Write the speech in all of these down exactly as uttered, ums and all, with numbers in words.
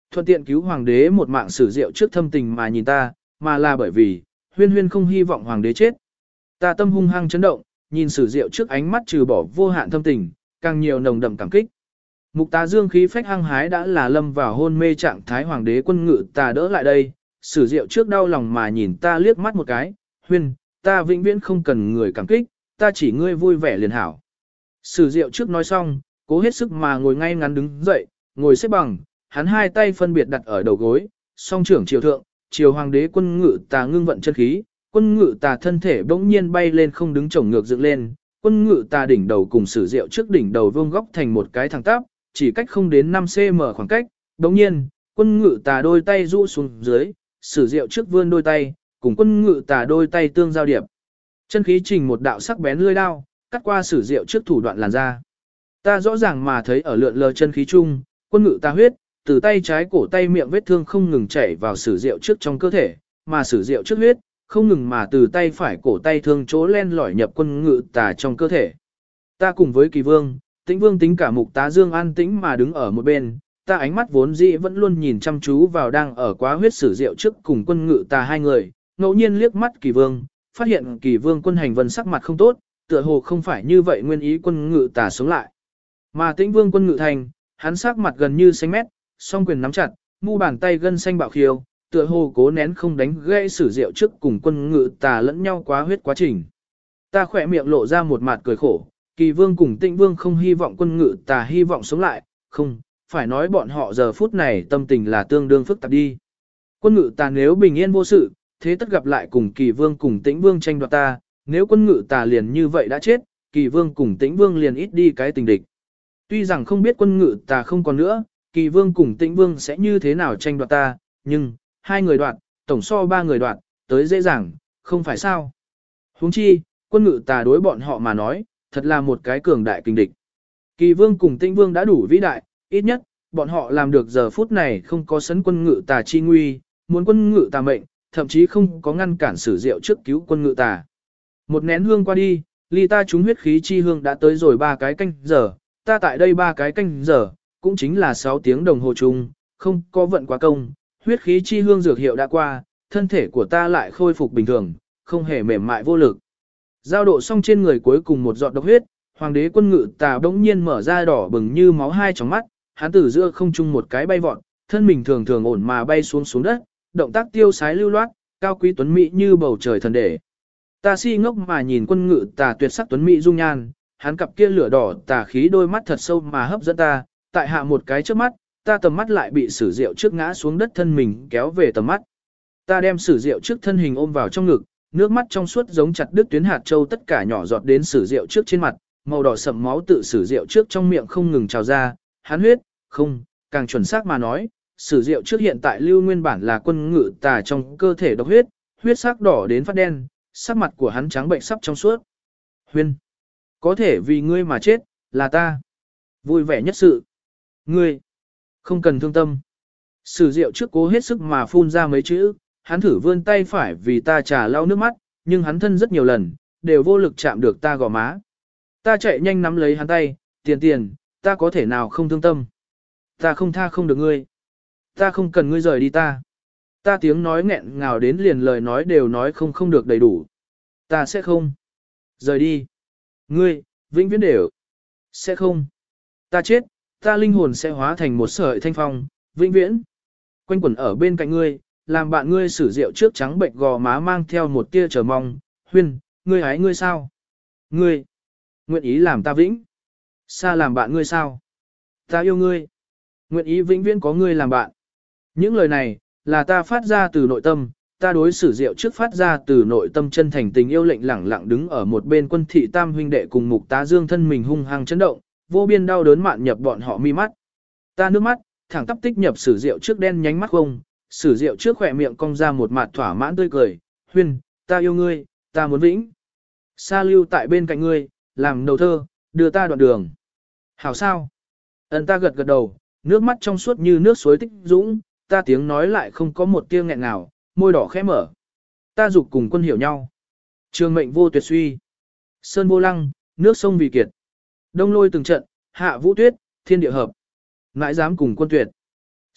Thuận tiện cứu hoàng đế một mạng sử diệu trước thâm tình mà nhìn ta, mà là bởi vì, huyên huyên không hy vọng hoàng đế chết. Ta tâm hung hăng chấn động, nhìn sử diệu trước ánh mắt trừ bỏ vô hạn thâm tình, càng nhiều nồng đậm cảm kích. Mục tá dương khí phách hăng hái đã là lâm vào hôn mê trạng thái hoàng đế quân ngự ta đỡ lại đây, sử diệu trước đau lòng mà nhìn ta liếc mắt một cái, huyên, ta vĩnh viễn không cần người cảm kích, ta chỉ ngươi vui vẻ liền hảo. Sử diệu trước nói xong, cố hết sức mà ngồi ngay ngắn đứng dậy, ngồi xếp bằng, hắn hai tay phân biệt đặt ở đầu gối, song trưởng triều thượng, triều hoàng đế quân ngự tà ngưng vận chân khí, quân ngự tà thân thể bỗng nhiên bay lên không đứng chổng ngược dựng lên, quân ngự tà đỉnh đầu cùng sử diệu trước đỉnh đầu vuông góc thành một cái thẳng tắp, chỉ cách không đến năm xăng-ti-mét khoảng cách, bỗng nhiên, quân ngự tà đôi tay rũ xuống dưới, sử diệu trước vươn đôi tay, cùng quân ngự tà đôi tay tương giao điệp. Chân khí trình một đạo sắc bén lưỡi đao, cắt qua sử diệu trước thủ đoạn làn da. Ta rõ ràng mà thấy ở lượn lờ chân khí chung, quân ngự tà huyết, từ tay trái cổ tay miệng vết thương không ngừng chảy vào sử diệu trước trong cơ thể, mà sử diệu trước huyết, không ngừng mà từ tay phải cổ tay thương chỗ len lỏi nhập quân ngự tà trong cơ thể. Ta cùng với kỳ vương, tĩnh vương tính cả mục tá dương an tĩnh mà đứng ở một bên, ta ánh mắt vốn dĩ vẫn luôn nhìn chăm chú vào đang ở quá huyết sử diệu trước cùng quân ngự tà hai người, ngẫu nhiên liếc mắt kỳ vương, phát hiện kỳ vương quân hành vân sắc mặt không tốt, tựa hồ không phải như vậy nguyên ý quân ngự tà sống lại. Mà tĩnh vương quân ngự thành, hắn sắc mặt gần như xanh mét, song quyền nắm chặt, mu bàn tay gân xanh bạo khiêu, tựa hồ cố nén không đánh gãy sử diệu trước cùng quân ngự tà lẫn nhau quá huyết quá trình. Ta khỏe miệng lộ ra một mặt cười khổ, kỳ vương cùng tĩnh vương không hy vọng quân ngự tà hy vọng sống lại, không, phải nói bọn họ giờ phút này tâm tình là tương đương phức tạp đi. Quân ngự tà nếu bình yên vô sự, thế tất gặp lại cùng kỳ vương cùng tĩnh vương tranh đoạt ta, nếu quân ngự tà liền như vậy đã chết, kỳ vương cùng tĩnh vương liền ít đi cái tình địch. Tuy rằng không biết quân ngự tà không còn nữa, kỳ vương cùng tĩnh vương sẽ như thế nào tranh đoạt ta, nhưng, hai người đoạt, tổng so ba người đoạt, tới dễ dàng, không phải sao. Huống chi, quân ngự tà đối bọn họ mà nói, thật là một cái cường đại kinh địch. Kỳ vương cùng tĩnh vương đã đủ vĩ đại, ít nhất, bọn họ làm được giờ phút này không có sấn quân ngự tà chi nguy, muốn quân ngự tà mệnh, thậm chí không có ngăn cản sử diệu trước cứu quân ngự tà. Một nén hương qua đi, ly ta trúng huyết khí chi hương đã tới rồi ba cái canh giờ, ta tại đây ba cái canh giờ, cũng chính là sáu tiếng đồng hồ chung, không có vận quá công, huyết khí chi hương dược hiệu đã qua, thân thể của ta lại khôi phục bình thường, không hề mềm mại vô lực. Giao độ xong trên người cuối cùng một giọt độc huyết, hoàng đế quân ngự tà bỗng nhiên mở ra đỏ bừng như máu hai tròng mắt, hắn từ giữa không trung một cái bay vọt, thân mình thường thường ổn mà bay xuống xuống đất, động tác tiêu sái lưu loát, cao quý tuấn mỹ như bầu trời thần đệ. Ta si ngốc mà nhìn quân ngự tà tuyệt sắc tuấn mỹ dung nhan, hắn cặp kia lửa đỏ tà khí đôi mắt thật sâu mà hấp dẫn ta, tại hạ một cái trước mắt, ta tầm mắt lại bị sử diệu trước ngã xuống đất thân mình kéo về tầm mắt. Ta đem sử diệu trước thân hình ôm vào trong ngực, nước mắt trong suốt giống chặt đứt tuyến hạt châu tất cả nhỏ giọt đến sử diệu trước trên mặt, màu đỏ sậm máu tự sử diệu trước trong miệng không ngừng trào ra, hắn huyết, không, càng chuẩn xác mà nói, sử diệu trước hiện tại lưu nguyên bản là quân ngự tà trong cơ thể độc huyết, huyết sắc đỏ đến phát đen, sắc mặt của hắn trắng bệnh sắp trong suốt. Huyên, có thể vì ngươi mà chết, là ta. Vui vẻ nhất sự. Ngươi, không cần thương tâm. Sử diệu trước cố hết sức mà phun ra mấy chữ, hắn thử vươn tay phải vì ta trà lau nước mắt, nhưng hắn thân rất nhiều lần, đều vô lực chạm được ta gò má. Ta chạy nhanh nắm lấy hắn tay, tiền tiền, ta có thể nào không thương tâm. Ta không tha không được ngươi. Ta không cần ngươi rời đi ta. Ta tiếng nói nghẹn ngào đến liền lời nói đều nói không không được đầy đủ. Ta sẽ không rời đi. Ngươi, vĩnh viễn đều sẽ không. Ta chết, ta linh hồn sẽ hóa thành một sợi thanh phong, vĩnh viễn. Quanh quẩn ở bên cạnh ngươi, làm bạn ngươi sử rượu trước trắng bệnh gò má mang theo một tia chờ mong. Huyên, ngươi hái ngươi sao? Ngươi, nguyện ý làm ta vĩnh. Xa làm bạn ngươi sao? Ta yêu ngươi. Nguyện ý vĩnh viễn có ngươi làm bạn. Những lời này, là ta phát ra từ nội tâm, ta đối xử diệu trước phát ra từ nội tâm chân thành tình yêu lệnh lẳng lặng đứng ở một bên quân thị tam huynh đệ cùng mục tá dương thân mình hung hăng chấn động, vô biên đau đớn mạn nhập bọn họ mi mắt. Ta nước mắt, thẳng tắp tích nhập sử diệu trước đen nhánh mắt không, sử diệu trước khỏe miệng cong ra một mặt thỏa mãn tươi cười, Huyên, ta yêu ngươi, ta muốn vĩnh. Sa lưu tại bên cạnh ngươi, làm đầu thơ, đưa ta đoạn đường. Hảo sao? Ấn ta gật gật đầu, nước mắt trong suốt như nước suối tích dũng, ta tiếng nói lại không có một tia nghẹn nào, môi đỏ khẽ mở. Ta dục cùng quân hiểu nhau. Trường mệnh vô tuyệt suy. Sơn vô lăng, nước sông vì kiệt. Đông lôi từng trận, hạ vũ tuyết, thiên địa hợp. Ngãi dám cùng quân tuyệt.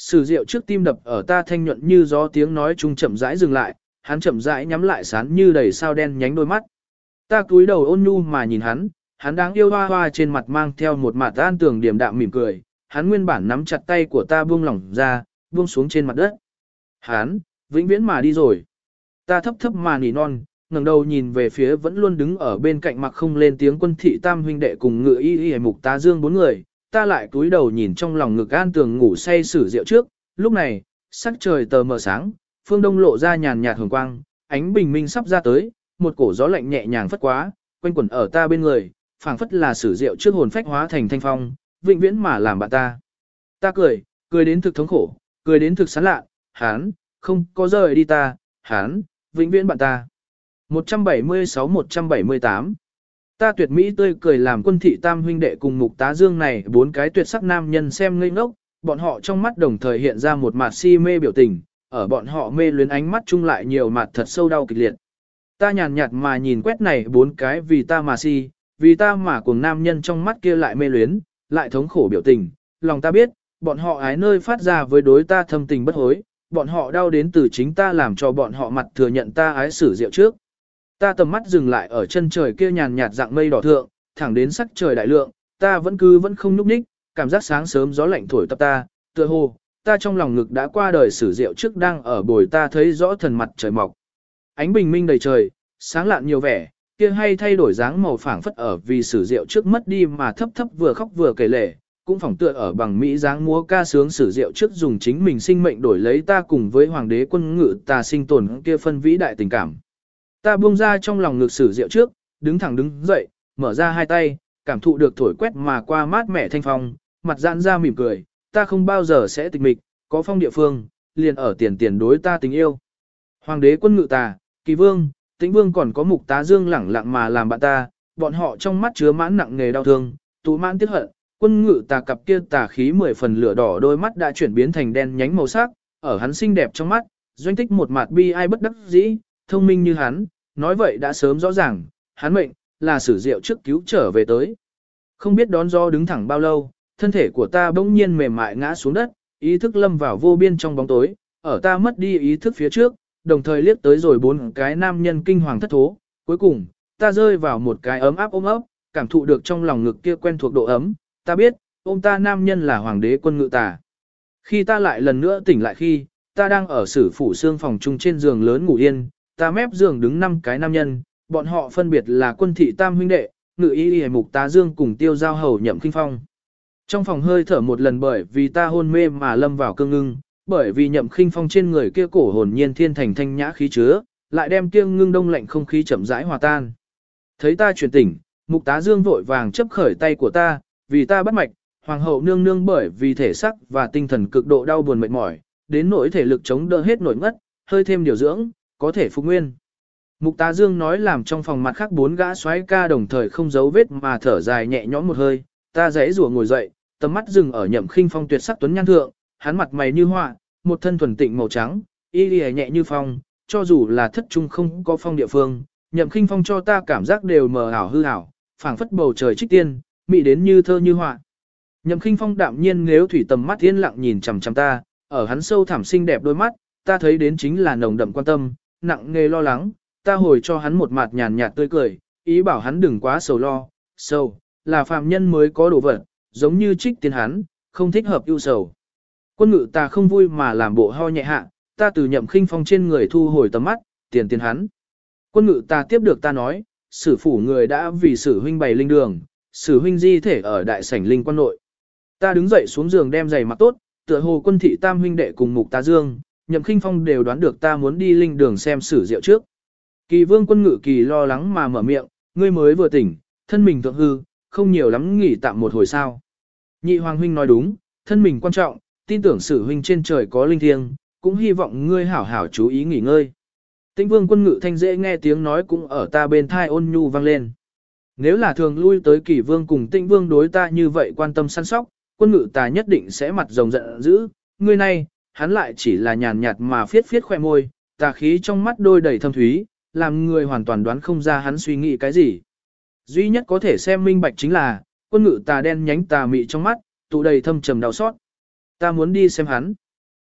Sử Diệu trước tim đập ở ta thanh nhuận như gió tiếng nói chung chậm rãi dừng lại, hắn chậm rãi nhắm lại sán như đầy sao đen nhánh đôi mắt. Ta cúi đầu ôn nhu mà nhìn hắn, hắn đáng yêu hoa hoa trên mặt mang theo một mặt an tường điềm đạm mỉm cười, hắn nguyên bản nắm chặt tay của ta buông lỏng ra, buông xuống trên mặt đất. Hắn, vĩnh viễn mà đi rồi. Ta thấp thấp mà nỉ non, ngẩng đầu nhìn về phía vẫn luôn đứng ở bên cạnh mặc không lên tiếng Quân Thị Tam huynh đệ cùng Ngự Y Y Mục Tá Dương bốn người, ta lại cúi đầu nhìn trong lòng ngực an tường ngủ say Sử Diệu trước, lúc này, sắc trời tờ mờ sáng, phương đông lộ ra nhàn nhạt hồng quang, ánh bình minh sắp ra tới, một cổ gió lạnh nhẹ nhàng phất quá, quanh quẩn ở ta bên người, phảng phất là Sử Diệu trước hồn phách hóa thành thanh phong, vĩnh viễn mà làm bạn ta. Ta cười, cười đến thực thống khổ, cười đến thực sán lạ, hắn, không có rời đi ta, hắn, vĩnh viễn bạn ta. một trăm bảy mươi sáu một trăm bảy mươi tám Ta tuyệt mỹ tươi cười làm Quân Thị Tam huynh đệ cùng Mục Tá Dương này bốn cái tuyệt sắc nam nhân xem ngây ngốc, bọn họ trong mắt đồng thời hiện ra một mặt si mê biểu tình, ở bọn họ mê luyến ánh mắt chung lại nhiều mặt thật sâu đau kịch liệt. Ta nhàn nhạt mà nhìn quét này bốn cái vì ta mà si, vì ta mà cùng nam nhân trong mắt kia lại mê luyến, lại thống khổ biểu tình, lòng ta biết, bọn họ ái nơi phát ra với đối ta thâm tình bất hối, bọn họ đau đến từ chính ta làm cho bọn họ mặt thừa nhận ta ái Sử Diệu trước. Ta tầm mắt dừng lại ở chân trời kia nhàn nhạt dạng mây đỏ thượng, thẳng đến sắc trời đại lượng, ta vẫn cứ vẫn không nhúc nhích, cảm giác sáng sớm gió lạnh thổi tập ta, tựa hồ, ta trong lòng ngực đã qua đời Sử Diệu trước đang ở bồi ta thấy rõ thần mặt trời mọc. Ánh bình minh đầy trời, sáng lạn nhiều vẻ, kia hay thay đổi dáng màu phảng phất ở vì Sử Diệu trước mất đi mà thấp thấp vừa khóc vừa kể lể, cũng phỏng tựa ở bằng mỹ dáng múa ca sướng Sử Diệu trước dùng chính mình sinh mệnh đổi lấy ta cùng với Hoàng đế Quân Ngự ta sinh tồn kia phân vĩ đại tình cảm. Ta buông ra trong lòng ngực Sử Diệu trước, đứng thẳng đứng dậy, mở ra hai tay, cảm thụ được thổi quét mà qua mát mẻ thanh phong, mặt giãn ra mỉm cười, ta không bao giờ sẽ tịch mịch, có phong địa phương, liền ở tiền tiền đối ta tình yêu. Hoàng đế Quân Ngự ta, Kỳ Vương, Tĩnh Vương còn có Mục Tá Dương lẳng lặng mà làm bạn ta, bọn họ trong mắt chứa mãn nặng nề đau thương, tú mãn tiếc hận, Quân Ngự ta cặp kia tà khí mười phần lửa đỏ đôi mắt đã chuyển biến thành đen nhánh màu sắc, ở hắn xinh đẹp trong mắt, doanh tích một mặt bi ai bất đắc dĩ, thông minh như hắn, nói vậy đã sớm rõ ràng, hắn mệnh, là Sử Diệu trước cứu trở về tới. Không biết đón gió đứng thẳng bao lâu, thân thể của ta bỗng nhiên mềm mại ngã xuống đất, ý thức lâm vào vô biên trong bóng tối, ở ta mất đi ý thức phía trước, đồng thời liếc tới rồi bốn cái nam nhân kinh hoàng thất thố, cuối cùng, ta rơi vào một cái ấm áp ôm ấp, cảm thụ được trong lòng ngực kia quen thuộc độ ấm, ta biết, ôm ta nam nhân là Hoàng đế Quân Ngự ta. Khi ta lại lần nữa tỉnh lại khi, ta đang ở Sử phủ xương phòng chung trên giường lớn ngủ yên, ta mép giường đứng năm cái nam nhân, bọn họ phân biệt là Quân Thị Tam huynh đệ, Ngự Y Y Mục Tá Dương cùng Tiêu Giao Hầu Nhậm Khinh Phong. Trong phòng hơi thở một lần bởi vì ta hôn mê mà lâm vào cương ngưng, bởi vì Nhậm Khinh Phong trên người kia cổ hồn nhiên thiên thành thanh nhã khí chứa, lại đem kia ngưng đông lạnh không khí chậm rãi hòa tan. Thấy ta chuyển tỉnh, Mục Tá Dương vội vàng chấp khởi tay của ta, vì ta bắt mạch, hoàng hậu nương nương bởi vì thể sắc và tinh thần cực độ đau buồn mệt mỏi, đến nỗi thể lực chống đỡ hết nổi ngất, hơi thêm điều dưỡng, có thể phục nguyên. Mục Tá Dương nói làm trong phòng mặt khác bốn gã soái ca đồng thời không giấu vết mà thở dài nhẹ nhõm một hơi, ta rẽ rủa ngồi dậy, tầm mắt dừng ở Nhậm Khinh Phong tuyệt sắc tuấn nhan thượng, hắn mặt mày như họa, một thân thuần tịnh màu trắng, y liễu nhẹ như phong, cho dù là thất trung không có phong địa phương, Nhậm Khinh Phong cho ta cảm giác đều mờ ảo hư ảo, phảng phất bầu trời trích tiên, mỹ đến như thơ như họa. Nhậm Khinh Phong đạm nhiên nếu thủy tầm mắt yên lặng nhìn chằm chằm ta, ở hắn sâu thẳm xinh đẹp đôi mắt, ta thấy đến chính là nồng đậm quan tâm, nặng nề lo lắng, ta hồi cho hắn một mặt nhàn nhạt tươi cười, ý bảo hắn đừng quá sầu lo, sầu, là phàm nhân mới có đồ vật, giống như trích tiên hắn, không thích hợp ưu sầu. Quân Ngự ta không vui mà làm bộ ho nhẹ hạ, ta từ Nhậm Khinh Phong trên người thu hồi tầm mắt, tiền tiền hắn. Quân Ngự ta tiếp được ta nói, Sử phủ người đã vì Sử huynh bày linh đường, Sử huynh di thể ở đại sảnh linh quan nội. Ta đứng dậy xuống giường đem giày mặc tốt, tựa hồ Quân Thị Tam huynh đệ cùng Mục Tá Dương, Nhậm Khinh Phong đều đoán được ta muốn đi linh đường xem Sử Diệu trước. Kỳ Vương Quân Ngự Kỳ lo lắng mà mở miệng, ngươi mới vừa tỉnh, thân mình thượng hư, không nhiều lắm nghỉ tạm một hồi sao. Nhị Hoàng huynh nói đúng, thân mình quan trọng, tin tưởng Sử huynh trên trời có linh thiêng, cũng hy vọng ngươi hảo hảo chú ý nghỉ ngơi. Tĩnh Vương Quân Ngự thanh dễ nghe tiếng nói cũng ở ta bên thai ôn nhu vang lên. Nếu là thường lui tới Kỳ Vương cùng Tĩnh Vương đối ta như vậy quan tâm săn sóc, Quân Ngự ta nhất định sẽ mặt rồng giận dữ, ngươi này, hắn lại chỉ là nhàn nhạt mà phiết phiết khoe môi, tà khí trong mắt đôi đầy thâm thúy, làm người hoàn toàn đoán không ra hắn suy nghĩ cái gì. Duy nhất có thể xem minh bạch chính là, Quân Ngự ta đen nhánh tà mị trong mắt, tụ đầy thâm trầm đau xót. Ta muốn đi xem hắn.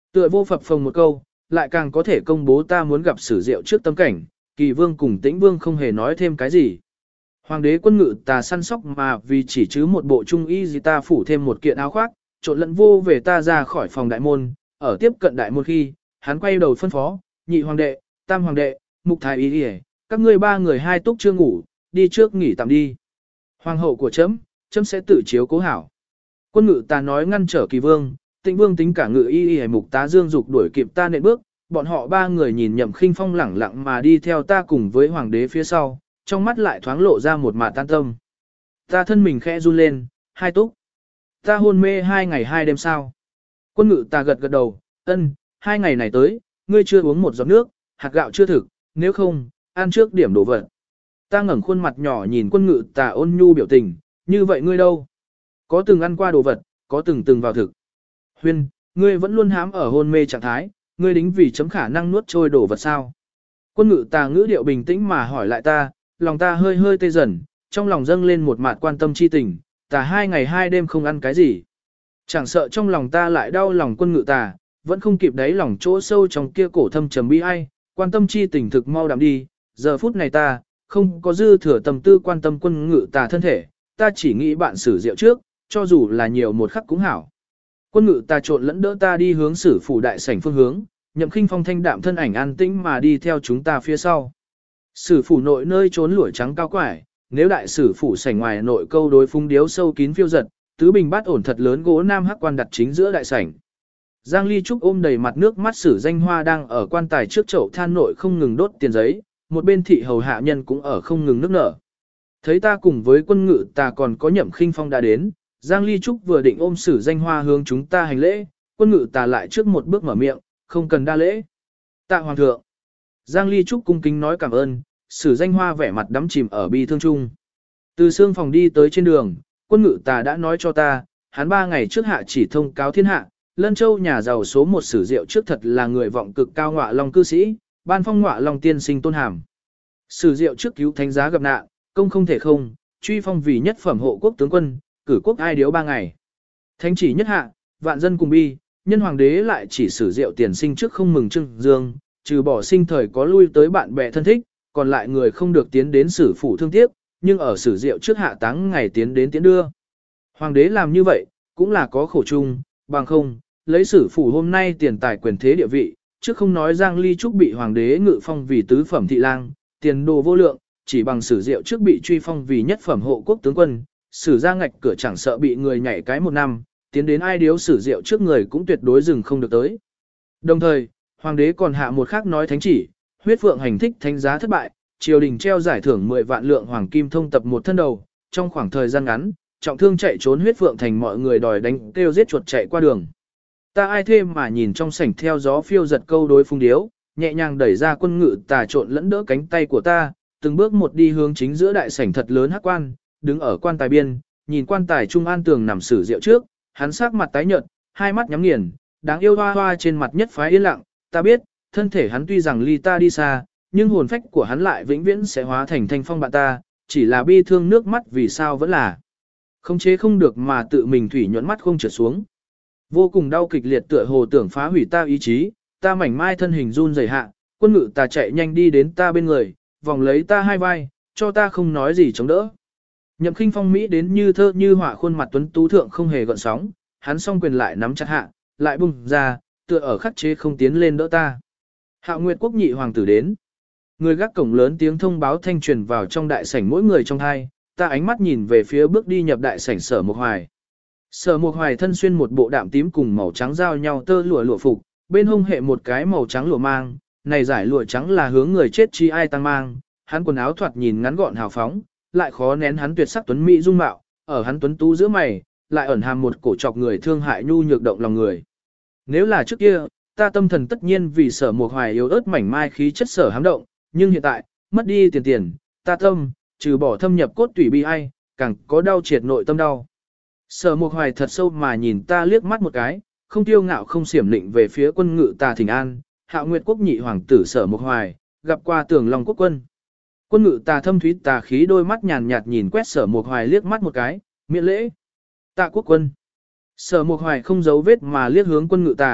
Tựa vô phập phồng một câu, lại càng có thể công bố ta muốn gặp Sử Diệu trước tâm cảnh, Kỳ Vương cùng Tĩnh Vương không hề nói thêm cái gì. Hoàng đế quân ngự tà săn sóc mà vì chỉ chứ một bộ trung y gì ta phủ thêm một kiện áo khoác, trộn lẫn vô về ta ra khỏi phòng đại môn, ở tiếp cận đại môn khi, hắn quay đầu phân phó, nhị hoàng đệ, tam hoàng đệ, mục thái y đi, các ngươi ba người hai túc chưa ngủ, đi trước nghỉ tạm đi. Hoàng hậu của chấm, chấm sẽ tự chiếu cố hảo. Quân ngự ta nói ngăn trở Kỳ Vương, Tĩnh Vương tính cả ngự y y mục tá Dương Dục đuổi kịp ta nện bước, bọn họ ba người nhìn Nhậm Khinh Phong lẳng lặng mà đi theo ta cùng với hoàng đế phía sau, trong mắt lại thoáng lộ ra một mạt tan tâm. Ta thân mình khẽ run lên, hai túc. Ta hôn mê hai ngày hai đêm sao? Quân ngự ta gật gật đầu, ân, hai ngày này tới, ngươi chưa uống một giọt nước, hạt gạo chưa thực, nếu không, ăn trước điểm đồ vật. Ta ngẩng khuôn mặt nhỏ nhìn quân ngự ta ôn nhu biểu tình, như vậy ngươi đâu? Có từng ăn qua đồ vật, có từng từng vào thực. Huyên, ngươi vẫn luôn hám ở hôn mê trạng thái, ngươi đính vì chấm khả năng nuốt trôi đồ vật sao? Quân ngự ta ngữ điệu bình tĩnh mà hỏi lại ta, lòng ta hơi hơi tê dần, trong lòng dâng lên một mạt quan tâm chi tình, ta hai ngày hai đêm không ăn cái gì. Chẳng sợ trong lòng ta lại đau lòng quân ngự ta, vẫn không kịp đáy lòng chỗ sâu trong kia cổ thâm trầm bi ai, quan tâm chi tình thực mau đạm đi, giờ phút này ta, không có dư thừa tâm tư quan tâm quân ngự ta thân thể, ta chỉ nghĩ bạn Sử Diệu trước, cho dù là nhiều một khắc cũng hảo. Quân ngự ta trộn lẫn đỡ ta đi hướng Sử phủ đại sảnh phương hướng, Nhậm Khinh Phong thanh đạm thân ảnh an tĩnh mà đi theo chúng ta phía sau. Sử phủ nội nơi trốn lũi trắng cao quải, nếu đại sử phủ sảnh ngoài nội câu đối phung điếu sâu kín phiêu giật, tứ bình bát ổn thật lớn gỗ nam hắc quan đặt chính giữa đại sảnh. Giang Ly Trúc ôm đầy mặt nước mắt Sử Danh Hoa đang ở quan tài trước chậu than nội không ngừng đốt tiền giấy, một bên thị hầu hạ nhân cũng ở không ngừng nước nở. Thấy ta cùng với quân ngự ta còn có Nhậm Khinh Phong đã đến, Giang Ly Trúc vừa định ôm Sử Danh Hoa hướng chúng ta hành lễ, quân ngự ta lại trước một bước mở miệng, không cần đa lễ. Tạ hoàng thượng. Giang Ly Trúc cung kính nói cảm ơn, Sử Danh Hoa vẻ mặt đắm chìm ở bi thương chung. Từ xương phòng đi tới trên đường, quân ngự ta đã nói cho ta, hắn ba ngày trước hạ chỉ thông cáo thiên hạ, Lân Châu nhà giàu số một Sử Diệu trước thật là người vọng cực cao ngọa long cư sĩ, ban phong ngọa long tiên sinh tôn hàm. Sử Diệu trước cứu thánh giá gặp nạn, công không thể không, truy phong vì nhất phẩm hộ quốc tướng quân, cử quốc ai điếu ba ngày. Thánh chỉ nhất hạ, vạn dân cùng bi, nhân hoàng đế lại chỉ Sử Diệu tiền sinh trước không mừng trưng dương, trừ bỏ sinh thời có lui tới bạn bè thân thích, còn lại người không được tiến đến Sử phủ thương tiếc, nhưng ở Sử Diệu trước hạ táng ngày tiến đến tiến đưa. Hoàng đế làm như vậy, cũng là có khổ chung, bằng không, lấy Sử phủ hôm nay tiền tài quyền thế địa vị, chứ không nói Giang Ly Trúc bị hoàng đế ngự phong vì tứ phẩm thị lang, tiền đồ vô lượng, chỉ bằng Sử Diệu trước bị truy phong vì nhất phẩm hộ quốc tướng quân, Sử ra ngạch cửa chẳng sợ bị người nhảy cái một năm, tiến đến ai điếu Sử Diệu trước người cũng tuyệt đối dừng không được tới. Đồng thời, hoàng đế còn hạ một khác nói thánh chỉ, huyết phượng hành thích thánh giá thất bại, triều đình treo giải thưởng mười vạn lượng hoàng kim thông tập một thân đầu, trong khoảng thời gian ngắn, trọng thương chạy trốn huyết phượng thành mọi người đòi đánh kêu giết chuột chạy qua đường. Ta ai thêm mà nhìn trong sảnh theo gió phiêu giật câu đối phung điếu, nhẹ nhàng đẩy ra quân ngự tà trộn lẫn đỡ cánh tay của ta, từng bước một đi hướng chính giữa đại sảnh thật lớn hắc quan, đứng ở quan tài biên, nhìn quan tài trung an tường nằm Sử Diệu trước, hắn sắc mặt tái nhợt, hai mắt nhắm nghiền, đáng yêu hoa hoa trên mặt nhất phái yên lặng, ta biết, thân thể hắn tuy rằng ly ta đi xa, nhưng hồn phách của hắn lại vĩnh viễn sẽ hóa thành thanh phong bạn ta, chỉ là bi thương nước mắt vì sao vẫn là không chế không được mà tự mình thủy nhuận mắt không trượt xuống. Vô cùng đau kịch liệt tựa hồ tưởng phá hủy ta ý chí, ta mảnh mai thân hình run rẩy hạ, quân ngự ta chạy nhanh đi đến ta bên người, vòng lấy ta hai vai, cho ta không nói gì chống đỡ. Nhậm Khinh Phong Mỹ đến như thơ như họa khuôn mặt tuấn tú thượng không hề gợn sóng, hắn song quyền lại nắm chặt hạ, lại bung ra, tựa ở khắc chế không tiến lên đỡ ta. Hạo Nguyệt Quốc nhị hoàng tử đến. Người gác cổng lớn tiếng thông báo thanh truyền vào trong đại sảnh mỗi người trong hai, ta ánh mắt nhìn về phía bước đi nhập đại sảnh Sở Mộc Hoài. Sở Mộc Hoài thân xuyên một bộ đạm tím cùng màu trắng giao nhau tơ lụa lụa phục, bên hông hệ một cái màu trắng lụa mang, này giải lụa trắng là hướng người chết chi ai tăng mang, hắn quần áo thoạt nhìn ngắn gọn hào phóng, lại khó nén hắn tuyệt sắc tuấn mỹ dung mạo, ở hắn tuấn tú giữa mày, lại ẩn hàm một cổ trọc người thương hại nhu nhược động lòng người. Nếu là trước kia, ta tâm thần tất nhiên vì Sở Mộc Hoài yếu ớt mảnh mai khí chất sở hám động, nhưng hiện tại, mất đi tiền tiền, ta tâm, trừ bỏ thâm nhập cốt tủy bi ai, càng có đau triệt nội tâm đau. Sở Mộc Hoài thật sâu mà nhìn ta liếc mắt một cái, không tiêu ngạo không xiểm lịnh về phía quân ngự ta thỉnh an, Hạo Nguyệt Quốc nhị hoàng tử Sở Mộc Hoài, gặp qua Tưởng Long quốc quân. Quân ngự ta thâm thúy tà khí đôi mắt nhàn nhạt nhìn quét Sở Mộc Hoài liếc mắt một cái, miễn lễ. Tạ quốc quân. Sở Mộc Hoài không giấu vết mà liếc hướng quân ngự ta,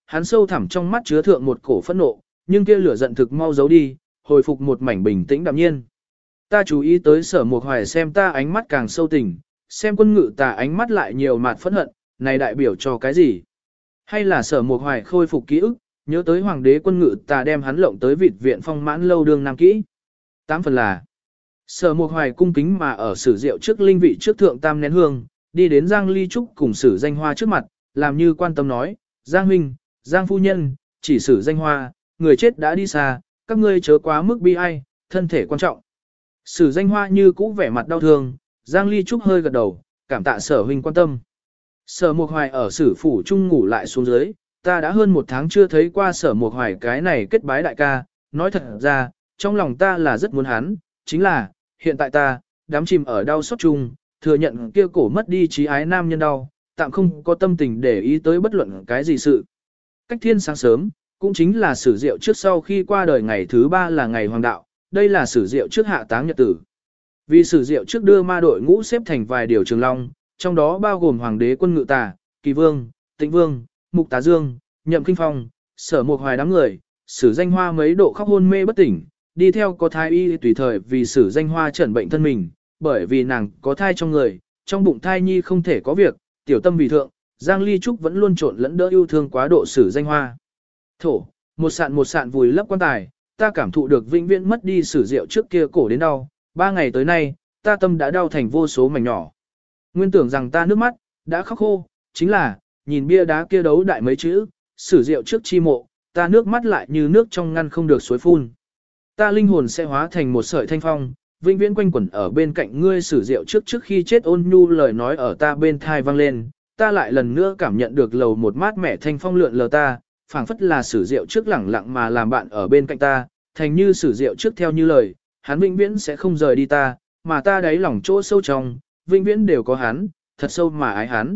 Hắn sâu thẳm trong mắt chứa thượng một cổ phẫn nộ, nhưng kia lửa giận thực mau giấu đi, hồi phục một mảnh bình tĩnh đạm nhiên. Ta chú ý tới Sở Mục Hoài xem ta ánh mắt càng sâu tình, xem Quân Ngự Tà ánh mắt lại nhiều mạt phẫn hận, này đại biểu cho cái gì? Hay là Sở Mục Hoài khôi phục ký ức, nhớ tới Hoàng đế Quân Ngự Tà đem hắn lộng tới Vịt viện Phong Mãn lâu đương nam kỹ? Tám phần là Sở Mục Hoài cung kính mà ở Sử Diệu trước linh vị trước thượng tam nén hương, đi đến Giang Ly Trúc cùng Sử Danh Hoa trước mặt, làm như quan tâm nói, Giang huynh, Giang phu nhân, chỉ Sử Danh Hoa, người chết đã đi xa, các ngươi chớ quá mức bi ai, thân thể quan trọng. Sử Danh Hoa như cũ vẻ mặt đau thương, Giang Ly Trúc hơi gật đầu, cảm tạ Sở huynh quan tâm. Sở Mục Hoài ở Sử phủ trung ngủ lại xuống dưới, ta đã hơn một tháng chưa thấy qua Sở Mục Hoài cái này kết bái đại ca, nói thật ra, trong lòng ta là rất muốn hắn, chính là, hiện tại ta, đám chìm ở đau xót chung, thừa nhận kia cổ mất đi trí ái nam nhân đau, tạm không có tâm tình để ý tới bất luận cái gì sự. Cách thiên sáng sớm, cũng chính là Sử Diệu trước sau khi qua đời ngày thứ ba là ngày hoàng đạo, đây là Sử Diệu trước hạ táng nhật tử. Vì Sử Diệu trước đưa ma đội ngũ xếp thành vài điều trường long, trong đó bao gồm Hoàng đế Quân Ngự Tà, Kỳ Vương, Tĩnh Vương, Mục Tá Dương, Nhậm Kinh Phong, Sở Mục Hoài đám người, Sử Danh Hoa mấy độ khóc hôn mê bất tỉnh, đi theo có thái y tùy thời vì Sử Danh Hoa chẩn bệnh thân mình, bởi vì nàng có thai trong người, trong bụng thai nhi không thể có việc, tiểu tâm vì thượng, Giang Ly Trúc vẫn luôn trộn lẫn đỡ yêu thương quá độ Sử Danh Hoa. Thổ, một sạn một sạn vùi lấp quan tài, ta cảm thụ được vĩnh viễn mất đi Sử Diệu trước kia cổ đến đau, ba ngày tới nay, ta tâm đã đau thành vô số mảnh nhỏ. Nguyên tưởng rằng ta nước mắt, đã khóc khô, chính là, nhìn bia đá kia đấu đại mấy chữ, Sử Diệu trước chi mộ, ta nước mắt lại như nước trong ngăn không được suối phun. Ta linh hồn sẽ hóa thành một sợi thanh phong, vĩnh viễn quanh quẩn ở bên cạnh ngươi. Sử Diệu trước trước khi chết ôn nhu lời nói ở ta bên thai vang lên, ta lại lần nữa cảm nhận được lầu một mát mẻ thanh phong lượn lờ ta, phảng phất là Sử Diệu trước lẳng lặng mà làm bạn ở bên cạnh ta, thành như Sử Diệu trước theo như lời, hắn vĩnh viễn sẽ không rời đi ta, mà ta đáy lòng chỗ sâu trong, vĩnh viễn đều có hắn, thật sâu mà ái hắn.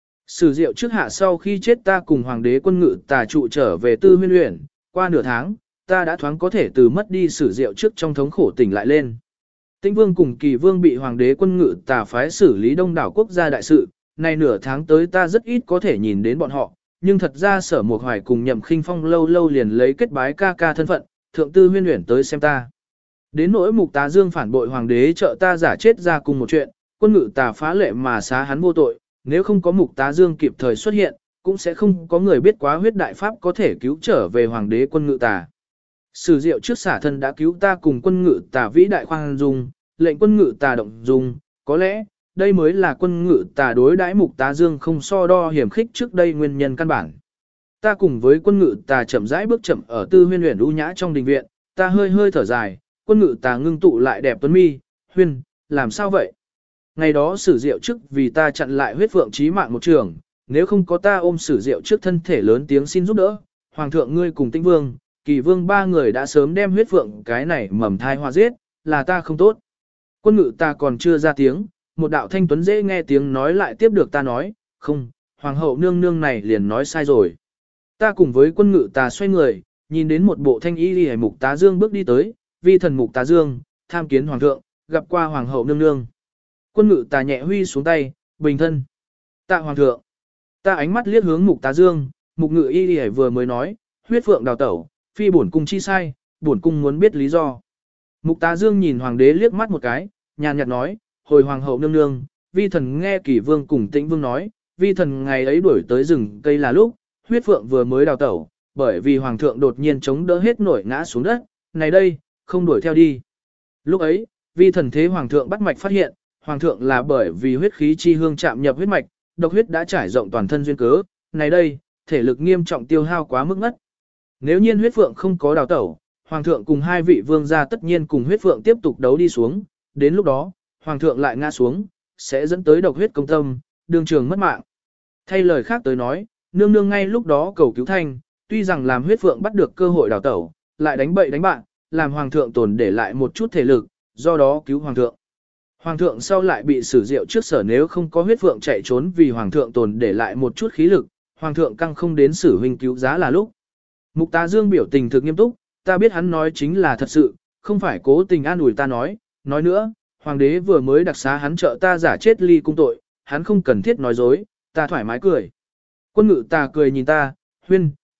Sử Diệu trước hạ sau khi chết ta cùng Hoàng đế Quân Ngự Tà trụ trở về Tư Huyên Uyển, qua nửa tháng, ta đã thoáng có thể từ mất đi Sử Diệu trước trong thống khổ tỉnh lại lên. Tĩnh Vương cùng Kỳ Vương bị Hoàng đế Quân Ngự Tà phái xử lý đông đảo quốc gia đại sự, nay nửa tháng tới ta rất ít có thể nhìn đến bọn họ, nhưng thật ra Sở Mục Hoài cùng Nhậm Khinh Phong lâu lâu liền lấy kết bái ca ca thân phận, thượng Tư Huyên Uyển tới xem ta. Đến nỗi Mục Tá Dương phản bội Hoàng đế trợ ta giả chết ra cùng một chuyện, Quân Ngự Tà phá lệ mà xá hắn vô tội, nếu không có Mục Tá Dương kịp thời xuất hiện, cũng sẽ không có người biết quá huyết đại pháp có thể cứu trở về Hoàng đế Quân Ngự Tà. Sử Diệu trước xả thân đã cứu ta cùng Quân Ngự Tà vĩ đại khoan dung, lệnh Quân Ngự Tà động dung, có lẽ, đây mới là Quân Ngự Tà đối đãi Mục Tá Dương không so đo hiểm khích trước đây nguyên nhân căn bản. Ta cùng với Quân Ngự Tà chậm rãi bước chậm ở Tư Huyên Uyển u nhã trong đình viện, ta hơi hơi thở dài, Quân Ngự Tà ngưng tụ lại đẹp tuấn mi, "Huyên, làm sao vậy?" Ngày đó Sử Diệu trước vì ta chặn lại huyết phượng chí mạng một trường, nếu không có ta ôm Sử Diệu trước thân thể lớn tiếng xin giúp đỡ, Hoàng thượng ngươi cùng Tĩnh Vương, Kỳ Vương ba người đã sớm đem huyết phượng cái này mầm thai hoa giết, là ta không tốt. Quân Ngự Tà còn chưa ra tiếng, một đạo thanh tuấn dễ nghe tiếng nói lại tiếp được ta nói, "Không, Hoàng hậu nương nương này liền nói sai rồi." Ta cùng với Quân Ngự Tà xoay người, nhìn đến một bộ thanh y liễu Mục Tá Dương bước đi tới, vi thần Mục Tá Dương, tham kiến Hoàng thượng, gặp qua Hoàng hậu nương nương. Quân Ngự Tà nhẹ huy xuống tay, bình thân. Tạ Hoàng thượng. Ta ánh mắt liếc hướng Mục Tá Dương, Mục Ngự y liễu vừa mới nói, huyết phượng đào tẩu, phi bổn cung chi sai, bổn cung muốn biết lý do. Mục Tá Dương nhìn Hoàng đế liếc mắt một cái, nhàn nhạt nói, hồi Hoàng hậu nương nương, vi thần nghe Kỷ Vương cùng Tĩnh Vương nói, vi thần ngày ấy đuổi tới rừng cây là lúc, huyết phượng vừa mới đào tẩu, bởi vì Hoàng thượng đột nhiên chống đỡ hết nổi ngã xuống đất, này đây, không đuổi theo đi. Lúc ấy, vi thần thế Hoàng thượng bắt mạch phát hiện, Hoàng thượng là bởi vì huyết khí chi hương chạm nhập huyết mạch, độc huyết đã trải rộng toàn thân duyên cớ, này đây, thể lực nghiêm trọng tiêu hao quá mức ngất. Nếu nhiên huyết phượng không có đào tẩu, Hoàng thượng cùng hai vị vương gia tất nhiên cùng huyết phượng tiếp tục đấu đi xuống, đến lúc đó, Hoàng thượng lại ngã xuống, sẽ dẫn tới độc huyết công tâm, đường trường mất mạng. Thay lời khác tới nói, nương nương ngay lúc đó cầu cứu thanh, tuy rằng làm huyết phượng bắt được cơ hội đào tẩu, lại đánh bậy đánh bạn, làm Hoàng thượng tồn để lại một chút thể lực, do đó cứu Hoàng thượng. Hoàng thượng sau lại bị Sử Diệu trước sở nếu không có huyết phượng chạy trốn vì Hoàng thượng tồn để lại một chút khí lực, Hoàng thượng căng không đến Sử huynh cứu giá là lúc. Mục Tá Dương biểu tình thực nghiêm túc, ta biết hắn nói chính là thật sự, không phải cố tình an ủi ta nói, nói nữa, Hoàng đế vừa mới đặc xá hắn trợ ta giả chết ly cung tội, hắn không cần thiết nói dối, ta thoải mái cười. Quân Ngự Tà cười nhìn ta, Huyên,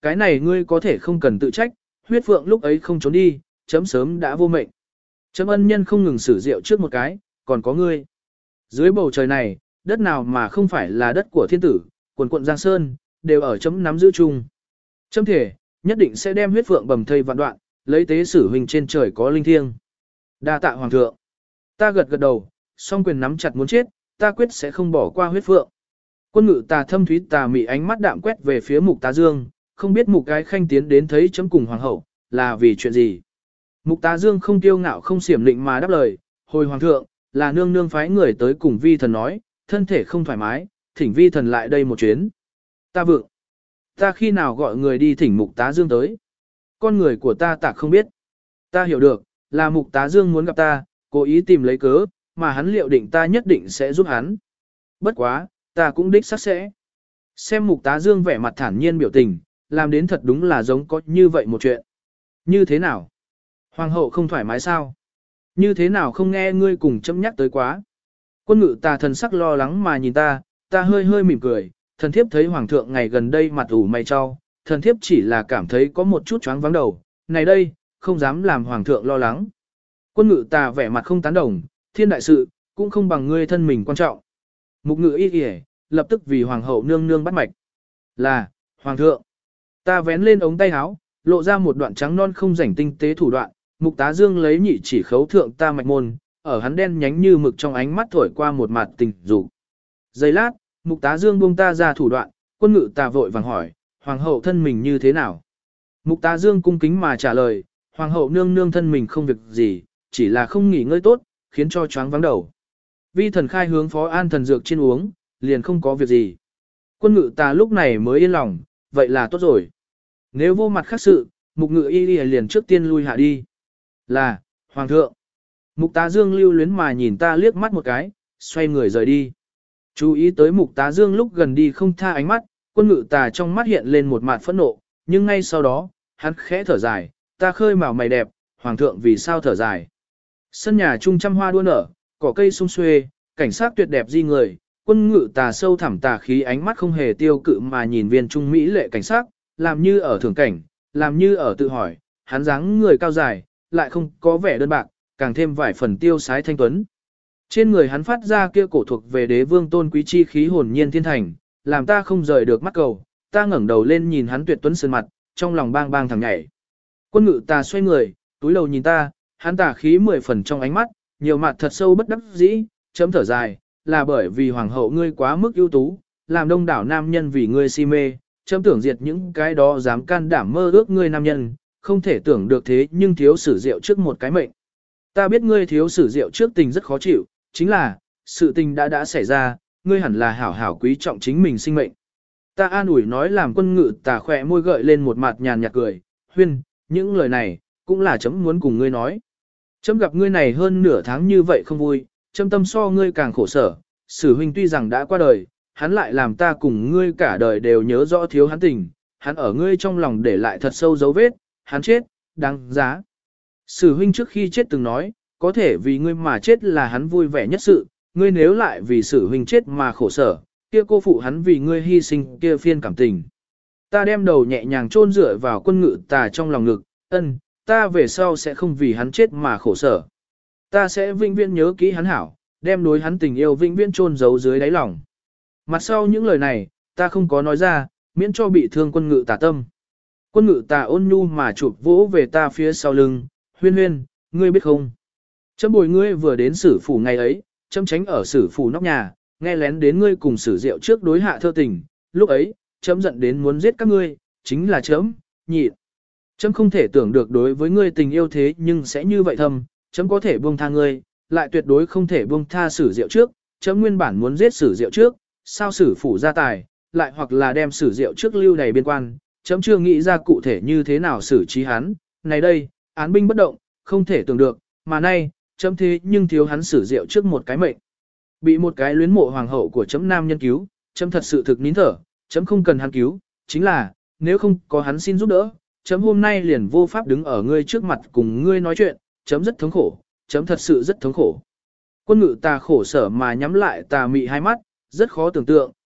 cái này ngươi có thể không cần tự trách, huyết phượng lúc ấy không trốn đi, chấm sớm đã vô mệnh. Chấm ân nhân không ngừng sử rượu trước một cái, còn có ngươi. Dưới bầu trời này, đất nào mà không phải là đất của thiên tử, quần quận Giang Sơn, đều ở chấm nắm giữ chung. Chấm thể, nhất định sẽ đem huyết phượng bầm thây vạn đoạn, lấy tế sử huynh trên trời có linh thiêng. Đa tạ hoàng thượng. Ta gật gật đầu, song quyền nắm chặt muốn chết, ta quyết sẽ không bỏ qua huyết phượng. Quân ngự tà thâm thúy tà mị ánh mắt đạm quét về phía mục tá dương, không biết mục cái khanh tiến đến thấy chấm cùng hoàng hậu, là vì chuyện gì. Mục tá dương không kiêu ngạo không xiểm lịnh mà đáp lời, hồi hoàng thượng, là nương nương phái người tới cùng vi thần nói, thân thể không thoải mái, thỉnh vi thần lại đây một chuyến. Ta vượng. Ta khi nào gọi người đi thỉnh mục tá dương tới? Con người của ta tạc không biết. Ta hiểu được, là mục tá dương muốn gặp ta, cố ý tìm lấy cớ, mà hắn liệu định ta nhất định sẽ giúp hắn. Bất quá, ta cũng đích xác sẽ. Xem mục tá dương vẻ mặt thản nhiên biểu tình, làm đến thật đúng là giống có như vậy một chuyện. Như thế nào? Hoàng hậu không thoải mái sao? Như thế nào không nghe ngươi cùng châm nhắc tới quá? Quân ngự tà thần sắc lo lắng mà nhìn ta, ta hơi hơi mỉm cười, thần thiếp thấy hoàng thượng ngày gần đây mặt ủ mày cho, thần thiếp chỉ là cảm thấy có một chút choáng vắng đầu, này đây, không dám làm hoàng thượng lo lắng. Quân ngự tà vẻ mặt không tán đồng, thiên đại sự, cũng không bằng ngươi thân mình quan trọng. Mục ngự y kìa, lập tức vì hoàng hậu nương nương bắt mạch. Là, hoàng thượng. Ta vén lên ống tay áo, lộ ra một đoạn trắng non không rảnh tinh tế thủ đoạn, mục tá dương lấy nhị chỉ khấu thượng ta mạch môn, ở hắn đen nhánh như mực trong ánh mắt thổi qua một mặt tình dục. Giây lát, mục tá dương buông ta ra thủ đoạn, quân ngự ta vội vàng hỏi, hoàng hậu thân mình như thế nào? Mục tá dương cung kính mà trả lời, hoàng hậu nương nương thân mình không việc gì, chỉ là không nghỉ ngơi tốt, khiến cho choáng vắng đầu. Vi thần khai hướng phó an thần dược trên uống, liền không có việc gì. Quân ngự ta lúc này mới yên lòng, vậy là tốt rồi. Nếu vô mặt khác sự, mục ngự y liền trước tiên lui hạ đi. Là, hoàng thượng. Mục tá dương lưu luyến mà nhìn ta liếc mắt một cái, xoay người rời đi. Chú ý tới mục tá dương lúc gần đi không tha ánh mắt, quân ngự tà trong mắt hiện lên một mặt phẫn nộ, nhưng ngay sau đó, hắn khẽ thở dài, ta khơi mào mày đẹp, hoàng thượng vì sao thở dài. Sân nhà trung trăm hoa đua nở, cỏ cây sum xuê, cảnh sát tuyệt đẹp di người, quân ngự tà sâu thẳm tà khí ánh mắt không hề tiêu cự mà nhìn viên trung mỹ lệ cảnh sát, làm như ở thưởng cảnh, làm như ở tự hỏi, hắn dáng người cao dài, lại không có vẻ đơn bạc, càng thêm vài phần tiêu sái thanh tuấn. Trên người hắn phát ra kia cổ thuộc về đế vương tôn quý chi khí hồn nhiên thiên thành, làm ta không rời được mắt cầu, ta ngẩng đầu lên nhìn hắn tuyệt tuấn sơn mặt, trong lòng bang bang thằng nhảy. Quân ngự ta xoay người, túi đầu nhìn ta, hắn tà khí mười phần trong ánh mắt, nhiều mặt thật sâu bất đắc dĩ, chấm thở dài, là bởi vì hoàng hậu ngươi quá mức ưu tú, làm đông đảo nam nhân vì ngươi si mê, chấm tưởng diệt những cái đó dám can đảm mơ ước ngươi nam nhân, không thể tưởng được thế nhưng thiếu sử rượu trước một cái mệnh. Ta biết ngươi thiếu sử rượu trước tình rất khó chịu, chính là, sự tình đã đã xảy ra, ngươi hẳn là hảo hảo quý trọng chính mình sinh mệnh. Ta an ủi nói làm quân ngự tà khỏe môi gợi lên một mặt nhàn nhạt cười, huyên, những lời này, cũng là chấm muốn cùng ngươi nói. Chấm gặp ngươi này hơn nửa tháng như vậy không vui, chấm tâm so ngươi càng khổ sở, sử huynh tuy rằng đã qua đời, hắn lại làm ta cùng ngươi cả đời đều nhớ rõ thiếu hắn tình, hắn ở ngươi trong lòng để lại thật sâu dấu vết, hắn chết, đáng giá. Sử huynh trước khi chết từng nói, có thể vì ngươi mà chết là hắn vui vẻ nhất sự, ngươi nếu lại vì sử huynh chết mà khổ sở, kia cô phụ hắn vì ngươi hy sinh kia phiên cảm tình. Ta đem đầu nhẹ nhàng chôn dựa vào quân ngự tà trong lòng ngực, ân, ta về sau sẽ không vì hắn chết mà khổ sở. Ta sẽ vĩnh viễn nhớ kỹ hắn hảo, đem đối hắn tình yêu vĩnh viễn chôn giấu dưới đáy lòng. Mặt sau những lời này, ta không có nói ra, miễn cho bị thương quân ngự tà tâm. Quân ngự tà ôn nhu mà chụp vỗ về ta phía sau lưng, huyên huyên, ngươi biết không? Chấm bồi ngươi vừa đến sử phủ ngày ấy, chấm tránh ở sử phủ nóc nhà, nghe lén đến ngươi cùng sử rượu trước đối hạ thơ tình, lúc ấy, chấm giận đến muốn giết các ngươi, chính là chấm, nhịn. Chấm không thể tưởng được đối với ngươi tình yêu thế nhưng sẽ như vậy thầm, chấm có thể buông tha ngươi, lại tuyệt đối không thể buông tha sử rượu trước, chấm nguyên bản muốn giết sử rượu trước, sao sử phủ ra tài, lại hoặc là đem sử rượu trước lưu đầy biên quan, chấm chưa nghĩ ra cụ thể như thế nào xử trí hắn, này đây, án binh bất động, không thể tưởng được, mà nay, chấm thế nhưng thiếu hắn sử rượu trước một cái mệnh. Bị một cái luyến mộ hoàng hậu của chấm nam nhân cứu, chấm thật sự thực nín thở, chấm không cần hắn cứu, chính là, nếu không có hắn xin giúp đỡ, chấm hôm nay liền vô pháp đứng ở ngươi trước mặt cùng ngươi nói chuyện, chấm rất thống khổ, chấm thật sự rất thống khổ. Quân ngự tà khổ sở mà nhắm lại tà mị hai mắt, rất khó tưởng tượng,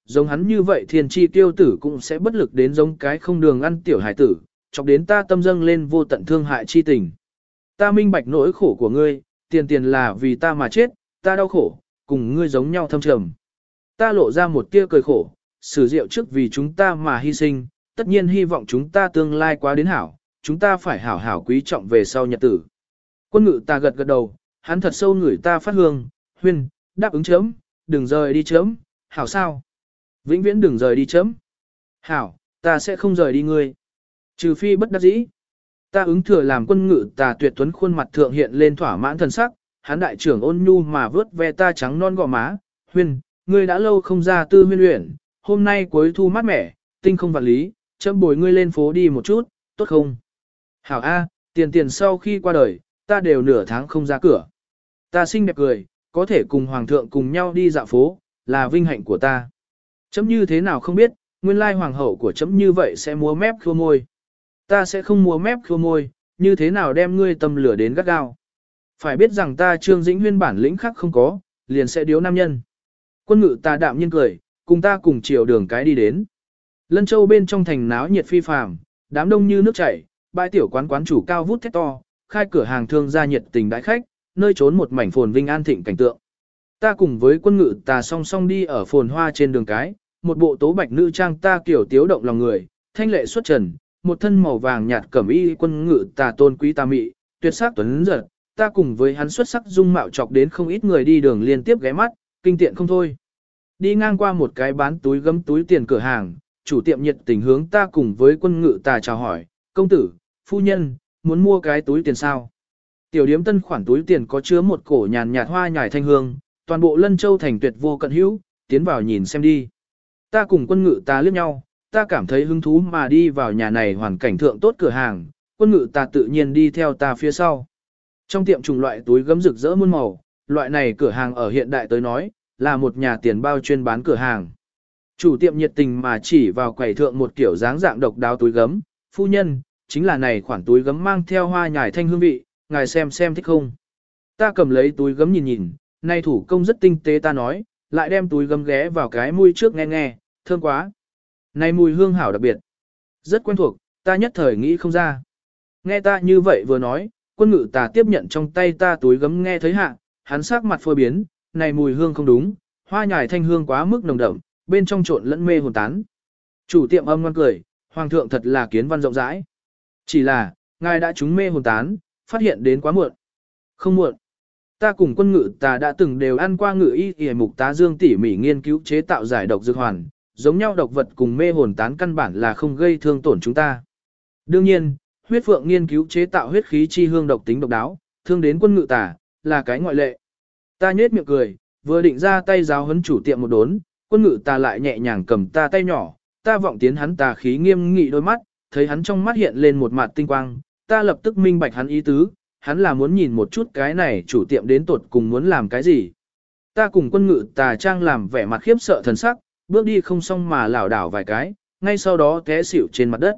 giống hắn như vậy thiên chi tiêu tử cũng sẽ bất lực đến giống cái không đường ăn tiểu hải tử, chọc đến ta tâm dâng lên vô tận thương hại chi tình. Ta minh bạch nỗi khổ của ngươi, tiền tiền là vì ta mà chết, ta đau khổ, cùng ngươi giống nhau thâm trầm. Ta lộ ra một tia cười khổ, sử diệu trước vì chúng ta mà hy sinh, tất nhiên hy vọng chúng ta tương lai quá đến hảo, chúng ta phải hảo hảo quý trọng về sau nhật tử. Quân ngự ta gật gật đầu, hắn thật sâu ngửi ta phát hương, huyên, đáp ứng chấm, đừng rời đi chấm, hảo sao? Vĩnh viễn đừng rời đi chấm. Hảo, ta sẽ không rời đi ngươi. Trừ phi bất đắc dĩ. Ta ứng thừa làm quân ngự tà tuyệt tuấn khuôn mặt thượng hiện lên thỏa mãn thần sắc, hắn đại trưởng ôn nhu mà vớt ve ta trắng non gò má, huyên, ngươi đã lâu không ra tư huyên luyện, hôm nay cuối thu mát mẻ, tinh không vạn lý, chấm bồi ngươi lên phố đi một chút, tốt không? Hảo A, tiền tiền sau khi qua đời, ta đều nửa tháng không ra cửa. Ta xinh đẹp cười, có thể cùng hoàng thượng cùng nhau đi dạo phố, là vinh hạnh của ta. Chấm như thế nào không biết, nguyên lai hoàng hậu của chấm như vậy sẽ múa mép khua môi. Ta sẽ không múa mép khua môi, như thế nào đem ngươi tâm lửa đến gắt gao. Phải biết rằng ta Trương Dĩnh Huyên bản lĩnh khác không có, liền sẽ điếu nam nhân. Quân ngự ta đạm nhiên cười, cùng ta cùng chiều đường cái đi đến. Lân Châu bên trong thành náo nhiệt phi phàm, đám đông như nước chảy, bãi tiểu quán quán chủ cao vút thét to, khai cửa hàng thương gia nhiệt tình đãi khách, nơi trốn một mảnh phồn vinh an thịnh cảnh tượng. Ta cùng với quân ngự ta song song đi ở phồn hoa trên đường cái, một bộ tố bạch nữ trang ta kiểu tiếu động lòng người, thanh lệ xuất trần, một thân màu vàng nhạt cẩm y quân ngự ta tôn quý ta mị, tuyệt sắc tuấn giật, ta cùng với hắn xuất sắc dung mạo chọc đến không ít người đi đường liên tiếp ghé mắt, kinh tiện không thôi. Đi ngang qua một cái bán túi gấm túi tiền cửa hàng, chủ tiệm nhiệt tình hướng ta cùng với quân ngự ta chào hỏi, công tử, phu nhân, muốn mua cái túi tiền sao? Tiểu điếm tân khoản túi tiền có chứa một cổ nhàn nhạt hoa nhài thanh hương, toàn bộ Lân Châu thành tuyệt vô cận hữu, tiến vào nhìn xem đi. Ta cùng quân ngự ta liếc nhau, ta cảm thấy hứng thú mà đi vào nhà này hoàn cảnh thượng tốt cửa hàng, quân ngự ta tự nhiên đi theo ta phía sau. Trong tiệm trùng loại túi gấm rực rỡ muôn màu, loại này cửa hàng ở hiện đại tới nói, là một nhà tiền bao chuyên bán cửa hàng. Chủ tiệm nhiệt tình mà chỉ vào quầy thượng một kiểu dáng dạng độc đáo túi gấm, phu nhân, chính là này khoản túi gấm mang theo hoa nhài thanh hương vị, ngài xem xem thích không. Ta cầm lấy túi gấm nhìn nhìn, này thủ công rất tinh tế ta nói, lại đem túi gấm ghé vào cái mũi trước nghe nghe, thơm quá. Này mùi hương hảo đặc biệt, rất quen thuộc, ta nhất thời nghĩ không ra. Nghe ta như vậy vừa nói, quân ngự ta tiếp nhận trong tay ta túi gấm nghe thấy hạ, hắn sắc mặt phôi biến, này mùi hương không đúng, hoa nhài thanh hương quá mức nồng đậm, bên trong trộn lẫn mê hồn tán. Chủ tiệm âm ngoan cười, hoàng thượng thật là kiến văn rộng rãi. Chỉ là, ngài đã trúng mê hồn tán, phát hiện đến quá muộn. Không muộn. Ta cùng quân ngự ta đã từng đều ăn qua ngự y y mục tá dương tỉ mỉ nghiên cứu chế tạo giải độc dược hoàn, giống nhau độc vật cùng mê hồn tán căn bản là không gây thương tổn chúng ta. Đương nhiên, huyết phượng nghiên cứu chế tạo huyết khí chi hương độc tính độc đáo, thương đến quân ngự ta, là cái ngoại lệ. Ta nhếch miệng cười, vừa định ra tay giáo huấn chủ tiệm một đốn, quân ngự ta lại nhẹ nhàng cầm ta tay nhỏ, ta vọng tiến hắn tà khí nghiêm nghị đôi mắt, thấy hắn trong mắt hiện lên một mặt tinh quang, ta lập tức minh bạch hắn ý tứ, hắn là muốn nhìn một chút cái này chủ tiệm đến tột cùng muốn làm cái gì. Ta cùng quân ngự tà trang làm vẻ mặt khiếp sợ thần sắc, bước đi không xong mà lảo đảo vài cái, ngay sau đó té xỉu trên mặt đất.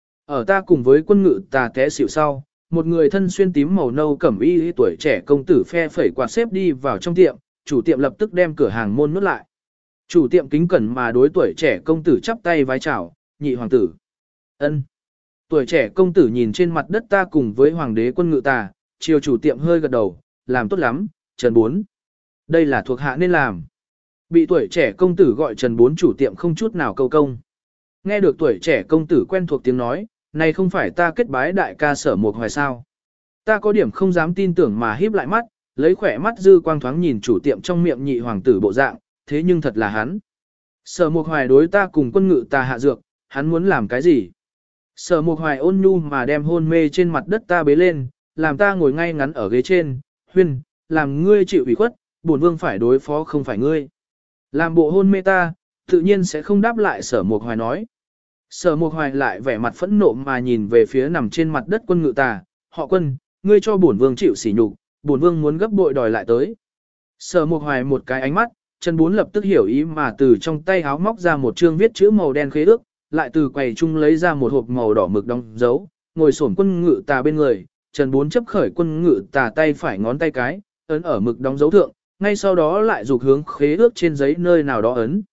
Ở ta cùng với quân ngự tà té xỉu sau, một người thân xuyên tím màu nâu cẩm y tuổi trẻ công tử phe phẩy quạt xếp đi vào trong tiệm, chủ tiệm lập tức đem cửa hàng môn nút lại. Chủ tiệm kính cẩn mà đối tuổi trẻ công tử chắp tay vái chào, nhị hoàng tử. Ân. Tuổi trẻ công tử nhìn trên mặt đất ta cùng với hoàng đế quân ngự tà, chiều chủ tiệm hơi gật đầu, làm tốt lắm, Trần Bốn. Đây là thuộc hạ nên làm. Bị tuổi trẻ công tử gọi Trần Bốn chủ tiệm không chút nào câu công. Nghe được tuổi trẻ công tử quen thuộc tiếng nói, này không phải ta kết bái đại ca Sở Mộc Hoài sao. Ta có điểm không dám tin tưởng mà híp lại mắt, lấy khỏe mắt dư quang thoáng nhìn chủ tiệm trong miệng nhị hoàng tử bộ dạng, thế nhưng thật là hắn. Sở Mộc Hoài đối ta cùng quân ngự ta hạ dược, hắn muốn làm cái gì? Sở Mộc Hoài ôn nhu mà đem hôn mê trên mặt đất ta bế lên, làm ta ngồi ngay ngắn ở ghế trên, huyên, làm ngươi chịu ủy khuất, bổn vương phải đối phó không phải ngươi. Làm bộ hôn mê ta, tự nhiên sẽ không đáp lại Sở Mộc Hoài nói. Sở Mộc Hoài lại vẻ mặt phẫn nộ mà nhìn về phía nằm trên mặt đất quân ngự tà, họ quân, ngươi cho bổn vương chịu sỉ nhục, bổn vương muốn gấp bội đòi lại tới. Sở Mộc Hoài một cái ánh mắt, Trần Bốn lập tức hiểu ý mà từ trong tay háo móc ra một chương viết chữ màu đen khế ước, lại từ quầy chung lấy ra một hộp màu đỏ mực đóng dấu, ngồi xổm quân ngự tà bên người, Trần Bốn chấp khởi quân ngự tà tay phải ngón tay cái, ấn ở mực đóng dấu thượng, ngay sau đó lại dục hướng khế ước trên giấy nơi nào đó ấn.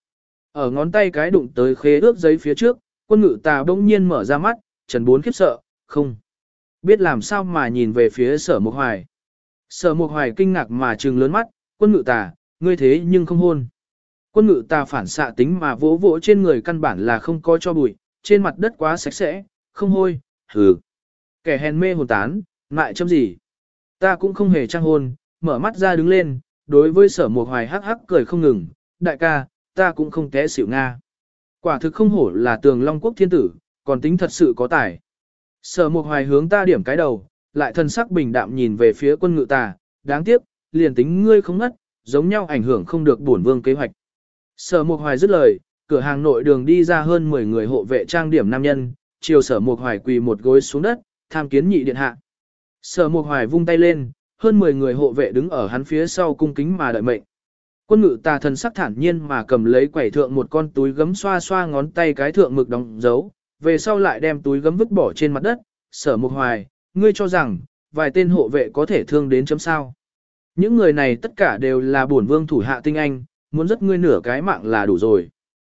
Ở ngón tay cái đụng tới khế ước giấy phía trước, quân ngự tà bỗng nhiên mở ra mắt, Trần Bốn khiếp sợ, không biết làm sao mà nhìn về phía Sở Mục Hoài. Sở Mục Hoài kinh ngạc mà trừng lớn mắt, quân ngự tà, ngươi thế nhưng không hôn. Quân ngự tà phản xạ tính mà vỗ vỗ trên người căn bản là không có cho bụi, trên mặt đất quá sạch sẽ, không hôi, hừ. Kẻ hèn mê hồn tán, ngại chấm gì. Ta cũng không hề trang hôn, mở mắt ra đứng lên, đối với Sở Mục Hoài hắc hắc cười không ngừng, đại ca, ta cũng không té xỉu Nga. Quả thực không hổ là tường Long Quốc thiên tử, còn tính thật sự có tài. Sở Mục Hoài hướng ta điểm cái đầu, lại thân sắc bình đạm nhìn về phía quân ngự tà, đáng tiếc, liền tính ngươi không ngất, giống nhau ảnh hưởng không được bổn vương kế hoạch. Sở Mục Hoài dứt lời, cửa hàng nội đường đi ra hơn mười người hộ vệ trang điểm nam nhân, chiều Sở Mục Hoài quỳ một gối xuống đất, tham kiến nhị điện hạ. Sở Mục Hoài vung tay lên, hơn mười người hộ vệ đứng ở hắn phía sau cung kính mà đợi mệnh. Quân ngự tà thần sắc thản nhiên mà cầm lấy quẩy thượng một con túi gấm xoa xoa ngón tay cái thượng mực đóng dấu, về sau lại đem túi gấm vứt bỏ trên mặt đất. Sở Mục Hoài, ngươi cho rằng, vài tên hộ vệ có thể thương đến chấm sao. Những người này tất cả đều là bổn vương thủ hạ tinh anh, muốn rất ngươi nửa cái mạng là đủ rồi.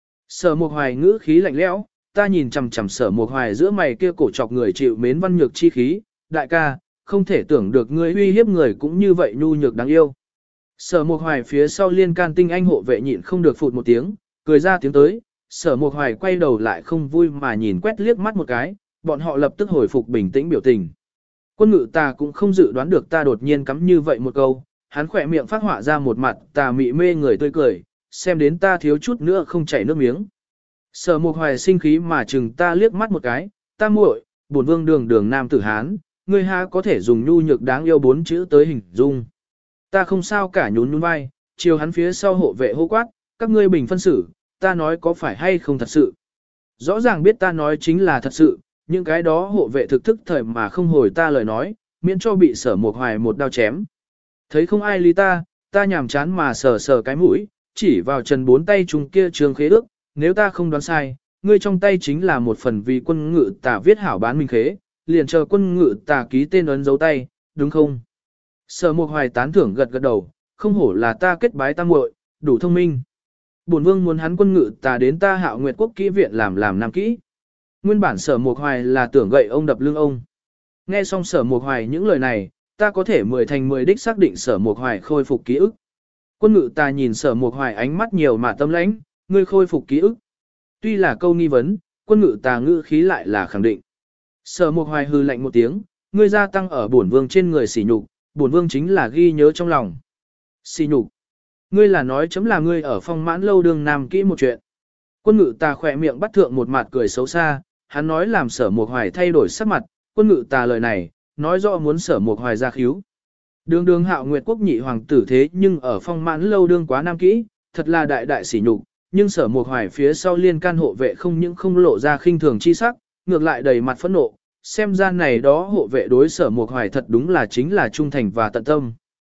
Sở Mục Hoài ngữ khí lạnh lẽo, ta nhìn chằm chằm Sở Mục Hoài giữa mày kia cổ chọc người chịu mến văn nhược chi khí, đại ca, không thể tưởng được ngươi uy hiếp người cũng như vậy nhu nhược đáng yêu. Sở Mục Hoài phía sau liên can tinh anh hộ vệ nhịn không được phụt một tiếng, cười ra tiếng tới, Sở Mục Hoài quay đầu lại không vui mà nhìn quét liếc mắt một cái, bọn họ lập tức hồi phục bình tĩnh biểu tình. Quân ngự tà cũng không dự đoán được ta đột nhiên cắm như vậy một câu, hắn khỏe miệng phát họa ra một mặt tà mị mê người tươi cười, xem đến ta thiếu chút nữa không chảy nước miếng. Sở Mục Hoài sinh khí mà chừng ta liếc mắt một cái, ta muội, bổn vương đường đường nam tử Hán, ngươi ha có thể dùng nhu nhược đáng yêu bốn chữ tới hình dung. Ta không sao cả nhún nhún vai, chiều hắn phía sau hộ vệ hô quát, các ngươi bình phân xử, ta nói có phải hay không thật sự. Rõ ràng biết ta nói chính là thật sự, những cái đó hộ vệ thực thức thời mà không hồi ta lời nói, miễn cho bị Sở Mục Hoài một đao chém. Thấy không ai lý ta, ta nhàm chán mà sờ sờ cái mũi, chỉ vào Trần Bốn tay chúng kia trường khế ước, nếu ta không đoán sai, ngươi trong tay chính là một phần vì quân ngự tà viết hảo bán mình khế, liền chờ quân ngự tà ký tên ấn dấu tay, đúng không? Sở Mục Hoài tán thưởng gật gật đầu, không hổ là ta kết bái tam muội, đủ thông minh. Bổn vương muốn hắn quân ngự tà đến ta Hạo Nguyệt Quốc kỹ viện làm làm nam kỹ. Nguyên bản Sở Mục Hoài là tưởng gậy ông đập lưng ông. Nghe xong Sở Mục Hoài những lời này, ta có thể mười thành mười đích xác định Sở Mục Hoài khôi phục ký ức. Quân ngự tà nhìn Sở Mục Hoài ánh mắt nhiều mà tâm lãnh, ngươi khôi phục ký ức. Tuy là câu nghi vấn, quân ngự tà ngữ khí lại là khẳng định. Sở Mục Hoài hư lạnh một tiếng, ngươi gia tăng ở bổn vương trên người sỉ nhục, bổn vương chính là ghi nhớ trong lòng. Sỉ nhục. Ngươi là nói chấm là ngươi ở Phong Mãn lâu đường nam kỹ một chuyện. Quân ngự tà khỏe miệng bắt thượng một mặt cười xấu xa, hắn nói làm Sở Mục Hoài thay đổi sắc mặt, quân ngự tà lời này, nói rõ muốn Sở Mục Hoài ra khíu. Đường đường Hạo Nguyệt Quốc nhị hoàng tử thế nhưng ở Phong Mãn lâu đương quá nam kỹ, thật là đại đại sỉ nhục, nhưng Sở Mục Hoài phía sau liên can hộ vệ không những không lộ ra khinh thường chi sắc, ngược lại đầy mặt phẫn nộ, xem ra này đó hộ vệ đối Sở Mục Hoài thật đúng là chính là trung thành và tận tâm.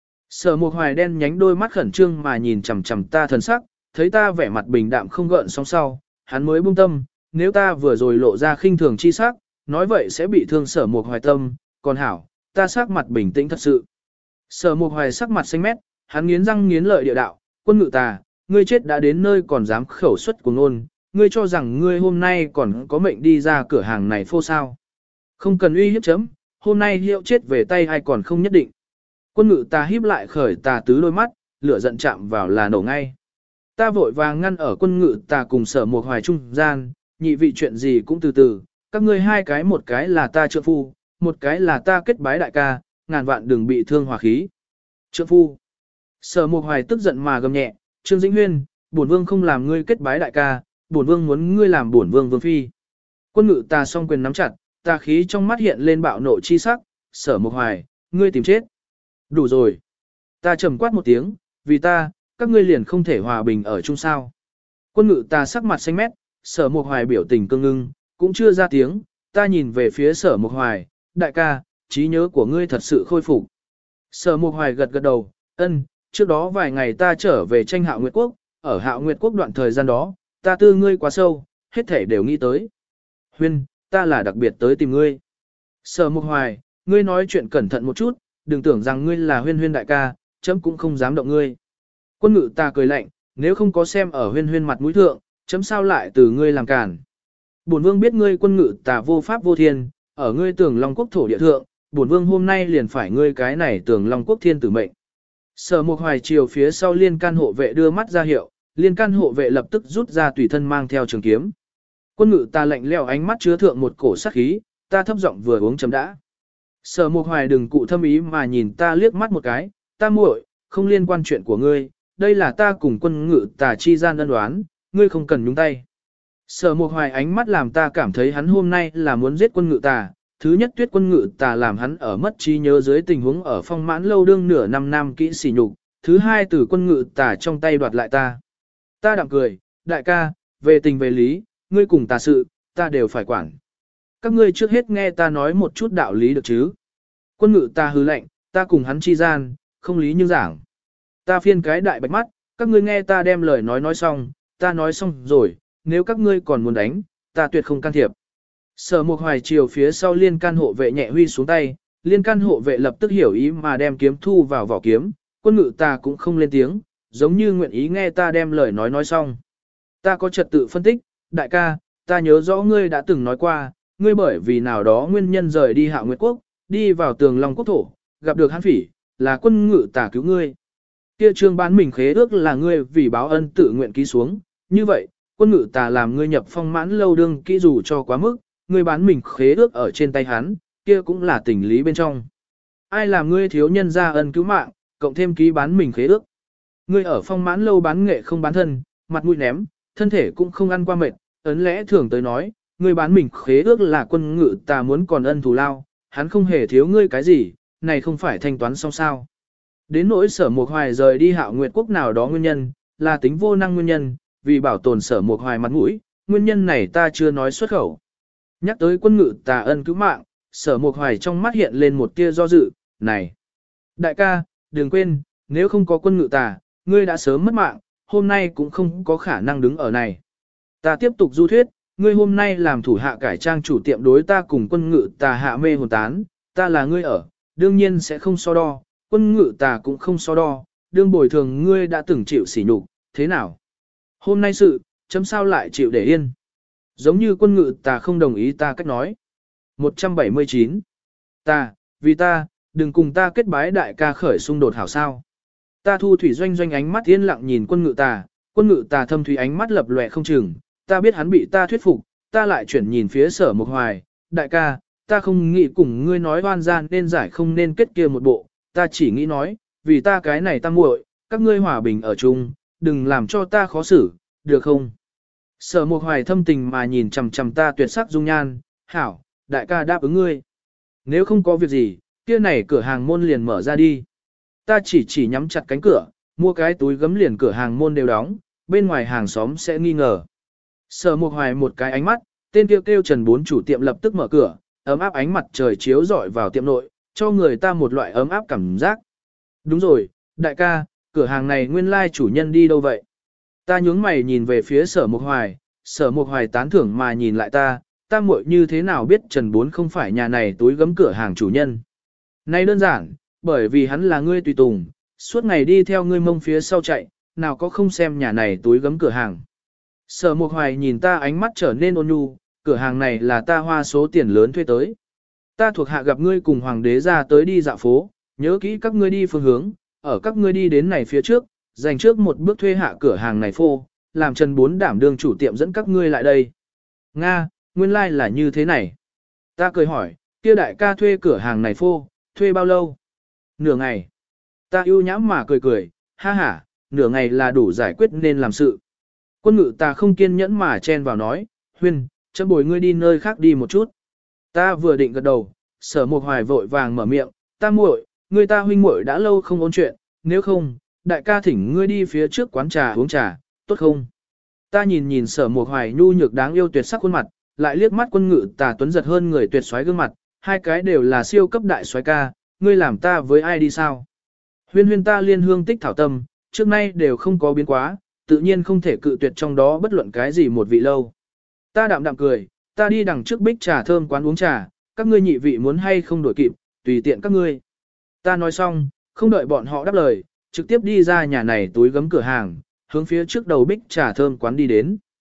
Sở Mục Hoài đen nhánh đôi mắt khẩn trương mà nhìn chằm chằm ta thần sắc, thấy ta vẻ mặt bình đạm không gợn sóng sau, hắn mới buông tâm, nếu ta vừa rồi lộ ra khinh thường chi sắc, nói vậy sẽ bị thương Sở Mục Hoài tâm, còn hảo, ta sắc mặt bình tĩnh thật sự. Sở Mục Hoài sắc mặt xanh mét, hắn nghiến răng nghiến lợi địa đạo, quân ngự tà, ngươi chết đã đến nơi còn dám khẩu xuất của ngôn, ngươi cho rằng ngươi hôm nay còn có mệnh đi ra cửa hàng này phô sao. Không cần uy hiếp chấm, hôm nay hiệu chết về tay ai còn không nhất định. Quân ngự tà híp lại khởi tà tứ đôi mắt, lửa giận chạm vào là nổ ngay. Ta vội vàng ngăn ở quân ngự tà cùng Sở Mục Hoài trung gian, nhị vị chuyện gì cũng từ từ, các ngươi hai cái một cái là ta trượng phu, một cái là ta kết bái đại ca, ngàn vạn đừng bị thương hòa khí. Trượng phu. Sở Mục Hoài tức giận mà gầm nhẹ, Trương Dĩnh Huyên, bổn vương không làm ngươi kết bái đại ca, bổn vương muốn ngươi làm bổn vương vương phi. Quân ngự tà song quyền nắm chặt, tà khí trong mắt hiện lên bạo nộ chi sắc, Sở Mục Hoài, ngươi tìm chết. Đủ rồi. Ta trầm quát một tiếng, vì ta, các ngươi liền không thể hòa bình ở chung sao. Quân ngự tà sắc mặt xanh mét, Sở Mục Hoài biểu tình cương ngưng, cũng chưa ra tiếng, ta nhìn về phía Sở Mục Hoài, đại ca, trí nhớ của ngươi thật sự khôi phục. Sở Mục Hoài gật gật đầu, ân, trước đó vài ngày ta trở về tranh Hạo Nguyệt Quốc, ở Hạo Nguyệt Quốc đoạn thời gian đó, ta tư ngươi quá sâu, hết thể đều nghĩ tới. Huyên, ta là đặc biệt tới tìm ngươi. Sở Mục Hoài, ngươi nói chuyện cẩn thận một chút, đừng tưởng rằng ngươi là Huyên Huyên đại ca, chấm cũng không dám động ngươi. Quân ngự ta cười lạnh, nếu không có xem ở Huyên Huyên mặt mũi thượng, chấm sao lại từ ngươi làm cản. Bổn vương biết ngươi quân ngự tà vô pháp vô thiên, ở ngươi tường Long quốc thổ địa thượng, bổn vương hôm nay liền phải ngươi cái này tường Long quốc thiên tử mệnh. Sở Mục Hoài chiều phía sau liên can hộ vệ đưa mắt ra hiệu, liên can hộ vệ lập tức rút ra tùy thân mang theo trường kiếm. Quân ngự ta lạnh lẽo ánh mắt chứa thượng một cổ sát khí, ta thấp giọng vừa uống chấm đã. Sở Mục Hoài đừng cụ thâm ý mà nhìn ta liếc mắt một cái, ta muội, không liên quan chuyện của ngươi, đây là ta cùng quân ngự tà chi gian ân đoán, ngươi không cần nhúng tay. Sở Mục Hoài ánh mắt làm ta cảm thấy hắn hôm nay là muốn giết quân ngự tà, thứ nhất tuyết quân ngự tà làm hắn ở mất trí nhớ dưới tình huống ở phong mãn lâu đương nửa năm năm kỹ sỉ nhục, thứ hai từ quân ngự tà trong tay đoạt lại ta. Ta đạm cười, đại ca, về tình về lý, ngươi cùng tà sự, ta đều phải quản. Các ngươi trước hết nghe ta nói một chút đạo lý được chứ. Quân ngự ta hứ lệnh, ta cùng hắn chi gian, không lý nhưng giảng. Ta phiên cái đại bạch mắt, các ngươi nghe ta đem lời nói nói xong, ta nói xong rồi, nếu các ngươi còn muốn đánh, ta tuyệt không can thiệp. Sở Mục Hoài chiều phía sau liên can hộ vệ nhẹ huy xuống tay, liên can hộ vệ lập tức hiểu ý mà đem kiếm thu vào vỏ kiếm, quân ngự ta cũng không lên tiếng, giống như nguyện ý nghe ta đem lời nói nói xong. Ta có trật tự phân tích, đại ca, ta nhớ rõ ngươi đã từng nói qua, ngươi bởi vì nào đó nguyên nhân rời đi Hạo Nguyệt Quốc, đi vào tường Long Quốc thổ, gặp được hán phỉ, là quân ngự tà cứu ngươi. Kia trương bán mình khế ước là ngươi vì báo ân tự nguyện ký xuống, như vậy, quân ngự tà làm ngươi nhập phong mãn lâu đương kỹ dù cho quá mức, ngươi bán mình khế ước ở trên tay hắn, kia cũng là tình lý bên trong. Ai làm ngươi thiếu nhân ra ân cứu mạng, cộng thêm ký bán mình khế ước. Ngươi ở phong mãn lâu bán nghệ không bán thân, mặt mũi ném, thân thể cũng không ăn qua mệt, ấn lẽ thường tới nói, ngươi bán mình khế ước là quân ngự tà muốn còn ân thù lao, hắn không hề thiếu ngươi cái gì, này không phải thanh toán xong sao. Đến nỗi Sở Mục Hoài rời đi Hạo Nguyệt Quốc nào đó nguyên nhân, là tính vô năng nguyên nhân, vì bảo tồn Sở Mục Hoài mặt mũi, nguyên nhân này ta chưa nói xuất khẩu. Nhắc tới quân ngự tà ân cứu mạng, Sở Mục Hoài trong mắt hiện lên một tia do dự, này. Đại ca, đừng quên, nếu không có quân ngự tà, ngươi đã sớm mất mạng, hôm nay cũng không có khả năng đứng ở này. Ta tiếp tục du thuyết, ngươi hôm nay làm thủ hạ cải trang chủ tiệm đối ta cùng quân ngự tà hạ mê hồn tán, ta là ngươi ở, đương nhiên sẽ không so đo, quân ngự tà cũng không so đo, đương bồi thường ngươi đã từng chịu sỉ nhục, thế nào? Hôm nay sự, chấm sao lại chịu để yên? Giống như quân ngự tà không đồng ý ta cách nói. một trăm bảy mươi chín. Ta, vì ta, đừng cùng ta kết bái đại ca khởi xung đột hảo sao. Ta thu thủy doanh doanh ánh mắt yên lặng nhìn quân ngự tà, quân ngự tà thâm thủy ánh mắt lập lòe không chừng, ta biết hắn bị ta thuyết phục, ta lại chuyển nhìn phía Sở Mục Hoài, đại ca, ta không nghĩ cùng ngươi nói oan gian nên giải không nên kết kia một bộ, ta chỉ nghĩ nói, vì ta cái này ta muội, các ngươi hòa bình ở chung, đừng làm cho ta khó xử, được không? Sở Mục Hoài thâm tình mà nhìn chằm chằm ta tuyệt sắc dung nhan, hảo, đại ca đáp ứng ngươi. Nếu không có việc gì, kia này cửa hàng môn liền mở ra đi. Ta chỉ chỉ nhắm chặt cánh cửa, mua cái túi gấm liền cửa hàng môn đều đóng, bên ngoài hàng xóm sẽ nghi ngờ. Sở Mục Hoài một cái ánh mắt, tên kêu kêu Trần Bốn chủ tiệm lập tức mở cửa, ấm áp ánh mặt trời chiếu rọi vào tiệm nội, cho người ta một loại ấm áp cảm giác. Đúng rồi, đại ca, cửa hàng này nguyên lai chủ nhân đi đâu vậy? Ta nhướng mày nhìn về phía Sở Mục Hoài, Sở Mục Hoài tán thưởng mà nhìn lại ta, ta muội như thế nào biết Trần Bốn không phải nhà này túi gấm cửa hàng chủ nhân? Này đơn giản, bởi vì hắn là ngươi tùy tùng, suốt ngày đi theo ngươi mông phía sau chạy, nào có không xem nhà này túi gấm cửa hàng. Sở Mục Hoài nhìn ta ánh mắt trở nên ôn nhu, cửa hàng này là ta hoa số tiền lớn thuê tới. Ta thuộc hạ gặp ngươi cùng hoàng đế ra tới đi dạo phố, nhớ kỹ các ngươi đi phương hướng, ở các ngươi đi đến này phía trước, dành trước một bước thuê hạ cửa hàng này phô, làm Trần Bốn đảm đương chủ tiệm dẫn các ngươi lại đây. Nga, nguyên lai like là như thế này. Ta cười hỏi, kia đại ca thuê cửa hàng này phô, thuê bao lâu? Nửa ngày. Ta ưu nhãm mà cười cười, ha ha, nửa ngày là đủ giải quyết nên làm sự. Quân ngự ta không kiên nhẫn mà chen vào nói, Huyên, chấm bồi ngươi đi nơi khác đi một chút. Ta vừa định gật đầu, Sở Mục Hoài vội vàng mở miệng, ta muội, ngươi ta huynh muội đã lâu không ôn chuyện, nếu không, đại ca thỉnh ngươi đi phía trước quán trà uống trà, tốt không? Ta nhìn nhìn Sở Mục Hoài nhu nhược đáng yêu tuyệt sắc khuôn mặt, lại liếc mắt quân ngự tà tuấn giật hơn người tuyệt xoáy gương mặt, hai cái đều là siêu cấp đại xoáy ca, ngươi làm ta với ai đi sao? Huyên huyên ta liên hương tích thảo tâm, trước nay đều không có biến quá, tự nhiên không thể cự tuyệt trong đó bất luận cái gì một vị lâu. Ta đạm đạm cười, ta đi đằng trước bích trà thơm quán uống trà, các ngươi nhị vị muốn hay không đổi kịp, tùy tiện các ngươi. Ta nói xong, không đợi bọn họ đáp lời, trực tiếp đi ra nhà này túi gấm cửa hàng, hướng phía trước đầu bích trà thơm quán đi đến.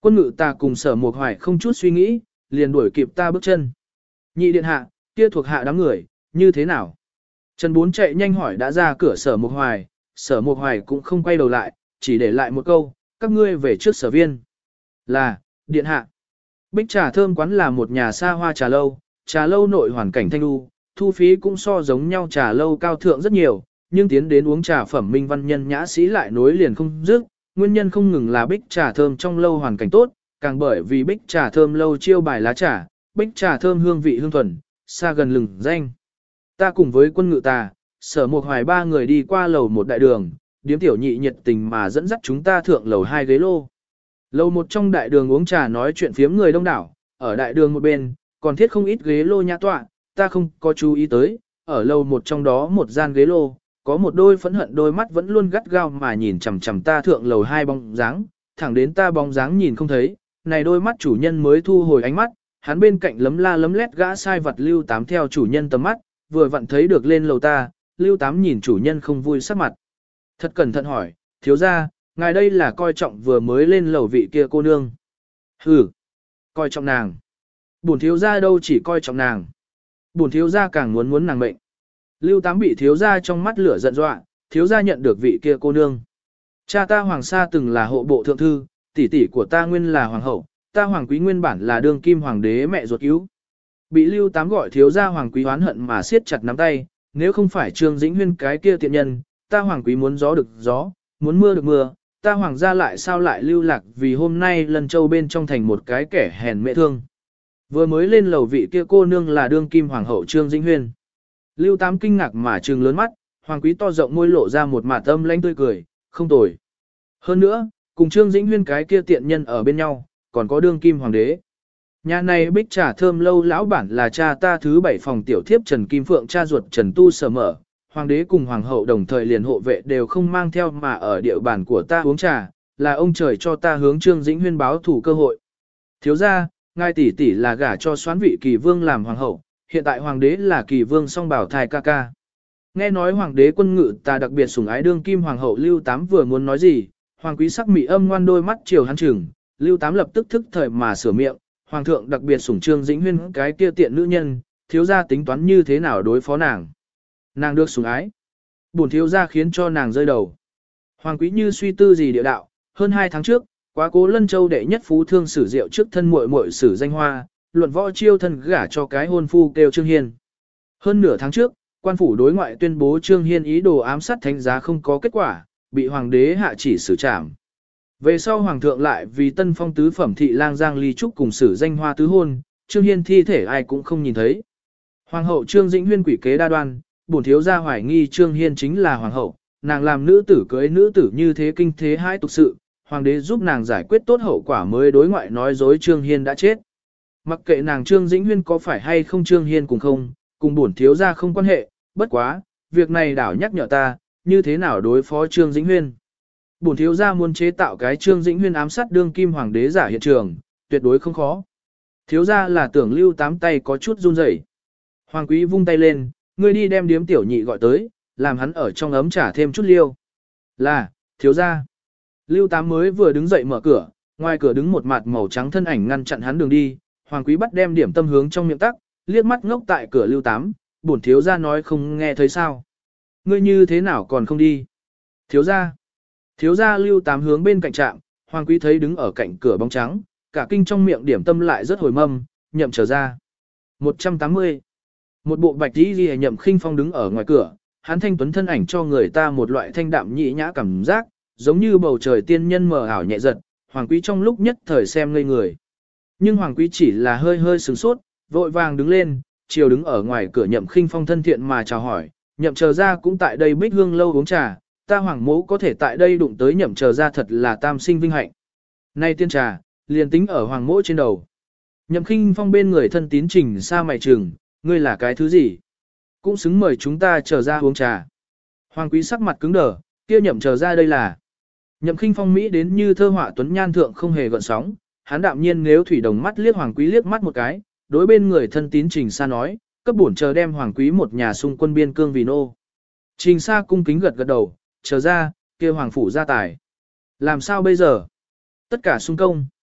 Quân ngự ta cùng Sở Mộc Hoài không chút suy nghĩ, liền đuổi kịp ta bước chân. Nhị điện hạ, kia thuộc hạ đám người, như thế nào? Trần Bốn chạy nhanh hỏi đã ra cửa Sở Mộc Hoài, Sở Mộc Hoài cũng không quay đầu lại, chỉ để lại một câu, các ngươi về trước sở viên. Là, điện hạ. Bích trà thơm quán là một nhà xa hoa trà lâu, trà lâu nội hoàn cảnh thanh lưu, thu phí cũng so giống nhau trà lâu cao thượng rất nhiều, nhưng tiến đến uống trà phẩm minh văn nhân nhã sĩ lại nối liền không dứt. Nguyên nhân không ngừng là bích trà thơm trong lâu hoàn cảnh tốt, càng bởi vì bích trà thơm lâu chiêu bài lá trà, bích trà thơm hương vị hương thuần, xa gần lừng danh. Ta cùng với quân ngự tà, Sở Mộc Hoài ba người đi qua lầu một đại đường, điếm tiểu nhị nhiệt tình mà dẫn dắt chúng ta thượng lầu hai ghế lô. Lầu một trong đại đường uống trà nói chuyện phiếm người đông đảo, ở đại đường một bên, còn thiết không ít ghế lô nhã tọa, ta không có chú ý tới, ở lầu một trong đó một gian ghế lô, có một đôi phẫn hận đôi mắt vẫn luôn gắt gao mà nhìn chằm chằm ta thượng lầu hai bóng dáng, thẳng đến ta bóng dáng nhìn không thấy, này đôi mắt chủ nhân mới thu hồi ánh mắt, hắn bên cạnh lấm la lấm lét gã sai vật Lưu Tám theo chủ nhân tầm mắt, vừa vặn thấy được lên lầu ta, Lưu Tám nhìn chủ nhân không vui sắc mặt. Thật cẩn thận hỏi, thiếu gia, ngài đây là coi trọng vừa mới lên lầu vị kia cô nương. Hừ, coi trọng nàng. Bổn thiếu gia đâu chỉ coi trọng nàng. Bổn thiếu gia càng muốn muốn nàng mệnh. Lưu Tám bị thiếu gia trong mắt lửa giận dọa, thiếu gia nhận được vị kia cô nương. Cha ta Hoàng Sa từng là hộ bộ thượng thư, tỷ tỷ của ta nguyên là hoàng hậu, ta Hoàng Quý nguyên bản là đương kim hoàng đế mẹ ruột cứu. Bị Lưu Tám gọi thiếu gia Hoàng Quý oán hận mà siết chặt nắm tay, nếu không phải Trương Dĩnh Huyên cái kia tiện nhân, ta Hoàng Quý muốn gió được gió, muốn mưa được mưa, ta Hoàng gia lại sao lại lưu lạc vì hôm nay Lân Châu bên trong thành một cái kẻ hèn mẹ thương. Vừa mới lên lầu vị kia cô nương là đương kim hoàng hậu Trương Dĩnh Huyên. Lưu Tám kinh ngạc mà trừng lớn mắt, Hoàng Quý to rộng môi lộ ra một mạt âm lãnh tươi cười, không tồi. Hơn nữa, cùng Trương Dĩnh Huyên cái kia tiện nhân ở bên nhau, còn có đương kim hoàng đế. Nhà này bích trà thơm lâu lão bản là cha ta thứ bảy phòng tiểu thiếp Trần Kim Phượng cha ruột Trần Tu Sở mở, hoàng đế cùng hoàng hậu đồng thời liền hộ vệ đều không mang theo mà ở địa bàn của ta uống trà, là ông trời cho ta hướng Trương Dĩnh Huyên báo thủ cơ hội. Thiếu gia, ngài tỷ tỷ là gả cho soán vị kỳ vương làm hoàng hậu, hiện tại hoàng đế là kỳ vương song bảo thai ca ca. Nghe nói hoàng đế quân ngự ta đặc biệt sủng ái đương kim hoàng hậu Lưu Tám vừa muốn nói gì, hoàng quý sắc mị âm ngoan đôi mắt chiều hắn chừng, Lưu Tám lập tức thức thời mà sửa miệng, hoàng thượng đặc biệt sủng Trương Dĩnh Huyên cái kia tiện nữ nhân, thiếu gia tính toán như thế nào đối phó nàng. Nàng được sủng ái, bổn thiếu gia khiến cho nàng rơi đầu. Hoàng quý như suy tư gì địa đạo, hơn hai tháng trước, quá cố Lân Châu đệ nhất phú thương sử diệu trước thân muội muội sử danh hoa, luận võ chiêu thân gả cho cái hôn phu kêu Trương Hiên. Hơn nửa tháng trước, quan phủ đối ngoại tuyên bố Trương Hiên ý đồ ám sát thánh giá không có kết quả, bị hoàng đế hạ chỉ xử trảm. Về sau hoàng thượng lại vì tân phong tứ phẩm thị lang Giang Ly Trúc cùng sử danh hoa tứ hôn, Trương Hiên thi thể ai cũng không nhìn thấy. Hoàng hậu Trương Dĩnh Huyên quỷ kế đa đoan, bổn thiếu gia hoài nghi Trương Hiên chính là hoàng hậu, nàng làm nữ tử cưới nữ tử như thế kinh thế hai tục sự, hoàng đế giúp nàng giải quyết tốt hậu quả mới đối ngoại nói dối Trương Hiên đã chết. Mặc kệ nàng Trương Dĩnh Huyên có phải hay không Trương Hiên cùng không, cùng bổn thiếu gia không quan hệ, bất quá, việc này đảo nhắc nhở ta, như thế nào đối phó Trương Dĩnh Huyên. Bổn thiếu gia muốn chế tạo cái Trương Dĩnh Huyên ám sát đương kim hoàng đế giả hiện trường, tuyệt đối không khó. Thiếu gia là tưởng Lưu Tám tay có chút run rẩy. Hoàng quý vung tay lên, ngươi đi đem điếm tiểu nhị gọi tới, làm hắn ở trong ấm trả thêm chút liêu. Là, thiếu gia. Lưu Tám mới vừa đứng dậy mở cửa, ngoài cửa đứng một mặt màu trắng thân ảnh ngăn chặn hắn đường đi, Hoàng quý bắt đem điểm tâm hướng trong miệng tắc, liếc mắt ngốc tại cửa Lưu Tám, bổn thiếu gia nói không nghe thấy sao. Ngươi như thế nào còn không đi? Thiếu gia. Thiếu gia Lưu Tám hướng bên cạnh trạm, Hoàng quý thấy đứng ở cạnh cửa bóng trắng, cả kinh trong miệng điểm tâm lại rất hồi mâm, nhậm trở ra. một trăm tám mươi. Một bộ bạch y liễu Nhậm Khinh Phong đứng ở ngoài cửa, hắn thanh tuấn thân ảnh cho người ta một loại thanh đạm nhĩ nhã cảm giác, giống như bầu trời tiên nhân mờ ảo nhẹ giật, Hoàng quý trong lúc nhất thời xem ngây người. Nhưng Hoàng quý chỉ là hơi hơi sửng sốt, vội vàng đứng lên, chiều đứng ở ngoài cửa Nhậm Khinh Phong thân thiện mà chào hỏi, Nhậm chờ ra cũng tại đây Bích Hương lâu uống trà, ta Hoàng mẫu có thể tại đây đụng tới Nhậm chờ ra thật là tam sinh vinh hạnh. Nay tiên trà, liền tính ở Hoàng mẫu trên đầu. Nhậm Khinh Phong bên người thân tín Trình Sa mày trừng, ngươi là cái thứ gì? Cũng xứng mời chúng ta chờ ra uống trà. Hoàng quý sắc mặt cứng đờ, kia Nhậm chờ ra đây là. Nhậm Khinh Phong Mỹ đến như thơ họa tuấn nhan thượng không hề gợn sóng, hắn đạm nhiên nếu thủy đồng mắt liếc Hoàng quý liếc mắt một cái, đối bên người thân tín Trình Sa nói, cấp bổn chờ đem Hoàng quý một nhà xung quân biên cương vì nô. Trình Sa cung kính gật gật đầu, chờ ra, kia Hoàng phủ ra tài. Làm sao bây giờ? Tất cả xung công.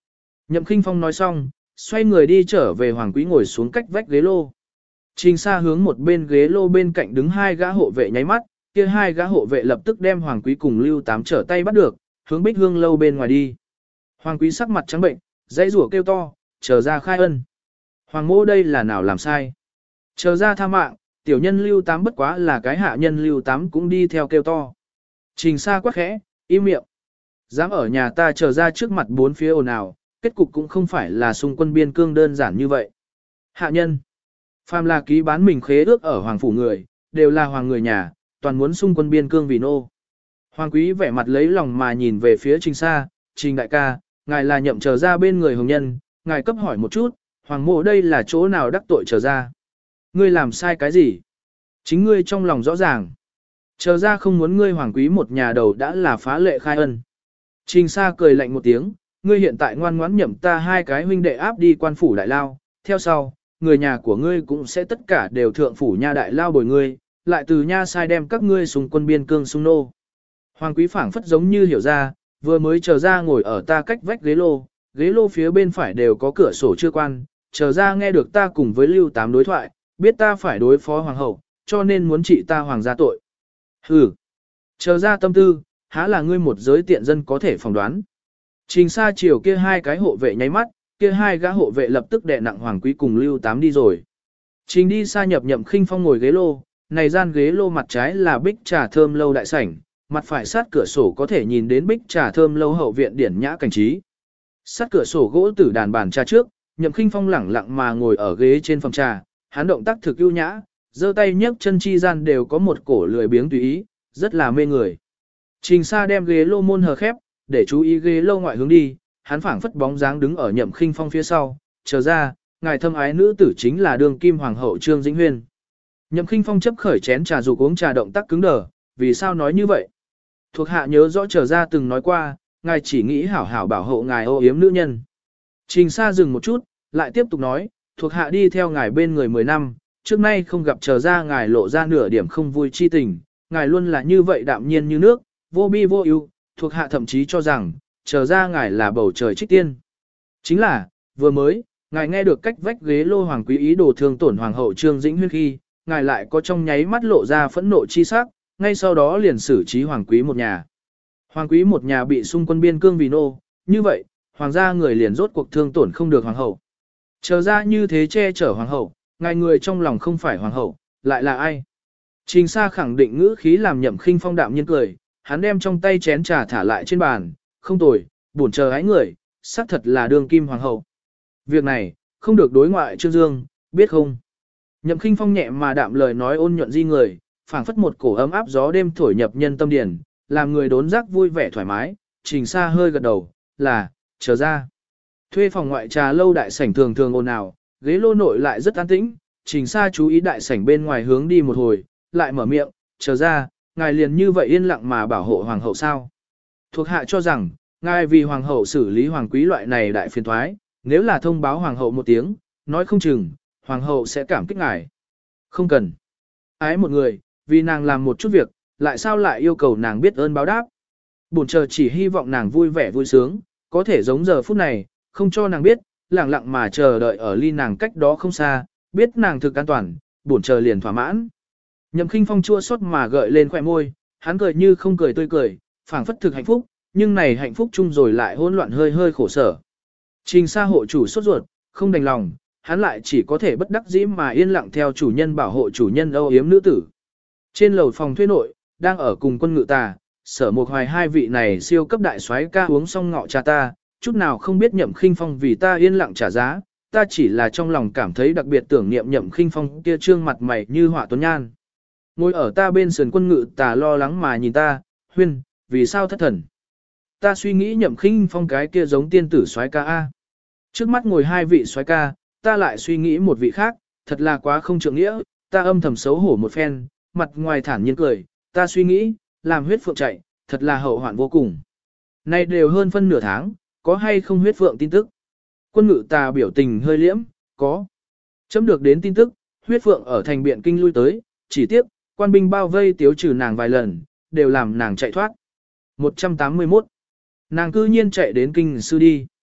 Nhậm Khinh Phong nói xong, xoay người đi trở về Hoàng Quý ngồi xuống cách vách ghế lô. Trình Sa hướng một bên ghế lô bên cạnh đứng hai gã hộ vệ nháy mắt, kia hai gã hộ vệ lập tức đem Hoàng Quý cùng Lưu Tám trở tay bắt được, hướng Bích Hương lâu bên ngoài đi. Hoàng Quý sắc mặt trắng bệnh, dãy rủa kêu to, chờ ra khai ân. Hoàng mô đây là nào làm sai? Chờ ra tha mạng, tiểu nhân Lưu Tám bất quá là cái hạ nhân Lưu Tám cũng đi theo kêu to. Trình Sa quát khẽ, im miệng. Dám ở nhà ta chờ ra trước mặt bốn phía ồn ào, kết cục cũng không phải là xung quân biên cương đơn giản như vậy. Hạ nhân. Phàm là ký bán mình khế ước ở hoàng phủ người, đều là hoàng người nhà, toàn muốn xung quân biên cương vì nô. Hoàng Quý vẻ mặt lấy lòng mà nhìn về phía Trình Sa, Trình đại ca, ngài là nhậm chờ ra bên người hồng nhân, ngài cấp hỏi một chút, hoàng mộ đây là chỗ nào đắc tội chờ ra. Ngươi làm sai cái gì? Chính ngươi trong lòng rõ ràng. Chờ ra không muốn ngươi Hoàng Quý một nhà đầu đã là phá lệ khai ân. Trình Sa cười lạnh một tiếng, ngươi hiện tại ngoan ngoãn nhậm ta hai cái huynh đệ áp đi quan phủ đại lao, theo sau, người nhà của ngươi cũng sẽ tất cả đều thượng phủ nha đại lao bồi ngươi, lại từ nha sai đem các ngươi xung quân biên cương xung nô. Hoàng Quý phảng phất giống như hiểu ra, vừa mới chờ ra ngồi ở ta cách vách ghế lô, ghế lô phía bên phải đều có cửa sổ chưa quan, chờ ra nghe được ta cùng với Lưu Tám đối thoại, biết ta phải đối phó hoàng hậu, cho nên muốn trị ta hoàng gia tội. Hừ, chờ ra tâm tư, há là ngươi một giới tiện dân có thể phỏng đoán. Trình Sa chiều kia hai cái hộ vệ nháy mắt, kia hai gã hộ vệ lập tức đè nặng Hoàng Quý cùng Lưu Tám đi rồi. Trình đi xa nhập Nhậm Khinh Phong ngồi ghế lô, này gian ghế lô mặt trái là bích trà thơm lâu đại sảnh, mặt phải sát cửa sổ có thể nhìn đến bích trà thơm lâu hậu viện điển nhã cảnh trí. Sát cửa sổ gỗ tử đàn bàn trà trước, Nhậm Khinh Phong lẳng lặng mà ngồi ở ghế trên phòng trà, hắn động tác thực ưu nhã, giơ tay nhấc chân chi gian đều có một cổ lười biếng tùy ý, rất là mê người. Trình Sa đem ghế lô môn hờ khép, để chú ý ghế lô ngoại hướng đi, hắn phảng phất bóng dáng đứng ở Nhậm Khinh Phong phía sau, chờ ra, ngài thâm ái nữ tử chính là đường kim hoàng hậu Trương Dĩnh Huyên. Nhậm Khinh Phong chấp khởi chén trà dục uống trà động tác cứng đờ, vì sao nói như vậy? Thuộc hạ nhớ rõ chờ ra từng nói qua, ngài chỉ nghĩ hảo hảo bảo hộ ngài ô yếm nữ nhân. Trình Sa dừng một chút, lại tiếp tục nói, thuộc hạ đi theo ngài bên người mười năm, trước nay không gặp chờ ra ngài lộ ra nửa điểm không vui chi tình, ngài luôn là như vậy đạm nhiên như nước, vô bi vô ưu, thuộc hạ thậm chí cho rằng, chờ ra ngài là bầu trời trích tiên. Chính là, vừa mới, ngài nghe được cách vách ghế lô hoàng quý ý đồ thương tổn hoàng hậu Trương Dĩnh Huyên khi, ngài lại có trong nháy mắt lộ ra phẫn nộ chi sắc, ngay sau đó liền xử trí hoàng quý một nhà. Hoàng quý một nhà bị xung quân biên cương vì nô, như vậy, hoàng gia người liền rốt cuộc thương tổn không được hoàng hậu. Chờ ra như thế che chở hoàng hậu, ngài người trong lòng không phải hoàng hậu, lại là ai? Trình Sa khẳng định ngữ khí làm Nhậm Khinh Phong đạm nhiên cười, hắn đem trong tay chén trà thả lại trên bàn, không tồi, bổn chờ ái người, xác thật là đương kim hoàng hậu. Việc này, không được đối ngoại Trương Dương, biết không? Nhậm Khinh Phong nhẹ mà đạm lời nói ôn nhuận di người, phảng phất một cổ ấm áp gió đêm thổi nhập nhân tâm điển, làm người đốn giác vui vẻ thoải mái. Trình Sa hơi gật đầu, là, chờ ra. Thuê phòng ngoại trà lâu đại sảnh thường thường ồn ào, ghế lô nội lại rất an tĩnh. Trình Sa chú ý đại sảnh bên ngoài hướng đi một hồi, lại mở miệng, chờ ra, ngài liền như vậy yên lặng mà bảo hộ hoàng hậu sao? Thuộc hạ cho rằng, ngài vì hoàng hậu xử lý hoàng quý loại này đại phiền thoái, nếu là thông báo hoàng hậu một tiếng, nói không chừng, hoàng hậu sẽ cảm kích ngài. Không cần. Ái một người, vì nàng làm một chút việc, lại sao lại yêu cầu nàng biết ơn báo đáp. Bổn chờ chỉ hy vọng nàng vui vẻ vui sướng, có thể giống giờ phút này, không cho nàng biết, lặng lặng mà chờ đợi ở ly nàng cách đó không xa, biết nàng thực an toàn, bổn chờ liền thỏa mãn. Nhậm Khinh Phong chua xót mà gợi lên khóe môi, hắn cười như không cười tươi cười, phảng phất thực hạnh phúc, nhưng này hạnh phúc chung rồi lại hỗn loạn hơi hơi khổ sở. Trình Sa hộ chủ sốt ruột, không đành lòng, hắn lại chỉ có thể bất đắc dĩ mà yên lặng theo chủ nhân bảo hộ chủ nhân âu yếm nữ tử. Trên lầu phòng thuê nội, đang ở cùng Quân Ngự Tà, Sở Mục Hoài hai vị này siêu cấp đại soái ca uống xong ngọ trà ta, chút nào không biết Nhậm Khinh Phong vì ta yên lặng trả giá, ta chỉ là trong lòng cảm thấy đặc biệt tưởng niệm Nhậm Khinh Phong kia trương mặt mày như họa tuấn nhan. Ngồi ở ta bên sườn Quân Ngự Tà lo lắng mà nhìn ta, Huyên, vì sao thất thần? Ta suy nghĩ Nhậm Khinh Phong cái kia giống tiên tử soái ca a. Trước mắt ngồi hai vị soái ca, ta lại suy nghĩ một vị khác, thật là quá không trượng nghĩa, ta âm thầm xấu hổ một phen, mặt ngoài thản nhiên cười, ta suy nghĩ, làm huyết phượng chạy, thật là hậu hoạn vô cùng. Nay đều hơn phân nửa tháng, có hay không huyết phượng tin tức? Quân Ngự Tà biểu tình hơi liễm, có. Chấm được đến tin tức, huyết phượng ở thành biện kinh lui tới, chỉ tiếc, quan binh bao vây tiếu trừ nàng vài lần, đều làm nàng chạy thoát. một trăm tám mươi mốt. Nàng cư nhiên chạy đến kinh sư đi.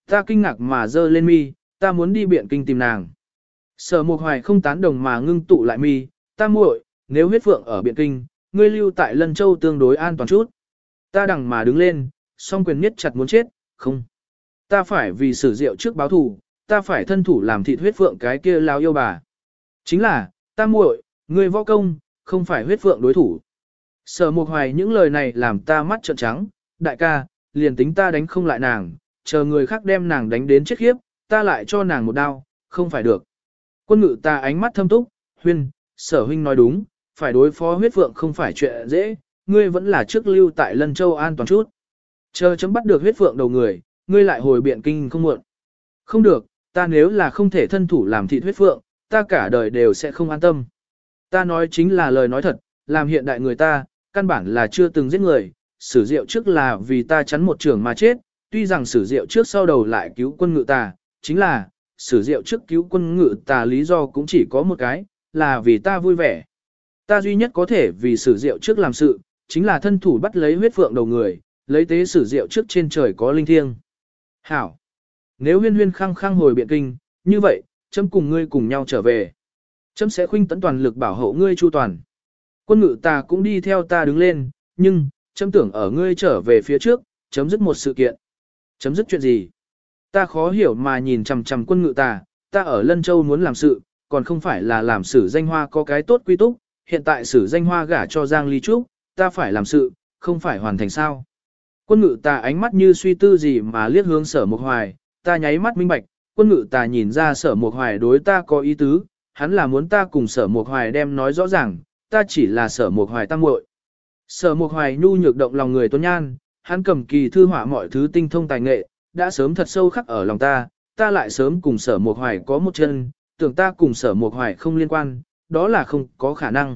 Ta kinh ngạc mà giơ lên mi, ta muốn đi Biện Kinh tìm nàng. Sở Mộc Hoài không tán đồng mà ngưng tụ lại mi, ta muội, nếu huyết phượng ở Biện Kinh, ngươi lưu tại Lân Châu tương đối an toàn chút. Ta đằng mà đứng lên, song quyền niết chặt muốn chết, không. Ta phải vì sử diệu trước báo thù, ta phải thân thủ làm thịt huyết phượng cái kia lao yêu bà. Chính là, ta muội, ngươi võ công, không phải huyết phượng đối thủ. Sở Mộc Hoài những lời này làm ta mắt trợn trắng, đại ca, liền tính ta đánh không lại nàng, chờ người khác đem nàng đánh đến chết khiếp, ta lại cho nàng một đao, không phải được. Quân ngự ta ánh mắt thâm túc, huynh, sở huynh nói đúng, phải đối phó huyết phượng không phải chuyện dễ, ngươi vẫn là trước lưu tại Lân Châu an toàn chút. Chờ chấm bắt được huyết phượng đầu người, ngươi lại hồi Biện Kinh không muộn. Không được, ta nếu là không thể thân thủ làm thịt huyết phượng, ta cả đời đều sẽ không an tâm. Ta nói chính là lời nói thật, làm hiện đại người ta, căn bản là chưa từng giết người, sử diệu trước là vì ta chắn một trường mà chết, tuy rằng sử diệu trước sau đầu lại cứu quân ngự ta, chính là, sử diệu trước cứu quân ngự ta lý do cũng chỉ có một cái, là vì ta vui vẻ. Ta duy nhất có thể vì sử diệu trước làm sự, chính là thân thủ bắt lấy huyết phượng đầu người, lấy tế sử diệu trước trên trời có linh thiêng. Hảo! Nếu huyên huyên khăng khăng hồi Biện Kinh, như vậy, chấm cùng ngươi cùng nhau trở về. Chấm sẽ khuynh tấn toàn lực bảo hộ ngươi chu toàn. Quân ngự ta cũng đi theo ta đứng lên, nhưng, chấm tưởng ở ngươi trở về phía trước, chấm dứt một sự kiện. Chấm dứt chuyện gì? Ta khó hiểu mà nhìn chằm chằm quân ngự ta, ta ở Lân Châu muốn làm sự, còn không phải là làm sử danh hoa có cái tốt quy túc, hiện tại sử danh hoa gả cho Giang Ly Trúc, ta phải làm sự, không phải hoàn thành sao. Quân ngự ta ánh mắt như suy tư gì mà liếc hướng Sở Mộc Hoài, ta nháy mắt minh bạch, quân ngự ta nhìn ra Sở Mộc Hoài đối ta có ý tứ, hắn là muốn ta cùng Sở Mộc Hoài đem nói rõ ràng, ta chỉ là Sở Mộc Hoài tăng muội. Sở Mộc Hoài nhu nhược động lòng người tuấn nhan, hắn cầm kỳ thư họa mọi thứ tinh thông tài nghệ, đã sớm thật sâu khắc ở lòng ta, ta lại sớm cùng Sở Mộc Hoài có một chân, tưởng ta cùng Sở Mộc Hoài không liên quan, đó là không có khả năng.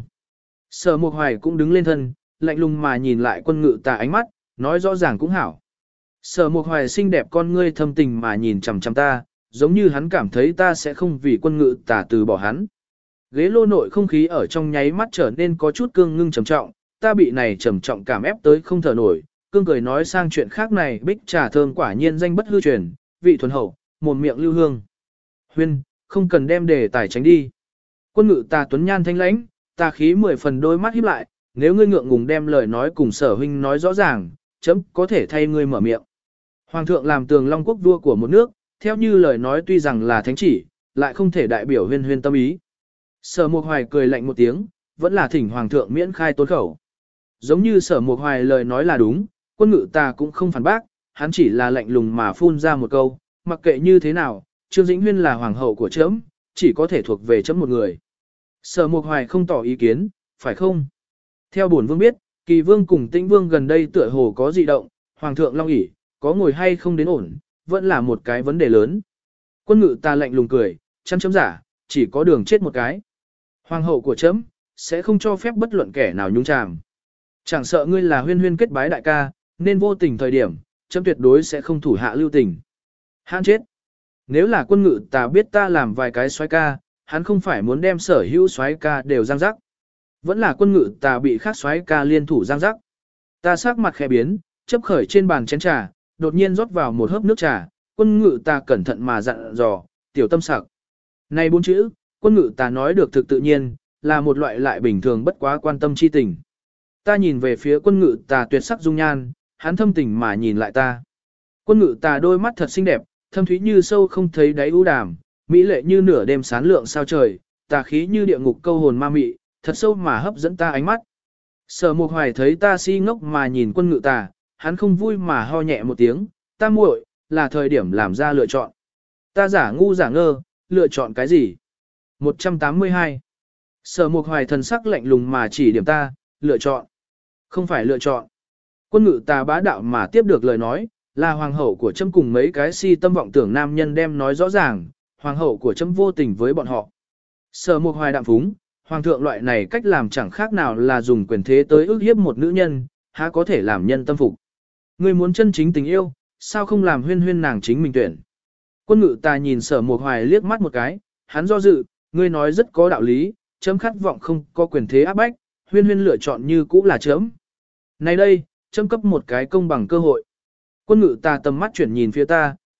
Sở Mộc Hoài cũng đứng lên thân, lạnh lùng mà nhìn lại quân ngự ta ánh mắt, nói rõ ràng cũng hảo. Sở Mộc Hoài xinh đẹp con ngươi thâm tình mà nhìn chằm chằm ta, giống như hắn cảm thấy ta sẽ không vì quân ngự ta từ bỏ hắn. Ghế lô nội không khí ở trong nháy mắt trở nên có chút cương ngưng trầm trọng, ta bị này trầm trọng cảm ép tới không thở nổi, cương cười nói sang chuyện khác này, bích trà thơm quả nhiên danh bất hư truyền, vị thuần hậu, mồm miệng lưu hương. Huyên, không cần đem đề tài tránh đi. Quân ngự ta tuấn nhan thanh lãnh, ta khí mười phần đôi mắt híp lại, nếu ngươi ngượng ngùng đem lời nói cùng Sở huynh nói rõ ràng, chấm có thể thay ngươi mở miệng. Hoàng thượng làm tường long quốc vua của một nước, theo như lời nói tuy rằng là thánh chỉ, lại không thể đại biểu huyên huyên tâm ý. Sở Mộc Hoài cười lạnh một tiếng, vẫn là thỉnh hoàng thượng miễn khai tôn khẩu. Giống như Sở Mộc Hoài lời nói là đúng, quân ngự ta cũng không phản bác, hắn chỉ là lạnh lùng mà phun ra một câu, mặc kệ như thế nào, Trương Dĩnh Huyên là hoàng hậu của chấm, chỉ có thể thuộc về chấm một người. Sở Mộc Hoài không tỏ ý kiến, phải không? Theo bổn vương biết, Kỳ vương cùng Tĩnh vương gần đây tựa hồ có dị động, hoàng thượng long ỷ, có ngồi hay không đến ổn, vẫn là một cái vấn đề lớn. Quân ngự ta lạnh lùng cười, chăm chấm giả, chỉ có đường chết một cái. Hoàng hậu của chấm, sẽ không cho phép bất luận kẻ nào nhúng chàm. Chẳng sợ ngươi là huyên huyên kết bái đại ca, nên vô tình thời điểm, chấm tuyệt đối sẽ không thủ hạ lưu tình. Hãn chết. Nếu là quân ngự ta biết ta làm vài cái soái ca, hắn không phải muốn đem sở hữu soái ca đều giang rắc. Vẫn là quân ngự ta bị khác soái ca liên thủ giang rắc. Ta sắc mặt khẽ biến, chấp khởi trên bàn chén trà, đột nhiên rót vào một hớp nước trà, quân ngự ta cẩn thận mà dặn dò, tiểu tâm sặc. Này bốn chữ, quân ngự ta nói được thực tự nhiên, là một loại lại bình thường bất quá quan tâm chi tình. Ta nhìn về phía quân ngự ta tuyệt sắc dung nhan, hắn thâm tình mà nhìn lại ta. Quân ngự ta đôi mắt thật xinh đẹp, thâm thúy như sâu không thấy đáy u đàm, mỹ lệ như nửa đêm sáng lượng sao trời, tà khí như địa ngục câu hồn ma mị, thật sâu mà hấp dẫn ta ánh mắt. Sở Mộc Hoài thấy ta si ngốc mà nhìn quân ngự ta, hắn không vui mà ho nhẹ một tiếng, ta muội, là thời điểm làm ra lựa chọn. Ta giả ngu giả ngơ, lựa chọn cái gì? một trăm tám mươi hai. Sở Mộc Hoài thần sắc lạnh lùng mà chỉ điểm ta, lựa chọn. Không phải lựa chọn. Quân ngự ta bá đạo mà tiếp được lời nói, là hoàng hậu của chấm cùng mấy cái si tâm vọng tưởng nam nhân đem nói rõ ràng, hoàng hậu của chấm vô tình với bọn họ. Sở Mộc Hoài đạm phúng, hoàng thượng loại này cách làm chẳng khác nào là dùng quyền thế tới ức hiếp một nữ nhân, há có thể làm nhân tâm phục. Ngươi muốn chân chính tình yêu, sao không làm huyên huyên nàng chính mình tuyển. Quân ngự ta nhìn Sở Mộc Hoài liếc mắt một cái, hắn do dự, ngươi nói rất có đạo lý, chấm khát vọng không có quyền thế áp bách, huyên huyên lựa chọn như cũ là chấm. Nay đây, chấm cấp một cái công bằng cơ hội. Quân ngự ta tầm mắt chuyển nhìn phía ta,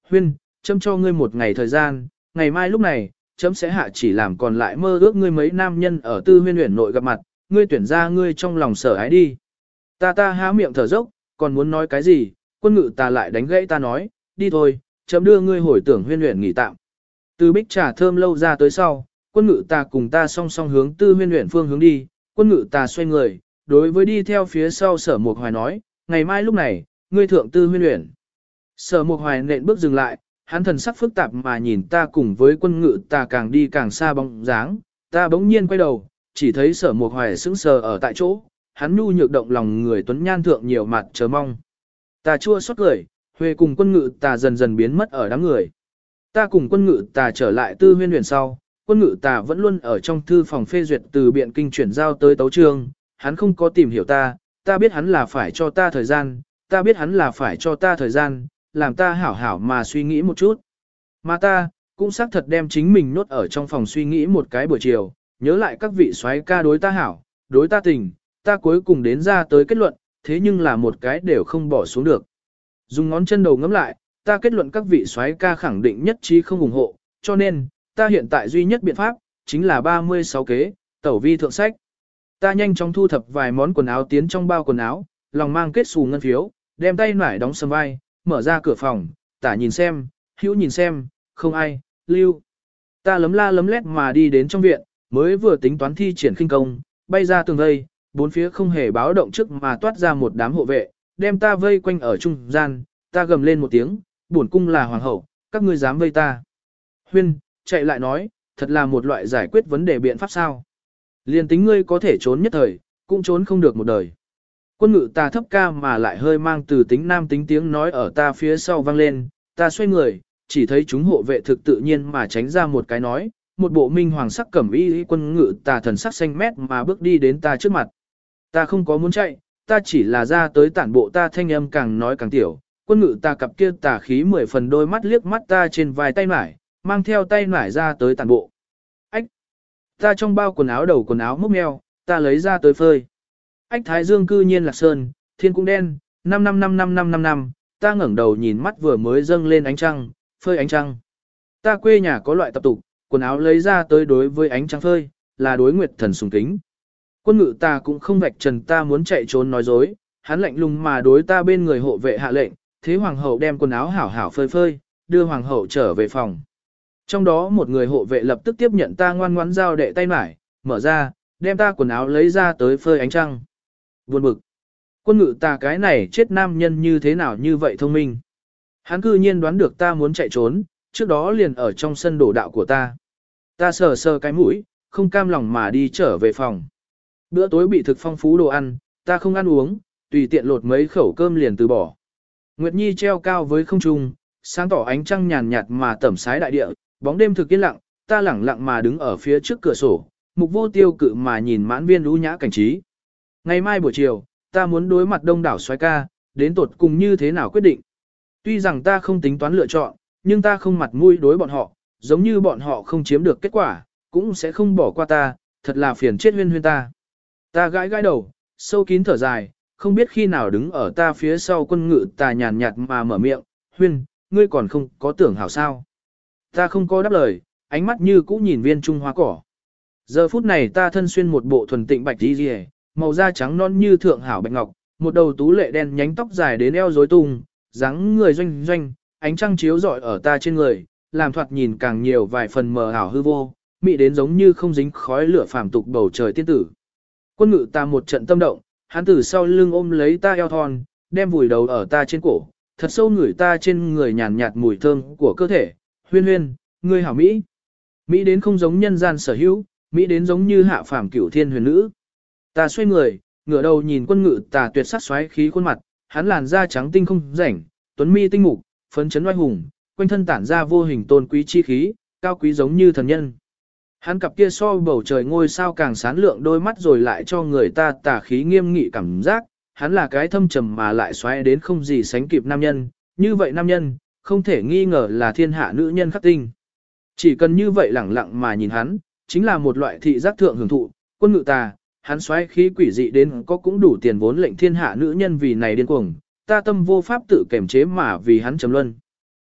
Huyên, chấm cho ngươi một ngày thời gian, ngày mai lúc này, chấm sẽ hạ chỉ làm còn lại mơ ước ngươi mấy nam nhân ở Tư Huyên Uyển nội gặp mặt, ngươi tuyển ra ngươi trong lòng sở ái đi. Ta ta há miệng thở dốc, còn muốn nói cái gì, quân ngự ta lại đánh gãy ta nói, đi thôi, chấm đưa ngươi hồi tưởng Huyên Uyển nghỉ tạm. Từ bích trà thơm lâu ra tới sau, quân ngự ta cùng ta song song hướng Tư Huyên Uyển phương hướng đi, quân ngự ta xoay người, đối với đi theo phía sau Sở Mục Hoài nói, ngày mai lúc này, ngươi thượng Tư Huyên Uyển. Sở Mục Hoài nện bước dừng lại, hắn thần sắc phức tạp mà nhìn ta cùng với quân ngự ta càng đi càng xa bóng dáng, ta bỗng nhiên quay đầu, chỉ thấy Sở Mục Hoài sững sờ ở tại chỗ, hắn nhu nhược động lòng người tuấn nhan thượng nhiều mặt chờ mong. Ta chua xót cười, Huệ cùng quân ngự ta dần dần biến mất ở đám người. Ta cùng quân ngự ta trở lại Tư Huyên Uyển sau, quân ngự ta vẫn luôn ở trong thư phòng phê duyệt từ biện kinh chuyển giao tới tấu chương, hắn không có tìm hiểu ta, ta biết hắn là phải cho ta thời gian, ta biết hắn là phải cho ta thời gian, làm ta hảo hảo mà suy nghĩ một chút. Mà ta, cũng xác thật đem chính mình nốt ở trong phòng suy nghĩ một cái buổi chiều, nhớ lại các vị soái ca đối ta hảo, đối ta tình, ta cuối cùng đến ra tới kết luận, thế nhưng là một cái đều không bỏ xuống được. Dùng ngón chân đầu ngắm lại, ta kết luận các vị soái ca khẳng định nhất trí không ủng hộ, cho nên, ta hiện tại duy nhất biện pháp, chính là ba mươi sáu kế, tẩu vi thượng sách. Ta nhanh chóng thu thập vài món quần áo tiến trong bao quần áo, lòng mang kết xù ngân phiếu, đem tay nải đóng sầm vai, mở ra cửa phòng, tả nhìn xem, hữu nhìn xem, không ai, lưu. Ta lấm la lấm lét mà đi đến trong viện, mới vừa tính toán thi triển khinh công, bay ra tường vây, bốn phía không hề báo động trước mà toát ra một đám hộ vệ, đem ta vây quanh ở trung gian, ta gầm lên một tiếng, bổn cung là hoàng hậu, các ngươi dám vây ta. Huyên, chạy lại nói, thật là một loại giải quyết vấn đề biện pháp sao. Liên tính ngươi có thể trốn nhất thời, cũng trốn không được một đời. Quân ngự ta thấp ca mà lại hơi mang từ tính nam tính tiếng nói ở ta phía sau vang lên, ta xoay người, chỉ thấy chúng hộ vệ thực tự nhiên mà tránh ra một cái nói, một bộ minh hoàng sắc cẩm y quân ngự ta thần sắc xanh mét mà bước đi đến ta trước mặt. Ta không có muốn chạy, ta chỉ là ra tới tản bộ ta thanh âm càng nói càng tiểu, quân ngự ta cặp kia tà khí mười phần đôi mắt liếc mắt ta trên vai tay nải, mang theo tay nải ra tới tản bộ. Ách! Ta trong bao quần áo đầu quần áo múc meo, ta lấy ra tới phơi. Ách thái dương cư nhiên lạc sơn, thiên cũng đen, năm năm năm năm năm năm năm, ta ngẩng đầu nhìn mắt vừa mới dâng lên ánh trăng, phơi ánh trăng. Ta quê nhà có loại tập tục, quần áo lấy ra tới đối với ánh trăng phơi, là đối nguyệt thần sùng kính. Quân ngự ta cũng không vạch trần ta muốn chạy trốn nói dối, hắn lạnh lùng mà đối ta bên người hộ vệ hạ lệnh, thế hoàng hậu đem quần áo hảo hảo phơi phơi, đưa hoàng hậu trở về phòng. Trong đó một người hộ vệ lập tức tiếp nhận ta ngoan ngoãn giao đệ tay mải, mở ra, đem ta quần áo lấy ra tới phơi ánh trăng. Buồn bực. Quân ngự ta cái này chết nam nhân như thế nào như vậy thông minh. Hắn cư nhiên đoán được ta muốn chạy trốn, trước đó liền ở trong sân đổ đạo của ta. Ta sờ sờ cái mũi, không cam lòng mà đi trở về phòng. Bữa tối bị thực phong phú đồ ăn, ta không ăn uống, tùy tiện lột mấy khẩu cơm liền từ bỏ. Nguyệt Nhi treo cao với không trung, sáng tỏ ánh trăng nhàn nhạt mà tẩm sái đại địa, bóng đêm thực yên lặng, ta lẳng lặng mà đứng ở phía trước cửa sổ, mục vô tiêu cự mà nhìn mãn viên lũ nhã cảnh trí. Ngày mai buổi chiều, ta muốn đối mặt đông đảo soái ca, đến tột cùng như thế nào quyết định. Tuy rằng ta không tính toán lựa chọn, nhưng ta không mặt mũi đối bọn họ, giống như bọn họ không chiếm được kết quả, cũng sẽ không bỏ qua ta, thật là phiền chết huyên huyên ta. Ta gãi gãi đầu, sâu kín thở dài, không biết khi nào đứng ở ta phía sau quân ngự ta nhàn nhạt mà mở miệng, huyên, ngươi còn không có tưởng hảo sao. Ta không có đáp lời, ánh mắt như cũ nhìn viên trung hoa cỏ. Giờ phút này ta thân xuyên một bộ thuần tịnh bạch đi rìa, màu da trắng non như thượng hảo bạch ngọc, một đầu tú lệ đen nhánh tóc dài đến eo rối tung, dáng người doanh doanh, ánh trăng chiếu rọi ở ta trên người, làm thoạt nhìn càng nhiều vài phần mờ ảo hư vô, mị đến giống như không dính khói lửa phàm tục bầu trời tiên tử. Quân ngự ta một trận tâm động, hắn từ sau lưng ôm lấy ta eo thon, đem vùi đầu ở ta trên cổ, thật sâu ngửi ta trên người nhàn nhạt mùi thơm của cơ thể. Huyên huyên, ngươi hảo Mỹ. Mỹ đến không giống nhân gian sở hữu, Mỹ đến giống như hạ phàm cửu thiên huyền nữ. Ta xoay người, ngửa đầu nhìn quân ngự ta tuyệt sắc xoáy khí khuôn mặt, hắn làn da trắng tinh không rảnh, tuấn mi tinh mục, phấn chấn oai hùng, quanh thân tản ra vô hình tôn quý chi khí, cao quý giống như thần nhân. Hắn cặp kia so bầu trời ngôi sao càng sáng lượng đôi mắt rồi lại cho người ta tà khí nghiêm nghị cảm giác, hắn là cái thâm trầm mà lại xoáy đến không gì sánh kịp nam nhân, như vậy nam nhân, không thể nghi ngờ là thiên hạ nữ nhân khắc tinh. Chỉ cần như vậy lẳng lặng mà nhìn hắn, chính là một loại thị giác thượng hưởng thụ, quân ngự ta, hắn xoáy khí quỷ dị đến có cũng đủ tiền vốn lệnh thiên hạ nữ nhân vì này điên cuồng, ta tâm vô pháp tự kiềm chế mà vì hắn trầm luân.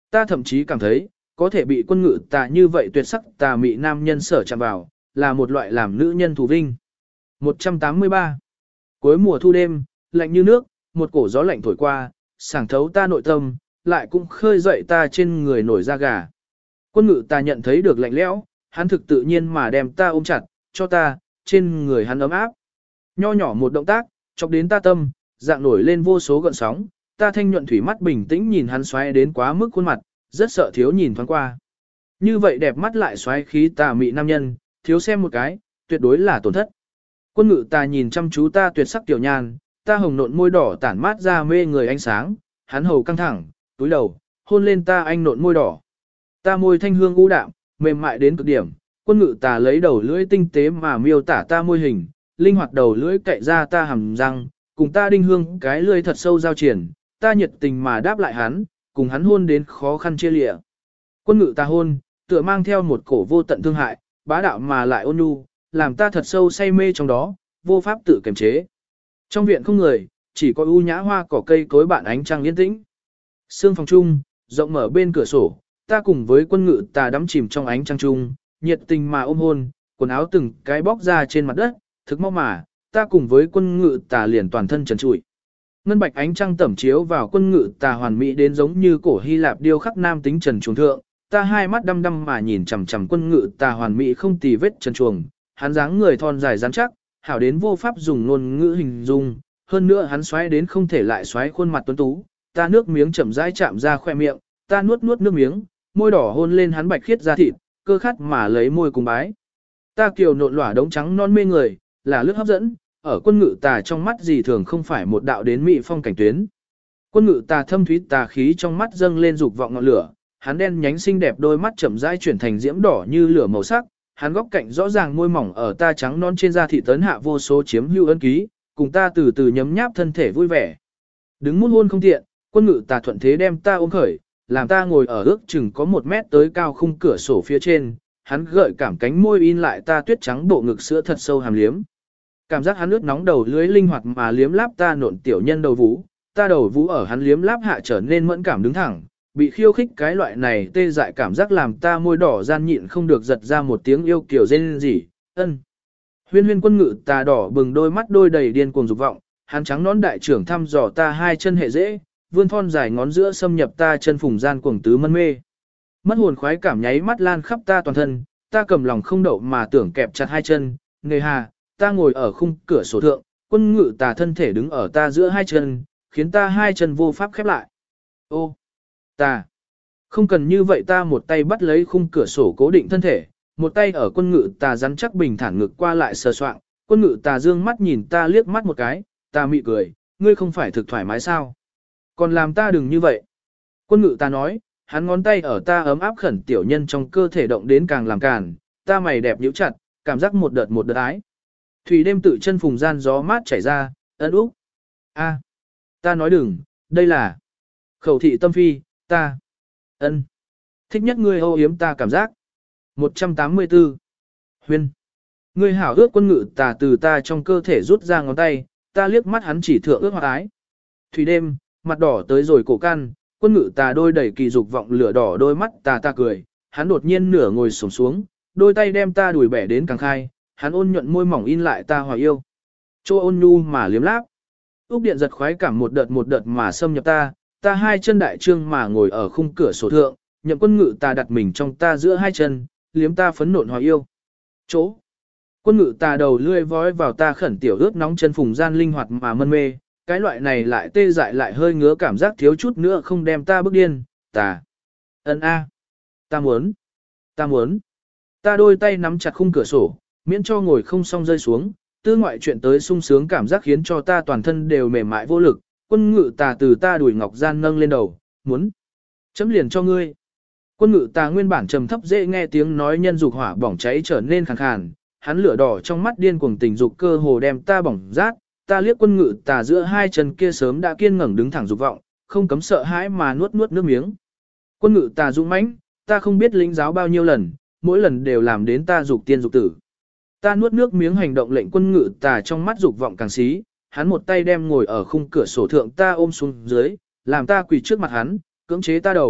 Ta thậm chí cảm thấy, có thể bị quân ngự tà như vậy tuyệt sắc tà mị nam nhân sở chạm vào, là một loại làm nữ nhân thù vinh. một trăm tám mươi ba. Cuối mùa thu đêm, lạnh như nước, một cổ gió lạnh thổi qua, sảng thấu ta nội tâm, lại cũng khơi dậy ta trên người nổi da gà. Quân ngự ta nhận thấy được lạnh lẽo, hắn thực tự nhiên mà đem ta ôm chặt, cho ta, trên người hắn ấm áp. Nho nhỏ một động tác, chọc đến ta tâm, dạng nổi lên vô số gợn sóng, ta thanh nhuận thủy mắt bình tĩnh nhìn hắn xoáy đến quá mức khuôn mặt, rất sợ thiếu nhìn thoáng qua. Như vậy đẹp mắt lại xoáy khí tà mị nam nhân, thiếu xem một cái, tuyệt đối là tổn thất. Quân ngự ta nhìn chăm chú ta tuyệt sắc tiểu nhan, ta hồng nộn môi đỏ tản mát ra mê người ánh sáng, hắn hầu căng thẳng, túi đầu, hôn lên ta anh nộn môi đỏ. Ta môi thanh hương u đạm, mềm mại đến cực điểm, quân ngự ta lấy đầu lưỡi tinh tế mà miêu tả ta môi hình, linh hoạt đầu lưỡi cậy ra ta hàm răng, cùng ta đinh hương cái lưỡi thật sâu giao triển, ta nhiệt tình mà đáp lại hắn, cùng hắn hôn đến khó khăn chia lịa. Quân ngự ta hôn, tựa mang theo một cổ vô tận thương hại, bá đạo mà lại ôn nhu, làm ta thật sâu say mê trong đó, vô pháp tự kiềm chế. Trong viện không người, chỉ có u nhã hoa cỏ cây cối bạn ánh trăng yên tĩnh. Sương phòng chung, rộng mở bên cửa sổ, ta cùng với quân ngự ta đắm chìm trong ánh trăng chung, nhiệt tình mà ôm hôn, quần áo từng cái bóc ra trên mặt đất, thực mau mà, ta cùng với quân ngự ta liền toàn thân trần trụi. Ngân bạch ánh trăng tẩm chiếu vào quân ngự ta hoàn mỹ đến giống như cổ Hy Lạp điêu khắc nam tính trần chuồng thượng, ta hai mắt đăm đăm mà nhìn chằm chằm quân ngự ta hoàn mỹ không tì vết trần chuồng, hắn dáng người thon dài rắn chắc, hảo đến vô pháp dùng ngôn ngữ hình dung, hơn nữa hắn xoáy đến không thể lại xoáy khuôn mặt tuấn tú, ta nước miếng chậm rãi chạm ra khoe miệng, ta nuốt nuốt nước miếng, môi đỏ hôn lên hắn bạch khiết da thịt, cơ khát mà lấy môi cùng bái. Ta kiều nộn lỏa đống trắng non mê người, là lướt hấp dẫn, ở quân ngự tà trong mắt gì thường không phải một đạo đến mỹ phong cảnh tuyến. Quân ngự tà thâm thúy tà khí trong mắt dâng lên dục vọng ngọn lửa, hắn đen nhánh xinh đẹp đôi mắt chậm rãi chuyển thành diễm đỏ như lửa màu sắc, hắn góc cạnh rõ ràng môi mỏng ở ta trắng non trên da thịt tấn hạ vô số chiếm hữu ân ký, cùng ta từ từ nhấm nháp thân thể vui vẻ. Đứng mút hôn không tiện, quân ngự tà thuận thế đem ta ôm khởi, làm ta ngồi ở ước chừng có một mét tới cao khung cửa sổ phía trên, hắn gợi cảm cánh môi in lại ta tuyết trắng bộ ngực sữa thật sâu hàm liếm. Cảm giác hắn ướt nóng đầu lưới linh hoạt mà liếm láp ta nộn tiểu nhân đầu vú, ta đầu vú ở hắn liếm láp hạ trở nên mẫn cảm đứng thẳng, bị khiêu khích cái loại này tê dại cảm giác làm ta môi đỏ gian nhịn không được giật ra một tiếng yêu kiểu rên rỉ, ân. Huyên huyên quân ngự tà đỏ bừng đôi mắt đôi đầy điên cuồng dục vọng, hắn trắng nón đại trưởng thăm dò ta hai chân hệ dễ, vươn thon dài ngón giữa xâm nhập ta chân phùng gian cuồng tứ mân mê. Mất hồn khoái cảm nháy mắt lan khắp ta toàn thân, ta cầm lòng không đậu mà tưởng kẹp chặt hai chân, nghề hà, ta ngồi ở khung cửa sổ thượng, quân ngự tà thân thể đứng ở ta giữa hai chân, khiến ta hai chân vô pháp khép lại. Ô, ta, không cần như vậy, ta một tay bắt lấy khung cửa sổ cố định thân thể, một tay ở quân ngự tà rắn chắc bình thản ngực qua lại sờ soạng, quân ngự tà dương mắt nhìn ta liếc mắt một cái, ta mị cười, ngươi không phải thực thoải mái sao? Còn làm ta đừng như vậy. Quân ngự tà nói, hắn ngón tay ở ta ấm áp khẩn tiểu nhân trong cơ thể động đến càng làm càn, ta mày đẹp nhíu chặt, cảm giác một đợt một đợt ái. Thủy đêm tự chân phùng gian gió mát chảy ra, ân úc. A, ta nói đừng, đây là khẩu thị tâm phi, ta, ân, thích nhất ngươi âu yếm ta cảm giác. một trăm tám mươi tư. Huyên. Ngươi hảo ước quân ngự tà từ ta trong cơ thể rút ra ngón tay, ta liếc mắt hắn chỉ thượng ước hoa ái. Thủy đêm, mặt đỏ tới rồi cổ căn, quân ngự tà đôi đầy kỳ dục vọng lửa đỏ đôi mắt tà ta cười, hắn đột nhiên nửa ngồi xổm xuống, đôi tay đem ta đùi bẻ đến càng khai, hắn ôn nhuận môi mỏng in lại ta hòa yêu. Chỗ ôn nhu mà liếm láp. Úc điện giật khoái cảm một đợt một đợt mà xâm nhập ta, ta hai chân đại trương mà ngồi ở khung cửa sổ thượng, nhậm quân ngự tà đặt mình trong ta giữa hai chân, liếm ta phấn nộn hòa yêu. Chỗ. Quân ngự tà đầu lươi vói vào ta khẩn tiểu ướt nóng chân phùng gian linh hoạt mà mân mê, cái loại này lại tê dại lại hơi ngứa cảm giác thiếu chút nữa không đem ta bức điên, ta. Ân a. Ta muốn. Ta muốn. Ta đôi tay nắm chặt khung cửa sổ, miễn cho ngồi không xong rơi xuống, tư ngoại chuyện tới sung sướng cảm giác khiến cho ta toàn thân đều mềm mại vô lực, quân ngự tà từ ta đùi ngọc gian nâng lên đầu, muốn. Chấm liền cho ngươi. Quân ngự tà nguyên bản trầm thấp dễ nghe tiếng nói nhân dục hỏa bỏng cháy trở nên khàn khàn, hắn lửa đỏ trong mắt điên cuồng tình dục cơ hồ đem ta bỏng rát, ta liếc quân ngự tà giữa hai chân kia sớm đã kiên ngẩng đứng thẳng dục vọng, không cấm sợ hãi mà nuốt nuốt nước miếng. Quân ngự tà dũng mãnh, ta không biết lĩnh giáo bao nhiêu lần, mỗi lần đều làm đến ta dục tiên dục tử. Ta nuốt nước miếng hành động lệnh quân ngự tà trong mắt dục vọng càng xí, hắn một tay đem ngồi ở khung cửa sổ thượng ta ôm xuống dưới, làm ta quỳ trước mặt hắn, cưỡng chế ta đầu,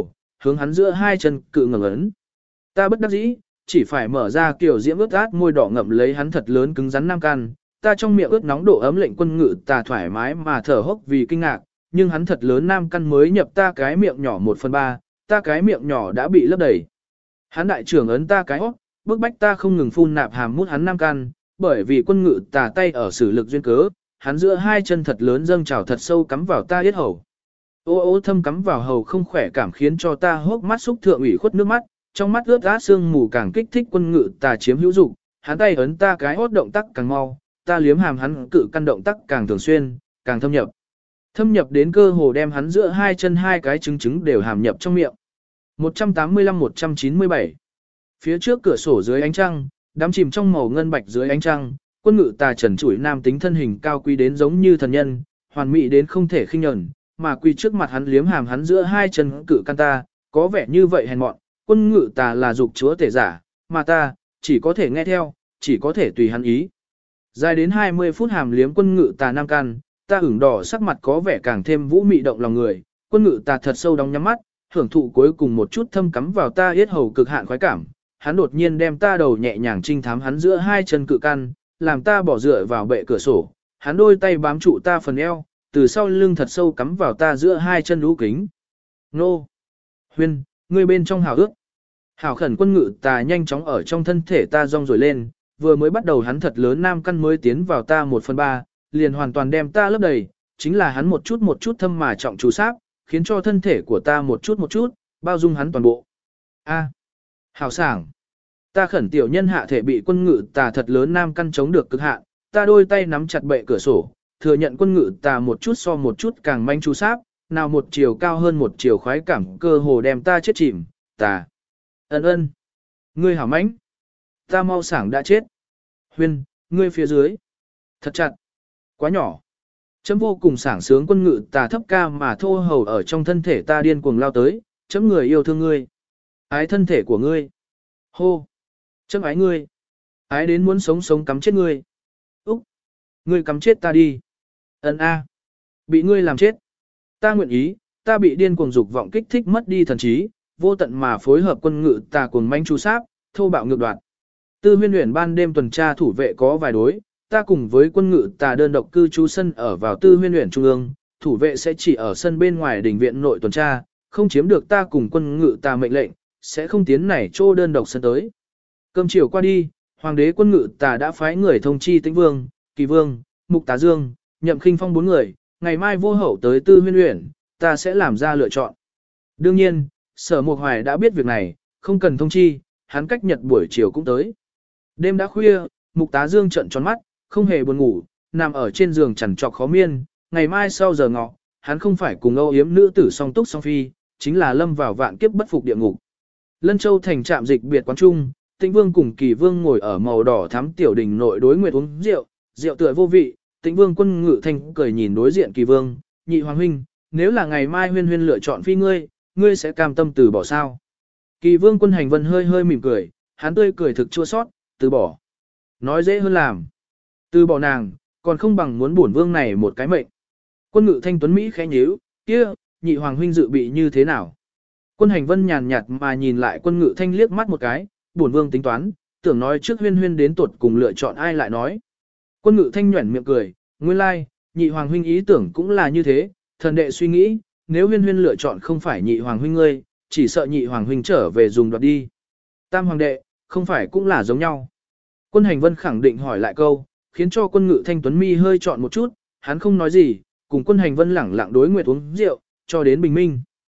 hướng hắn giữa hai chân cự ngẩng ấn. Ta bất đắc dĩ, chỉ phải mở ra kiểu diễm ướt át môi đỏ ngậm lấy hắn thật lớn cứng rắn nam can, ta trong miệng ướt nóng độ ấm lệnh quân ngự tà thoải mái mà thở hốc vì kinh ngạc, nhưng hắn thật lớn nam căn mới nhập ta cái miệng nhỏ một phần ba, ta cái miệng nhỏ đã bị lấp đầy. Hắn đại trưởng ấn ta cái hót, bức bách ta không ngừng phun nạp hàm mút hắn nam căn, bởi vì quân ngự tà tay ở sử lực duyên cớ, hắn giữa hai chân thật lớn dâng trào thật sâu cắm vào ta yết hầu. Ô ô thâm cắm vào hầu không khỏe cảm khiến cho ta hốc mắt xúc thượng ủy khuất nước mắt, trong mắt ướt át sương mù càng kích thích quân ngự tà chiếm hữu dục, hắn tay ấn ta cái hót động tác càng mau, ta liếm hàm hắn cự căn động tác càng thường xuyên, càng thâm nhập. Thâm nhập đến cơ hồ đem hắn giữa hai chân hai cái trứng trứng đều hàm nhập trong miệng. một trăm tám mươi lăm một trăm chín mươi bảy. Phía trước cửa sổ dưới ánh trăng, đắm chìm trong màu ngân bạch dưới ánh trăng, quân ngự tà trần trụi nam tính thân hình cao quý đến giống như thần nhân, hoàn mỹ đến không thể khinh nhẫn, mà quỳ trước mặt hắn liếm hàm hắn giữa hai chân cự căn ta, có vẻ như vậy hèn mọn, quân ngự tà là dục chúa tể giả, mà ta, chỉ có thể nghe theo, chỉ có thể tùy hắn ý. Dài đến hai mươi phút hàm liếm quân ngự tà nam can, ta ửng đỏ sắc mặt có vẻ càng thêm vũ mị động lòng người, quân ngự tà thật sâu đóng nhắm mắt, hưởng thụ cuối cùng một chút thâm cắm vào ta yết hầu cực hạn khoái cảm. Hắn đột nhiên đem ta đầu nhẹ nhàng trinh thám hắn giữa hai chân cự căn, làm ta bỏ dựa vào bệ cửa sổ, hắn đôi tay bám trụ ta phần eo, từ sau lưng thật sâu cắm vào ta giữa hai chân lũ kính. Nô! Huyên, ngươi bên trong hào ước. Hảo khẩn quân ngự tà nhanh chóng ở trong thân thể ta rong rồi lên, vừa mới bắt đầu hắn thật lớn nam căn mới tiến vào ta một phần ba, liền hoàn toàn đem ta lấp đầy, chính là hắn một chút một chút thâm mà trọng chú sáp, khiến cho thân thể của ta một chút một chút, bao dung hắn toàn bộ. A, hảo sảng. Ta khẩn tiểu nhân hạ thể bị quân ngự tà thật lớn nam căn chống được cực hạn, ta đôi tay nắm chặt bệ cửa sổ, thừa nhận quân ngự tà một chút so một chút càng manh chú sáp, nào một chiều cao hơn một chiều khoái cảm cơ hồ đem ta chết chìm, tà. Ân ân. Ngươi hảo mãnh. Ta mau sảng đã chết. Huyên, ngươi phía dưới. Thật chặt. Quá nhỏ. Chấm vô cùng sảng sướng quân ngự tà thấp ca mà thô hầu ở trong thân thể ta điên cuồng lao tới, chấm người yêu thương ngươi. Ái thân thể của ngươi. Hô. Chấm ái ngươi. Ái đến muốn sống sống cắm chết ngươi. Úc. Ngươi cắm chết ta đi. Ân a. Bị ngươi làm chết. Ta nguyện ý, ta bị điên cuồng dục vọng kích thích mất đi thần trí, vô tận mà phối hợp quân ngự tà cuồng manh chú sáp, thô bạo ngược đoạt. Tư Huyên Uyển ban đêm tuần tra thủ vệ có vài đối, ta cùng với quân ngự tà đơn độc cư trú sân ở vào Tư Huyên Uyển trung ương, thủ vệ sẽ chỉ ở sân bên ngoài đình viện nội tuần tra, không chiếm được ta cùng quân ngự tà mệnh lệnh, sẽ không tiến nảy chỗ đơn độc sân tới. Cơm chiều qua đi, hoàng đế quân ngự tà đã phái người thông chi Tĩnh Vương, Kỳ Vương, Mục Tá Dương, Nhậm Khinh Phong bốn người, ngày mai vô hậu tới Tư Huyên Uyển, ta sẽ làm ra lựa chọn. Đương nhiên, Sở Mục Hoài đã biết việc này, không cần thông chi, hắn cách nhật buổi chiều cũng tới. Đêm đã khuya, Mục Tá Dương trợn tròn mắt, không hề buồn ngủ, nằm ở trên giường chằn trọc khó miên, ngày mai sau giờ ngọ, hắn không phải cùng âu yếm nữ tử song túc song phi, chính là lâm vào vạn kiếp bất phục địa ngục. Lân Châu thành trạm dịch biệt quán trung, Tĩnh Vương cùng Kỳ Vương ngồi ở màu đỏ thắm tiểu đình nội đối nguyệt uống rượu, rượu tựa vô vị, Tĩnh Vương quân ngự thanh cười nhìn đối diện Kỳ Vương, nhị hoàng huynh, nếu là ngày mai Huyên Huyên lựa chọn phi ngươi, ngươi sẽ cam tâm từ bỏ sao? Kỳ Vương quân hành vân hơi hơi mỉm cười, hắn tươi cười thực chua sót, từ bỏ. Nói dễ hơn làm. Từ bỏ nàng, còn không bằng muốn bổn vương này một cái mệnh. Quân ngự thanh tuấn Mỹ khẽ nhíu, kia, nhị hoàng huynh dự bị như thế nào? Quân hành vân nhàn nhạt mà nhìn lại quân ngự thanh liếc mắt một cái, bổn vương tính toán, tưởng nói trước Huyên Huyên đến tuột cùng lựa chọn ai lại nói. Quân ngự thanh nhuẩn miệng cười, nguyên lai, like, nhị hoàng huynh ý tưởng cũng là như thế, thần đệ suy nghĩ, nếu Huyên Huyên lựa chọn không phải nhị hoàng huynh ngươi, chỉ sợ nhị hoàng huynh trở về dùng đoạt đi. Tam hoàng đệ, không phải cũng là giống nhau. Quân hành vân khẳng định hỏi lại câu, khiến cho quân ngự thanh tuấn mi hơi chọn một chút, hắn không nói gì, cùng quân hành vân lẳng lặng đối nguyệt uống rượu, cho đến bình minh.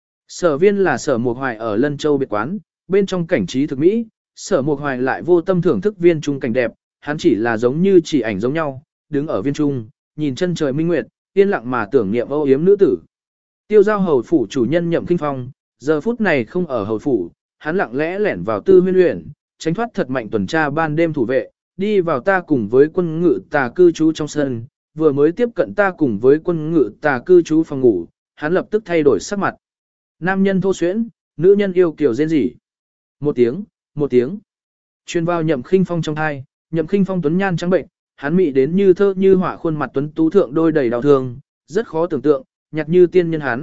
Sở viên là sở mục hoài ở Lân Châu biệt quán, bên trong cảnh trí thực mỹ, sở mục hoài lại vô tâm thưởng thức viên trung cảnh đẹp, hắn chỉ là giống như chỉ ảnh giống nhau, đứng ở viên trung, nhìn chân trời minh nguyệt, yên lặng mà tưởng niệm âu yếm nữ tử. Tiêu giao hầu phủ chủ nhân Nhậm Kinh Phong, giờ phút này không ở hầu phủ, hắn lặng lẽ lẻn vào Tư Huyên Uyển, tránh thoát thật mạnh tuần tra ban đêm thủ vệ, đi vào ta cùng với quân ngự tà cư trú trong sân, vừa mới tiếp cận ta cùng với quân ngự tà cư trú phòng ngủ, hắn lập tức thay đổi sắc mặt. Nam nhân thô xuyễn, nữ nhân yêu kiều rên rỉ. Một tiếng, một tiếng. Truyền vào Nhậm Khinh Phong trong thai, Nhậm Khinh Phong tuấn nhan trắng bệnh, hắn mị đến như thơ như họa khuôn mặt tuấn tú thượng đôi đầy đau thương, rất khó tưởng tượng, nhặt như tiên nhân hắn,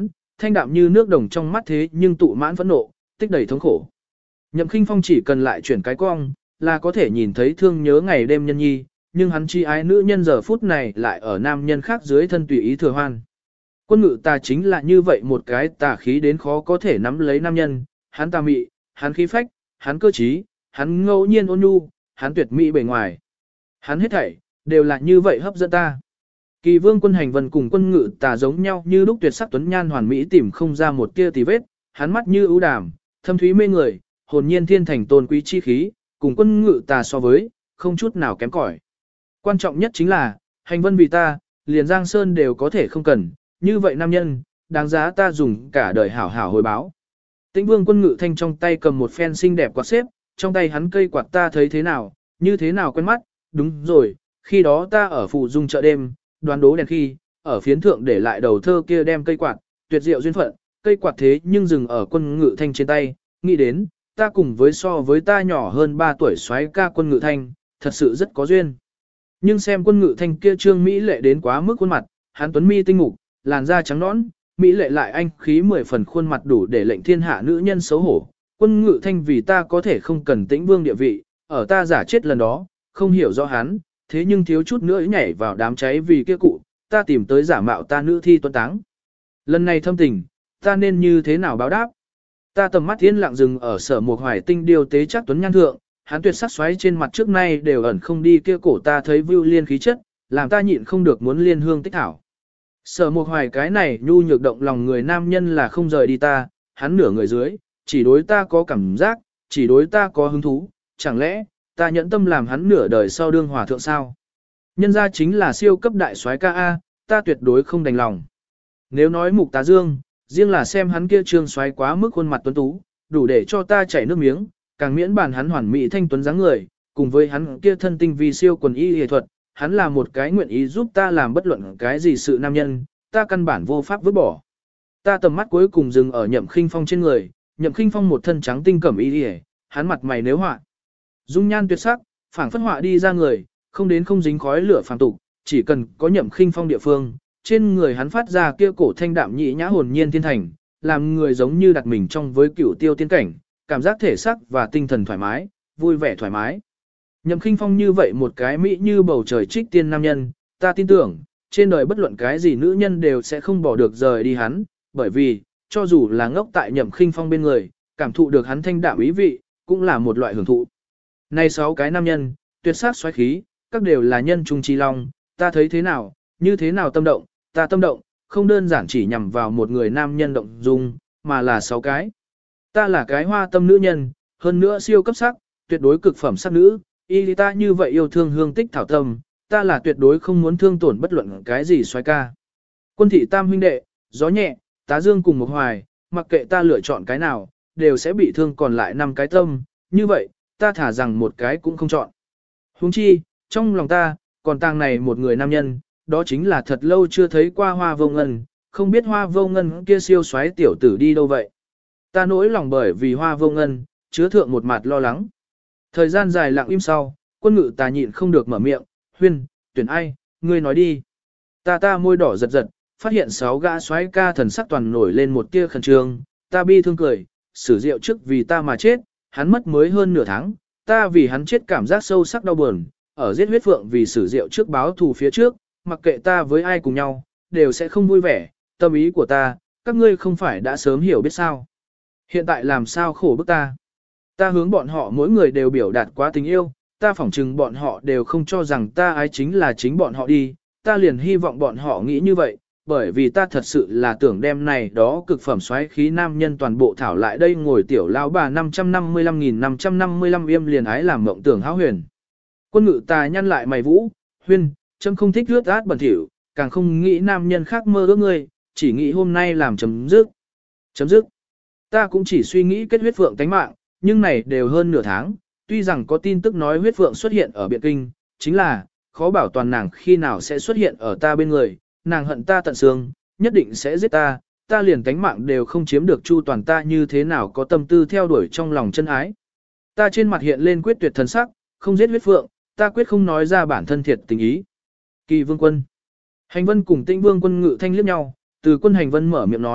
thanh đạm như nước đồng trong mắt thế nhưng tụ mãn phẫn nộ, tích đầy thống khổ. Nhậm Khinh Phong chỉ cần lại chuyển cái cong, là có thể nhìn thấy thương nhớ ngày đêm nhân nhi, nhưng hắn chi ái nữ nhân giờ phút này lại ở nam nhân khác dưới thân tùy ý thừa hoan. Quân ngự ta chính là như vậy một cái tà khí đến khó có thể nắm lấy nam nhân, hắn tà mị, hắn khí phách, hắn cơ trí, hắn ngẫu nhiên ôn nhu, hắn tuyệt mỹ bề ngoài. Hắn hết thảy, đều là như vậy hấp dẫn ta. Kỳ vương quân hành vân cùng quân ngự tà giống nhau như lúc tuyệt sắc tuấn nhan hoàn mỹ tìm không ra một tia tì vết, hắn mắt như ưu đàm, thâm thúy mê người, hồn nhiên thiên thành tôn quý chi khí, cùng quân ngự tà so với, không chút nào kém cỏi. Quan trọng nhất chính là, hành vân vì ta, liền Giang Sơn đều có thể không cần, như vậy nam nhân, đáng giá ta dùng cả đời hảo hảo hồi báo. Tĩnh vương quân ngự thanh trong tay cầm một phen xinh đẹp quạt xếp, trong tay hắn cây quạt ta thấy thế nào, như thế nào quen mắt, đúng rồi, khi đó ta ở phụ dung chợ đêm, đoán đố đèn khi, ở phiến thượng để lại đầu thơ kia đem cây quạt, tuyệt diệu duyên phận, cây quạt thế nhưng dừng ở quân ngự thanh trên tay, nghĩ đến, ta cùng với so với ta nhỏ hơn ba tuổi soái ca quân ngự thanh, thật sự rất có duyên. Nhưng xem quân ngự thanh kia trương Mỹ lệ đến quá mức khuôn mặt, hắn tuấn mi tinh mục, làn da trắng nõn, Mỹ lệ lại anh khí mười phần khuôn mặt đủ để lệnh thiên hạ nữ nhân xấu hổ. Quân ngự thanh vì ta có thể không cần tĩnh vương địa vị, ở ta giả chết lần đó, không hiểu rõ hắn, thế nhưng thiếu chút nữa nhảy vào đám cháy vì kia cụ, ta tìm tới giả mạo ta nữ thi tuấn táng. Lần này thâm tình, ta nên như thế nào báo đáp? Ta tầm mắt yên lặng dừng ở sở một hoài tinh điều tế chắc tuấn nhan thượng, hắn tuyệt sắc xoáy trên mặt trước nay đều ẩn không đi kia cổ ta thấy vưu liên khí chất, làm ta nhịn không được muốn liên hương tích thảo. Sở một hoài cái này nhu nhược động lòng người nam nhân là không rời đi ta, hắn nửa người dưới, chỉ đối ta có cảm giác, chỉ đối ta có hứng thú, chẳng lẽ, ta nhẫn tâm làm hắn nửa đời sau đương hòa thượng sao? Nhân ra chính là siêu cấp đại soái ca A, ta tuyệt đối không đành lòng. Nếu nói mục tá dương, riêng là xem hắn kia trương soái quá mức khuôn mặt tuấn tú, đủ để cho ta chảy nước miếng, càng miễn bàn hắn hoàn mỹ thanh tuấn dáng người, cùng với hắn kia thân tinh vi siêu quần y y thuật, hắn là một cái nguyện ý giúp ta làm bất luận cái gì sự nam nhân, ta căn bản vô pháp vứt bỏ. Ta tầm mắt cuối cùng dừng ở Nhậm Khinh Phong trên người, Nhậm Khinh Phong một thân trắng tinh cẩm y y, hắn mặt mày nếu họa, dung nhan tuyệt sắc, phảng phất họa đi ra người, không đến không dính khói lửa phàm tục, chỉ cần có Nhậm Khinh Phong địa phương, trên người hắn phát ra kia cổ thanh đạm nhị nhã hồn nhiên thiên thành, làm người giống như đặt mình trong với cửu tiêu tiên cảnh, cảm giác thể xác và tinh thần thoải mái, vui vẻ thoải mái. Nhậm Khinh Phong như vậy một cái mỹ như bầu trời trích tiên nam nhân, ta tin tưởng, trên đời bất luận cái gì nữ nhân đều sẽ không bỏ được rời đi hắn, bởi vì, cho dù là ngốc tại Nhậm Khinh Phong bên người, cảm thụ được hắn thanh đạm ý vị, cũng là một loại hưởng thụ. Này sáu cái nam nhân, tuyệt sắc xoáy khí, các đều là nhân trung chi long, ta thấy thế nào, như thế nào tâm động, ta tâm động, không đơn giản chỉ nhằm vào một người nam nhân động dung, mà là sáu cái. Ta là cái hoa tâm nữ nhân, hơn nữa siêu cấp sắc, tuyệt đối cực phẩm sắc nữ, y ta như vậy yêu thương hương tích thảo tâm, ta là tuyệt đối không muốn thương tổn bất luận cái gì xoay ca. Quân thị tam huynh đệ, gió nhẹ, tá dương cùng một hoài, mặc kệ ta lựa chọn cái nào, đều sẽ bị thương còn lại năm cái tâm, như vậy, ta thả rằng một cái cũng không chọn. Huống chi, trong lòng ta, còn tàng này một người nam nhân, đó chính là thật lâu chưa thấy qua hoa vô ngân, không biết hoa vô ngân kia siêu xoáy tiểu tử đi đâu vậy. Ta nỗi lòng bởi vì hoa vô ngân, chứa thượng một mặt lo lắng. Thời gian dài lặng im sau, quân ngự ta nhịn không được mở miệng, huyên, tuyển ai, ngươi nói đi. Ta ta môi đỏ giật giật, phát hiện sáu gã xoáy ca thần sắc toàn nổi lên một tia khẩn trương, ta bi thương cười, sử rượu trước vì ta mà chết, hắn mất mới hơn nửa tháng, ta vì hắn chết cảm giác sâu sắc đau buồn, ở giết huyết phượng vì sử rượu trước báo thù phía trước, mặc kệ ta với ai cùng nhau, đều sẽ không vui vẻ, tâm ý của ta, các ngươi không phải đã sớm hiểu biết sao. Hiện tại làm sao khổ bức ta. Ta hướng bọn họ mỗi người đều biểu đạt quá tình yêu, ta phỏng chừng bọn họ đều không cho rằng ta ái chính là chính bọn họ đi, ta liền hy vọng bọn họ nghĩ như vậy, bởi vì ta thật sự là tưởng đem này đó cực phẩm xoáy khí nam nhân toàn bộ thảo lại đây ngồi tiểu lão bà năm trăm năm mươi lăm nghìn năm trăm năm mươi lăm yêm liền ái làm mộng tưởng hão huyền. Quân ngự ta nhăn lại mày vũ, huyên, chấm không thích rước át bẩn thỉu, càng không nghĩ nam nhân khác mơ ước ngươi, chỉ nghĩ hôm nay làm chấm dứt. Chấm dứt. Ta cũng chỉ suy nghĩ kết huyết phượng tánh mạng, nhưng này đều hơn nửa tháng, tuy rằng có tin tức nói huyết phượng xuất hiện ở Biện Kinh, chính là, khó bảo toàn nàng khi nào sẽ xuất hiện ở ta bên người, nàng hận ta tận xương, nhất định sẽ giết ta, ta liền tánh mạng đều không chiếm được chu toàn ta như thế nào có tâm tư theo đuổi trong lòng chân ái. Ta trên mặt hiện lên quyết tuyệt thần sắc, không giết huyết phượng, ta quyết không nói ra bản thân thiệt tình ý. Kỳ vương quân. Hành vân cùng tĩnh vương quân ngự thanh liếc nhau, từ quân hành vân mở miệng nói,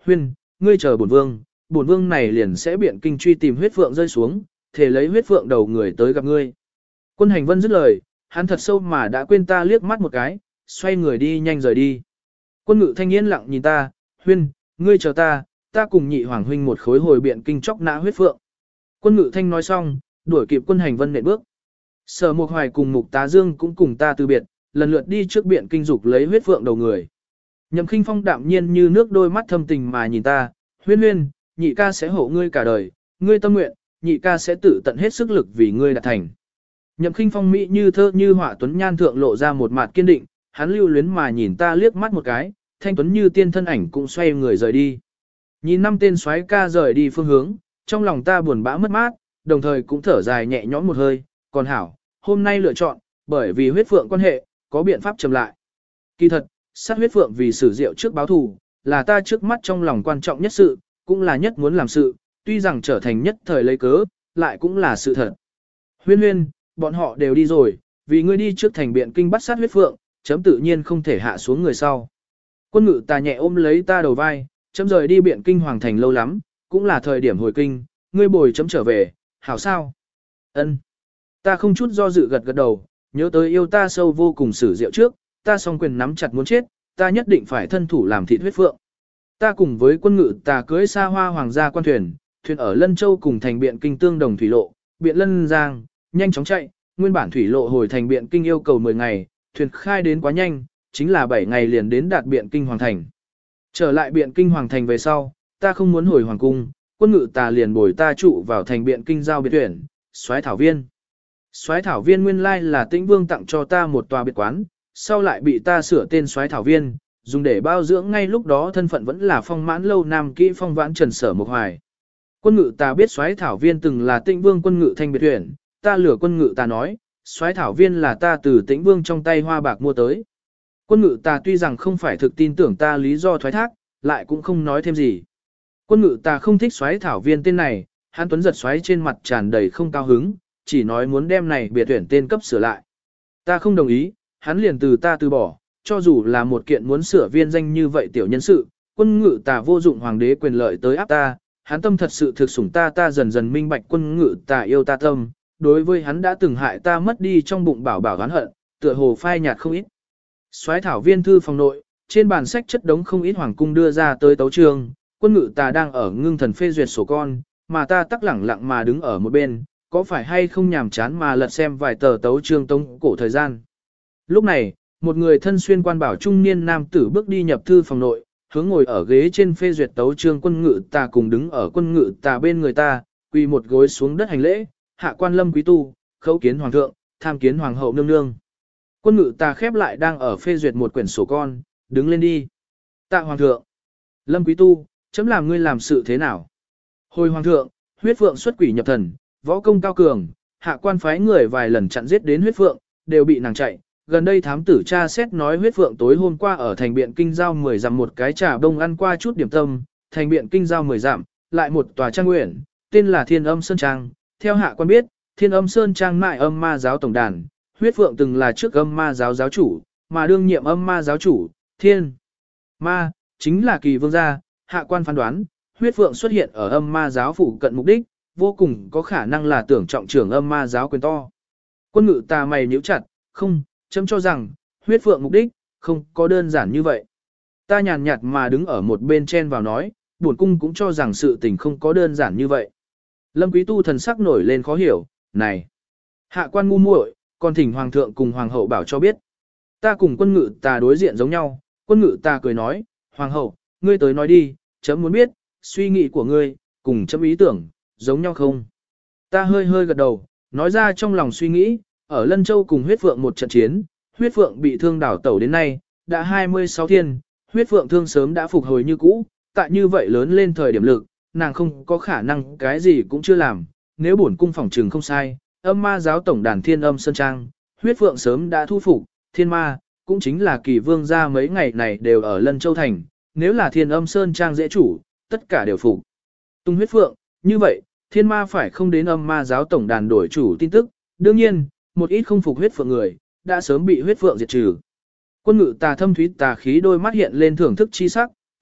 huyên, ngươi chờ bổn vương, bổn vương này liền sẽ biện kinh truy tìm huyết phượng rơi xuống, thể lấy huyết phượng đầu người tới gặp ngươi. Quân hành vân dứt lời, hắn thật sâu mà đã quên ta liếc mắt một cái, xoay người đi nhanh rời đi. Quân ngự thanh yên lặng nhìn ta, huyên, ngươi chờ ta, ta cùng nhị hoàng huynh một khối hồi biện kinh chóc nã huyết phượng. Quân ngự thanh nói xong, đuổi kịp quân hành vân nện bước. Sở Mục Hoài cùng Mục Tá Dương cũng cùng ta từ biệt, lần lượt đi trước biện kinh dục lấy huyết phượng đầu người. Nhậm Khinh Phong đạm nhiên như nước đôi mắt thâm tình mà nhìn ta, huyên huyên, nhị ca sẽ hộ ngươi cả đời, ngươi tâm nguyện, nhị ca sẽ tự tận hết sức lực vì ngươi đạt thành. Nhậm Khinh Phong mỹ như thơ như họa tuấn nhan thượng lộ ra một mặt kiên định, hắn lưu luyến mà nhìn ta liếc mắt một cái, thanh tuấn như tiên thân ảnh cũng xoay người rời đi. Nhìn năm tên soái ca rời đi phương hướng, trong lòng ta buồn bã mất mát, đồng thời cũng thở dài nhẹ nhõm một hơi, còn hảo, hôm nay lựa chọn, bởi vì huyết phượng quan hệ, có biện pháp trầm lại. Kỳ thật, sát huyết phượng vì sử diệu trước báo thù, là ta trước mắt trong lòng quan trọng nhất sự, cũng là nhất muốn làm sự, tuy rằng trở thành nhất thời lấy cớ, lại cũng là sự thật. Huyên huyên, bọn họ đều đi rồi, vì ngươi đi trước thành biện kinh bắt sát huyết phượng, chấm tự nhiên không thể hạ xuống người sau. Quân ngự ta nhẹ ôm lấy ta đầu vai, chấm rời đi biện kinh hoàng thành lâu lắm, cũng là thời điểm hồi kinh, ngươi bồi chấm trở về, hảo sao? Ân. Ta không chút do dự gật gật đầu, nhớ tới yêu ta sâu vô cùng sử diệu trước, ta song quyền nắm chặt muốn chết, ta nhất định phải thân thủ làm thịt huyết phượng. Ta cùng với quân ngự ta cưới xa hoa hoàng gia quan thuyền, thuyền ở Lân Châu cùng thành biện kinh tương đồng thủy lộ, biện Lân Giang, nhanh chóng chạy, nguyên bản thủy lộ hồi thành biện kinh yêu cầu mười ngày, thuyền khai đến quá nhanh, chính là bảy ngày liền đến đạt biện kinh hoàng thành. Trở lại biện kinh hoàng thành về sau, ta không muốn hồi hoàng cung, quân ngự ta liền bồi ta trụ vào thành biện kinh giao biệt tuyển, soái thảo viên. Soái thảo viên nguyên lai là Tĩnh Vương tặng cho ta một tòa biệt quán, sau lại bị ta sửa tên soái thảo viên, dùng để bao dưỡng ngay lúc đó thân phận vẫn là phong mãn lâu nam kỹ phong vãn trần sở mục hoài. Quân ngự ta biết soái thảo viên từng là Tĩnh Vương quân ngự thanh biệt tuyển, ta lừa quân ngự ta nói, soái thảo viên là ta từ Tĩnh Vương trong tay hoa bạc mua tới. Quân ngự ta tuy rằng không phải thực tin tưởng ta lý do thoái thác, lại cũng không nói thêm gì. Quân ngự ta không thích soái thảo viên tên này, hắn tuấn giật xoáy trên mặt tràn đầy không cao hứng, chỉ nói muốn đem này biệt tuyển tên cấp sửa lại. Ta không đồng ý, hắn liền từ ta từ bỏ, cho dù là một kiện muốn sửa viên danh như vậy tiểu nhân sự, quân ngự ta vô dụng hoàng đế quyền lợi tới áp ta, hắn tâm thật sự thực sủng ta ta dần dần minh bạch quân ngự ta yêu ta tâm, đối với hắn đã từng hại ta mất đi trong bụng bảo bảo oán hận, tựa hồ phai nhạt không ít. Soái thảo viên thư phòng nội, trên bàn sách chất đống không ít hoàng cung đưa ra tới tấu trường, quân ngự ta đang ở ngưng thần phê duyệt sổ con, mà ta tắc lẳng lặng mà đứng ở một bên, có phải hay không nhàm chán mà lật xem vài tờ tấu chương tống cổ thời gian. Lúc này, một người thân xuyên quan bảo trung niên nam tử bước đi nhập thư phòng nội, hướng ngồi ở ghế trên phê duyệt tấu chương quân ngự ta cùng đứng ở quân ngự ta bên người ta, quỳ một gối xuống đất hành lễ, hạ quan lâm quý tu, khấu kiến hoàng thượng, tham kiến hoàng hậu nương nương. Quân ngự ta khép lại đang ở phê duyệt một quyển sổ con, đứng lên đi. Tạ hoàng thượng. Lâm quý tu, chấm làm ngươi làm sự thế nào? Hồi hoàng thượng, huyết phượng xuất quỷ nhập thần, võ công cao cường, hạ quan phái người vài lần chặn giết đến huyết phượng, đều bị nàng chạy. Gần đây thám tử tra xét nói huyết phượng tối hôm qua ở thành biện kinh giao mười dặm một cái trà đông ăn qua chút điểm tâm, thành biện kinh giao mười dặm, lại một tòa trang nguyện, tên là Thiên Âm Sơn Trang. Theo hạ quan biết, Thiên Âm Sơn Trang mại âm ma giáo tổng đàn, huyết phượng từng là trước âm ma giáo giáo chủ, mà đương nhiệm âm ma giáo chủ, thiên ma, chính là kỳ vương gia. Hạ quan phán đoán, huyết phượng xuất hiện ở âm ma giáo phụ cận mục đích, vô cùng có khả năng là tưởng trọng trưởng âm ma giáo quyền to. Quân ngự ta mày nhíu chặt, không, chấm cho rằng, huyết phượng mục đích, không có đơn giản như vậy. Ta nhàn nhạt mà đứng ở một bên chen vào nói, bổn cung cũng cho rằng sự tình không có đơn giản như vậy. Lâm quý tu thần sắc nổi lên khó hiểu, này, hạ quan ngu muội, còn thỉnh hoàng thượng cùng hoàng hậu bảo cho biết. Ta cùng quân ngự ta đối diện giống nhau, quân ngự ta cười nói, hoàng hậu, ngươi tới nói đi, chấm muốn biết, suy nghĩ của ngươi, cùng chấm ý tưởng, giống nhau không? Ta hơi hơi gật đầu, nói ra trong lòng suy nghĩ, ở Lân Châu cùng huyết phượng một trận chiến, huyết phượng bị thương đảo tẩu đến nay, đã hai mươi sáu thiên, huyết phượng thương sớm đã phục hồi như cũ, tại như vậy lớn lên thời điểm lực, nàng không có khả năng cái gì cũng chưa làm, nếu bổn cung phỏng trừng không sai, âm ma giáo tổng đàn Thiên Âm Sơn Trang, huyết phượng sớm đã thu phục, thiên ma, cũng chính là kỳ vương gia mấy ngày này đều ở Lân Châu Thành, nếu là Thiên Âm Sơn Trang dễ chủ, tất cả đều phục. Tung huyết phượng, như vậy, thiên ma phải không đến âm ma giáo tổng đàn đổi chủ tin tức, đương nhiên, một ít không phục huyết phượng người, đã sớm bị huyết phượng diệt trừ. Quân ngự tà thâm thúy tà khí đôi mắt hiện lên thưởng thức chi sắc,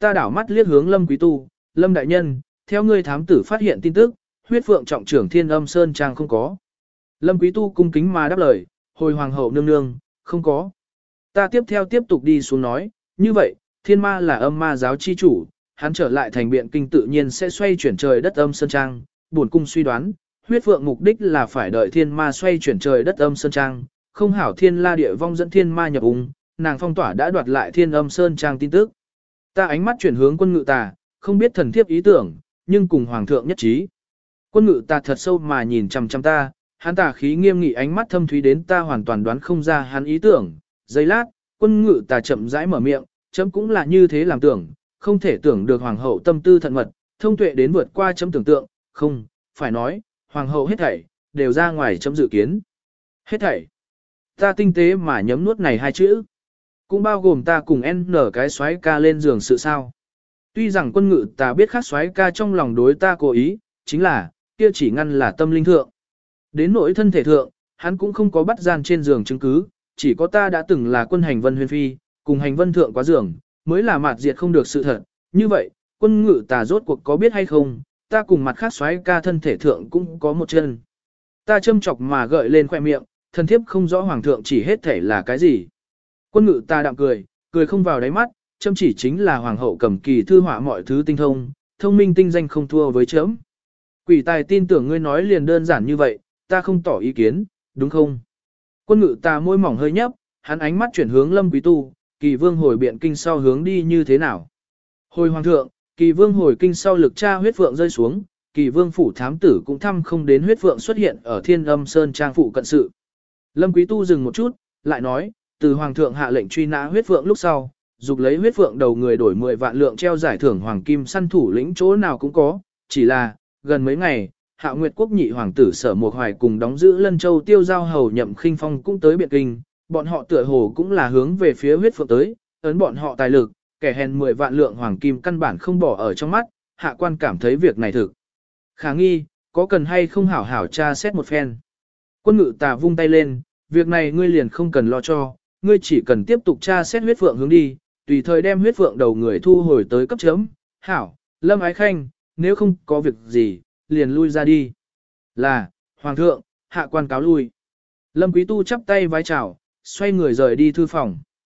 ta đảo mắt liếc hướng Lâm Quý Tu, Lâm đại nhân, theo ngươi thám tử phát hiện tin tức, huyết phượng trọng trưởng Thiên Âm Sơn Trang không có. Lâm Quý Tu cung kính mà đáp lời, hồi hoàng hậu nương nương, không có. Ta tiếp theo tiếp tục đi xuống nói, như vậy, thiên ma là âm ma giáo chi chủ, hắn trở lại thành biện kinh tự nhiên sẽ xoay chuyển trời đất âm sơn trang, bổn cung suy đoán, huyết phượng mục đích là phải đợi thiên ma xoay chuyển trời đất âm sơn trang, không hảo thiên la địa vong dẫn thiên ma nhập ung, nàng phong tỏa đã đoạt lại thiên âm sơn trang tin tức. Ta ánh mắt chuyển hướng quân ngự tà, không biết thần thiếp ý tưởng, nhưng cùng hoàng thượng nhất trí. Quân ngự tà thật sâu mà nhìn chằm chằm ta, hắn tà khí nghiêm nghị ánh mắt thâm thúy đến ta hoàn toàn đoán không ra hắn ý tưởng. Giây lát, quân ngự tà chậm rãi mở miệng, chấm cũng là như thế làm tưởng, không thể tưởng được hoàng hậu tâm tư thận mật, thông tuệ đến vượt qua chấm tưởng tượng, không, phải nói, hoàng hậu hết thảy, đều ra ngoài chấm dự kiến. Hết thảy. Ta tinh tế mà nhấm nuốt này hai chữ. Cũng bao gồm ta cùng N cái xoáy ca lên giường sự sao. Tuy rằng quân ngự ta biết khác xoáy ca trong lòng đối ta cố ý, chính là, kia chỉ ngăn là tâm linh thượng. Đến nỗi thân thể thượng, hắn cũng không có bắt gian trên giường chứng cứ, chỉ có ta đã từng là quân hành vân huyên phi, cùng hành vân thượng quá giường, mới là mạt diệt không được sự thật. Như vậy, quân ngự ta rốt cuộc có biết hay không, ta cùng mặt khác xoáy ca thân thể thượng cũng có một chân. Ta châm chọc mà gợi lên khoe miệng, thân thiếp không rõ hoàng thượng chỉ hết thể là cái gì. Quân ngự ta đạm cười, cười không vào đáy mắt, châm chỉ chính là hoàng hậu cầm kỳ thư họa mọi thứ tinh thông, thông minh tinh danh không thua với chấm. Quỷ tài tin tưởng ngươi nói liền đơn giản như vậy, ta không tỏ ý kiến, đúng không? Quân ngự ta môi mỏng hơi nhấp, hắn ánh mắt chuyển hướng Lâm Quý Tu, kỳ vương hồi biện kinh sau hướng đi như thế nào? Hồi hoàng thượng, kỳ vương hồi kinh sau lực tra huyết phượng rơi xuống, kỳ vương phủ thám tử cũng thăm không đến huyết phượng xuất hiện ở Thiên Âm Sơn Trang phụ cận sự. Lâm Quý Tu dừng một chút, lại nói, từ hoàng thượng hạ lệnh truy nã huyết phượng lúc sau, dục lấy huyết phượng đầu người đổi mười vạn lượng treo giải thưởng hoàng kim săn thủ lĩnh chỗ nào cũng có, chỉ là, gần mấy ngày, Hạ Nguyệt quốc nhị hoàng tử Sở Mộc Hoài cùng đóng giữ Lân Châu tiêu giao hầu Nhậm Khinh Phong cũng tới biện kinh, bọn họ tựa hồ cũng là hướng về phía huyết phượng tới, ấn bọn họ tài lực, kẻ hèn mười vạn lượng hoàng kim căn bản không bỏ ở trong mắt, hạ quan cảm thấy việc này thực khả nghi, có cần hay không hảo hảo tra xét một phen. Quân ngự tà vung tay lên, việc này ngươi liền không cần lo cho, ngươi chỉ cần tiếp tục tra xét huyết phượng hướng đi, tùy thời đem huyết phượng đầu người thu hồi tới cấp chấm. Hảo, Lâm Ái Khanh, nếu không có việc gì, liền lui ra đi. Là, Hoàng thượng, hạ quan cáo lui. Lâm Quý Tu chắp tay vái chào, xoay người rời đi thư phòng.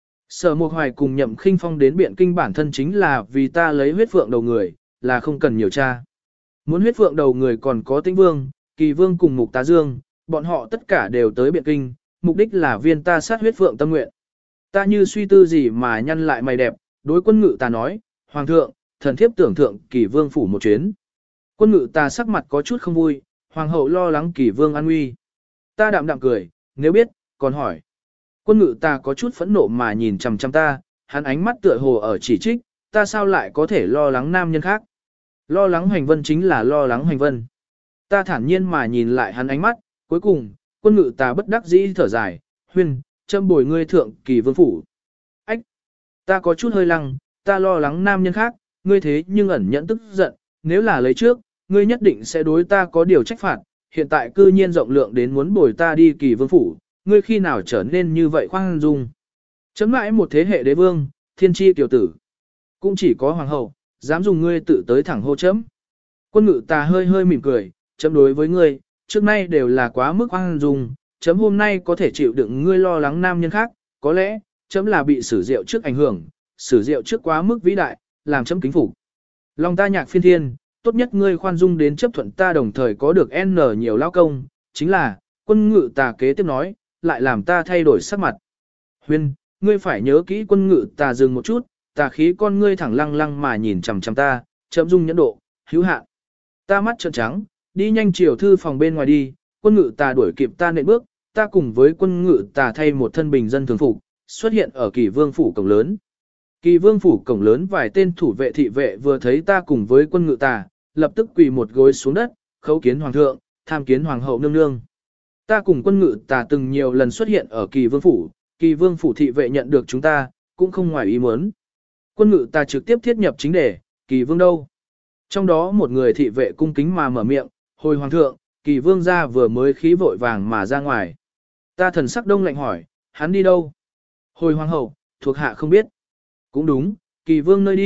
Sở Mộc Hoài cùng Nhậm Khinh Phong đến biện kinh bản thân chính là vì ta lấy huyết phượng đầu người, là không cần nhiều tra. Muốn huyết phượng đầu người còn có Tĩnh Vương, Kỳ Vương cùng Mục Tá Dương, bọn họ tất cả đều tới biện kinh, mục đích là viên ta sát huyết phượng tâm nguyện. Ta như suy tư gì mà nhăn lại mày đẹp, đối quân ngự ta nói, Hoàng thượng, thần thiếp tưởng thượng Kỳ Vương phủ một chuyến. Quân ngự ta sắc mặt có chút không vui, Hoàng hậu lo lắng Kỳ Vương an nguy. Ta đạm đạm cười, nếu biết, còn hỏi. Quân ngự ta có chút phẫn nộ mà nhìn chằm chằm ta, hắn ánh mắt tựa hồ ở chỉ trích, ta sao lại có thể lo lắng nam nhân khác. Lo lắng Hoành Vân chính là lo lắng Hoành Vân. Ta thản nhiên mà nhìn lại hắn ánh mắt, cuối cùng, quân ngự ta bất đắc dĩ thở dài, huyên, châm bồi ngươi thượng Kỳ Vương phủ. Ách! Ta có chút hơi lăng, ta lo lắng nam nhân khác, ngươi thế nhưng ẩn nhẫn tức giận, nếu là lấy trước, ngươi nhất định sẽ đối ta có điều trách phạt, hiện tại cư nhiên rộng lượng đến muốn bồi ta đi Kỳ Vương phủ, ngươi khi nào trở nên như vậy khoan dung. Chấm mãi một thế hệ đế vương, thiên tri tiểu tử. Cũng chỉ có hoàng hậu, dám dùng ngươi tự tới thẳng hô chấm. Quân ngự ta hơi hơi mỉm cười, chấm đối với ngươi, trước nay đều là quá mức khoan dung, chấm hôm nay có thể chịu đựng ngươi lo lắng nam nhân khác, có lẽ, chấm là bị sử rượu trước ảnh hưởng, sử rượu trước quá mức vĩ đại, làm chấm kính phục. Lòng ta nhạc phiên thiên, tốt nhất ngươi khoan dung đến chấp thuận ta đồng thời có được N nhiều lao công, chính là, quân ngự tà kế tiếp nói, lại làm ta thay đổi sắc mặt. Huyên, ngươi phải nhớ kỹ quân ngự tà dừng một chút, tà khí con ngươi thẳng lăng lăng mà nhìn chằm chằm ta, chậm dung nhẫn độ, hữu hạn. Ta mắt trợn trắng, đi nhanh chiều thư phòng bên ngoài đi, quân ngự tà đuổi kịp ta nện bước, ta cùng với quân ngự tà thay một thân bình dân thường phục, xuất hiện ở Kỳ Vương phủ cổng lớn. Kỳ Vương phủ cổng lớn vài tên thủ vệ thị vệ vừa thấy ta cùng với quân ngự tà, lập tức quỳ một gối xuống đất, khấu kiến hoàng thượng, tham kiến hoàng hậu nương nương. Ta cùng quân ngự tà từng nhiều lần xuất hiện ở Kỳ Vương phủ, Kỳ Vương phủ thị vệ nhận được chúng ta, cũng không ngoài ý muốn. Quân ngự tà trực tiếp thiết nhập chính đề, Kỳ Vương đâu? Trong đó một người thị vệ cung kính mà mở miệng, hồi hoàng thượng, Kỳ Vương gia vừa mới khí vội vàng mà ra ngoài. Ta thần sắc đông lạnh hỏi, hắn đi đâu? Hồi hoàng hậu, thuộc hạ không biết. Cũng đúng, Kỳ Vương nơi đi,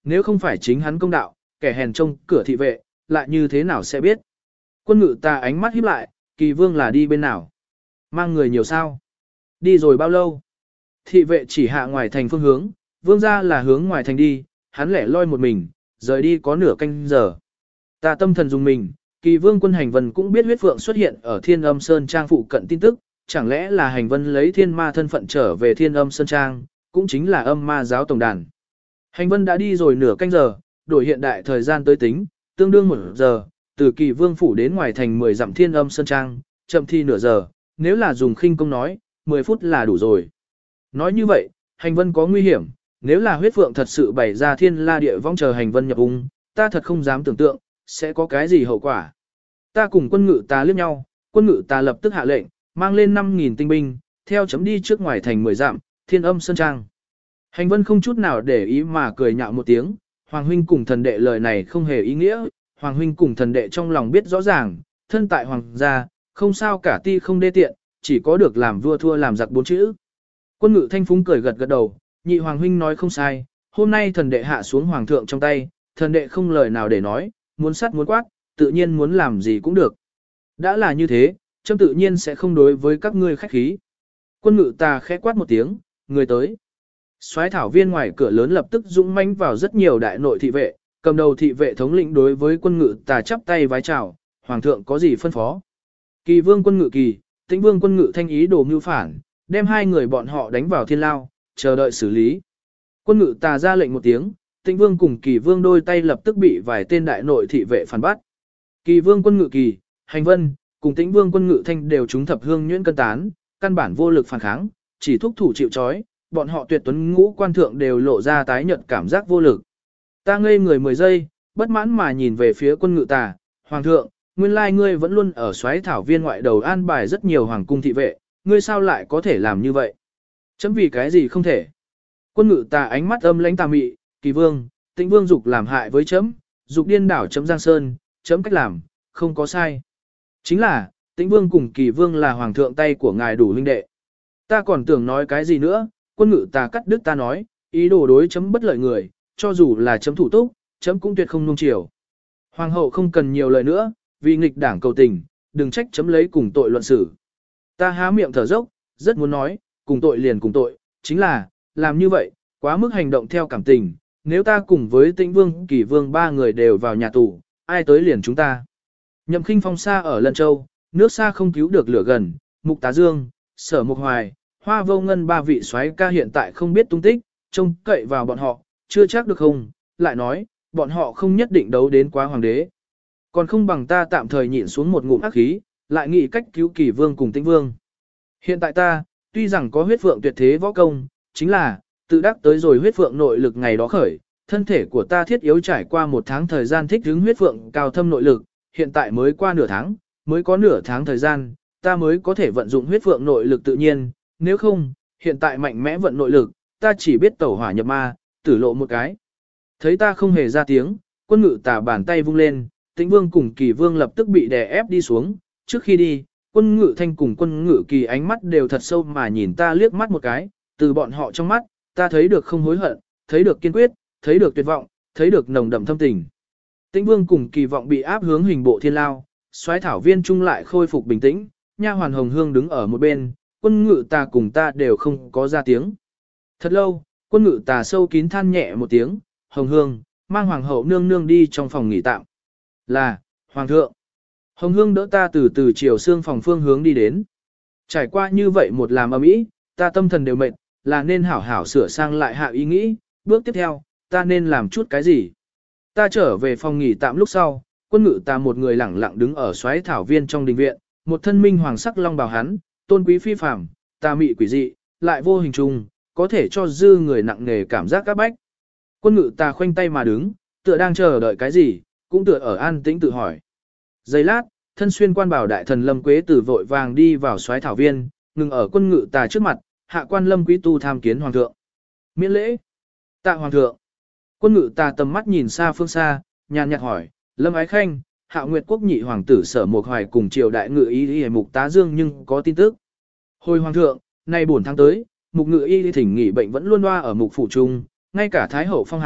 nếu không phải chính hắn công đạo, kẻ hèn trông cửa thị vệ, lại như thế nào sẽ biết. Quân ngự ta ánh mắt híp lại, Kỳ Vương là đi bên nào? Mang người nhiều sao? Đi rồi bao lâu? Thị vệ chỉ hạ ngoài thành phương hướng, Vương ra là hướng ngoài thành đi, hắn lẻ loi một mình, rời đi có nửa canh giờ. Ta tâm thần dùng mình, Kỳ Vương quân Hành Vân cũng biết huyết phượng xuất hiện ở Thiên Âm Sơn Trang phụ cận tin tức, chẳng lẽ là Hành Vân lấy thiên ma thân phận trở về Thiên Âm Sơn Trang, cũng chính là âm ma giáo tổng đàn. Hành Vân đã đi rồi nửa canh giờ, đổi hiện đại thời gian tới tính, tương đương một giờ, từ Kỳ Vương phủ đến ngoài thành mười dặm Thiên Âm Sơn Trang, chậm thi nửa giờ, nếu là dùng khinh công nói, mười phút là đủ rồi. Nói như vậy, Hành Vân có nguy hiểm, nếu là huyết phượng thật sự bày ra thiên la địa vong chờ Hành Vân nhập ung, ta thật không dám tưởng tượng, sẽ có cái gì hậu quả. Ta cùng quân ngự ta liếc nhau, quân ngự ta lập tức hạ lệnh, mang lên năm nghìn tinh binh, theo chấm đi trước ngoài thành mười dặm, Thiên Âm Sơn Trang. Hành Vân không chút nào để ý mà cười nhạo một tiếng, Hoàng huynh cùng thần đệ lời này không hề ý nghĩa, Hoàng huynh cùng thần đệ trong lòng biết rõ ràng, thân tại hoàng gia, không sao cả ti không đê tiện, chỉ có được làm vua thua làm giặc bốn chữ. Quân ngự thanh phúng cười gật gật đầu, nhị Hoàng huynh nói không sai, hôm nay thần đệ hạ xuống hoàng thượng trong tay, thần đệ không lời nào để nói, muốn sắt muốn quát, tự nhiên muốn làm gì cũng được. Đã là như thế, chấm tự nhiên sẽ không đối với các ngươi khách khí. Quân ngự ta khẽ quát một tiếng, người tới. Soái thảo viên ngoài cửa lớn lập tức dũng mãnh vào rất nhiều đại nội thị vệ, cầm đầu thị vệ thống lĩnh đối với quân ngự ta chắp tay vái chào, hoàng thượng có gì phân phó. Kỳ Vương quân ngự Kỳ, Tĩnh Vương quân ngự Thanh ý đồ mưu phản, đem hai người bọn họ đánh vào thiên lao, chờ đợi xử lý. Quân ngự ta ra lệnh một tiếng, Tĩnh Vương cùng Kỳ Vương đôi tay lập tức bị vài tên đại nội thị vệ phản bắt. Kỳ Vương quân ngự Kỳ, Hành Vân, cùng Tĩnh Vương quân ngự Thanh đều trúng thập hương nhuyễn cân tán, căn bản vô lực phản kháng, chỉ thúc thủ chịu trói, bọn họ tuyệt tuấn ngũ quan thượng đều lộ ra tái nhợt cảm giác vô lực. Ta ngây người mười giây, bất mãn mà nhìn về phía quân ngự tà, hoàng thượng, nguyên lai ngươi vẫn luôn ở soái thảo viên ngoại đầu an bài rất nhiều hoàng cung thị vệ, ngươi sao lại có thể làm như vậy? Chấm vì cái gì không thể? Quân ngự tà ánh mắt âm lãnh tà mị, Kỳ Vương, Tĩnh Vương dục làm hại với chấm, dục điên đảo chấm Giang Sơn, chấm cách làm, không có sai. Chính là, Tĩnh Vương cùng Kỳ Vương là hoàng thượng tay của ngài đủ huynh đệ. Ta còn tưởng nói cái gì nữa, quân ngự tà cắt đứt ta nói, ý đồ đối chấm bất lợi người, cho dù là chấm thủ túc, chấm cũng tuyệt không nung chiều. Hoàng hậu không cần nhiều lời nữa, vì nghịch đảng cầu tình, đừng trách chấm lấy cùng tội luận xử. Ta há miệng thở dốc, rất muốn nói, cùng tội liền cùng tội, chính là, làm như vậy, quá mức hành động theo cảm tình, nếu ta cùng với Tĩnh Vương, Kỳ Vương ba người đều vào nhà tù, ai tới liền chúng ta. Nhậm Khinh Phong xa ở Lân Châu, nước xa không cứu được lửa gần, Mục Tá Dương, Sở Mục Hoài, Hoa Vô Ngân ba vị soái ca hiện tại không biết tung tích, trông cậy vào bọn họ, chưa chắc được không, lại nói, bọn họ không nhất định đấu đến quá hoàng đế. Còn không bằng ta tạm thời nhịn xuống một ngụm ác khí, lại nghĩ cách cứu Kỳ Vương cùng Tĩnh Vương. Hiện tại ta, tuy rằng có huyết phượng tuyệt thế võ công, chính là, tự đắc tới rồi huyết phượng nội lực ngày đó khởi, thân thể của ta thiết yếu trải qua một tháng thời gian thích ứng huyết phượng cao thâm nội lực, hiện tại mới qua nửa tháng, mới có nửa tháng thời gian, ta mới có thể vận dụng huyết phượng nội lực tự nhiên, nếu không, hiện tại mạnh mẽ vận nội lực, ta chỉ biết tẩu hỏa nhập ma, tử lộ một cái. Thấy ta không hề ra tiếng, quân ngự tà bàn tay vung lên, Tĩnh Vương cùng Kỳ Vương lập tức bị đè ép đi xuống, trước khi đi, quân ngự Thanh cùng quân ngự Kỳ ánh mắt đều thật sâu mà nhìn ta liếc mắt một cái, từ bọn họ trong mắt, ta thấy được không hối hận, thấy được kiên quyết, thấy được tuyệt vọng, thấy được nồng đậm thâm tình. Tĩnh Vương cùng Kỳ vọng bị áp hướng hình bộ thiên lao, soái thảo viên trung lại khôi phục bình tĩnh, nha hoàn Hồng Hương đứng ở một bên, quân ngự tà cùng ta đều không có ra tiếng. Thật lâu, quân ngự tà sâu kín than nhẹ một tiếng, Hồng Hương, mang hoàng hậu nương nương đi trong phòng nghỉ tạm. Là, hoàng thượng. Hồng Hương đỡ ta từ từ chiều xương phòng phương hướng đi đến. Trải qua như vậy một làm ầm ĩ, ta tâm thần đều mệt, là nên hảo hảo sửa sang lại hạ ý nghĩ, bước tiếp theo, ta nên làm chút cái gì. Ta trở về phòng nghỉ tạm lúc sau, quân ngự ta một người lẳng lặng đứng ở xoáy thảo viên trong đình viện, một thân minh hoàng sắc long bào hắn, tôn quý phi phàm, ta mị quỷ dị, lại vô hình trùng, có thể cho dư người nặng nề cảm giác các bách. Quân ngự ta khoanh tay mà đứng, tựa đang chờ đợi cái gì, cũng tựa ở an tĩnh tự hỏi. Giây lát, thân xuyên quan bảo đại thần Lâm Quế Tử vội vàng đi vào xoáy thảo viên, ngừng ở quân ngự ta trước mặt, hạ quan Lâm Quý Tu tham kiến hoàng thượng. Miễn lễ. Tạ hoàng thượng. Quân ngự ta tầm mắt nhìn xa phương xa, nhàn nhạt hỏi, Lâm Ái Khanh, Hạo Nguyệt Quốc nhị hoàng tử Sở Mộc Hoài cùng triều đại ngự y y Mục Tá Dương nhưng có tin tức. Hồi hoàng thượng, nay buổi tháng tới, Mục ngự y thỉnh nghỉ bệnh vẫn luôn loa ở Mục phủ trung, ngay cả Thái hậu Phong Hàn,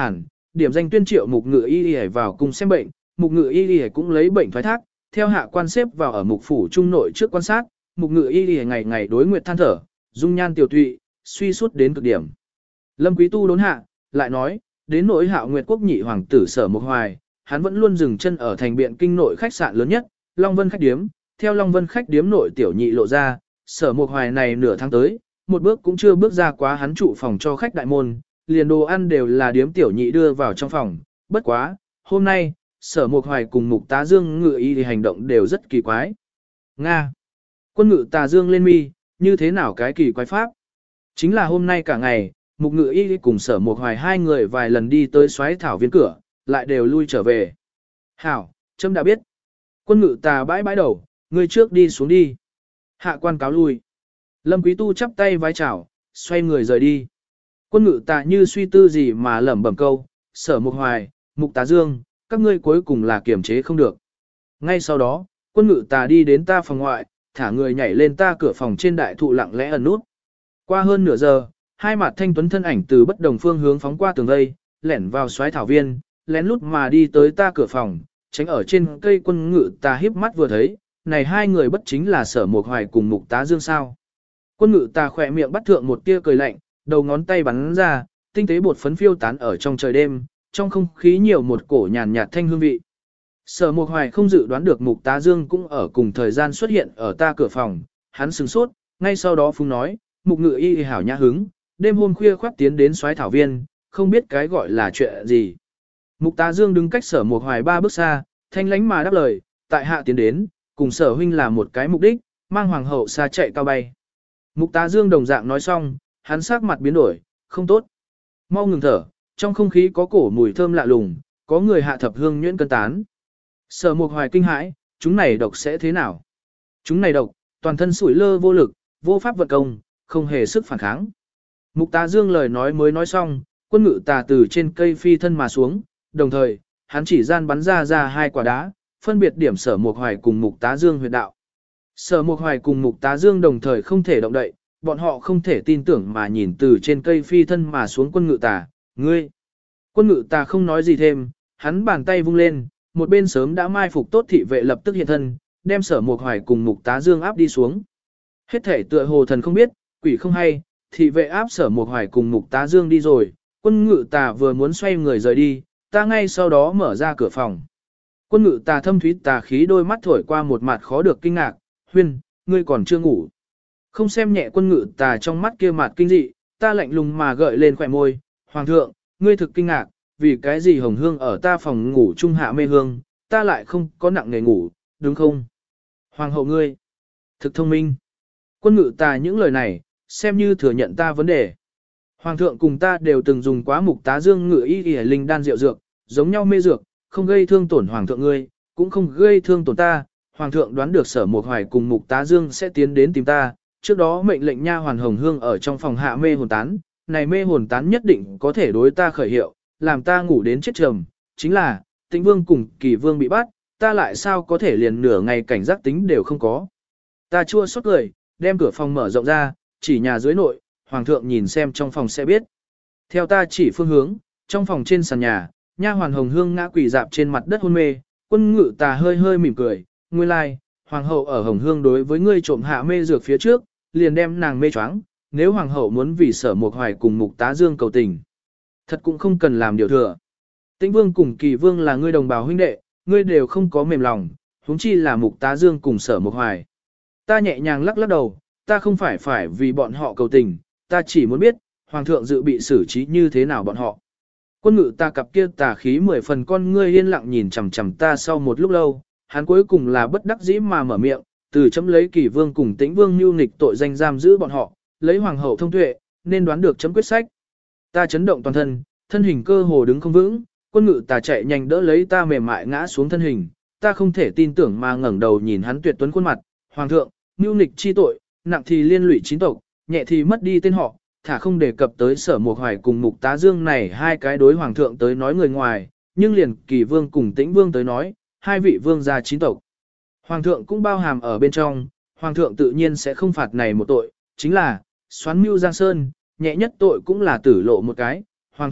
điểm danh tuyên triệu mục ngự y y vào cùng xem bệnh, mục ngự y y cũng lấy bệnh thoái thác, theo hạ quan xếp vào ở mục phủ trung nội trước quan sát, mục ngự y y ngày ngày đối nguyệt than thở, dung nhan tiểu tụy, suy sút đến cực điểm. Lâm Quý Tu đốn hạ, lại nói, đến nỗi Hạo Nguyệt quốc nhị hoàng tử Sở Mục Hoài, hắn vẫn luôn dừng chân ở thành biện kinh nội khách sạn lớn nhất, Long Vân khách điếm, theo Long Vân khách điếm nội tiểu nhị lộ ra, Sở Mục Hoài này nửa tháng tới, một bước cũng chưa bước ra quá hắn trụ phòng cho khách đại môn, liền đồ ăn đều là điếm tiểu nhị đưa vào trong phòng, bất quá, hôm nay, Sở Mục Hoài cùng Mục Tá Dương ngự y thì hành động đều rất kỳ quái. Nga. Quân ngự Tà Dương lên mi, như thế nào cái kỳ quái pháp? Chính là hôm nay cả ngày, Mục ngự y cùng Sở Mục Hoài hai người vài lần đi tới xoáy thảo viên cửa, lại đều lui trở về. Hảo, trâm đã biết. Quân ngự Tà bãi bãi đầu, ngươi trước đi xuống đi. Hạ quan cáo lui. Lâm Quý Tu chắp tay vái chào, xoay người rời đi. Quân ngự Tà như suy tư gì mà lẩm bẩm câu, Sở Mục Hoài, Mục Tá Dương, các ngươi cuối cùng là kiềm chế không được. Ngay sau đó, quân ngự Tà đi đến ta phòng ngoại, thả người nhảy lên ta cửa phòng trên đại thụ lặng lẽ ẩn nút. Qua hơn nửa giờ, hai mặt thanh tuấn thân ảnh từ bất đồng phương hướng phóng qua tường vây, lẻn vào xoáy thảo viên, lén lút mà đi tới ta cửa phòng, tránh ở trên cây. Quân ngự Tà híp mắt vừa thấy, này hai người bất chính là Sở Mục Hoài cùng Mục Tá Dương sao? Quân ngự Tà khỏe miệng bắt thượng một tia cười lạnh, đầu ngón tay bắn ra, tinh tế bột phấn phiêu tán ở trong trời đêm, trong không khí nhiều một cổ nhàn nhạt thanh hương vị. Sở Mục Hoài không dự đoán được Mục Tá Dương cũng ở cùng thời gian xuất hiện ở ta cửa phòng, hắn sửng sốt, ngay sau đó phung nói, Mục ngự y hảo nhã hứng, đêm hôm khuya khoác tiến đến xoáy thảo viên, không biết cái gọi là chuyện gì. Mục Tá Dương đứng cách Sở Mục Hoài ba bước xa, thanh lánh mà đáp lời, tại hạ tiến đến, cùng Sở huynh là một cái mục đích, mang hoàng hậu xa chạy cao bay. Mục Tá Dương đồng dạng nói xong, hắn sắc mặt biến đổi, không tốt. Mau ngừng thở, trong không khí có cổ mùi thơm lạ lùng, có người hạ thập hương nhuyễn cân tán. Sở Mục Hoài kinh hãi, chúng này độc sẽ thế nào? Chúng này độc, toàn thân sủi lơ vô lực, vô pháp vận công, không hề sức phản kháng. Mục Tá Dương lời nói mới nói xong, quân ngự Tà từ trên cây phi thân mà xuống, đồng thời, hắn chỉ gian bắn ra ra hai quả đá, phân biệt điểm Sở Mục Hoài cùng Mục Tá Dương huyệt đạo. Sở Mục Hoài cùng Mục Tá Dương đồng thời không thể động đậy, bọn họ không thể tin tưởng mà nhìn từ trên cây phi thân mà xuống quân ngự Tà, ngươi. Quân ngự Tà không nói gì thêm, hắn bàn tay vung lên, một bên sớm đã mai phục tốt thị vệ lập tức hiện thân, đem Sở Mục Hoài cùng Mục Tá Dương áp đi xuống. Hết thể tựa hồ thần không biết, quỷ không hay, thị vệ áp Sở Mục Hoài cùng Mục Tá Dương đi rồi, quân ngự Tà vừa muốn xoay người rời đi, ta ngay sau đó mở ra cửa phòng. Quân ngự Tà thâm thúy tà khí đôi mắt thổi qua một mặt khó được kinh ngạc, huyên, ngươi còn chưa ngủ. Không xem nhẹ quân ngự Tà trong mắt kia mặt kinh dị, ta lạnh lùng mà gợi lên khỏe môi, hoàng thượng, ngươi thực kinh ngạc, vì cái gì hồng hương ở ta phòng ngủ trung hạ mê hương, ta lại không có nặng nghề ngủ, đúng không? Hoàng hậu ngươi, thực thông minh. Quân ngự Tà những lời này, xem như thừa nhận ta vấn đề. Hoàng thượng cùng ta đều từng dùng quá Mục Tá Dương ngự y y linh đan rượu dược, giống nhau mê dược, không gây thương tổn hoàng thượng ngươi, cũng không gây thương tổn ta. Hoàng thượng đoán được Sở Mục Hoài cùng Mục Tá Dương sẽ tiến đến tìm ta, trước đó mệnh lệnh nha hoàn hồng hương ở trong phòng hạ mê hồn tán, này mê hồn tán nhất định có thể đối ta khởi hiệu, làm ta ngủ đến chết trầm, chính là, Tĩnh Vương cùng Kỳ Vương bị bắt, ta lại sao có thể liền nửa ngày cảnh giác tính đều không có. Ta chua xót cười, đem cửa phòng mở rộng ra, chỉ nhà dưới nội, hoàng thượng nhìn xem trong phòng sẽ biết. Theo ta chỉ phương hướng, trong phòng trên sàn nhà, nha hoàn hồng hương ngã quỳ dạp trên mặt đất hôn mê, quân ngự Tà hơi hơi mỉm cười, nguyên lai, like, hoàng hậu ở hồng hương đối với ngươi trộm hạ mê dược phía trước, liền đem nàng mê choáng, nếu hoàng hậu muốn vì Sở Mục Hoài cùng Mục Tá Dương cầu tình. Thật cũng không cần làm điều thừa. Tĩnh Vương cùng Kỳ Vương là ngươi đồng bào huynh đệ, ngươi đều không có mềm lòng, huống chi là Mục Tá Dương cùng Sở Mục Hoài. Ta nhẹ nhàng lắc lắc đầu, ta không phải phải vì bọn họ cầu tình, ta chỉ muốn biết, hoàng thượng dự bị xử trí như thế nào bọn họ. Quân ngự ta cặp kia tà khí mười phần con ngươi yên lặng nhìn chằm chằm ta sau một lúc lâu, hắn cuối cùng là bất đắc dĩ mà mở miệng, từ chấm lấy Kỳ Vương cùng Tĩnh Vương mưu nghịch tội danh giam giữ bọn họ, lấy hoàng hậu thông tuệ, nên đoán được chấm quyết sách. Ta chấn động toàn thân, thân hình cơ hồ đứng không vững, quân ngự ta chạy nhanh đỡ lấy ta mềm mại ngã xuống thân hình, ta không thể tin tưởng mà ngẩng đầu nhìn hắn tuyệt tuấn khuôn mặt, hoàng thượng, mưu nghịch chi tội, nặng thì liên lụy chín tộc, nhẹ thì mất đi tên họ, thả không đề cập tới Sở Mục Hoài cùng Mục Tá Dương này hai cái đối hoàng thượng tới nói người ngoài, nhưng liền Kỳ Vương cùng Tĩnh Vương tới nói, hai vị vương gia chín tộc. Hoàng thượng cũng bao hàm ở bên trong, hoàng thượng tự nhiên sẽ không phạt này một tội, chính là, xoán mưu Giang Sơn, nhẹ nhất tội cũng là tử lộ một cái, hoàng thượng,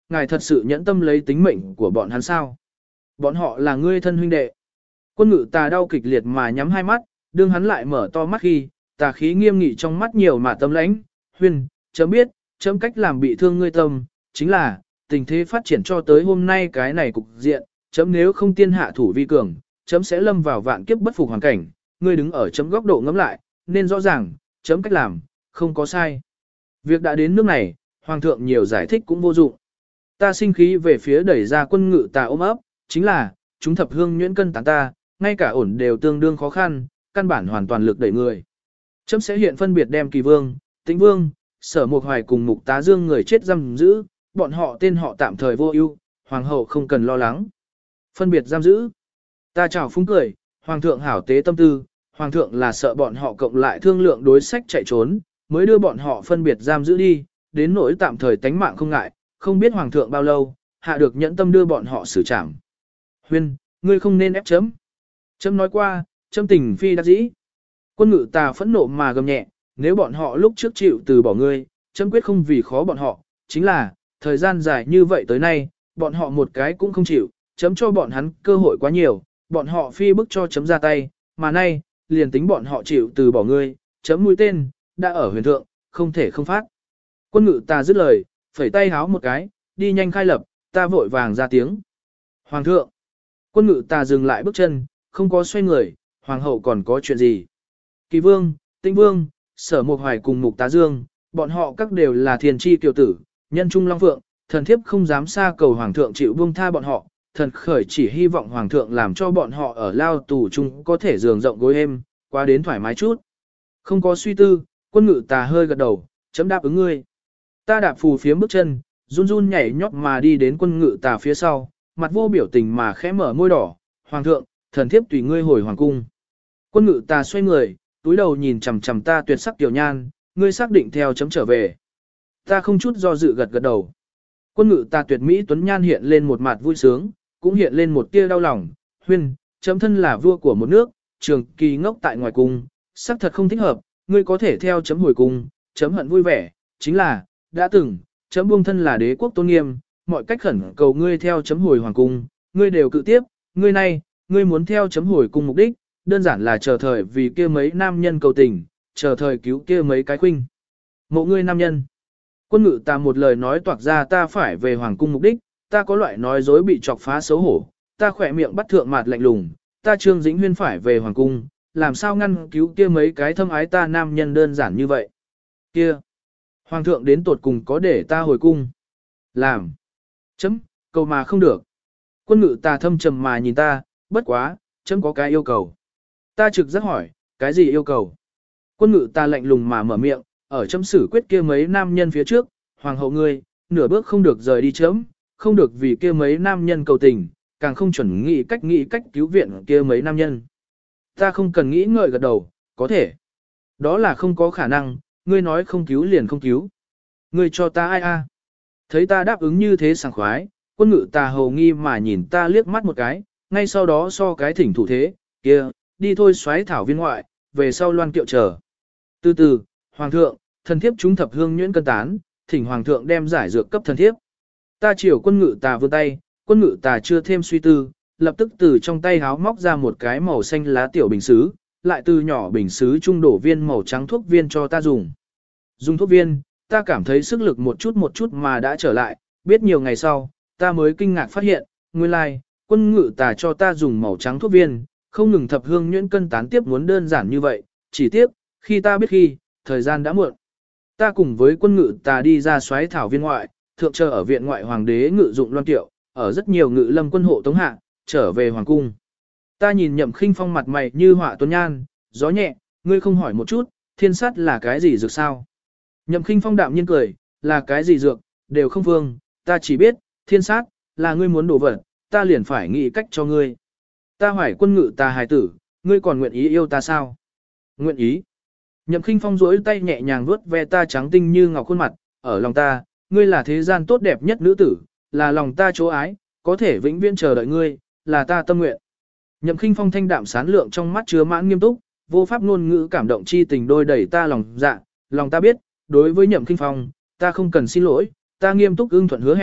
ngài thật sự nhẫn tâm lấy tính mệnh của bọn hắn sao? Bọn họ là ngươi thân huynh đệ. Quân ngự tà đau kịch liệt mà nhắm hai mắt, đương hắn lại mở to mắt khi, tà khí nghiêm nghị trong mắt nhiều mà tâm lãnh, huyên, chấm biết, chấm cách làm bị thương ngươi tâm, chính là, tình thế phát triển cho tới hôm nay cái này cục diện, chấm nếu không tiên hạ thủ vi cường, chấm sẽ lâm vào vạn kiếp bất phục hoàn cảnh, ngươi đứng ở chấm góc độ ngẫm lại, nên rõ ràng, chấm cách làm, không có sai. Việc đã đến nước này, hoàng thượng nhiều giải thích cũng vô dụng. Ta sinh khí về phía đẩy ra quân ngự tà ôm ấp, chính là, chúng thập hương nhuyễn cân tán ta, ngay cả ổn đều tương đương khó khăn, căn bản hoàn toàn lực đẩy người. Chấm sẽ hiện phân biệt đem Kỳ Vương, Tĩnh Vương, Sở Mục Hoài cùng Mục Tá Dương người chết giam giữ, bọn họ tên họ tạm thời vô ưu, hoàng hậu không cần lo lắng. Phân biệt giam giữ. Ta chào phúng cười, hoàng thượng hảo tế tâm tư, hoàng thượng là sợ bọn họ cộng lại thương lượng đối sách chạy trốn, mới đưa bọn họ phân biệt giam giữ đi, đến nỗi tạm thời tánh mạng không ngại, không biết hoàng thượng bao lâu, hạ được nhẫn tâm đưa bọn họ xử trảm. Huyên, ngươi không nên ép chấm. Chấm nói qua, chấm tình phi đắc dĩ. Quân ngự tà phẫn nộ mà gầm nhẹ, nếu bọn họ lúc trước chịu từ bỏ ngươi, chấm quyết không vì khó bọn họ, chính là, thời gian dài như vậy tới nay, bọn họ một cái cũng không chịu, chấm cho bọn hắn cơ hội quá nhiều, bọn họ phi bức cho chấm ra tay, mà nay, liền tính bọn họ chịu từ bỏ ngươi, chấm mũi tên, đã ở huyền thượng, không thể không phát. Quân ngự tà dứt lời, phẩy tay háo một cái, đi nhanh khai lập, ta vội vàng ra tiếng. Hoàng thượng, quân ngự tà dừng lại bước chân, không có xoay người, hoàng hậu còn có chuyện gì? Kỳ Vương, Tĩnh Vương, Sở Mục Hoài cùng Mục Tá Dương, bọn họ các đều là thiền chi kiều tử, nhân trung long phượng, thần thiếp không dám xa cầu hoàng thượng chịu buông tha bọn họ, thần khởi chỉ hy vọng hoàng thượng làm cho bọn họ ở lao tù chung có thể giường rộng gối êm, qua đến thoải mái chút. Không có suy tư, quân ngự tà hơi gật đầu, chấm đáp ứng ngươi. Ta đạp phù phiếm bước chân, run run nhảy nhót mà đi đến quân ngự tà phía sau, mặt vô biểu tình mà khẽ mở môi đỏ, hoàng thượng, thần thiếp tùy ngươi hồi hoàng cung. Quân ngự tà xoay người, túi đầu nhìn chằm chằm ta tuyệt sắc tiểu nhan, ngươi xác định theo chấm trở về. Ta không chút do dự gật gật đầu. Quân ngự ta tuyệt mỹ tuấn nhan hiện lên một mặt vui sướng, cũng hiện lên một tia đau lòng. Huyên, chấm thân là vua của một nước, trường kỳ ngốc tại ngoài cung, xác thật không thích hợp, ngươi có thể theo chấm hồi cung, chấm hận vui vẻ, chính là, đã từng, chấm buông thân là đế quốc tôn nghiêm, mọi cách khẩn cầu ngươi theo chấm hồi hoàng cung, ngươi đều cự tiếp, ngươi này, ngươi muốn theo chấm hồi cung mục đích, đơn giản là chờ thời vì kia mấy nam nhân cầu tình, chờ thời cứu kia mấy cái khuynh. Mộ ngươi nam nhân. Quân ngự ta một lời nói toạc ra ta phải về hoàng cung mục đích, ta có loại nói dối bị chọc phá xấu hổ, ta khỏe miệng bắt thượng mặt lạnh lùng, ta Trương Dĩnh Huyên phải về hoàng cung, làm sao ngăn cứu kia mấy cái thâm ái ta nam nhân đơn giản như vậy. Kia, hoàng thượng đến tột cùng có để ta hồi cung. Làm. Chấm, cầu mà không được. Quân ngự ta thâm trầm mà nhìn ta, bất quá, chấm có cái yêu cầu. Ta trực giác hỏi, cái gì yêu cầu? Quân ngự ta lạnh lùng mà mở miệng, ở chấm xử quyết kia mấy nam nhân phía trước, hoàng hậu ngươi, nửa bước không được rời đi chấm, không được vì kia mấy nam nhân cầu tình, càng không chuẩn nghĩ cách nghĩ cách cứu viện kia mấy nam nhân. Ta không cần nghĩ ngợi gật đầu, có thể. Đó là không có khả năng, ngươi nói không cứu liền không cứu. Ngươi cho ta ai a? Thấy ta đáp ứng như thế sảng khoái, quân ngự ta hầu nghi mà nhìn ta liếc mắt một cái, ngay sau đó so cái thỉnh thủ thế, kia, đi thôi xoáy thảo viên ngoại, về sau loan kiệu chờ. Từ từ, hoàng thượng, thần thiếp chúng thập hương nhuyễn cân tán, thỉnh hoàng thượng đem giải dược cấp thần thiếp. Ta chiều quân ngự tà vươn tay, quân ngự tà chưa thêm suy tư, lập tức từ trong tay háo móc ra một cái màu xanh lá tiểu bình sứ, lại từ nhỏ bình sứ trung đổ viên màu trắng thuốc viên cho ta dùng. Dùng thuốc viên, ta cảm thấy sức lực một chút một chút mà đã trở lại, biết nhiều ngày sau, ta mới kinh ngạc phát hiện, nguyên lai, quân ngự tà cho ta dùng màu trắng thuốc viên, không ngừng thập hương nhuyễn cân tán tiếp muốn đơn giản như vậy, chỉ tiếc, khi ta biết khi, thời gian đã muộn. Ta cùng với quân ngự tà đi ra xoáy thảo viên ngoại, thượng chờ ở viện ngoại hoàng đế ngự dụng loan tiệu, ở rất nhiều ngự lâm quân hộ tống hạ, trở về hoàng cung. Ta nhìn Nhậm Khinh Phong mặt mày như họa tuấn nhan, gió nhẹ, ngươi không hỏi một chút, thiên sát là cái gì dược sao? Nhậm Khinh Phong đạm nhiên cười, là cái gì dược, đều không vương, ta chỉ biết, thiên sát, là ngươi muốn đổ vật, ta liền phải nghĩ cách cho ngươi. Ta hỏi quân ngự tà hài tử, ngươi còn nguyện ý yêu ta sao? Nguyện ý. Nhậm Khinh Phong duỗi tay nhẹ nhàng vuốt ve ta trắng tinh như ngọc khuôn mặt, ở lòng ta, ngươi là thế gian tốt đẹp nhất nữ tử, là lòng ta chỗ ái, có thể vĩnh viễn chờ đợi ngươi, là ta tâm nguyện. Nhậm Khinh Phong thanh đạm sán lượng trong mắt chứa mãn nghiêm túc, vô pháp ngôn ngữ cảm động chi tình đôi đẩy ta lòng dạ, lòng ta biết, đối với Nhậm Khinh Phong, ta không cần xin lỗi, ta nghiêm túc ưng thuận hứa hẹn,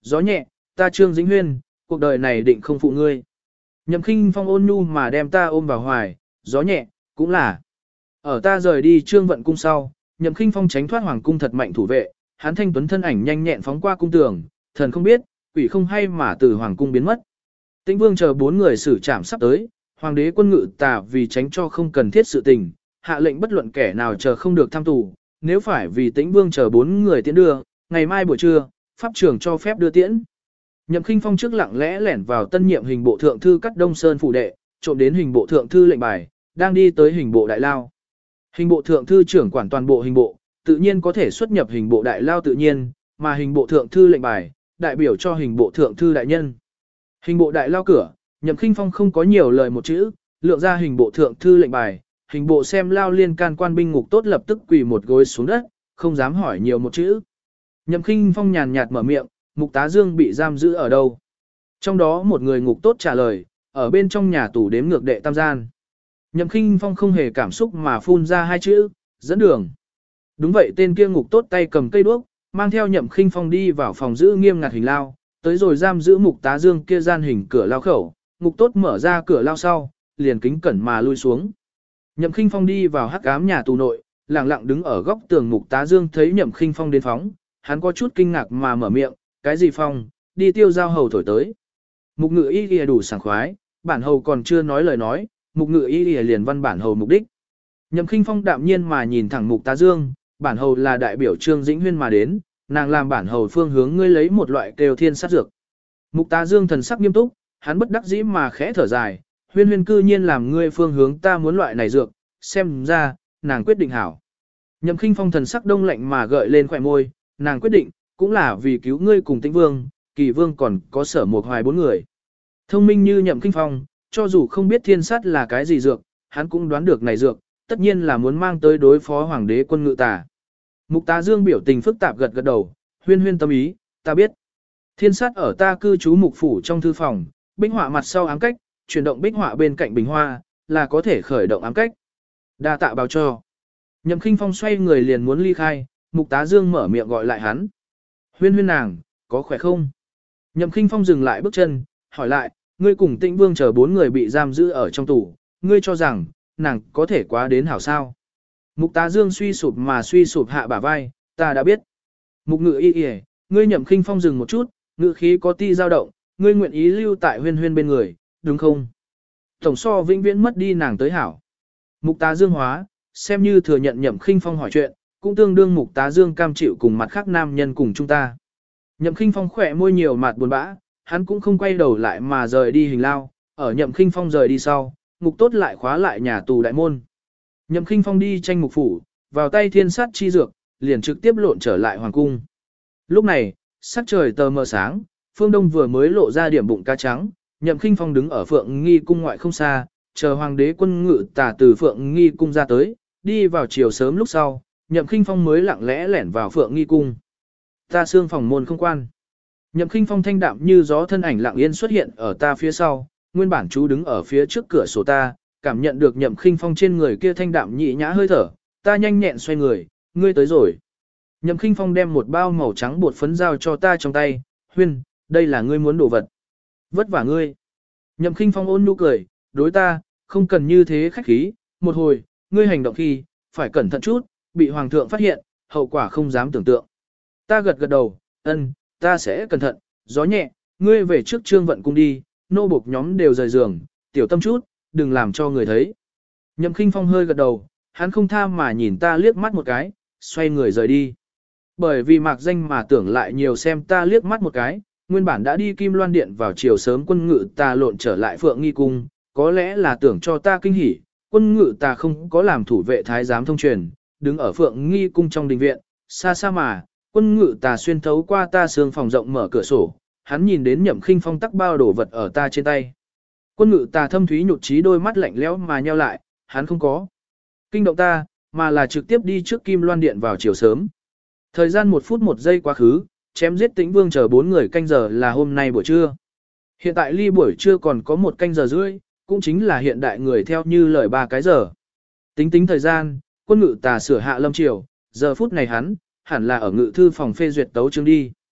gió nhẹ, ta Trương Dĩnh Huyên, cuộc đời này định không phụ ngươi. Nhậm Khinh Phong ôn nhu mà đem ta ôm vào hoài, gió nhẹ, cũng là. Ở ta rời đi Trương Vận cung sau, Nhậm Khinh Phong tránh thoát hoàng cung thật mạnh thủ vệ, hắn thanh tuấn thân ảnh nhanh nhẹn phóng qua cung tường, thần không biết, quỷ không hay mà từ hoàng cung biến mất. Tĩnh Vương chờ bốn người xử trảm sắp tới, hoàng đế quân ngự tà vì tránh cho không cần thiết sự tình, hạ lệnh bất luận kẻ nào chờ không được tham tù, nếu phải vì Tĩnh Vương chờ bốn người tiễn đưa, ngày mai buổi trưa, pháp trưởng cho phép đưa tiễn. Nhậm Khinh Phong trước lặng lẽ lẻn vào tân nhiệm hình bộ thượng thư Cắt Đông Sơn phủ đệ, trộm đến hình bộ thượng thư lệnh bài, đang đi tới hình bộ đại lao. Hình bộ thượng thư trưởng quản toàn bộ hình bộ, tự nhiên có thể xuất nhập hình bộ đại lao tự nhiên, mà hình bộ thượng thư lệnh bài, đại biểu cho hình bộ thượng thư đại nhân. Hình bộ đại lao cửa, Nhậm Khinh Phong không có nhiều lời một chữ, lượng ra hình bộ thượng thư lệnh bài, hình bộ xem lao liên can quan binh ngục tốt lập tức quỳ một gối xuống đất, không dám hỏi nhiều một chữ. Nhậm Khinh Phong nhàn nhạt mở miệng, Mục Tá Dương bị giam giữ ở đâu? Trong đó một người ngục tốt trả lời, ở bên trong nhà tù đếm ngược đệ tam gian. Nhậm Khinh Phong không hề cảm xúc mà phun ra hai chữ, dẫn đường. Đúng vậy, tên kia ngục tốt tay cầm cây đuốc, mang theo Nhậm Khinh Phong đi vào phòng giữ nghiêm ngặt hình lao, tới rồi giam giữ Mục Tá Dương kia gian hình cửa lao khẩu, ngục tốt mở ra cửa lao sau, liền kính cẩn mà lui xuống. Nhậm Khinh Phong đi vào hắc ám nhà tù nội, lặng lặng đứng ở góc tường. Mục Tá Dương thấy Nhậm Khinh Phong đến phóng, hắn có chút kinh ngạc mà mở miệng, cái gì Phong, đi tiêu giao hầu thổi tới. Mục Ngự Y Y đủ sảng khoái, bản hầu còn chưa nói lời nói, Mục Ngự Y Y liền văn bản hầu mục đích. Nhậm Khinh Phong đạm nhiên mà nhìn thẳng Mục Tá Dương, bản hầu là đại biểu Trương Dĩnh Huyên mà đến, nàng làm bản hầu phương hướng ngươi lấy một loại kêu thiên sát dược. Mục Tá Dương thần sắc nghiêm túc, hắn bất đắc dĩ mà khẽ thở dài, Huyên Huyên cư nhiên làm ngươi phương hướng ta muốn loại này dược, xem ra, nàng quyết định hảo. Nhậm Khinh Phong thần sắc đông lạnh mà gợi lên khóe môi, nàng quyết định, cũng là vì cứu ngươi cùng Tĩnh Vương, Kỳ Vương còn có Sở Mộc Hoài bốn người. Thông minh như Nhậm Khinh Phong, cho dù không biết thiên sát là cái gì dược, hắn cũng đoán được này dược, tất nhiên là muốn mang tới đối phó hoàng đế quân ngự tà. Mục Tá Dương biểu tình phức tạp gật gật đầu, Huyên Huyên tâm ý, ta biết. Thiên sát ở ta cư trú mục phủ trong thư phòng, bích họa mặt sau ám cách, chuyển động bích họa bên cạnh bình hoa, là có thể khởi động ám cách. Đa tạ báo cho. Nhậm Khinh Phong xoay người liền muốn ly khai, Mục Tá Dương mở miệng gọi lại hắn. Huyên Huyên nàng, có khỏe không? Nhậm Khinh Phong dừng lại bước chân, hỏi lại, ngươi cùng Tĩnh Vương chờ bốn người bị giam giữ ở trong tù, ngươi cho rằng, nàng có thể quá đến hảo sao? Mục Tá Dương suy sụp mà suy sụp hạ bả vai, ta đã biết. Mục Ngự Y Y, ngươi Nhậm Khinh Phong dừng một chút, ngự khí có ti dao động, ngươi nguyện ý lưu tại Huyên Huyên bên người, đúng không? Tổng so vĩnh viễn mất đi nàng tới hảo. Mục Tá Dương hóa, xem như thừa nhận Nhậm Khinh Phong hỏi chuyện, cũng tương đương Mục Tá Dương cam chịu cùng mặt khác nam nhân cùng chúng ta. Nhậm Khinh Phong khỏe môi nhiều mặt buồn bã, hắn cũng không quay đầu lại mà rời đi hình lao, ở Nhậm Khinh Phong rời đi sau, ngục tốt lại khóa lại nhà tù đại môn. Nhậm Khinh Phong đi tranh mục phủ, vào tay thiên sát chi dược, liền trực tiếp lộn trở lại hoàng cung. Lúc này, sắc trời tờ mờ sáng, phương đông vừa mới lộ ra điểm bụng cá trắng, Nhậm Khinh Phong đứng ở Phượng Nghi cung ngoại không xa, chờ hoàng đế quân ngự tà từ Phượng Nghi cung ra tới, đi vào chiều sớm lúc sau, Nhậm Khinh Phong mới lặng lẽ lẻn vào Phượng Nghi cung. Ta xương phòng môn không quan. Nhậm Khinh Phong thanh đạm như gió thân ảnh lặng yên xuất hiện ở ta phía sau, nguyên bản chú đứng ở phía trước cửa sổ ta, cảm nhận được Nhậm Khinh Phong trên người kia thanh đạm nhị nhã hơi thở, ta nhanh nhẹn xoay người, ngươi tới rồi. Nhậm Khinh Phong đem một bao màu trắng bột phấn giao cho ta trong tay, Huyên, đây là ngươi muốn đồ vật. Vất vả ngươi. Nhậm Khinh Phong ôn nhu cười, đối ta, không cần như thế khách khí, một hồi, ngươi hành động khi, phải cẩn thận chút, bị hoàng thượng phát hiện, hậu quả không dám tưởng tượng. Ta gật gật đầu, ân, ta sẽ cẩn thận, gió nhẹ, ngươi về trước Trương Vận cung đi, nô bộc nhóm đều rời giường, tiểu tâm chút, đừng làm cho người thấy. Nhậm Khinh Phong hơi gật đầu, hắn không tha mà nhìn ta liếc mắt một cái, xoay người rời đi. Bởi vì mạc danh mà tưởng lại nhiều xem ta liếc mắt một cái, nguyên bản đã đi Kim Loan Điện vào chiều sớm quân ngự ta lộn trở lại Phượng Nghi cung, có lẽ là tưởng cho ta kinh hỉ, quân ngự ta không có làm thủ vệ thái giám thông truyền, đứng ở Phượng Nghi cung trong đình viện, xa xa mà, quân ngự ta xuyên thấu qua ta sương phòng rộng mở cửa sổ, hắn nhìn đến Nhậm Khinh Phong tắc bao đồ vật ở ta trên tay. Quân ngự ta thâm thúy nhụt chí đôi mắt lạnh lẽo mà nheo lại, hắn không có kinh động ta, mà là trực tiếp đi trước Kim Loan Điện vào chiều sớm. Thời gian một phút một giây quá khứ, chém giết Tĩnh Vương chờ bốn người canh giờ là hôm nay buổi trưa. Hiện tại ly buổi trưa còn có một canh giờ rưỡi, cũng chính là hiện đại người theo như lời ba cái giờ. Tính tính thời gian, quân ngự tà sửa hạ lâm triều, giờ phút này hắn, hẳn là ở ngự thư phòng phê duyệt tấu chương đi.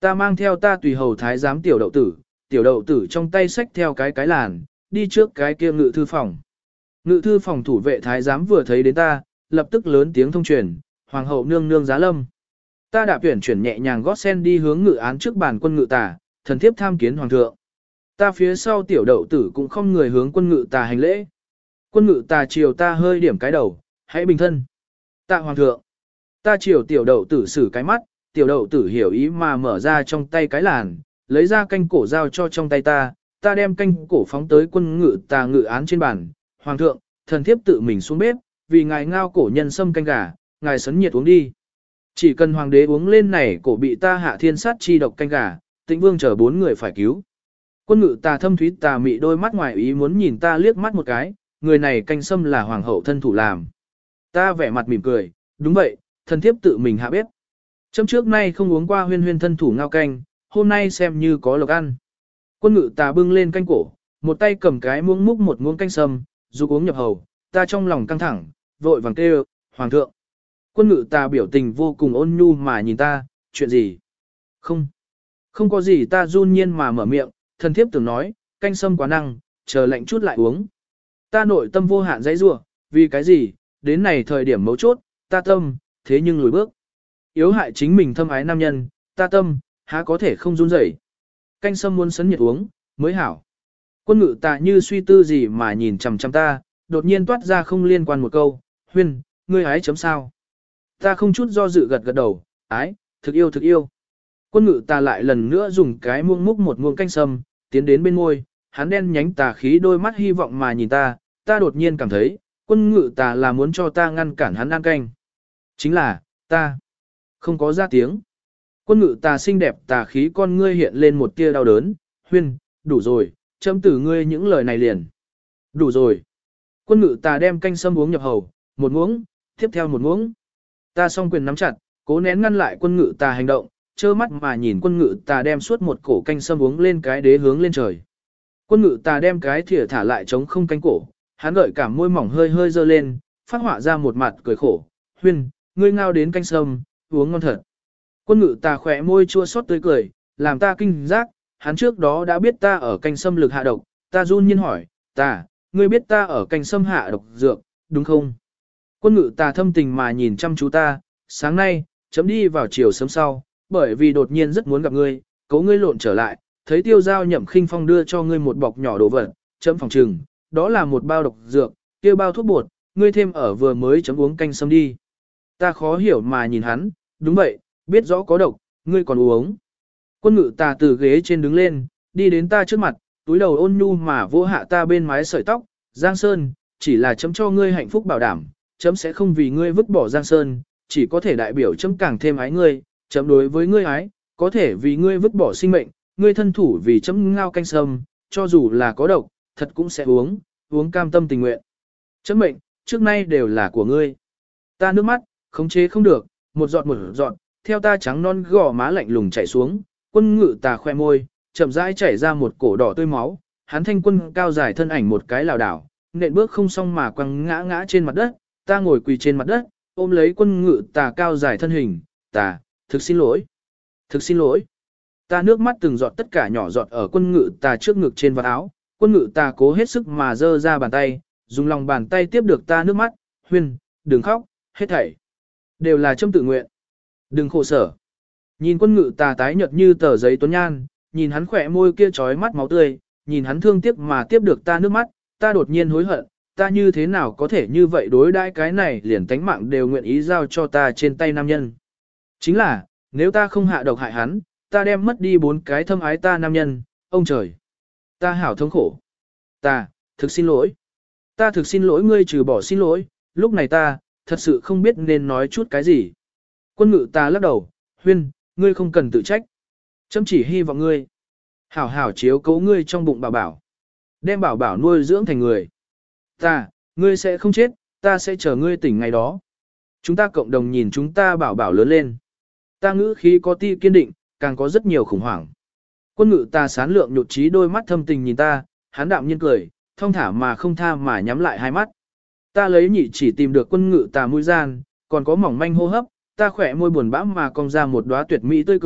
Ta mang theo ta tùy hầu thái giám tiểu đậu tử, tiểu đậu tử trong tay xách theo cái cái làn, đi trước cái kia ngự thư phòng. Ngự thư phòng thủ vệ thái giám vừa thấy đến ta, lập tức lớn tiếng thông truyền, hoàng hậu nương nương giá lâm. Ta đạp tuyển chuyển nhẹ nhàng gót sen đi hướng ngự án trước bàn quân ngự tả, thần thiếp tham kiến hoàng thượng. Ta phía sau tiểu đậu tử cũng không người hướng quân ngự tà hành lễ. Quân ngự tà chiều ta hơi điểm cái đầu, hãy bình thân. Tạ hoàng thượng. Ta chiều tiểu đậu tử xử cái mắt, tiểu đậu tử hiểu ý mà mở ra trong tay cái làn, lấy ra canh cổ giao cho trong tay ta, ta đem canh cổ phóng tới quân ngự tà ngự án trên bàn. Hoàng thượng, thần thiếp tự mình xuống bếp, vì ngài ngao cổ nhân sâm canh gà, ngài sấn nhiệt uống đi. Chỉ cần hoàng đế uống lên này cổ bị ta hạ thiên sát chi độc canh gà, Tĩnh vương chờ bốn người phải cứu. Quân ngự tà thâm thúy tà mị đôi mắt ngoài ý muốn nhìn ta liếc mắt một cái, người này canh sâm là hoàng hậu thân thủ làm. Ta vẻ mặt mỉm cười, đúng vậy, thần thiếp tự mình hạ bếp. Chấm trước nay không uống qua huyên huyên thân thủ ngao canh, hôm nay xem như có lộc ăn. Quân ngự tà bưng lên canh cổ, một tay cầm cái muỗng múc một muỗng canh sâm, dục uống nhập hầu, ta trong lòng căng thẳng, vội vàng kêu, hoàng thượng. Quân ngự tà biểu tình vô cùng ôn nhu mà nhìn ta, chuyện gì? Không, không có gì, ta run nhiên mà mở miệng, thần thiếp tưởng nói, canh sâm quá năng, chờ lạnh chút lại uống. Ta nội tâm vô hạn dãy rủa, vì cái gì, đến này thời điểm mấu chốt, ta tâm, thế nhưng lùi bước. Yếu hại chính mình thâm ái nam nhân, ta tâm, há có thể không run rẩy. Canh sâm muốn sấn nhiệt uống, mới hảo. Quân ngự tà như suy tư gì mà nhìn chằm chằm ta, đột nhiên toát ra không liên quan một câu, huyên, ngươi ái chấm sao. Ta không chút do dự gật gật đầu, ái, thực yêu thực yêu. Quân ngự tà lại lần nữa dùng cái muông múc một muông canh sâm, tiến đến bên môi, hắn đen nhánh tà khí đôi mắt hy vọng mà nhìn ta, ta đột nhiên cảm thấy, quân ngự tà là muốn cho ta ngăn cản hắn ăn canh. Chính là, ta không có ra tiếng. Quân ngự tà xinh đẹp tà khí con ngươi hiện lên một tia đau đớn, huyên, đủ rồi, châm tử ngươi những lời này liền. Đủ rồi. Quân ngự tà đem canh sâm uống nhập hầu, một muỗng, tiếp theo một muỗng. Ta song quyền nắm chặt, cố nén ngăn lại quân ngự tà hành động, trơ mắt mà nhìn quân ngự tà đem suốt một cổ canh sâm uống lên cái đế hướng lên trời. Quân ngự tà đem cái thìa thả lại chống không canh cổ, hắn gợi cảm môi mỏng hơi hơi dơ lên, phát họa ra một mặt cười khổ, huyên, ngươi ngao đến canh sâm, uống ngon thật. Quân ngự tà khỏe môi chua xót tươi cười, làm ta kinh giác, hắn trước đó đã biết ta ở canh sâm lực hạ độc, ta run nhiên hỏi, ta, ngươi biết ta ở canh sâm hạ độc dược, đúng không? Quân ngự tà thâm tình mà nhìn chăm chú ta, sáng nay, chấm đi vào chiều sớm sau, bởi vì đột nhiên rất muốn gặp ngươi, cấu ngươi lộn trở lại, thấy tiêu giao nhậm khinh phong đưa cho ngươi một bọc nhỏ đồ vật, chấm phòng trừng, đó là một bao độc dược, kia bao thuốc bột, ngươi thêm ở vừa mới chấm uống canh sâm đi. Ta khó hiểu mà nhìn hắn, đúng vậy, biết rõ có độc, ngươi còn uống. Quân ngự tà từ ghế trên đứng lên, đi đến ta trước mặt, túi đầu ôn nhu mà vô hạ ta bên mái sợi tóc, Giang Sơn, chỉ là chấm cho ngươi hạnh phúc bảo đảm, chấm sẽ không vì ngươi vứt bỏ Giang Sơn, chỉ có thể đại biểu chấm càng thêm ái ngươi, chấm đối với ngươi ái, có thể vì ngươi vứt bỏ sinh mệnh, ngươi thân thủ vì chấm ngao canh sâm, cho dù là có độc, thật cũng sẽ uống, uống cam tâm tình nguyện. Chấm mệnh, trước nay đều là của ngươi. Ta nước mắt, khống chế không được, một giọt một giọt, theo ta trắng non gò má lạnh lùng chảy xuống, quân ngự tà khoe môi, chậm rãi chảy ra một cổ đỏ tươi máu, hắn thanh quân cao dài thân ảnh một cái lảo đảo, nện bước không xong mà quăng ngã ngã trên mặt đất, ta ngồi quỳ trên mặt đất, ôm lấy quân ngự tà cao dài thân hình, tà, thực xin lỗi, thực xin lỗi. Ta nước mắt từng giọt tất cả nhỏ giọt ở quân ngự tà trước ngực trên vạt áo, quân ngự tà cố hết sức mà giơ ra bàn tay, dùng lòng bàn tay tiếp được ta nước mắt, huyên, đừng khóc, hết thảy đều là châm tự nguyện. Đừng khổ sở. Nhìn quân ngự tà tái nhợt như tờ giấy tuấn nhan, nhìn hắn khỏe môi kia trói mắt máu tươi, nhìn hắn thương tiếc mà tiếp được ta nước mắt, ta đột nhiên hối hận, ta như thế nào có thể như vậy đối đãi cái này liền tánh mạng đều nguyện ý giao cho ta trên tay nam nhân. Chính là, nếu ta không hạ độc hại hắn, ta đem mất đi bốn cái thâm ái ta nam nhân, ông trời. Ta hảo thống khổ. Ta, thực xin lỗi. Ta thực xin lỗi ngươi trừ bỏ xin lỗi, lúc này ta, thật sự không biết nên nói chút cái gì. Quân ngự ta lắc đầu, huyên, ngươi không cần tự trách. Chấm chỉ hy vọng ngươi. Hảo hảo chiếu cố ngươi trong bụng bảo bảo. Đem bảo bảo nuôi dưỡng thành người. Ta, ngươi sẽ không chết, ta sẽ chờ ngươi tỉnh ngày đó. Chúng ta cộng đồng nhìn chúng ta bảo bảo lớn lên. Ta ngữ khí có ti kiên định, càng có rất nhiều khủng hoảng. Quân ngự ta sán lượng nhột trí đôi mắt thâm tình nhìn ta, hắn đạm nhiên cười, thong thả mà không tha mà nhắm lại hai mắt. Ta lấy nhị chỉ tìm được quân ngự tà mũi gian, còn có mỏng manh hô hấp, ta khỏe môi buồn bã mà cong ra một đóa tuyệt mỹ tươi cười,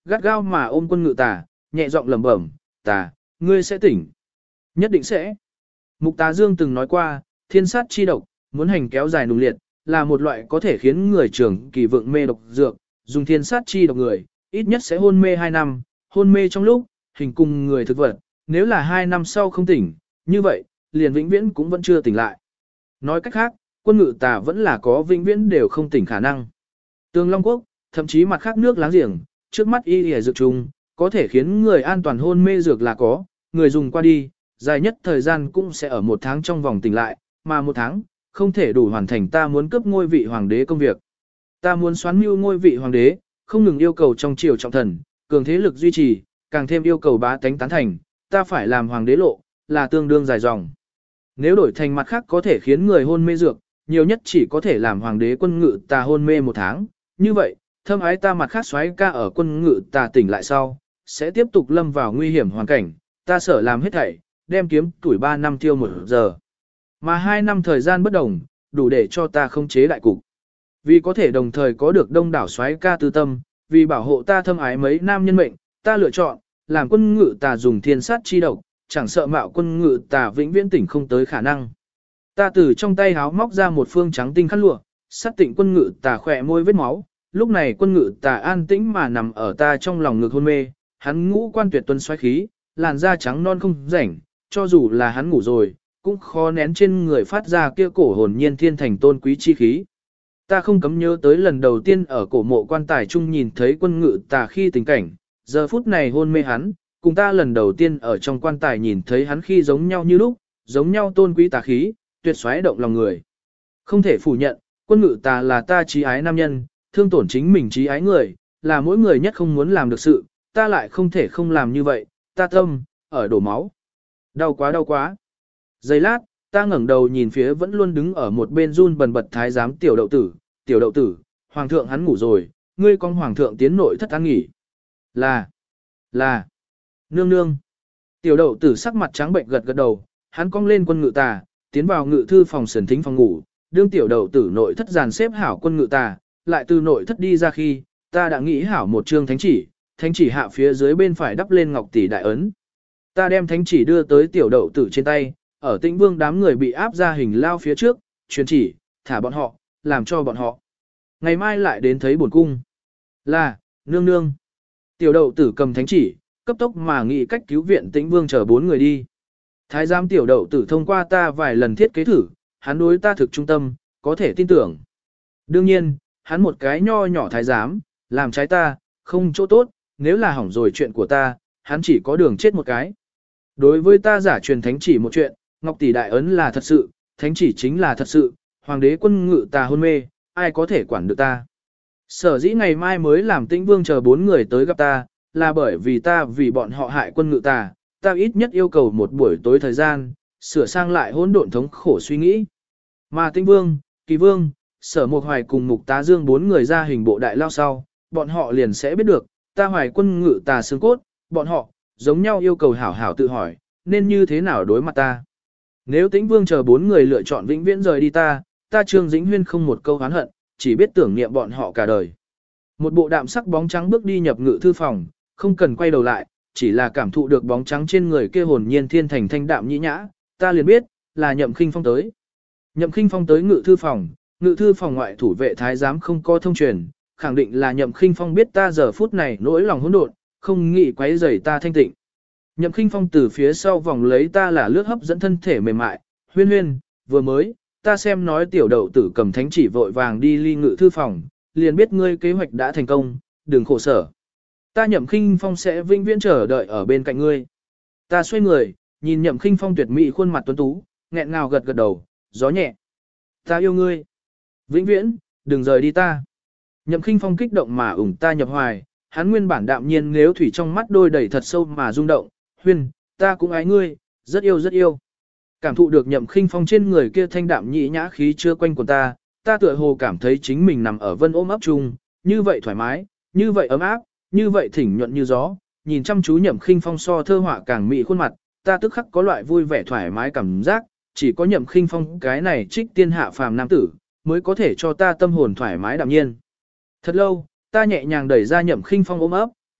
gắt gao mà ôm quân ngự tà, nhẹ giọng lẩm bẩm, tà, ngươi sẽ tỉnh. Nhất định sẽ. Mục Tá Dương từng nói qua, thiên sát chi độc, muốn hành kéo dài nung liệt, là một loại có thể khiến người trưởng kỳ vượng mê độc dược, dùng thiên sát chi độc người, ít nhất sẽ hôn mê hai năm, hôn mê trong lúc, hình cùng người thực vật, nếu là hai năm sau không tỉnh, như vậy, liền vĩnh viễn cũng vẫn chưa tỉnh lại. Nói cách khác, quân ngự tà vẫn là có vĩnh viễn đều không tỉnh khả năng. Tương Long Quốc, thậm chí mặt khác nước láng giềng, trước mắt y y dược trùng, có thể khiến người an toàn hôn mê dược là có, người dùng qua đi, dài nhất thời gian cũng sẽ ở một tháng trong vòng tỉnh lại, mà một tháng, không thể đủ hoàn thành ta muốn cướp ngôi vị hoàng đế công việc. Ta muốn xoán mưu ngôi vị hoàng đế, không ngừng yêu cầu trong triều trọng thần, cường thế lực duy trì, càng thêm yêu cầu bá tánh tán thành, ta phải làm hoàng đế lộ, là tương đương dài dòng. Nếu đổi thành mặt khác có thể khiến người hôn mê dược, nhiều nhất chỉ có thể làm hoàng đế quân ngự tà hôn mê một tháng, như vậy, thâm ái ta mặt khác xoáy ca ở quân ngự tà tỉnh lại sau, sẽ tiếp tục lâm vào nguy hiểm hoàn cảnh, ta sở làm hết thảy, đem kiếm tuổi ba năm tiêu một giờ. Mà hai năm thời gian bất đồng, đủ để cho ta không chế đại cục. Vì có thể đồng thời có được đông đảo xoáy ca tư tâm, vì bảo hộ ta thâm ái mấy nam nhân mệnh, ta lựa chọn, làm quân ngự tà dùng thiên sát chi độc, chẳng sợ mạo quân ngự tà vĩnh viễn tỉnh không tới khả năng. Ta từ trong tay háo móc ra một phương trắng tinh khăn lụa, sát tịnh quân ngự tà khỏe môi vết máu, lúc này quân ngự tà an tĩnh mà nằm ở ta trong lòng ngực hôn mê, hắn ngũ quan tuyệt tuân xoáy khí, làn da trắng non không rảnh, cho dù là hắn ngủ rồi, cũng khó nén trên người phát ra kia cổ hồn nhiên thiên thành tôn quý chi khí. Ta không cấm nhớ tới lần đầu tiên ở cổ mộ quan tài trung nhìn thấy quân ngự tà khi tình cảnh, giờ phút này hôn mê hắn, cùng ta lần đầu tiên ở trong quan tài nhìn thấy hắn khi giống nhau như lúc, giống nhau tôn quý tà khí, tuyệt xoáy động lòng người. Không thể phủ nhận, quân ngự tà là ta trí ái nam nhân, thương tổn chính mình trí ái người, là mỗi người nhất không muốn làm được sự, ta lại không thể không làm như vậy, ta tâm, ở đổ máu. Đau quá đau quá. Giây lát, ta ngẩng đầu nhìn phía vẫn luôn đứng ở một bên run bần bật thái giám tiểu đậu tử, tiểu đậu tử, hoàng thượng hắn ngủ rồi, ngươi con hoàng thượng tiến nội thất an nghỉ. Là, là, nương nương. Tiểu đậu tử sắc mặt trắng bệnh gật gật đầu, hắn cong lên quân ngự tà, tiến vào ngự thư phòng sườn thính phòng ngủ, đương tiểu đậu tử nội thất dàn xếp hảo quân ngự tà, lại từ nội thất đi ra khi, ta đã nghĩ hảo một chương thánh chỉ, thánh chỉ hạ phía dưới bên phải đắp lên ngọc tỷ đại ấn. Ta đem thánh chỉ đưa tới tiểu đậu tử trên tay, ở Tĩnh Vương đám người bị áp ra hình lao phía trước, truyền chỉ, thả bọn họ, làm cho bọn họ. Ngày mai lại đến thấy bổn cung. Là, nương nương. Tiểu đậu tử cầm thánh chỉ, cấp tốc mà nghĩ cách cứu viện Tĩnh Vương chở bốn người đi. Thái giám tiểu đậu tử thông qua ta vài lần thiết kế thử, hắn đối ta thực trung tâm, có thể tin tưởng. Đương nhiên, hắn một cái nho nhỏ thái giám, làm trái ta, không chỗ tốt, nếu là hỏng rồi chuyện của ta, hắn chỉ có đường chết một cái. Đối với ta giả truyền thánh chỉ một chuyện, Ngọc tỷ đại ấn là thật sự, thánh chỉ chính là thật sự, hoàng đế quân ngự tà hôn mê, ai có thể quản được ta. Sở dĩ ngày mai mới làm Tĩnh Vương chờ bốn người tới gặp ta, là bởi vì ta vì bọn họ hại quân ngự tà, ta ít nhất yêu cầu một buổi tối thời gian, sửa sang lại hỗn độn thống khổ suy nghĩ. Mà Tĩnh Vương, Kỳ Vương, Sở Mộc Hoài cùng Mục Tá Dương bốn người ra hình bộ đại lao sau, bọn họ liền sẽ biết được, ta hoài quân ngự tà xương cốt, bọn họ, giống nhau yêu cầu hảo hảo tự hỏi, nên như thế nào đối mặt ta. Nếu Tĩnh Vương chờ bốn người lựa chọn vĩnh viễn rời đi ta, ta Trương Dĩnh Huyên không một câu oán hận, chỉ biết tưởng niệm bọn họ cả đời. Một bộ đạm sắc bóng trắng bước đi nhập ngự thư phòng, không cần quay đầu lại, chỉ là cảm thụ được bóng trắng trên người kia hồn nhiên thiên thành thanh đạm nhĩ nhã, ta liền biết, là Nhậm Khinh Phong tới. Nhậm Khinh Phong tới ngự thư phòng, ngự thư phòng ngoại thủ vệ thái giám không có thông truyền, khẳng định là Nhậm Khinh Phong biết ta giờ phút này nỗi lòng hỗn độn, không nghĩ quấy rầy ta thanh tịnh. Nhậm Khinh Phong từ phía sau vòng lấy ta là lướt hấp dẫn thân thể mềm mại, huyên huyên, vừa mới, ta xem nói tiểu đậu tử cầm thánh chỉ vội vàng đi ly ngự thư phòng, liền biết ngươi kế hoạch đã thành công, đừng khổ sở. Ta Nhậm Khinh Phong sẽ vĩnh viễn chờ đợi ở bên cạnh ngươi. Ta xoay người, nhìn Nhậm Khinh Phong tuyệt mỹ khuôn mặt tuấn tú, nghẹn ngào gật gật đầu, gió nhẹ. Ta yêu ngươi. Vĩnh viễn, đừng rời đi ta. Nhậm Khinh Phong kích động mà ủng ta nhập hoài, hắn nguyên bản đạm nhiên nếu thủy trong mắt đôi đầy thật sâu mà rung động, huyên, ta cũng ái ngươi, rất yêu rất yêu. Cảm thụ được Nhậm Khinh Phong trên người kia thanh đạm nhĩ nhã khí chưa quanh của ta, ta tựa hồ cảm thấy chính mình nằm ở vân ôm ấp chung, như vậy thoải mái, như vậy ấm áp, như vậy thỉnh nhuận như gió, nhìn chăm chú Nhậm Khinh Phong so thơ họa càng mỹ khuôn mặt, ta tức khắc có loại vui vẻ thoải mái cảm giác, chỉ có Nhậm Khinh Phong cái này trích tiên hạ phàm nam tử, mới có thể cho ta tâm hồn thoải mái đạm nhiên. Thật lâu, ta nhẹ nhàng đẩy ra Nhậm Khinh Phong ôm ấp,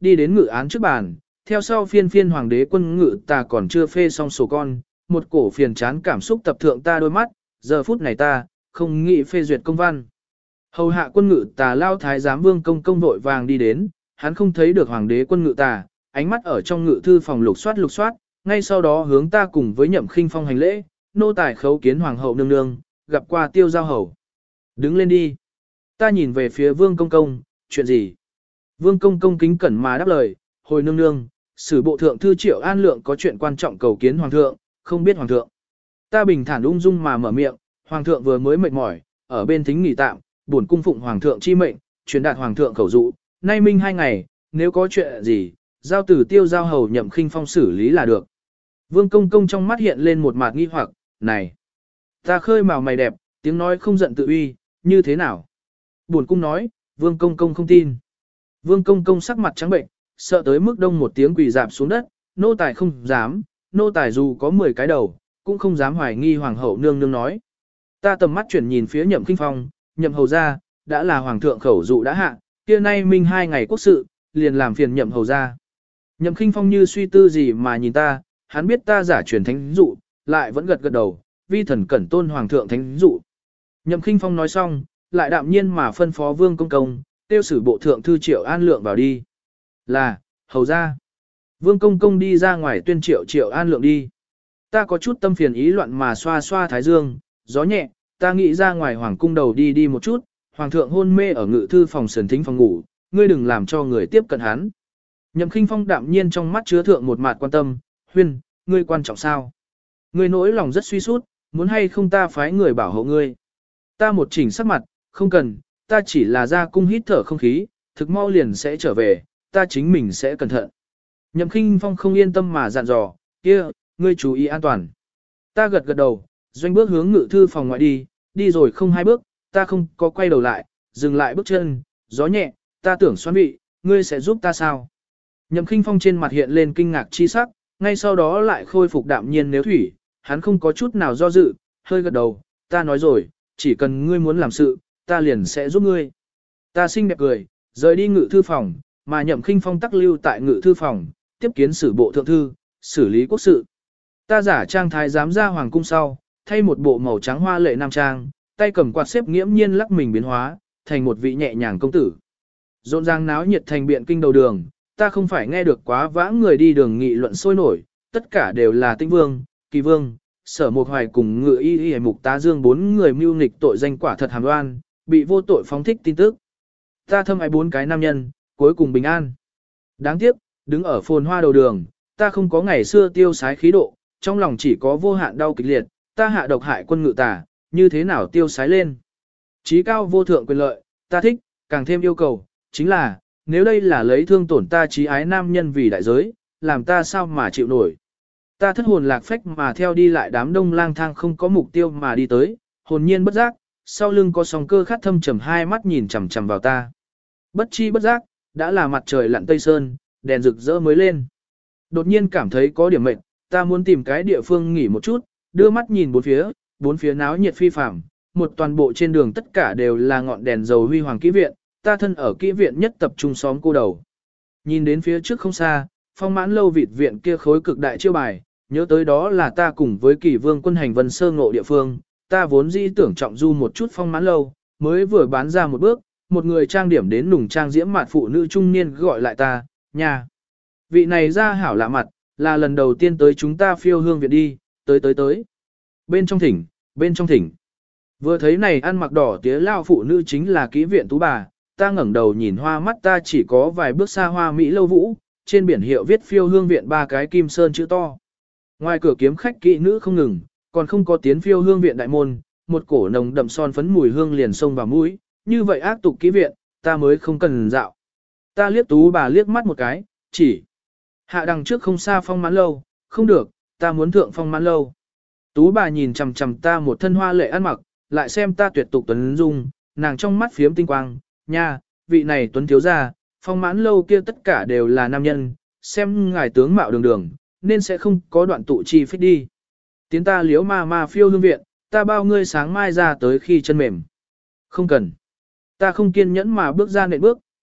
đi đến ngự án trước bàn, theo sau phiên phiên hoàng đế quân ngự ta còn chưa phê xong sổ con, một cổ phiền chán cảm xúc tập thượng ta đôi mắt, giờ phút này ta, không nghĩ phê duyệt công văn. Hầu hạ quân ngự tà lao thái giám Vương Công Công vội vàng đi đến, hắn không thấy được hoàng đế quân ngự tà, ánh mắt ở trong ngự thư phòng lục soát lục soát, ngay sau đó hướng ta cùng với Nhậm Khinh Phong hành lễ, nô tài khấu kiến hoàng hậu nương nương, gặp qua Tiêu giao hầu. Đứng lên đi. Ta nhìn về phía Vương Công Công, chuyện gì? Vương Công Công kính cẩn mà đáp lời, hồi nương nương, sử bộ thượng thư Triệu An Lượng có chuyện quan trọng cầu kiến hoàng thượng, không biết hoàng thượng. Ta bình thản ung dung mà mở miệng, hoàng thượng vừa mới mệt mỏi, ở bên thính nghỉ tạm, buồn cung phụng hoàng thượng chi mệnh, truyền đạt hoàng thượng khẩu dụ, nay minh hai ngày, nếu có chuyện gì, giao từ Tiêu giao hầu Nhậm Khinh Phong xử lý là được. Vương Công Công trong mắt hiện lên một mạt nghi hoặc, này, ta khơi mào mày đẹp, tiếng nói không giận tự uy, như thế nào? Buồn cung nói, Vương Công Công không tin. Vương Công Công sắc mặt trắng bệnh, sợ tới mức đông một tiếng quỳ dạp xuống đất, nô tài không dám, nô tài dù có mười cái đầu, cũng không dám hoài nghi hoàng hậu nương nương nói. Ta tầm mắt chuyển nhìn phía Nhậm Khinh Phong, Nhậm hầu gia, đã là hoàng thượng khẩu dụ đã hạ, kia nay minh hai ngày quốc sự, liền làm phiền Nhậm hầu gia. Nhậm Khinh Phong như suy tư gì mà nhìn ta, hắn biết ta giả truyền thánh dụ, lại vẫn gật gật đầu, vi thần cẩn tôn hoàng thượng thánh dụ. Nhậm Khinh Phong nói xong, lại đạm nhiên mà phân phó Vương Công Công, tiêu sử bộ thượng thư Triệu An Lượng vào đi. Là, hầu gia. Vương Công Công đi ra ngoài tuyên triệu Triệu An Lượng đi. Ta có chút tâm phiền ý loạn mà xoa xoa thái dương, gió nhẹ, ta nghĩ ra ngoài hoàng cung đầu đi đi một chút, hoàng thượng hôn mê ở ngự thư phòng sườn thính phòng ngủ, ngươi đừng làm cho người tiếp cận hắn. Nhậm Khinh Phong đạm nhiên trong mắt chứa thượng một mạt quan tâm, huyên, ngươi quan trọng sao? Ngươi nỗi lòng rất suy sút, muốn hay không ta phái người bảo hộ ngươi. Ta một chỉnh sắc mặt, không cần, ta chỉ là ra cung hít thở không khí, thực mau liền sẽ trở về, ta chính mình sẽ cẩn thận. Nhậm Khinh Phong không yên tâm mà dặn dò, kia, ngươi chú ý an toàn. Ta gật gật đầu, doanh bước hướng ngự thư phòng ngoại đi, đi rồi không hai bước, ta không có quay đầu lại, dừng lại bước chân, gió nhẹ, ta tưởng xoắn vị, ngươi sẽ giúp ta sao? Nhậm Khinh Phong trên mặt hiện lên kinh ngạc chi sắc, ngay sau đó lại khôi phục đạm nhiên nếu thủy, hắn không có chút nào do dự, hơi gật đầu, ta nói rồi, chỉ cần ngươi muốn làm sự, ta liền sẽ giúp ngươi. Ta xinh đẹp cười, rời đi ngự thư phòng, mà Nhậm Khinh Phong tắc lưu tại ngự thư phòng, tiếp kiến sử bộ thượng thư, xử lý quốc sự. Ta giả trang thái giám ra hoàng cung sau, thay một bộ màu trắng hoa lệ nam trang, tay cầm quạt xếp nghiễm nhiên lắc mình biến hóa, thành một vị nhẹ nhàng công tử. Rộn ràng náo nhiệt thành biện kinh đầu đường, ta không phải nghe được quá vãng người đi đường nghị luận sôi nổi, tất cả đều là Tĩnh Vương, Kỳ Vương, Sở Mộc Hoài cùng Ngự Y Y Mục Tá Dương bốn người mưu nghịch tội danh quả thật hàm oan, bị vô tội phóng thích tin tức. Ta thâm ái bốn cái nam nhân, cuối cùng bình an. Đáng tiếc, đứng ở phồn hoa đầu đường, ta không có ngày xưa tiêu sái khí độ, trong lòng chỉ có vô hạn đau kịch liệt, ta hạ độc hại quân ngự tà, như thế nào tiêu sái lên. Chí cao vô thượng quyền lợi, ta thích, càng thêm yêu cầu, chính là, nếu đây là lấy thương tổn ta chí ái nam nhân vì đại giới, làm ta sao mà chịu nổi. Ta thất hồn lạc phách mà theo đi lại đám đông lang thang không có mục tiêu mà đi tới, hồn nhiên bất giác, sau lưng có sóng cơ khát thâm trầm hai mắt nhìn chằm chằm vào ta. Bất chi bất giác, đã là mặt trời lặn tây sơn, đèn rực rỡ mới lên. Đột nhiên cảm thấy có điểm mệt, ta muốn tìm cái địa phương nghỉ một chút, đưa mắt nhìn bốn phía, bốn phía náo nhiệt phi phàm, một toàn bộ trên đường tất cả đều là ngọn đèn dầu huy hoàng kỹ viện, ta thân ở kỹ viện nhất tập trung xóm cô đầu. Nhìn đến phía trước không xa, phong mãn lâu vịt viện kia khối cực đại chiêu bài, nhớ tới đó là ta cùng với Kỳ Vương quân hành vân sơ ngộ địa phương, ta vốn dĩ tưởng trọng du một chút phong mãn lâu, mới vừa bán ra một bước, một người trang điểm đến nùng trang diễm mặt phụ nữ trung niên gọi lại ta, nhà. Vị này ra hảo lạ mặt, là lần đầu tiên tới chúng ta phiêu hương viện đi, tới tới tới. Bên trong thỉnh, bên trong thỉnh. Vừa thấy này ăn mặc đỏ tía lao phụ nữ chính là kỹ viện tú bà, ta ngẩng đầu nhìn hoa mắt ta chỉ có vài bước xa hoa Mỹ lâu vũ, trên biển hiệu viết phiêu hương viện ba cái kim sơn chữ to. Ngoài cửa kiếm khách kỹ nữ không ngừng, còn không có tiến phiêu hương viện đại môn, một cổ nồng đậm son phấn mùi hương liền xông vào mũi, như vậy ác tục kỹ viện, ta mới không cần dạo. Ta liếc tú bà liếc mắt một cái, chỉ hạ đằng trước không xa phong mãn lâu, không được, ta muốn thượng phong mãn lâu. Tú bà nhìn chằm chằm ta một thân hoa lệ ăn mặc, lại xem ta tuyệt tục tuấn dung, nàng trong mắt phiếm tinh quang, nha, vị này tuấn thiếu gia, phong mãn lâu kia tất cả đều là nam nhân, xem ngài tướng mạo đường đường, nên sẽ không có đoạn tụ chi phích đi. Tiến ta liếu ma ma phiêu hương viện, ta bao ngươi sáng mai ra tới khi chân mềm. Không cần. Ta không kiên nhẫn mà bước ra nệm bước,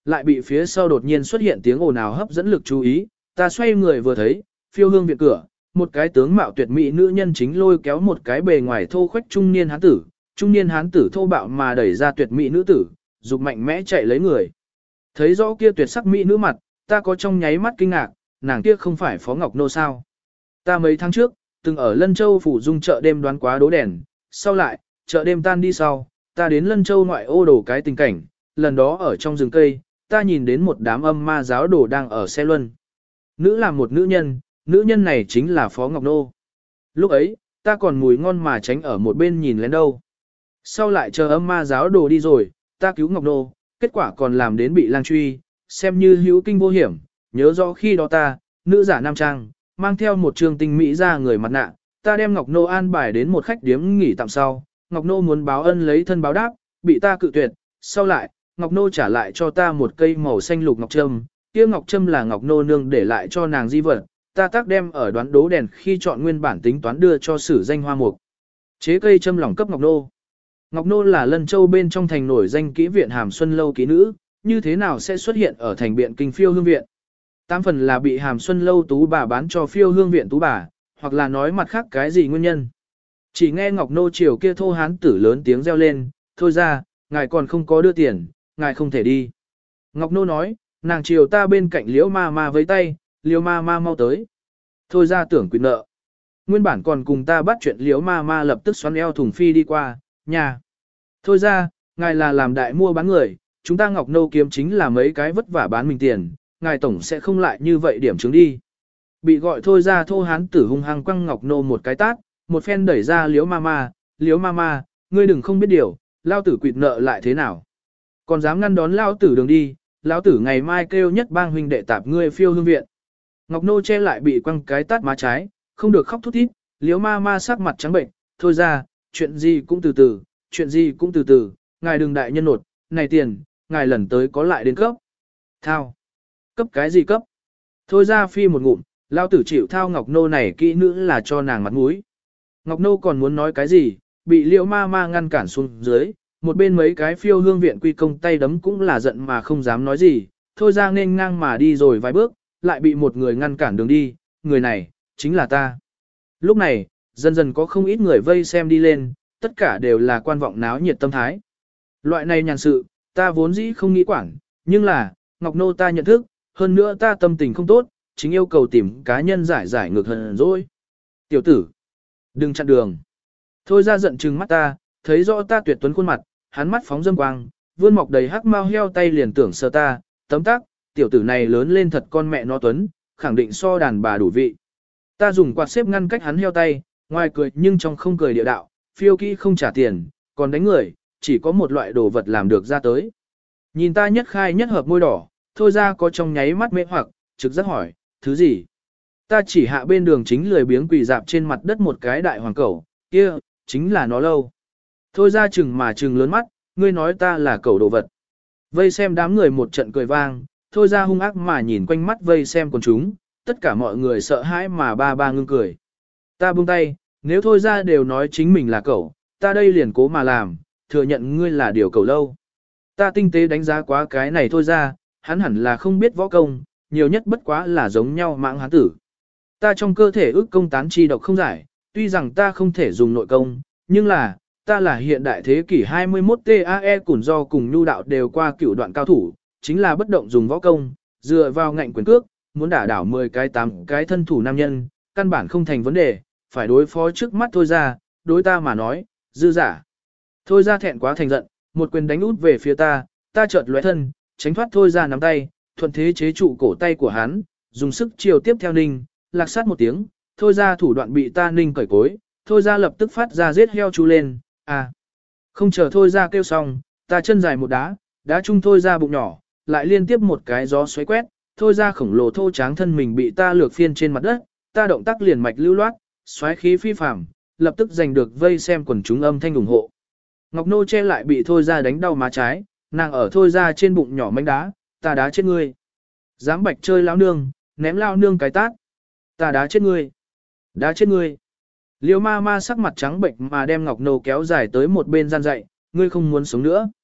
lại bị phía sau đột nhiên xuất hiện tiếng ồn ào hấp dẫn lực chú ý, ta xoay người vừa thấy, phiêu hương viện cửa, một cái tướng mạo tuyệt mỹ nữ nhân chính lôi kéo một cái bề ngoài thô khoách trung niên hán tử, trung niên hán tử thô bạo mà đẩy ra tuyệt mỹ nữ tử, dục mạnh mẽ chạy lấy người. Thấy rõ kia tuyệt sắc mỹ nữ mặt, ta có trong nháy mắt kinh ngạc, nàng kia không phải Phó Ngọc Nô sao? Ta mấy tháng trước, từng ở Lân Châu phủ dung chợ đêm đoán quá đố đèn, sau lại, chợ đêm tan đi sau, ta đến Lân Châu ngoại ô đổ cái tình cảnh, lần đó ở trong rừng cây, ta nhìn đến một đám âm ma giáo đồ đang ở xe luân. Nữ là một nữ nhân, nữ nhân này chính là Phó Ngọc Nô. Lúc ấy, ta còn mùi ngon mà tránh ở một bên nhìn lén đâu. Sau lại chờ âm ma giáo đồ đi rồi, ta cứu Ngọc Nô, kết quả còn làm đến bị lang truy, xem như hữu kinh vô hiểm, nhớ rõ khi đó ta, nữ giả nam trang, mang theo một trường tinh mỹ ra người mặt nạ, ta đem Ngọc Nô an bài đến một khách điếm nghỉ tạm sau, Ngọc Nô muốn báo ân lấy thân báo đáp, bị ta cự tuyệt, sau lại, Ngọc Nô trả lại cho ta một cây màu xanh lục ngọc trâm, kia ngọc trâm là Ngọc Nô nương để lại cho nàng di vật, ta tác đem ở đoán đố đèn khi chọn nguyên bản tính toán đưa cho sử danh hoa mục. Chế cây châm lỏng cấp Ngọc Nô. Ngọc Nô là Lân Châu bên trong thành nổi danh kỹ viện Hàm Xuân Lâu kỹ nữ, như thế nào sẽ xuất hiện ở thành biện kinh phiêu hương viện? Tám phần là bị Hàm Xuân Lâu tú bà bán cho phiêu hương viện tú bà, hoặc là nói mặt khác cái gì nguyên nhân. Chỉ nghe Ngọc Nô chiều kia thô hán tử lớn tiếng reo lên, thôi ra, ngài còn không có đưa tiền, ngài không thể đi. Ngọc Nô nói, nàng chiều ta bên cạnh liễu ma ma với tay, liễu ma ma mau tới. Thôi ra tưởng quyền nợ. Nguyên bản còn cùng ta bắt chuyện liễu ma ma lập tức xoắn eo thùng phi đi qua, nhà. Thôi ra, ngài là làm đại mua bán người, chúng ta Ngọc Nô kiếm chính là mấy cái vất vả bán mình tiền, ngài tổng sẽ không lại như vậy điểm chứng đi. Bị gọi thôi ra thô hán tử hung hăng quăng Ngọc Nô một cái tát, một phen đẩy ra liễu ma ma, liễu ma ma, ngươi đừng không biết điều, lao tử quỵt nợ lại thế nào. Còn dám ngăn đón lao tử đường đi, lao tử ngày mai kêu nhất bang huynh đệ tạp ngươi phiêu hương viện. Ngọc Nô che lại bị quăng cái tát má trái, không được khóc thút thít, liễu ma ma sắc mặt trắng bệnh, thôi ra, chuyện gì cũng từ từ, chuyện gì cũng từ từ, ngài đừng đại nhân nột, này tiền, ngài lần tới có lại đến cấp. Thao. Cấp cái gì cấp? Thôi ra phi một ngụm, lao tử chịu thao Ngọc Nô này kỹ nữ là cho nàng mặt mũi. Ngọc Nô còn muốn nói cái gì, bị liễu ma ma ngăn cản xuống dưới, một bên mấy cái phiêu hương viện quy công tay đấm cũng là giận mà không dám nói gì, thôi ra nên ngang mà đi rồi vài bước, lại bị một người ngăn cản đường đi, người này, chính là ta. Lúc này, dần dần có không ít người vây xem đi lên, tất cả đều là quan vọng náo nhiệt tâm thái. Loại này nhàn sự, ta vốn dĩ không nghĩ quản, nhưng là, Ngọc Nô ta nhận thức, hơn nữa ta tâm tình không tốt, chính yêu cầu tìm cá nhân giải giải ngược hận rồi. Tiểu tử, đừng chặn đường. Thôi ra giận trừng mắt ta, thấy rõ ta tuyệt tuấn khuôn mặt, hắn mắt phóng dâm quang, vươn mọc đầy hắc mau heo tay liền tưởng sờ ta, tấm tắc, tiểu tử này lớn lên thật con mẹ nó tuấn, khẳng định so đàn bà đủ vị. Ta dùng quạt xếp ngăn cách hắn heo tay, ngoài cười nhưng trong không cười địa đạo, phiêu kỹ không trả tiền, còn đánh người, chỉ có một loại đồ vật làm được ra tới. Nhìn ta nhất khai nhất hợp môi đỏ, thôi ra có trong nháy mắt mê hoặc, trực giác hỏi, thứ gì? Ta chỉ hạ bên đường chính lười biếng quỳ dạp trên mặt đất một cái đại hoàng cẩu, kia, chính là nó lâu. Thôi ra chừng mà chừng lớn mắt, ngươi nói ta là cẩu đồ vật. Vây xem đám người một trận cười vang, thôi ra hung ác mà nhìn quanh mắt vây xem con chúng, tất cả mọi người sợ hãi mà ba ba ngưng cười. Ta buông tay, nếu thôi ra đều nói chính mình là cẩu, ta đây liền cố mà làm, thừa nhận ngươi là điều cẩu lâu. Ta tinh tế đánh giá quá cái này thôi ra, hắn hẳn là không biết võ công, nhiều nhất bất quá là giống nhau mạng hán tử. Ta trong cơ thể ức công tán chi độc không giải, tuy rằng ta không thể dùng nội công, nhưng là, ta là hiện đại thế kỷ hai mươi mốt T A E củn do cùng nhu đạo đều qua cửu đoạn cao thủ, chính là bất động dùng võ công, dựa vào ngạnh quyền cước, muốn đả đảo mười cái tám cái thân thủ nam nhân, căn bản không thành vấn đề, phải đối phó trước mắt thôi ra, đối ta mà nói, dư giả. Thôi ra thẹn quá thành giận, một quyền đánh út về phía ta, ta chợt lóe thân, tránh thoát thôi ra nắm tay, thuận thế chế trụ cổ tay của hắn, dùng sức chiều tiếp theo ninh, lạc sát một tiếng, thôi ra thủ đoạn bị ta ninh cởi cối, thôi ra lập tức phát ra giết heo chú lên, à. Không chờ thôi ra kêu xong, ta chân dài một đá, đá chung thôi ra bụng nhỏ, lại liên tiếp một cái gió xoáy quét, thôi ra khổng lồ thô tráng thân mình bị ta lược phiên trên mặt đất, ta động tác liền mạch lưu loát, xoáy khí phi phàm, lập tức giành được vây xem quần chúng âm thanh ủng hộ. Ngọc Nô che lại bị thôi ra đánh đau má trái, nàng ở thôi ra trên bụng nhỏ manh đá, ta đá chết ngươi. Dám bạch chơi lão nương, ném lão nương cái tát. Ta đá chết ngươi. Đá chết ngươi. Liêu ma ma sắc mặt trắng bệnh mà đem Ngọc Nô kéo dài tới một bên gian dạy, ngươi không muốn sống nữa.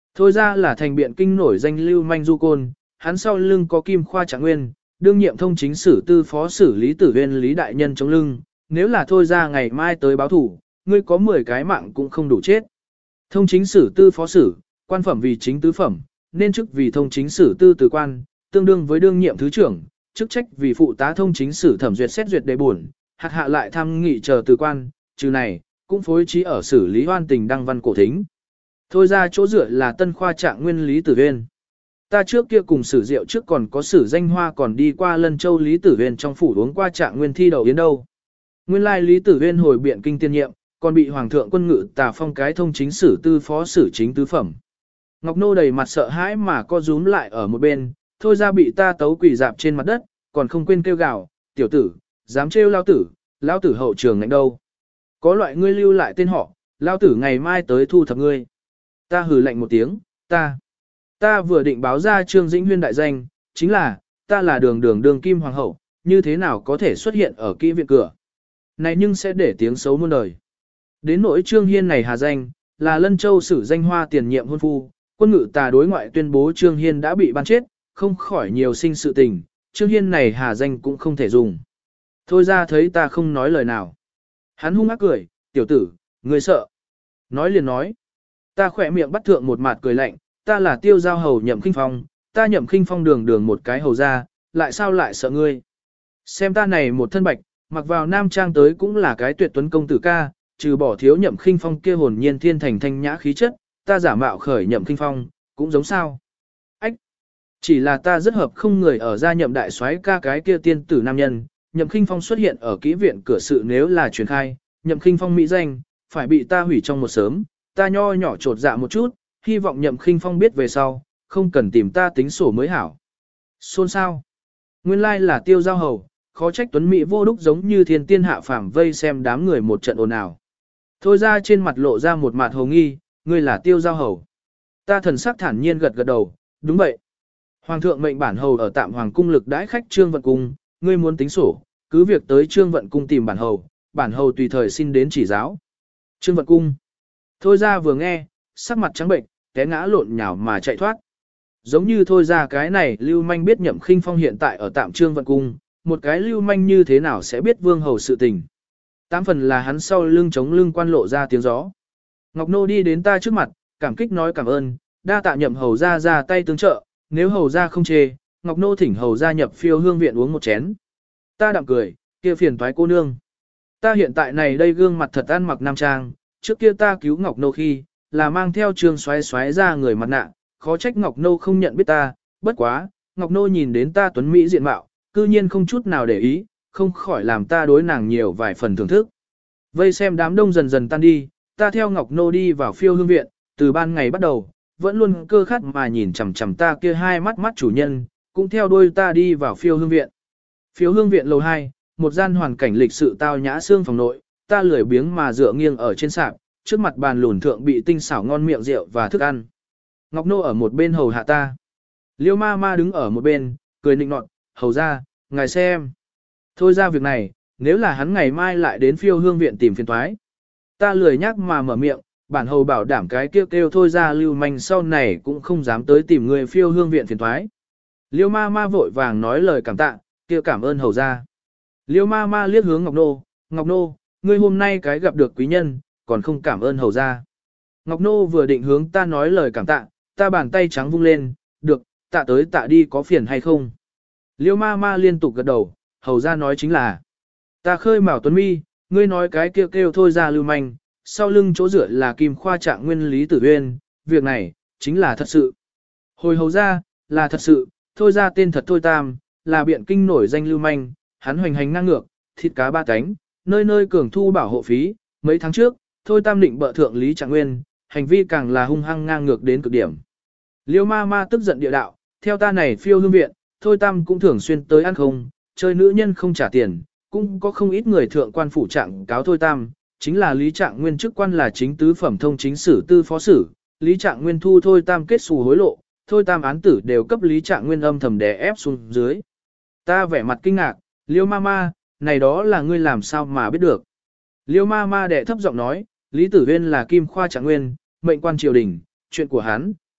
Thôi ra là thành biện kinh nổi danh lưu manh du côn, hắn sau lưng có kim khoa trạng nguyên, đương nhiệm thông chính sử tư phó xử lý tử viên lý đại nhân chống lưng, nếu là thôi ra ngày mai tới báo thủ, ngươi có mười cái mạng cũng không đủ chết. Thông chính sử tư phó sử, quan phẩm vì chính tứ phẩm, nên chức vì thông chính sử tư từ quan, tương đương với đương nhiệm thứ trưởng, chức trách vì phụ tá thông chính sử thẩm duyệt xét duyệt đề buồn, hạt hạ lại tham nghị chờ từ quan, trừ này, cũng phối trí ở xử lý hoan tình đăng văn cổ thính. Thôi ra chỗ dựa là tân khoa trạng nguyên lý tử viên. Ta trước kia cùng sử diệu trước còn có sử danh hoa còn đi qua Lân Châu Lý Tử Huyên trong phủ uống qua trạng nguyên thi đầu yến đâu. Nguyên lai Lý Tử Huyên hồi biện kinh tiên nhiệm, còn bị Hoàng thượng quân ngự tà phong cái thông chính sử tư phó sử chính tứ phẩm. Ngọc Nô đầy mặt sợ hãi mà co rúm lại ở một bên, thôi ra bị ta tấu quỳ dạp trên mặt đất, còn không quên kêu gào, tiểu tử, dám trêu lao tử, lao tử hậu trường ngạnh đâu. Có loại ngươi lưu lại tên họ, lao tử ngày mai tới thu thập ngươi. Ta hừ lạnh một tiếng, ta. Ta vừa định báo ra Trương Dĩnh Huyên đại danh, chính là, ta là đường đường đường kim hoàng hậu, như thế nào có thể xuất hiện ở kỹ viện cửa. Này nhưng sẽ để tiếng xấu muôn đời. Đến nỗi Trương Hiên này hà danh, là Lân Châu sử danh hoa tiền nhiệm hôn phu, quân ngự tà đối ngoại tuyên bố Trương Hiên đã bị ban chết, không khỏi nhiều sinh sự tình, Trương Hiên này hà danh cũng không thể dùng. Thôi ra thấy ta không nói lời nào. Hắn hung ác cười, tiểu tử, ngươi sợ. Nói liền nói. Ta khỏe miệng bắt thượng một mặt cười lạnh, ta là tiêu giao hầu Nhậm Khinh Phong, ta Nhậm Khinh Phong đường đường một cái hầu ra, lại sao lại sợ ngươi. Xem ta này một thân bạch, mặc vào nam trang tới cũng là cái tuyệt tuấn công tử ca, trừ bỏ thiếu Nhậm Khinh Phong kia hồn nhiên thiên thành thanh nhã khí chất, ta giả mạo khởi Nhậm Khinh Phong, cũng giống sao. Ách! Chỉ là ta rất hợp không người ở gia Nhậm đại soái ca cái kia tiên tử nam nhân, Nhậm Khinh Phong xuất hiện ở kỹ viện cửa sự nếu là truyền khai, Nhậm Khinh Phong mỹ danh, phải bị ta hủy trong một sớm, ta nho nhỏ trột dạ một chút, hy vọng Nhậm Khinh Phong biết về sau, không cần tìm ta tính sổ mới hảo. Xôn sao? Nguyên lai là tiêu giao hầu, khó trách tuấn mỹ vô đúc giống như thiên tiên hạ phàm vây xem đám người một trận ồn ào. Thôi ra trên mặt lộ ra một mặt hồ nghi, ngươi là tiêu giao hầu. Ta thần sắc thản nhiên gật gật đầu, đúng vậy. Hoàng thượng mệnh bản hầu ở tạm hoàng cung lực đãi khách Trương Vận Cung, ngươi muốn tính sổ, cứ việc tới Trương Vận Cung tìm bản hầu, bản hầu tùy thời xin đến chỉ giáo. Trương Vận Cung. Thôi ra vừa nghe, sắc mặt trắng bệnh, té ngã lộn nhào mà chạy thoát. Giống như thôi ra cái này lưu manh biết Nhậm Khinh Phong hiện tại ở tạm Trương Vận Cung, một cái lưu manh như thế nào sẽ biết vương hầu sự tình. Tám phần là hắn sau lưng chống lưng quan lộ ra tiếng gió. Ngọc Nô đi đến ta trước mặt, cảm kích nói cảm ơn, đa tạ Nhậm hầu ra ra tay tương trợ, nếu hầu ra không chê, Ngọc Nô thỉnh hầu ra nhập phiêu hương viện uống một chén. Ta đạm cười, kia phiền toái cô nương. Ta hiện tại này đây gương mặt thật ăn mặc nam trang, trước kia ta cứu Ngọc Nô khi, là mang theo Trương xoáy xoáy ra người mặt nạ, khó trách Ngọc Nô không nhận biết ta, bất quá, Ngọc Nô nhìn đến ta tuấn mỹ diện mạo, cư nhiên không chút nào để ý, không khỏi làm ta đối nàng nhiều vài phần thưởng thức. Vây xem đám đông dần dần tan đi, ta theo Ngọc Nô đi vào phiêu hương viện, từ ban ngày bắt đầu, vẫn luôn cơ khát mà nhìn chằm chằm ta kia hai mắt mắt chủ nhân, cũng theo đuôi ta đi vào phiêu hương viện. Phiêu hương viện lầu hai, một gian hoàn cảnh lịch sự tao nhã xương phòng nội, ta lười biếng mà dựa nghiêng ở trên sạp, trước mặt bàn lùn thượng bị tinh xảo ngon miệng rượu và thức ăn. Ngọc Nô ở một bên hầu hạ ta. Liêu ma ma đứng ở một bên, cười nịnh nọt, hầu ra, ngài xem. Thôi ra việc này, nếu là hắn ngày mai lại đến phiêu hương viện tìm phiền toái. Ta lười nhắc mà mở miệng, bản hầu bảo đảm cái kêu kêu thôi ra lưu manh sau này cũng không dám tới tìm người phiêu hương viện phiền toái. Liêu ma ma vội vàng nói lời cảm tạ, kia cảm ơn hầu ra. Liêu ma ma liếc hướng Ngọc Nô, Ngọc Nô, ngươi hôm nay cái gặp được quý nhân, còn không cảm ơn hầu ra. Ngọc Nô vừa định hướng ta nói lời cảm tạ, ta bàn tay trắng vung lên, được, tạ tới tạ đi có phiền hay không. Liêu ma ma liên tục gật đầu, hầu ra nói chính là. Ta khơi mào tuấn mi, ngươi nói cái kêu kêu thôi ra lưu manh, sau lưng chỗ dựa là kim khoa trạng nguyên lý tử uyên, việc này, chính là thật sự. Hồi hầu ra, là thật sự, thôi ra tên thật thôi tam, là biện kinh nổi danh lưu manh, hắn hoành hành ngang ngược, thịt cá ba cánh, nơi nơi cường thu bảo hộ phí, mấy tháng trước, thôi tam định bợ thượng lý trạng nguyên, hành vi càng là hung hăng ngang ngược đến cực điểm. Liêu ma ma tức giận địa đạo, theo ta này phiêu hương viện, thôi tam cũng thường xuyên tới ăn không, chơi nữ nhân không trả tiền, cũng có không ít người thượng quan phủ trạng cáo thôi tam, chính là lý trạng nguyên chức quan là chính tứ phẩm thông chính sử tư phó sử, lý trạng nguyên thu thôi tam kết xù hối lộ, thôi tam án tử đều cấp lý trạng nguyên âm thầm đè ép xuống dưới. Ta vẻ mặt kinh ngạc, Liêu ma ma, này đó là ngươi làm sao mà biết được. Liêu ma ma đệ thấp giọng nói, Lý Tử Huyên là kim khoa trạng nguyên, mệnh quan triều đình, chuyện của hắn,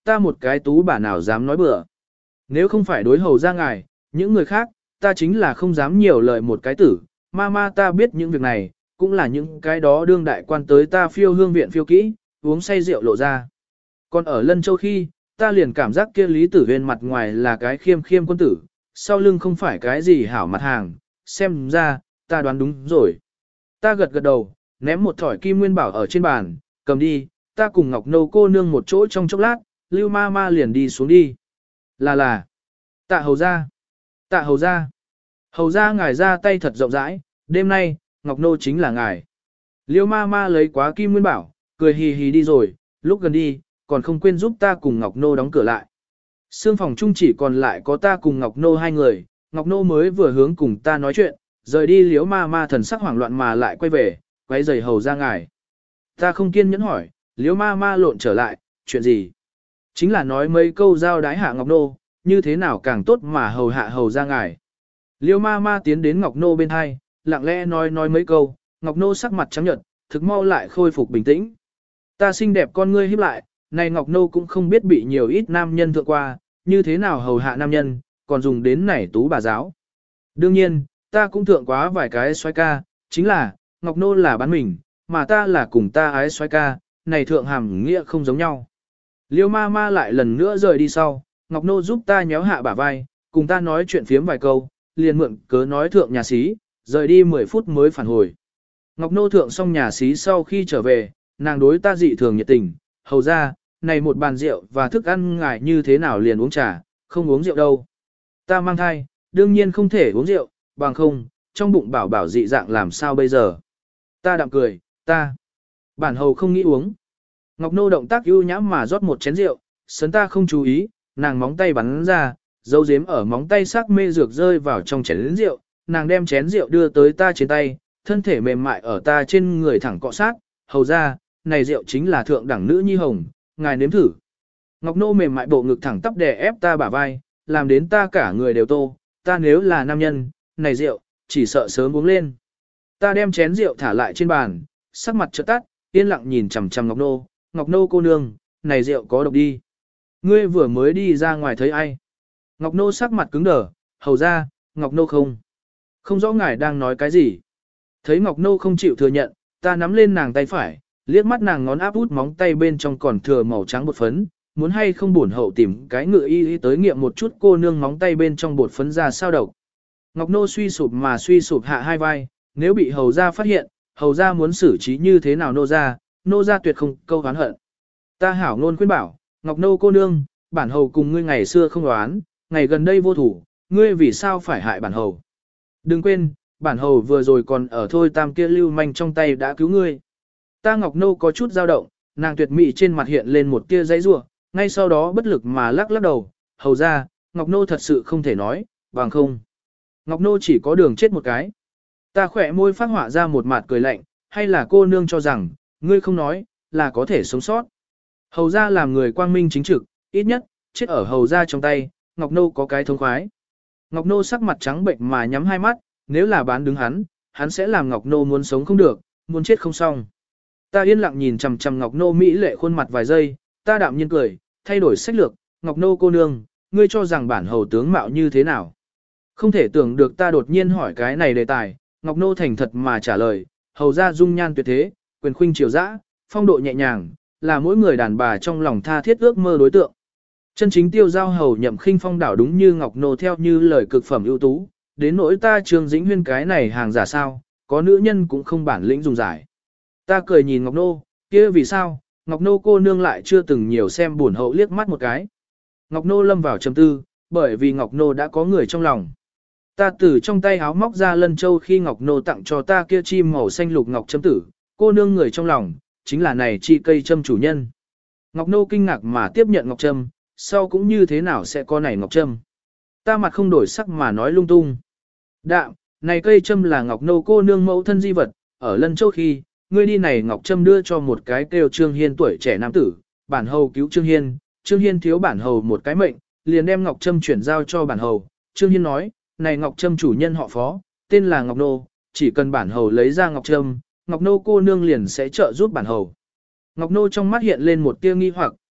ta một cái tú bà nào dám nói bừa. Nếu không phải đối hầu ra ngài, những người khác, ta chính là không dám nhiều lời một cái tử, ma ma ta biết những việc này, cũng là những cái đó đương đại quan tới ta phiêu hương viện phiêu kỹ, uống say rượu lộ ra. Còn ở Lân Châu khi, ta liền cảm giác kia Lý Tử Huyên mặt ngoài là cái khiêm khiêm quân tử, sau lưng không phải cái gì hảo mặt hàng, xem ra, ta đoán đúng rồi. Ta gật gật đầu, ném một thỏi kim nguyên bảo ở trên bàn, cầm đi, ta cùng Ngọc Nâu cô nương một chỗ trong chốc lát, Lưu ma ma liền đi xuống đi. Là là, tạ hầu ra, tạ hầu ra, hầu ra ngài ra tay thật rộng rãi, đêm nay, Ngọc Nô chính là ngài. Liêu ma ma lấy quá kim nguyên bảo, cười hì hì đi rồi, lúc gần đi, còn không quên giúp ta cùng Ngọc Nô đóng cửa lại. Sương phòng chung chỉ còn lại có ta cùng Ngọc Nô hai người, Ngọc Nô mới vừa hướng cùng ta nói chuyện, rời đi liếu ma ma thần sắc hoảng loạn mà lại quay về, quay giày hầu ra ngài. Ta không kiên nhẫn hỏi, liếu ma ma lộn trở lại, chuyện gì? Chính là nói mấy câu giao đái hạ Ngọc Nô, như thế nào càng tốt mà hầu hạ hầu ra ngài. Liêu ma ma tiến đến Ngọc Nô bên hai, lặng lẽ nói nói mấy câu, Ngọc Nô sắc mặt trắng nhợt, thực mau lại khôi phục bình tĩnh. Ta xinh đẹp con ngươi híp lại, này Ngọc Nô cũng không biết bị nhiều ít nam nhân thượng qua, như thế nào hầu hạ nam nhân, còn dùng đến nảy tú bà giáo. Đương nhiên, ta cũng thượng quá vài cái xoay ca, chính là, Ngọc Nô là bán mình, mà ta là cùng ta ái xoay ca, này thượng hàm nghĩa không giống nhau. Liêu ma ma lại lần nữa rời đi sau, Ngọc Nô giúp ta nhéo hạ bả vai, cùng ta nói chuyện phiếm vài câu, liền mượn cớ nói thượng nhà xí, rời đi mười phút mới phản hồi. Ngọc Nô thượng xong nhà xí sau khi trở về, nàng đối ta dị thường nhiệt tình, hầu ra, này một bàn rượu và thức ăn ngài như thế nào liền uống trà, không uống rượu đâu. Ta mang thai, đương nhiên không thể uống rượu, bằng không, trong bụng bảo bảo dị dạng làm sao bây giờ. Ta đạm cười, ta, bản hầu không nghĩ uống. Ngọc Nô động tác ưu nhãm mà rót một chén rượu, sấn ta không chú ý, nàng móng tay bắn ra, dấu dếm ở móng tay sắc mê dược rơi vào trong chén rượu, nàng đem chén rượu đưa tới ta trên tay, thân thể mềm mại ở ta trên người thẳng cọ sát, hầu ra, này rượu chính là thượng đẳng nữ nhi hồng, ngài nếm thử. Ngọc Nô mềm mại bộ ngực thẳng tắp đè ép ta bả vai, làm đến ta cả người đều tô, ta nếu là nam nhân, này rượu, chỉ sợ sớm uống lên. Ta đem chén rượu thả lại trên bàn, sắc mặt chợt tắt, yên lặng nhìn chằm chằm Ngọc Nô, Ngọc Nô cô nương, này rượu có độc đi. Ngươi vừa mới đi ra ngoài thấy ai? Ngọc Nô sắc mặt cứng đờ, hầu ra, Ngọc Nô không. Không rõ ngài đang nói cái gì. Thấy Ngọc Nô không chịu thừa nhận, ta nắm lên nàng tay phải, liếc mắt nàng ngón áp út móng tay bên trong còn thừa màu trắng bột phấn, muốn hay không buồn hậu tìm cái ngựa y y tới nghiệm một chút cô nương móng tay bên trong bột phấn ra sao độc. Ngọc Nô suy sụp mà suy sụp hạ hai vai, nếu bị hầu ra phát hiện, hầu ra muốn xử trí như thế nào nô ra, nô ra tuyệt không câu oán hận. Ta hảo ngôn khuyên bảo, Ngọc Nô cô nương, bản hầu cùng ngươi ngày xưa không đoán, ngày gần đây vô thủ, ngươi vì sao phải hại bản hầu. Đừng quên, bản hầu vừa rồi còn ở thôi tam kia lưu manh trong tay đã cứu ngươi. Ta Ngọc Nô có chút dao động, nàng tuyệt mỹ trên mặt hiện lên một tia giấy rủa, ngay sau đó bất lực mà lắc lắc đầu, hầu ra, Ngọc Nô thật sự không thể nói, bằng không. Ngọc Nô chỉ có đường chết một cái. Ta khỏe môi phát họa ra một mặt cười lạnh, hay là cô nương cho rằng, ngươi không nói, là có thể sống sót. Hầu ra làm người quang minh chính trực, ít nhất, chết ở hầu ra trong tay, Ngọc Nô có cái thông khoái. Ngọc Nô sắc mặt trắng bệnh mà nhắm hai mắt, nếu là bán đứng hắn, hắn sẽ làm Ngọc Nô muốn sống không được, muốn chết không xong. Ta yên lặng nhìn chằm chằm Ngọc Nô mỹ lệ khuôn mặt vài giây, ta đạm nhiên cười, thay đổi sách lược, Ngọc Nô cô nương, ngươi cho rằng bản hầu tướng mạo như thế nào. Không thể tưởng được ta đột nhiên hỏi cái này đề tài, Ngọc Nô thành thật mà trả lời, hầu ra dung nhan tuyệt thế, quyền khuynh triều dã, phong độ nhẹ nhàng, là mỗi người đàn bà trong lòng tha thiết ước mơ đối tượng. Chân chính tiêu giao hầu nhậm khinh phong đảo đúng như Ngọc Nô theo như lời cực phẩm ưu tú, đến nỗi ta Trương Dĩnh Huyên cái này hàng giả sao, có nữ nhân cũng không bản lĩnh dùng giải. Ta cười nhìn Ngọc Nô, kia vì sao, Ngọc Nô cô nương lại chưa từng nhiều xem buồn hậu liếc mắt một cái. Ngọc Nô lâm vào trầm tư, bởi vì Ngọc Nô đã có người trong lòng. Ta từ trong tay háo móc ra lân châu khi Ngọc Nô tặng cho ta kia chim màu xanh lục ngọc châm tử, cô nương người trong lòng, chính là này chi cây châm chủ nhân. Ngọc Nô kinh ngạc mà tiếp nhận ngọc châm, sau cũng như thế nào sẽ có này ngọc châm. Ta mặt không đổi sắc mà nói lung tung. Đạm, này cây châm là Ngọc Nô cô nương mẫu thân di vật, ở lân châu khi, ngươi đi này ngọc châm đưa cho một cái kêu Trương Hiên tuổi trẻ nam tử, bản hầu cứu Trương Hiên, Trương Hiên thiếu bản hầu một cái mệnh, liền đem ngọc châm chuyển giao cho bản hầu. Trương Hiên nói, này ngọc châm chủ nhân họ Phó, tên là Ngọc Nô, chỉ cần bản hầu lấy ra ngọc châm, Ngọc Nô cô nương liền sẽ trợ giúp bản hầu. Ngọc Nô trong mắt hiện lên một tia nghi hoặc,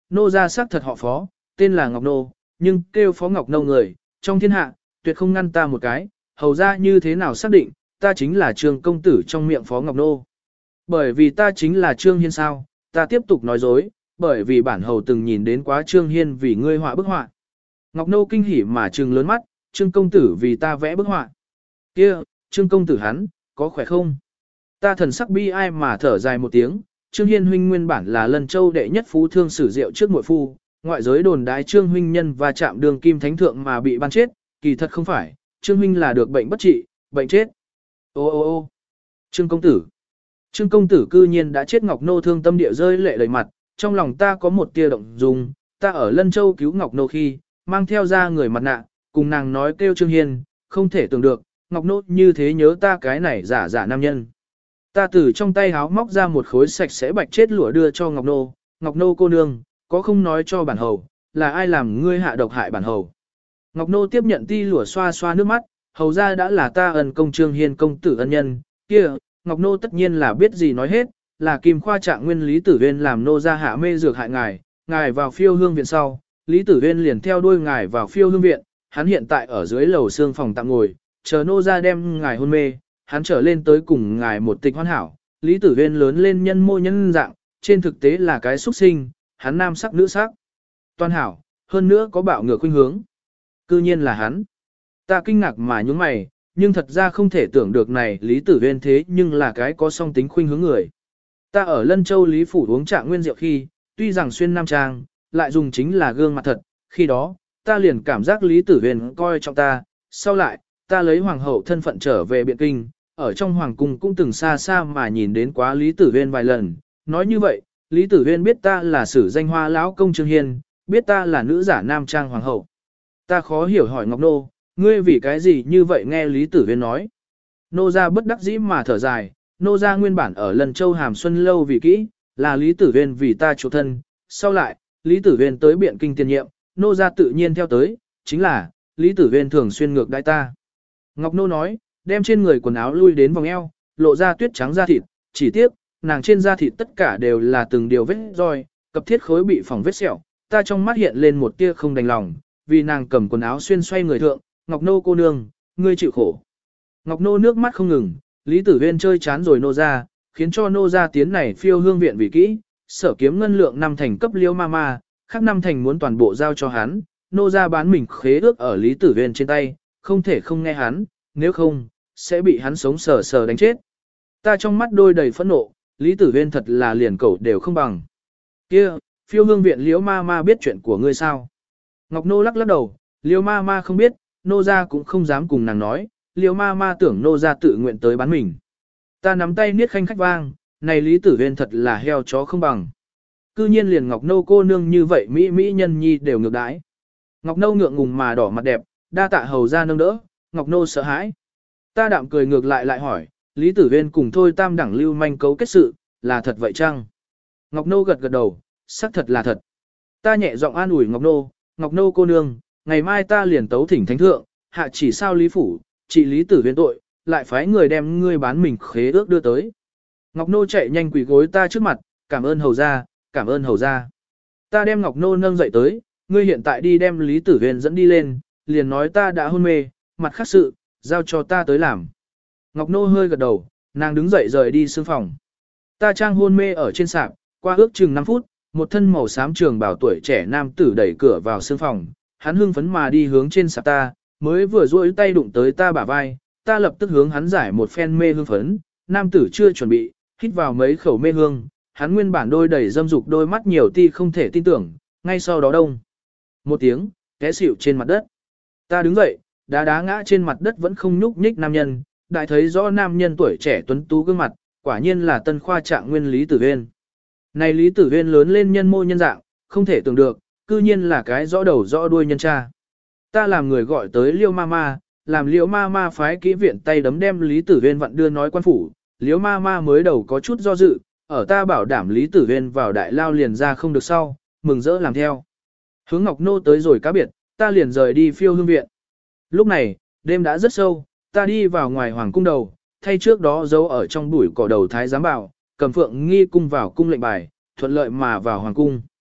nô gia xác thật họ Phó, tên là Ngọc Nô, nhưng kêu Phó Ngọc Nô người, trong thiên hạ, tuyệt không ngăn ta một cái, hầu ra như thế nào xác định, ta chính là Trương công tử trong miệng Phó Ngọc Nô. Bởi vì ta chính là Trương Hiên sao, ta tiếp tục nói dối, bởi vì bản hầu từng nhìn đến quá Trương Hiên vì ngươi họa bức họa. Ngọc Nô kinh hỉ mà trừng lớn mắt, Trương công tử vì ta vẽ bức họa. Kia, Trương công tử hắn, có khỏe không? Ta thần sắc bi ai mà thở dài một tiếng, Trương Hiên huynh nguyên bản là Lân Châu đệ nhất phú thương sử diệu trước muội phu, ngoại giới đồn đái Trương huynh nhân và chạm đường kim thánh thượng mà bị ban chết, kỳ thật không phải, Trương huynh là được bệnh bất trị, bệnh chết. Ô ô ô Trương công tử. Trương công tử cư nhiên đã chết. Ngọc Nô thương tâm địa rơi lệ đầy mặt, trong lòng ta có một tia động dung, ta ở Lân Châu cứu Ngọc Nô khi, mang theo ra người mặt nạ, cùng nàng nói kêu Trương Hiên, không thể tưởng được, Ngọc Nô như thế nhớ ta cái này giả giả nam nhân. Ta từ trong tay háo móc ra một khối sạch sẽ bạch chết lụa đưa cho Ngọc Nô, Ngọc Nô cô nương, có không nói cho bản hầu, là ai làm ngươi hạ độc hại bản hầu. Ngọc Nô tiếp nhận ti lụa xoa xoa nước mắt, hầu ra đã là ta ân công Trương Hiên công tử ân nhân, kia, Ngọc Nô tất nhiên là biết gì nói hết, là Kim Khoa Trạng nguyên Lý Tử Huyên làm nô ra hạ mê dược hại ngài, ngài vào phiêu hương viện sau, Lý Tử Huyên liền theo đuôi ngài vào phiêu hương viện, hắn hiện tại ở dưới lầu xương phòng tạm ngồi, chờ nô ra đem ngài hôn mê, hắn trở lên tới cùng ngài một tịch hoàn hảo, Lý Tử Huyên lớn lên nhân mô nhân dạng, trên thực tế là cái xuất sinh, hắn nam sắc nữ sắc. Toàn hảo, hơn nữa có bạo ngược khuynh hướng. Cư nhiên là hắn. Ta kinh ngạc mà nhướng mày, nhưng thật ra không thể tưởng được này Lý Tử Huyên thế nhưng là cái có song tính khuynh hướng người. Ta ở Lân Châu Lý Phủ uống Trạng nguyên rượu khi, tuy rằng xuyên nam trang, lại dùng chính là gương mặt thật, khi đó, ta liền cảm giác Lý Tử Huyên coi trọng ta, sau lại, ta lấy hoàng hậu thân phận trở về Biện Kinh, ở trong hoàng cung cũng từng xa xa mà nhìn đến quá Lý Tử Huyên vài lần, nói như vậy, Lý Tử Huyên biết ta là sử danh hoa lão công Trương Hiên, biết ta là nữ giả nam trang hoàng hậu. Ta khó hiểu hỏi Ngọc Nô, ngươi vì cái gì như vậy nghe Lý Tử Huyên nói. Nô gia bất đắc dĩ mà thở dài, nô gia nguyên bản ở Lân Châu Hàm Xuân lâu vì kỹ, là Lý Tử Huyên vì ta chủ thân, sau lại, Lý Tử Huyên tới Biện Kinh tiền nhiệm, nô gia tự nhiên theo tới, chính là, Lý Tử Huyên thường xuyên ngược đãi ta. Ngọc Nô nói, đem trên người quần áo lui đến vòng eo, lộ ra tuyết trắng da thịt, chỉ tiếc, nàng trên da thịt tất cả đều là từng điều vết roi, cập thiết khối bị phỏng vết sẹo, ta trong mắt hiện lên một tia không đành lòng, vì nàng cầm quần áo xuyên xoay người thượng, Ngọc Nô cô nương, ngươi chịu khổ. Ngọc Nô nước mắt không ngừng, Lý Tử Huyên chơi chán rồi nô ra, khiến cho nô ra tiến này phiêu hương viện vì kỹ, sở kiếm ngân lượng năm thành cấp liêu ma ma, khác năm thành muốn toàn bộ giao cho hắn, nô ra bán mình khế ước ở Lý Tử Huyên trên tay, không thể không nghe hắn, nếu không, sẽ bị hắn sống sờ sờ đánh chết. Ta trong mắt đôi đầy phẫn nộ, Lý Tử Huyên thật là liền cẩu đều không bằng. Kia, phiêu hương viện liễu ma ma biết chuyện của ngươi sao? Ngọc Nô lắc lắc đầu, liễu ma ma không biết, nô gia cũng không dám cùng nàng nói, liễu ma ma tưởng nô gia tự nguyện tới bán mình. Ta nắm tay niết khanh khách vang, này Lý Tử Huyên thật là heo chó không bằng. Cư nhiên liền Ngọc Nô cô nương như vậy mỹ mỹ nhân nhi đều ngược đãi. Ngọc Nô ngượng ngùng mà đỏ mặt đẹp, đa tạ hầu ra nâng đỡ, Ngọc Nô sợ hãi. Ta đạm cười ngược lại lại hỏi, Lý Tử Huyên cùng thôi tam đẳng lưu manh cấu kết sự, là thật vậy chăng? Ngọc Nô gật gật đầu, xác thật là thật. Ta nhẹ giọng an ủi Ngọc Nô, Ngọc Nô cô nương, ngày mai ta liền tấu thỉnh thánh thượng, hạ chỉ sao Lý Phủ, trị Lý Tử Huyên tội, lại phái người đem ngươi bán mình khế ước đưa tới. Ngọc Nô chạy nhanh quỳ gối ta trước mặt, cảm ơn hầu gia, cảm ơn hầu gia. Ta đem Ngọc Nô nâng dậy tới, ngươi hiện tại đi đem Lý Tử Huyên dẫn đi lên, liền nói ta đã hôn mê, mặt khác sự, giao cho ta tới làm. Ngọc Nô hơi gật đầu, nàng đứng dậy rời đi sương phòng. Ta trang hôn mê ở trên sạp, qua ước chừng năm phút, một thân màu xám trường bảo tuổi trẻ nam tử đẩy cửa vào sương phòng, hắn hưng phấn mà đi hướng trên sạp ta, mới vừa duỗi tay đụng tới ta bả vai, ta lập tức hướng hắn giải một phen mê hương phấn, nam tử chưa chuẩn bị, hít vào mấy khẩu mê hương, hắn nguyên bản đôi đầy dâm dục đôi mắt nhiều ti không thể tin tưởng, ngay sau đó đông. Một tiếng, té xỉu trên mặt đất. Ta đứng dậy, đá đá ngã trên mặt đất vẫn không nhúc nhích nam nhân, đại thấy rõ nam nhân tuổi trẻ tuấn tú gương mặt, quả nhiên là tân khoa trạng nguyên Lý Tử Huyên. Này Lý Tử Huyên lớn lên nhân mô nhân dạng, không thể tưởng được, cư nhiên là cái rõ đầu rõ đuôi nhân cha. Ta làm người gọi tới Liêu Ma Ma, làm Liêu Ma Ma phái kỹ viện tay đấm đem Lý Tử Huyên vặn đưa nói quan phủ, Liêu Ma Ma mới đầu có chút do dự, ở ta bảo đảm Lý Tử Huyên vào đại lao liền ra không được sau, mừng rỡ làm theo. Hướng Ngọc Nô tới rồi cá biệt, ta liền rời đi phiêu hương viện. Lúc này, đêm đã rất sâu, ta đi vào ngoài hoàng cung đầu, thay trước đó giấu ở trong bụi cỏ đầu thái giám bảo, cầm phượng nghi cung vào cung lệnh bài, thuận lợi mà vào hoàng cung.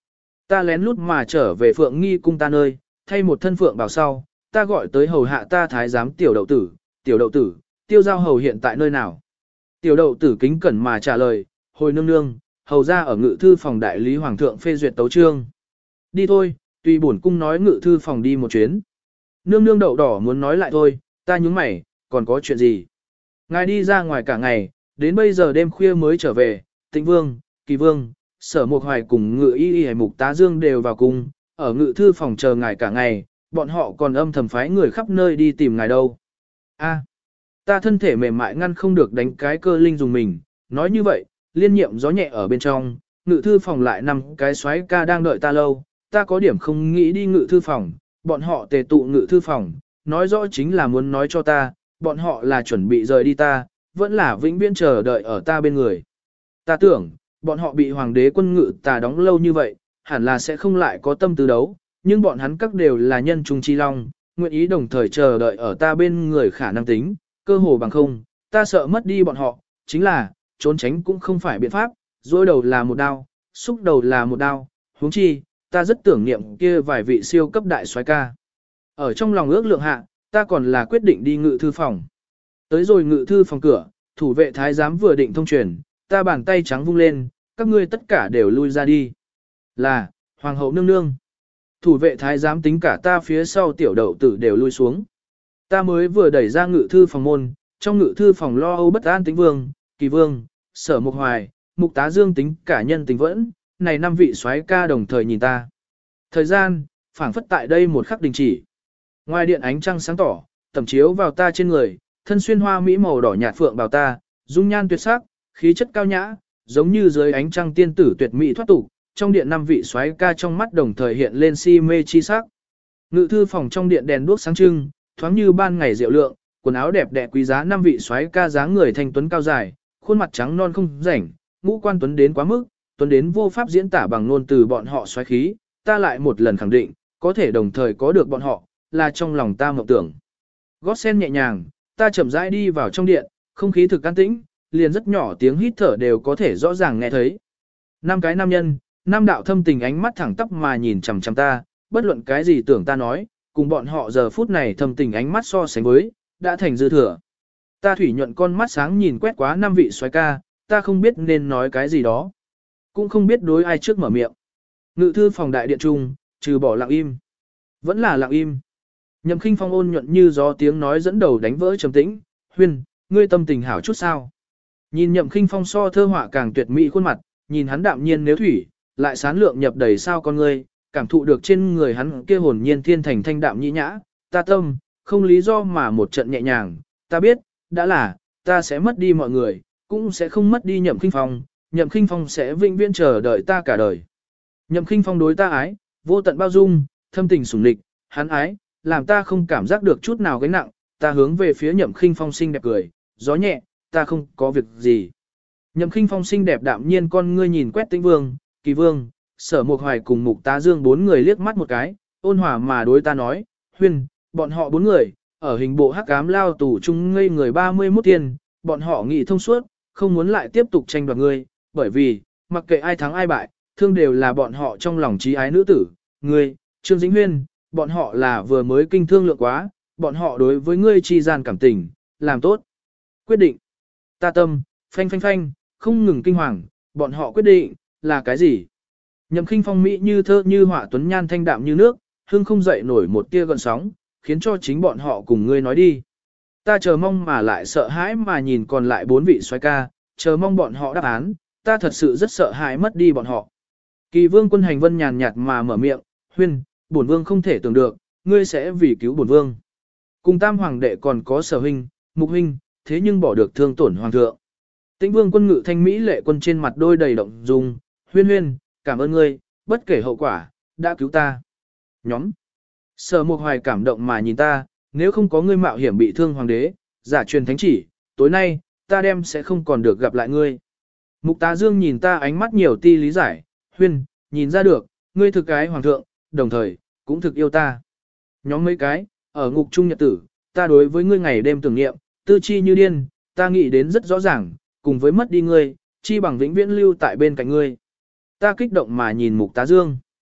Ta lén lút mà trở về Phượng Nghi cung ta nơi, thay một thân phượng bảo sau, ta gọi tới hầu hạ ta thái giám tiểu đậu tử, tiểu đậu tử, tiêu giao hầu hiện tại nơi nào. Tiểu đậu tử kính cẩn mà trả lời, hồi nương nương, hầu ra ở ngự thư phòng đại lý hoàng thượng phê duyệt tấu chương. Đi thôi, tùy bổn cung nói ngự thư phòng đi một chuyến. Nương nương đậu đỏ muốn nói lại thôi, ta nhúng mày, còn có chuyện gì? Ngài đi ra ngoài cả ngày, đến bây giờ đêm khuya mới trở về, Tĩnh Vương, Kỳ Vương, Sở Mục Hoài cùng ngự y y mục tá Dương đều vào cung, ở ngự thư phòng chờ ngài cả ngày, bọn họ còn âm thầm phái người khắp nơi đi tìm ngài đâu. A, ta thân thể mềm mại ngăn không được đánh cái cơ linh dùng mình, nói như vậy, liên nhiệm gió nhẹ ở bên trong, ngự thư phòng lại nằm cái xoáy ca đang đợi ta lâu, ta có điểm không nghĩ đi ngự thư phòng, bọn họ tề tụ ngự thư phòng, nói rõ chính là muốn nói cho ta, bọn họ là chuẩn bị rời đi ta, vẫn là vĩnh viễn chờ đợi ở ta bên người. Ta tưởng, bọn họ bị hoàng đế quân ngự tà đóng lâu như vậy, hẳn là sẽ không lại có tâm tư đấu, nhưng bọn hắn các đều là nhân trung chi long, nguyện ý đồng thời chờ đợi ở ta bên người khả năng tính, cơ hồ bằng không, ta sợ mất đi bọn họ, chính là, trốn tránh cũng không phải biện pháp, dối đầu là một đao, xúc đầu là một đao, huống chi, ta rất tưởng niệm kia vài vị siêu cấp đại soái ca. Ở trong lòng ước lượng hạ, ta còn là quyết định đi ngự thư phòng. Tới rồi ngự thư phòng cửa, thủ vệ thái giám vừa định thông truyền, ta bàn tay trắng vung lên, các ngươi tất cả đều lui ra đi. Là, hoàng hậu nương nương. Thủ vệ thái giám tính cả ta phía sau tiểu đậu tử đều lui xuống. Ta mới vừa đẩy ra ngự thư phòng môn, trong ngự thư phòng lo âu bất an Tĩnh Vương, Kỳ Vương, Sở Mục Hoài, Mục tá Dương tính cả nhân tính vẫn, này năm vị soái ca đồng thời nhìn ta. Thời gian, phảng phất tại đây một khắc đình chỉ. Ngoài điện ánh trăng sáng tỏ, tầm chiếu vào ta trên người, thân xuyên hoa mỹ màu đỏ nhạt phượng bào ta, dung nhan tuyệt sắc, khí chất cao nhã, giống như dưới ánh trăng tiên tử tuyệt mỹ thoát tục, trong điện năm vị soái ca trong mắt đồng thời hiện lên si mê chi sắc. Ngự thư phòng trong điện đèn đuốc sáng trưng, thoáng như ban ngày diệu lượng, quần áo đẹp đẽ quý giá năm vị soái ca dáng người thanh tuấn cao dài, khuôn mặt trắng non không rảnh, ngũ quan tuấn đến quá mức, tuấn đến vô pháp diễn tả bằng ngôn từ bọn họ soái khí, ta lại một lần khẳng định, có thể đồng thời có được bọn họ, là trong lòng ta mộng tưởng. Gót sen nhẹ nhàng, ta chậm rãi đi vào trong điện, không khí thực an tĩnh, liền rất nhỏ tiếng hít thở đều có thể rõ ràng nghe thấy. Năm cái nam nhân, năm đạo thâm tình ánh mắt thẳng tắp mà nhìn chằm chằm ta, bất luận cái gì tưởng ta nói, cùng bọn họ giờ phút này thâm tình ánh mắt so sánh với, đã thành dư thừa. Ta thủy nhuận con mắt sáng nhìn quét quá năm vị soái ca, ta không biết nên nói cái gì đó. Cũng không biết đối ai trước mở miệng. Ngự thư phòng đại điện trung, trừ bỏ lặng im. Vẫn là lặng im. Nhậm Khinh Phong ôn nhuận như gió tiếng nói dẫn đầu đánh vỡ trầm tĩnh, "Huyên, ngươi tâm tình hảo chút sao?" Nhìn Nhậm Khinh Phong so thơ họa càng tuyệt mỹ khuôn mặt, nhìn hắn đạm nhiên nếu thủy, lại sán lượng nhập đầy sao con ngươi, cảm thụ được trên người hắn kia hồn nhiên thiên thành thanh đạm nhĩ nhã, ta tâm, không lý do mà một trận nhẹ nhàng, ta biết, đã là, ta sẽ mất đi mọi người, cũng sẽ không mất đi Nhậm Khinh Phong, Nhậm Khinh Phong sẽ vĩnh viễn chờ đợi ta cả đời. Nhậm Khinh Phong đối ta ái, vô tận bao dung, thâm tình sủng lịch, hắn ái, làm ta không cảm giác được chút nào gánh nặng, ta hướng về phía Nhậm Khinh Phong xinh đẹp cười, gió nhẹ, ta không có việc gì. Nhậm Khinh Phong xinh đẹp đạm nhiên con ngươi nhìn quét Tĩnh Vương, Kỳ Vương, Sở Mục Hoài cùng Mục tá Dương bốn người liếc mắt một cái, ôn hòa mà đối ta nói, "Huyên, bọn họ bốn người, ở hình bộ hắc ám lao tù chung ngây người ba mươi mốt tiền, bọn họ nghĩ thông suốt, không muốn lại tiếp tục tranh đoạt ngươi, bởi vì, mặc kệ ai thắng ai bại, thương đều là bọn họ trong lòng trí ái nữ tử, ngươi, Trương Dĩnh Huyên, bọn họ là vừa mới kinh thương lượng quá, bọn họ đối với ngươi chi gian cảm tình, làm tốt. Quyết định. Ta tâm, phanh phanh phanh, không ngừng kinh hoàng, bọn họ quyết định, là cái gì? Nhậm Khinh Phong mỹ như thơ như họa tuấn nhan thanh đạm như nước, hương không dậy nổi một tia gợn sóng, khiến cho chính bọn họ cùng ngươi nói đi. Ta chờ mong mà lại sợ hãi mà nhìn còn lại bốn vị soái ca, chờ mong bọn họ đáp án, ta thật sự rất sợ hãi mất đi bọn họ. Kỳ Vương Quân Hành Vân nhàn nhạt mà mở miệng, "Huyên, bổn vương không thể tưởng được, ngươi sẽ vì cứu bổn vương. Cùng Tam hoàng đệ còn có Sở huynh, Mục huynh, thế nhưng bỏ được thương tổn hoàng thượng." Tĩnh Vương Quân Ngự thanh mỹ lệ quân trên mặt đôi đầy động dung, "Huyên huyên, cảm ơn ngươi, bất kể hậu quả, đã cứu ta." Nhóm. Sở Mục Hoài cảm động mà nhìn ta, "Nếu không có ngươi mạo hiểm bị thương hoàng đế, giả truyền thánh chỉ, tối nay, ta đem sẽ không còn được gặp lại ngươi." Mục tá Dương nhìn ta ánh mắt nhiều ti lý giải, "Huyên, nhìn ra được, ngươi thực cái hoàng thượng, đồng thời, cũng thực yêu ta." Nhóm mấy cái, ở ngục trung nhật tử, ta đối với ngươi ngày đêm tưởng niệm, tư chi như điên, ta nghĩ đến rất rõ ràng, cùng với mất đi ngươi, chi bằng vĩnh viễn lưu tại bên cạnh ngươi. Ta kích động mà nhìn Mục tá Dương.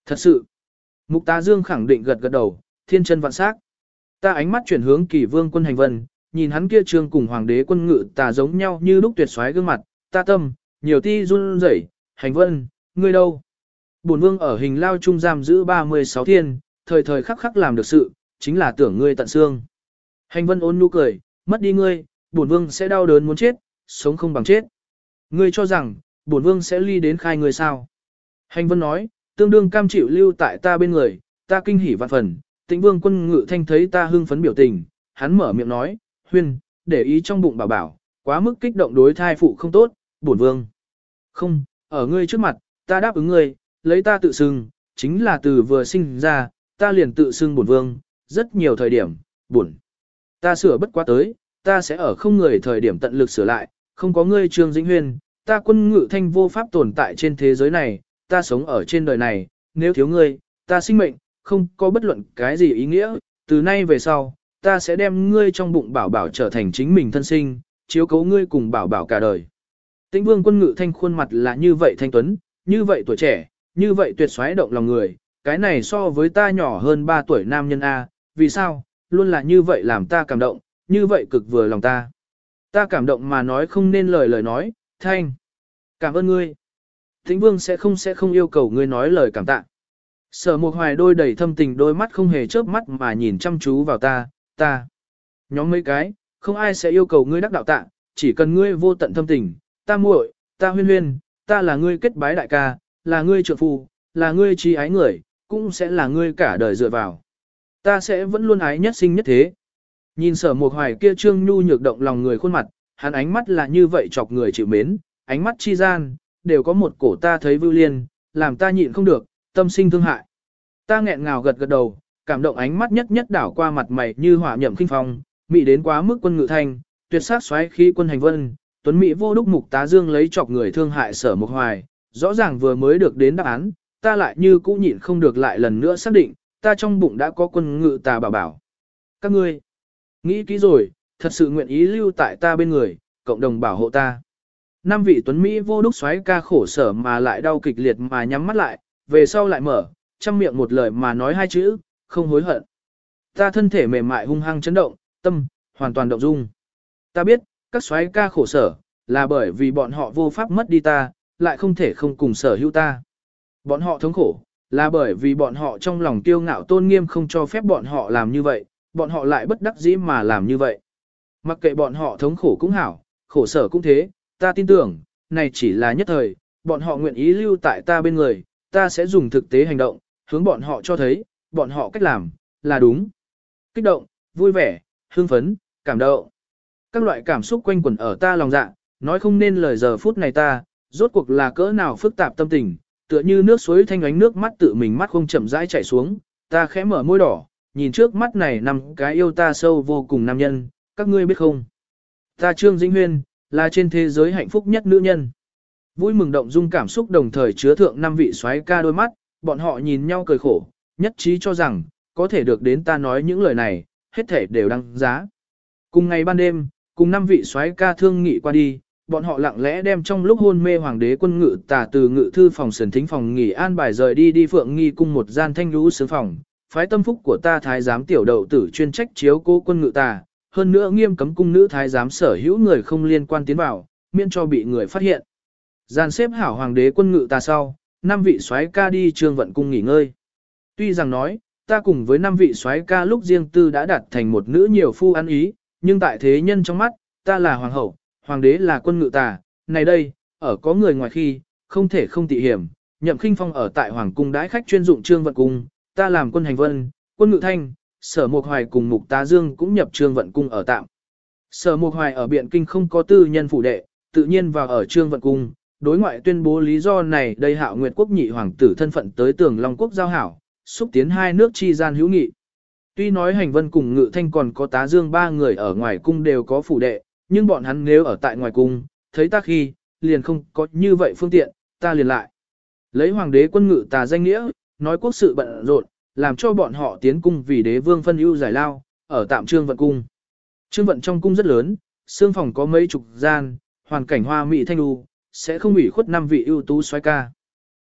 Thật sự. Mục Tá Dương khẳng định gật gật đầu, thiên chân vạn sắc. Ta ánh mắt chuyển hướng Kỳ Vương quân Hành Vân, nhìn hắn kia trương cùng hoàng đế quân ngự tà giống nhau như lúc tuyệt xoáy gương mặt, ta tâm, nhiều ti run rẩy, Hành Vân, ngươi đâu? Bổn vương ở hình lao trung giam giữ ba mươi sáu thiên, thời thời khắc khắc làm được sự, chính là tưởng ngươi tận xương. Hành Vân ôn nhu cười, mất đi ngươi, bổn vương sẽ đau đớn muốn chết, sống không bằng chết. Ngươi cho rằng, bổn vương sẽ ly đến khai ngươi sao? Hành Vân nói, tương đương cam chịu lưu tại ta bên người, ta kinh hỉ vạn phần. Tĩnh Vương quân ngự thanh thấy ta hưng phấn biểu tình, hắn mở miệng nói, Huyên, để ý trong bụng bảo bảo, quá mức kích động đối thai phụ không tốt, bổn vương. Không, ở ngươi trước mặt, ta đáp ứng ngươi, lấy ta tự xưng, chính là từ vừa sinh ra, ta liền tự xưng bổn vương, rất nhiều thời điểm, bổn. Ta sửa bất quá tới, ta sẽ ở không người thời điểm tận lực sửa lại, không có ngươi Trương Dĩnh Huyên, ta quân ngự thanh vô pháp tồn tại trên thế giới này, ta sống ở trên đời này, nếu thiếu ngươi, ta sinh mệnh, không có bất luận cái gì ý nghĩa, từ nay về sau, ta sẽ đem ngươi trong bụng bảo bảo trở thành chính mình thân sinh, chiếu cố ngươi cùng bảo bảo cả đời. Tĩnh Vương quân ngự thanh khuôn mặt là như vậy thanh tuấn, như vậy tuổi trẻ, như vậy tuyệt xoáy động lòng người, cái này so với ta nhỏ hơn ba tuổi nam nhân A, vì sao, luôn là như vậy làm ta cảm động, như vậy cực vừa lòng ta. Ta cảm động mà nói không nên lời lời nói, thanh. Cảm ơn ngươi. Tĩnh Vương sẽ không sẽ không yêu cầu ngươi nói lời cảm tạ. Sở Mộc Hoài đôi đầy thâm tình đôi mắt không hề chớp mắt mà nhìn chăm chú vào ta, ta. Nhóm mấy cái, không ai sẽ yêu cầu ngươi đắc đạo tạ, chỉ cần ngươi vô tận thâm tình, ta muội, ta huyên huyên, ta là ngươi kết bái đại ca, là ngươi trượng phu, là ngươi trí ái người, cũng sẽ là ngươi cả đời dựa vào. Ta sẽ vẫn luôn ái nhất sinh nhất thế. Nhìn Sở Mộc Hoài kia trương nhu nhược động lòng người khuôn mặt, hắn ánh mắt là như vậy chọc người chịu mến, ánh mắt chi gian, đều có một cổ ta thấy vưu liên, làm ta nhịn không được, tâm sinh thương hại. Ta nghẹn ngào gật gật đầu, cảm động ánh mắt nhất nhất đảo qua mặt mày như hỏa nhậm kinh phong, mỹ đến quá mức quân ngự thanh, tuyệt sắc xoáy khí quân Hành Vân, tuấn mỹ vô đúc Mục Tá Dương lấy chọc người thương hại Sở Mộc Hoài, rõ ràng vừa mới được đến đáp án, ta lại như cũ nhịn không được lại lần nữa xác định, ta trong bụng đã có quân ngự tà bảo bảo. Các ngươi, nghĩ kỹ rồi, thật sự nguyện ý lưu tại ta bên người, cộng đồng bảo hộ ta. Năm vị tuấn Mỹ vô đúc xoáy ca khổ sở mà lại đau kịch liệt mà nhắm mắt lại, về sau lại mở, trăm miệng một lời mà nói hai chữ, không hối hận. Ta thân thể mềm mại hung hăng chấn động, tâm, hoàn toàn động dung. Ta biết, các xoáy ca khổ sở, là bởi vì bọn họ vô pháp mất đi ta, lại không thể không cùng sở hữu ta. Bọn họ thống khổ, là bởi vì bọn họ trong lòng kiêu ngạo tôn nghiêm không cho phép bọn họ làm như vậy, bọn họ lại bất đắc dĩ mà làm như vậy. Mặc kệ bọn họ thống khổ cũng hảo, khổ sở cũng thế, ta tin tưởng, này chỉ là nhất thời, bọn họ nguyện ý lưu tại ta bên người, ta sẽ dùng thực tế hành động, hướng bọn họ cho thấy, bọn họ cách làm, là đúng. Kích động, vui vẻ, hưng phấn, cảm động. Các loại cảm xúc quanh quẩn ở ta lòng dạ, nói không nên lời giờ phút này ta, rốt cuộc là cỡ nào phức tạp tâm tình, tựa như nước suối thanh ánh nước mắt tự mình mắt không chậm rãi chảy xuống, ta khẽ mở môi đỏ, nhìn trước mắt này năm cái yêu ta sâu vô cùng nam nhân, các ngươi biết không? Ta Trương Dĩnh Huyên, là trên thế giới hạnh phúc nhất nữ nhân. Vui mừng động dung cảm xúc đồng thời chứa thượng năm vị soái ca đôi mắt, bọn họ nhìn nhau cười khổ, nhất trí cho rằng, có thể được đến ta nói những lời này, hết thể đều đăng giá. Cùng ngày ban đêm, cùng năm vị soái ca thương nghị qua đi, bọn họ lặng lẽ đem trong lúc hôn mê hoàng đế quân ngự tà từ ngự thư phòng sườn thính phòng nghỉ an bài rời đi đi phượng nghi cung một gian thanh lũ sướng phòng, phái tâm phúc của ta thái giám tiểu đậu tử chuyên trách chiếu cố quân ngự tà, hơn nữa nghiêm cấm cung nữ thái giám sở hữu người không liên quan tiến vào, miễn cho bị người phát hiện. Gian xếp hảo hoàng đế quân ngự tà sau, năm vị soái ca đi Trương Vận cung nghỉ ngơi. Tuy rằng nói, ta cùng với năm vị soái ca lúc riêng tư đã đạt thành một nữ nhiều phu ăn ý, nhưng tại thế nhân trong mắt, ta là hoàng hậu, hoàng đế là quân ngự tà, này đây, ở có người ngoài khi, không thể không tị hiểm, Nhậm Khinh Phong ở tại hoàng cung đãi khách chuyên dụng Trương Vận cung, ta làm quân hành vân, quân ngự thanh, Sở Mộc Hoài cùng Mục Tá Dương cũng nhập Trương Vận cung ở tạm. Sở Mộc Hoài ở Biện Kinh không có tư nhân phủ đệ, tự nhiên vào ở Trương Vận cung, đối ngoại tuyên bố lý do này đây Hạo Nguyệt quốc nhị hoàng tử thân phận tới Tường Long quốc giao hảo, xúc tiến hai nước chi gian hữu nghị. Tuy nói hành vân cùng Ngự Thanh còn có Tá Dương ba người ở ngoài cung đều có phủ đệ, nhưng bọn hắn nếu ở tại ngoài cung, thấy ta khi, liền không có như vậy phương tiện, ta liền lại. Lấy hoàng đế quân ngự tà danh nghĩa, nói quốc sự bận rộn, làm cho bọn họ tiến cung vì đế vương phân ưu giải lao, ở tạm Trương Vận cung. Trương Vận trong cung rất lớn, xương phòng có mấy chục gian, hoàn cảnh hoa mỹ thanh lưu, sẽ không ủy khuất năm vị ưu tú soái ca.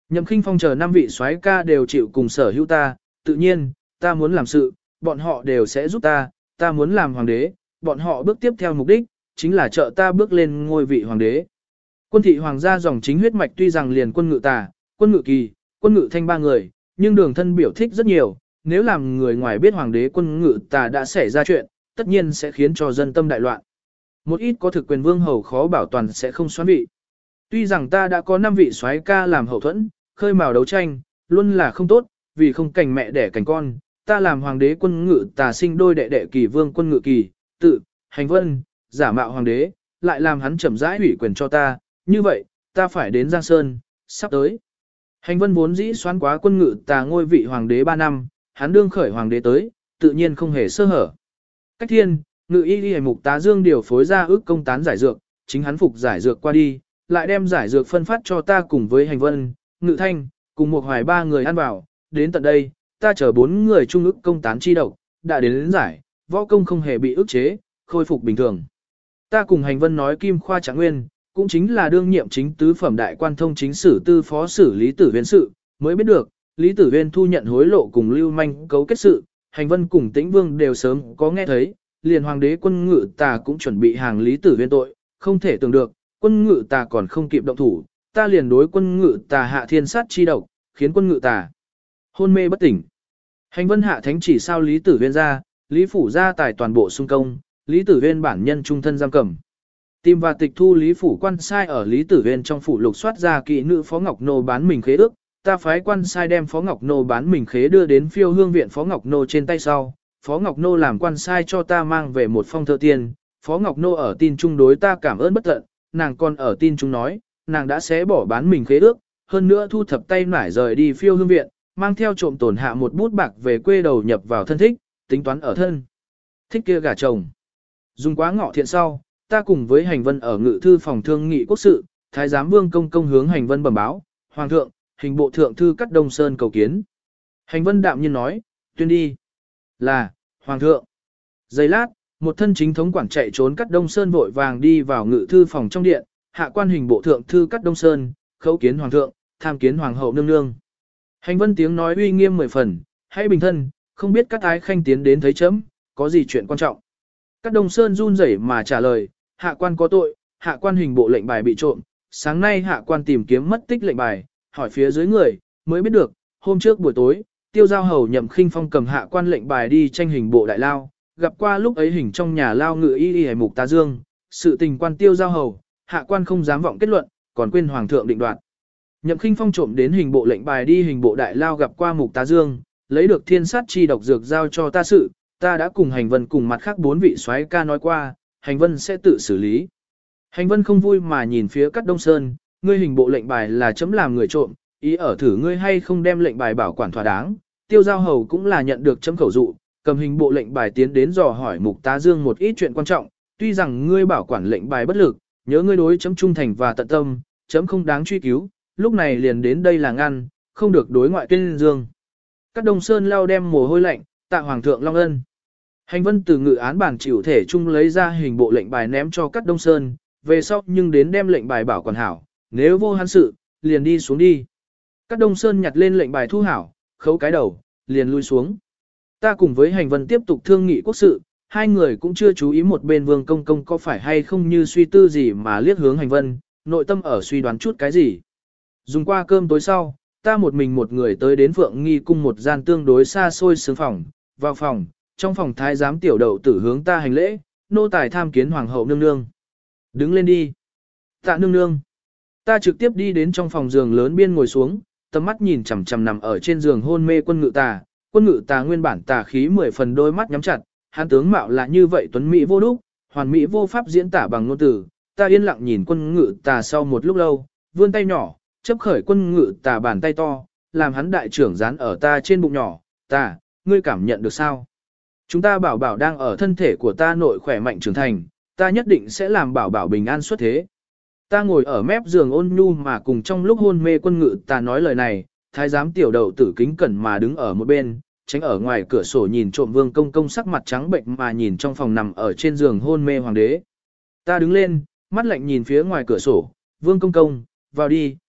Nhậm Khinh Phong chờ năm vị soái ca đều chịu cùng sở hữu ta, tự nhiên, ta muốn làm sự, bọn họ đều sẽ giúp ta, ta muốn làm hoàng đế, bọn họ bước tiếp theo mục đích, chính là trợ ta bước lên ngôi vị hoàng đế. Quân thị hoàng gia dòng chính huyết mạch tuy rằng liền quân ngự tà, quân ngự kỳ, quân ngự thanh ba người, nhưng đường thân biểu thích rất nhiều, nếu làm người ngoài biết hoàng đế quân ngự tà đã xảy ra chuyện, tất nhiên sẽ khiến cho dân tâm đại loạn. Một ít có thực quyền vương hầu khó bảo toàn sẽ không xoán vị. Tuy rằng ta đã có năm vị soái ca làm hậu thuẫn, khơi mào đấu tranh, luôn là không tốt, vì không cành mẹ đẻ cành con, ta làm hoàng đế quân ngự tà sinh đôi đệ đệ kỳ vương quân ngự kỳ, tự, hành vân, giả mạo hoàng đế, lại làm hắn chậm rãi ủy quyền cho ta, như vậy, ta phải đến Giang Sơn, sắp tới. Hành vân vốn dĩ xoán quá quân ngự tà ngôi vị hoàng đế ba năm, hắn đương khởi hoàng đế tới, tự nhiên không hề sơ hở. Cách thiên, ngự y y mục tá dương điều phối ra ước công tán giải dược, chính hắn phục giải dược qua đi, lại đem giải dược phân phát cho ta cùng với hành vân, ngự thanh, cùng một hoài ba người ăn vào, đến tận đây, ta chở bốn người trung ức công tán chi độc, đã đến đến giải, võ công không hề bị ức chế, khôi phục bình thường. Ta cùng hành vân nói kim khoa trạng nguyên, cũng chính là đương nhiệm chính tứ phẩm đại quan thông chính sử tư phó sử Lý Tử Huyên sự, mới biết được, Lý Tử Huyên thu nhận hối lộ cùng lưu manh cấu kết sự, hành vân cùng tĩnh vương đều sớm có nghe thấy, liền hoàng đế quân ngự tà cũng chuẩn bị hàng Lý Tử Huyên tội, không thể tưởng được, quân ngự tà còn không kịp động thủ, ta liền đối quân ngự tà hạ thiên sát chi độc, khiến quân ngự tà hôn mê bất tỉnh. Hành vân hạ thánh chỉ sao Lý Tử Huyên ra, Lý Phủ ra tài toàn bộ xung công, Lý Tử Huyên bản nhân trung thân giam cầm. Tìm và tịch thu Lý Phủ quan sai ở Lý Tử Huyên trong phủ lục soát ra kỵ nữ Phó Ngọc Nô bán mình khế ước, ta phái quan sai đem Phó Ngọc Nô bán mình khế đưa đến phiêu hương viện Phó Ngọc Nô trên tay sau. Phó Ngọc Nô làm quan sai cho ta mang về một phong thơ tiền, Phó Ngọc Nô ở tin chung đối ta cảm ơn bất tận, nàng còn ở tin chung nói, nàng đã xé bỏ bán mình khế ước, hơn nữa thu thập tay nải rời đi phiêu hương viện, mang theo trộm tổn hạ một bút bạc về quê đầu nhập vào thân thích, tính toán ở thân. Thích kia gả chồng. Dùng quá ngọ thiện sau, ta cùng với hành vân ở ngự thư phòng thương nghị quốc sự, thái giám vương công công hướng hành vân bẩm báo, hoàng thượng, hình bộ thượng thư cắt Đông Sơn cầu kiến. Hành vân đạm nhiên nói, tuyên đi. Là, hoàng thượng. Giây lát, một thân chính thống quản chạy trốn cắt Đông Sơn vội vàng đi vào ngự thư phòng trong điện, hạ quan hình bộ thượng thư cắt Đông Sơn, khấu kiến hoàng thượng, tham kiến hoàng hậu nương nương. Hành vân tiếng nói uy nghiêm mười phần, hãy bình thân, không biết các ái khanh tiến đến thấy chấm, có gì chuyện quan trọng. Cát Đông Sơn run rẩy mà trả lời, hạ quan có tội, hạ quan hình bộ lệnh bài bị trộm, sáng nay hạ quan tìm kiếm mất tích lệnh bài, hỏi phía dưới người, mới biết được, hôm trước buổi tối, tiêu giao hầu Nhậm Khinh Phong cầm hạ quan lệnh bài đi tranh hình bộ đại lao, gặp qua lúc ấy hình trong nhà lao ngự y y mục tá dương, sự tình quan tiêu giao hầu, hạ quan không dám vọng kết luận, còn quên hoàng thượng định đoạt. Nhậm Khinh Phong trộm đến hình bộ lệnh bài đi hình bộ đại lao gặp qua mục tá dương, lấy được thiên sát chi độc dược giao cho ta sự, ta đã cùng hành vân cùng mặt khác bốn vị soái ca nói qua, hành vân sẽ tự xử lý. Hành vân không vui mà nhìn phía Cát Đông Sơn, ngươi hình bộ lệnh bài là chấm làm người trộm, ý ở thử ngươi hay không đem lệnh bài bảo quản thỏa đáng. Tiêu giao hầu cũng là nhận được chấm khẩu dụ, cầm hình bộ lệnh bài tiến đến dò hỏi mục tá dương một ít chuyện quan trọng, tuy rằng ngươi bảo quản lệnh bài bất lực, nhớ ngươi đối chấm trung thành và tận tâm, chấm không đáng truy cứu, lúc này liền đến đây là ngăn, không được đối ngoại tuyên dương. Cát Đông Sơn lao đem mồ hôi lạnh, tạ hoàng thượng long ân. Hành vân từ ngự án bản chịu thể chung lấy ra hình bộ lệnh bài ném cho Cát Đông Sơn, về sau nhưng đến đem lệnh bài bảo quản hảo, nếu vô hắn sự, liền đi xuống đi. Cát Đông Sơn nhặt lên lệnh bài thu hảo, khấu cái đầu, liền lui xuống. Ta cùng với hành vân tiếp tục thương nghị quốc sự, hai người cũng chưa chú ý một bên vương công công có phải hay không như suy tư gì mà liếc hướng hành vân, nội tâm ở suy đoán chút cái gì. Dùng qua cơm tối sau, ta một mình một người tới đến Phượng Nghi cung một gian tương đối xa xôi sướng phòng, vào phòng, trong phòng thái giám tiểu đậu tử hướng ta hành lễ, nô tài tham kiến hoàng hậu nương nương. Đứng lên đi. Tạ nương nương. Ta trực tiếp đi đến trong phòng giường lớn biên ngồi xuống, tầm mắt nhìn chằm chằm nằm ở trên giường hôn mê quân ngự tà. Quân ngự tà nguyên bản tà khí mười phần đôi mắt nhắm chặt, hắn tướng mạo là như vậy tuấn mỹ vô đúc, hoàn mỹ vô pháp diễn tả bằng ngôn từ. Ta yên lặng nhìn quân ngự tà sau một lúc lâu, vươn tay nhỏ, chấp khởi quân ngự tà bàn tay to, làm hắn đại trưởng dán ở ta trên bụng nhỏ. Ta, ngươi cảm nhận được sao? Chúng ta bảo bảo đang ở thân thể của ta nội khỏe mạnh trưởng thành, ta nhất định sẽ làm bảo bảo bình an xuất thế. Ta ngồi ở mép giường ôn nhu mà cùng trong lúc hôn mê quân ngự ta nói lời này, thái giám tiểu đầu tử kính cẩn mà đứng ở một bên, tránh ở ngoài cửa sổ nhìn trộm vương công công sắc mặt trắng bệnh mà nhìn trong phòng nằm ở trên giường hôn mê hoàng đế. Ta đứng lên, mắt lạnh nhìn phía ngoài cửa sổ, vương công công, vào đi,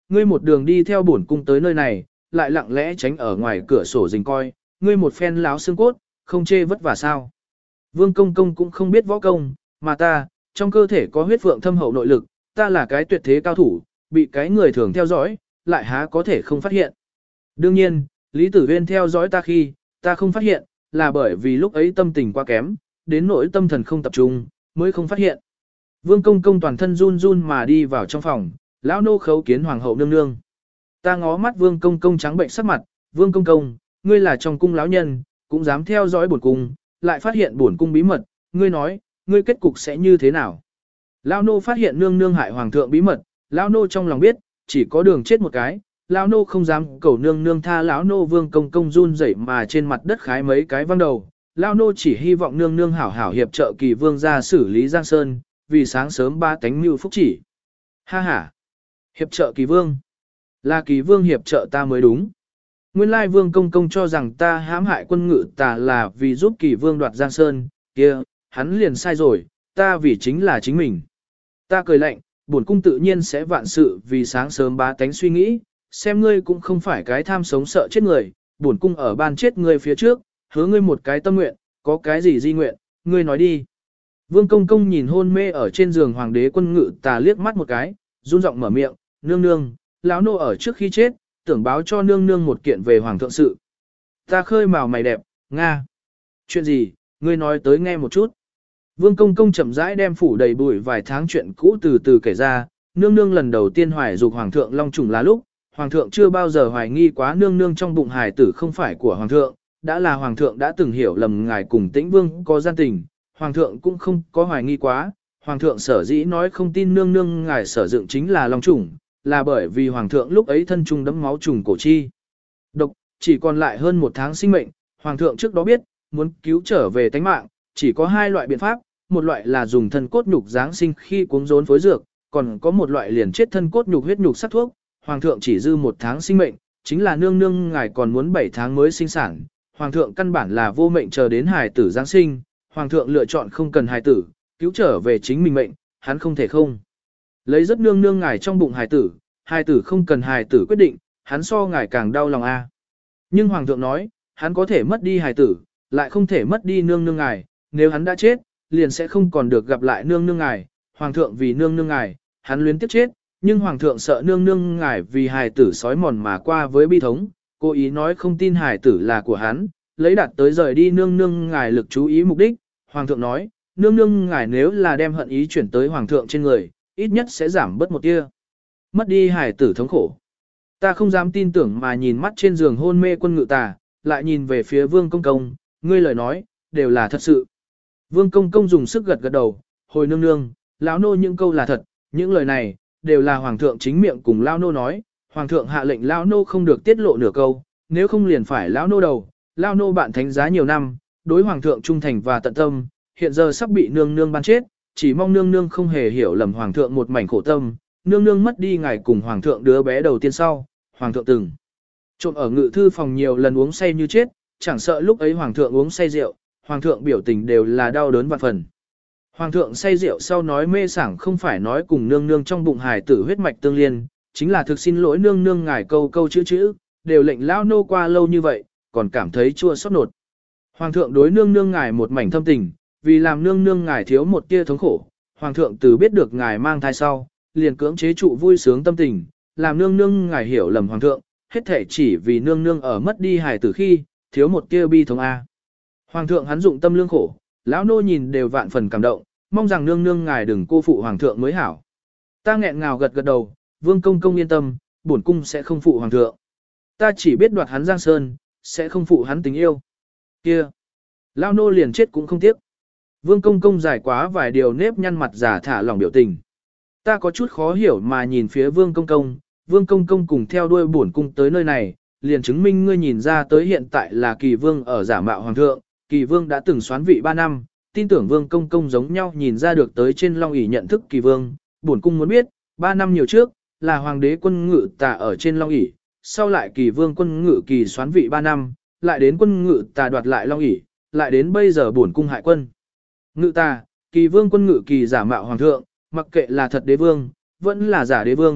ngươi một đường đi theo bổn cung tới nơi này, lại lặng lẽ tránh ở ngoài cửa sổ rình coi, ngươi một phen láo xương cốt, không chê vất vả sao. Vương công công cũng không biết võ công, mà ta, trong cơ thể có huyết vượng thâm hậu nội lực, ta là cái tuyệt thế cao thủ, bị cái người thường theo dõi, lại há có thể không phát hiện. Đương nhiên, Lý Tử Huyên theo dõi ta khi, ta không phát hiện, là bởi vì lúc ấy tâm tình quá kém, đến nỗi tâm thần không tập trung, mới không phát hiện. Vương công công toàn thân run run mà đi vào trong phòng, lão nô khấu kiến hoàng hậu nương nương. Ta ngó mắt vương công công trắng bệnh sắc mặt, vương công công, ngươi là trong cung lão nhân, cũng dám theo dõi bổn cung, lại phát hiện bổn cung bí mật, ngươi nói, ngươi kết cục sẽ như thế nào? Lão nô phát hiện nương nương hại hoàng thượng bí mật, lão nô trong lòng biết, chỉ có đường chết một cái, lão nô không dám cầu nương nương tha lão nô vương công công run rẩy mà trên mặt đất khái mấy cái văng đầu. Lão nô chỉ hy vọng nương nương hảo hảo hiệp trợ kỳ vương ra xử lý Giang Sơn, vì sáng sớm ba tánh mưu phúc chỉ. Ha ha! Hiệp trợ kỳ vương. Là kỳ vương hiệp trợ ta mới đúng. Nguyên lai vương công công cho rằng ta hãm hại quân ngự ta là vì giúp kỳ vương đoạt Giang Sơn, kia, hắn liền sai rồi, ta vì chính là chính mình. Ta cười lạnh, bổn cung tự nhiên sẽ vạn sự vì sáng sớm bá tánh suy nghĩ, xem ngươi cũng không phải cái tham sống sợ chết người, bổn cung ở ban chết ngươi phía trước, hứa ngươi một cái tâm nguyện, có cái gì di nguyện, ngươi nói đi. Vương công công nhìn hôn mê ở trên giường hoàng đế quân ngự tà liếc mắt một cái, run giọng mở miệng, nương nương, lão nô ở trước khi chết, tưởng báo cho nương nương một kiện về hoàng thượng sự. Ta khơi mào mày đẹp, Nga. Chuyện gì, ngươi nói tới nghe một chút. Vương công công chậm rãi đem phủ đầy bụi vài tháng chuyện cũ từ từ kể ra, nương nương lần đầu tiên hoài dục hoàng thượng long trùng là lúc, hoàng thượng chưa bao giờ hoài nghi quá nương nương trong bụng hài tử không phải của hoàng thượng, đã là hoàng thượng đã từng hiểu lầm ngài cùng tĩnh vương có gian tình, hoàng thượng cũng không có hoài nghi quá, hoàng thượng sở dĩ nói không tin nương nương ngài sở dựng chính là long trùng, là bởi vì hoàng thượng lúc ấy thân trung đẫm máu trùng cổ chi. Độc, chỉ còn lại hơn một tháng sinh mệnh, hoàng thượng trước đó biết, muốn cứu trở về tánh mạng, chỉ có hai loại biện pháp, một loại là dùng thân cốt nhục giáng sinh khi cuống rốn phối dược, còn có một loại liền chết thân cốt nhục huyết nhục sắc thuốc, hoàng thượng chỉ dư một tháng sinh mệnh, chính là nương nương ngài còn muốn bảy tháng mới sinh sản, hoàng thượng căn bản là vô mệnh chờ đến hài tử giáng sinh, hoàng thượng lựa chọn không cần hài tử, cứu trở về chính mình mệnh, hắn không thể không. Lấy rất nương nương ngài trong bụng hài tử, hài tử không cần hài tử quyết định, hắn so ngài càng đau lòng a. Nhưng hoàng thượng nói, hắn có thể mất đi hài tử, lại không thể mất đi nương nương ngài, nếu hắn đã chết, liền sẽ không còn được gặp lại nương nương ngài, hoàng thượng vì nương nương ngài, hắn luyến tiếp chết, nhưng hoàng thượng sợ nương nương ngài vì hài tử sói mòn mà qua với bi thống, cố ý nói không tin hài tử là của hắn, lấy đạt tới rời đi nương nương ngài lực chú ý mục đích, hoàng thượng nói, nương nương ngài nếu là đem hận ý chuyển tới hoàng thượng trên người, ít nhất sẽ giảm bớt một tia. Mất đi hài tử thống khổ. Ta không dám tin tưởng mà nhìn mắt trên giường hôn mê quân ngự tà, lại nhìn về phía vương công công, ngươi lời nói, đều là thật sự. Vương công công dùng sức gật gật đầu, hồi nương nương, lão nô những câu là thật, những lời này, đều là hoàng thượng chính miệng cùng lão nô nói, hoàng thượng hạ lệnh lão nô không được tiết lộ nửa câu, nếu không liền phải lão nô đầu, lão nô bạn thánh giá nhiều năm, đối hoàng thượng trung thành và tận tâm, hiện giờ sắp bị nương nương ban chết, chỉ mong nương nương không hề hiểu lầm hoàng thượng một mảnh khổ tâm, nương nương mất đi ngài cùng hoàng thượng đứa bé đầu tiên sau, hoàng thượng từng trộm ở ngự thư phòng nhiều lần uống say như chết, chẳng sợ lúc ấy hoàng thượng uống say rượu, hoàng thượng biểu tình đều là đau đớn vạn phần. Hoàng thượng say rượu sau nói mê sảng không phải nói cùng nương nương trong bụng hài tử huyết mạch tương liên, chính là thực xin lỗi nương nương ngài câu câu chữ chữ, đều lệnh lão nô qua lâu như vậy, còn cảm thấy chua xót nột. Hoàng thượng đối nương nương ngài một mảnh thâm tình, vì làm nương nương ngài thiếu một tia thống khổ, hoàng thượng từ biết được ngài mang thai sau, liền cưỡng chế trụ vui sướng tâm tình, làm nương nương ngài hiểu lầm hoàng thượng, hết thể chỉ vì nương nương ở mất đi hài tử khi, thiếu một tia bi thống a. Hoàng thượng hắn dụng tâm lương khổ, lão nô nhìn đều vạn phần cảm động, mong rằng nương nương ngài đừng cô phụ hoàng thượng mới hảo. Ta nghẹn ngào gật gật đầu, vương công công yên tâm, bổn cung sẽ không phụ hoàng thượng. Ta chỉ biết đoạt hắn Giang Sơn, sẽ không phụ hắn tình yêu. Kia, lão nô liền chết cũng không tiếc. Vương công công giải quá vài điều nếp nhăn mặt giả thả lỏng biểu tình. Ta có chút khó hiểu mà nhìn phía vương công công, vương công công cùng theo đuôi bổn cung tới nơi này, liền chứng minh ngươi nhìn ra tới hiện tại là kỳ vương ở giả mạo hoàng thượng, kỳ vương đã từng soán vị ba năm, tin tưởng vương công công giống nhau nhìn ra được tới trên long ỷ nhận thức kỳ vương, bổn cung muốn biết, ba năm nhiều trước, là hoàng đế quân ngự tà ở trên long ỷ, sau lại kỳ vương quân ngự kỳ soán vị ba năm, lại đến quân ngự tà đoạt lại long ỷ, lại đến bây giờ bổn cung hại quân. Ngự tà, kỳ vương quân ngự kỳ giả mạo hoàng thượng, mặc kệ là thật đế vương, vẫn là giả đế vương,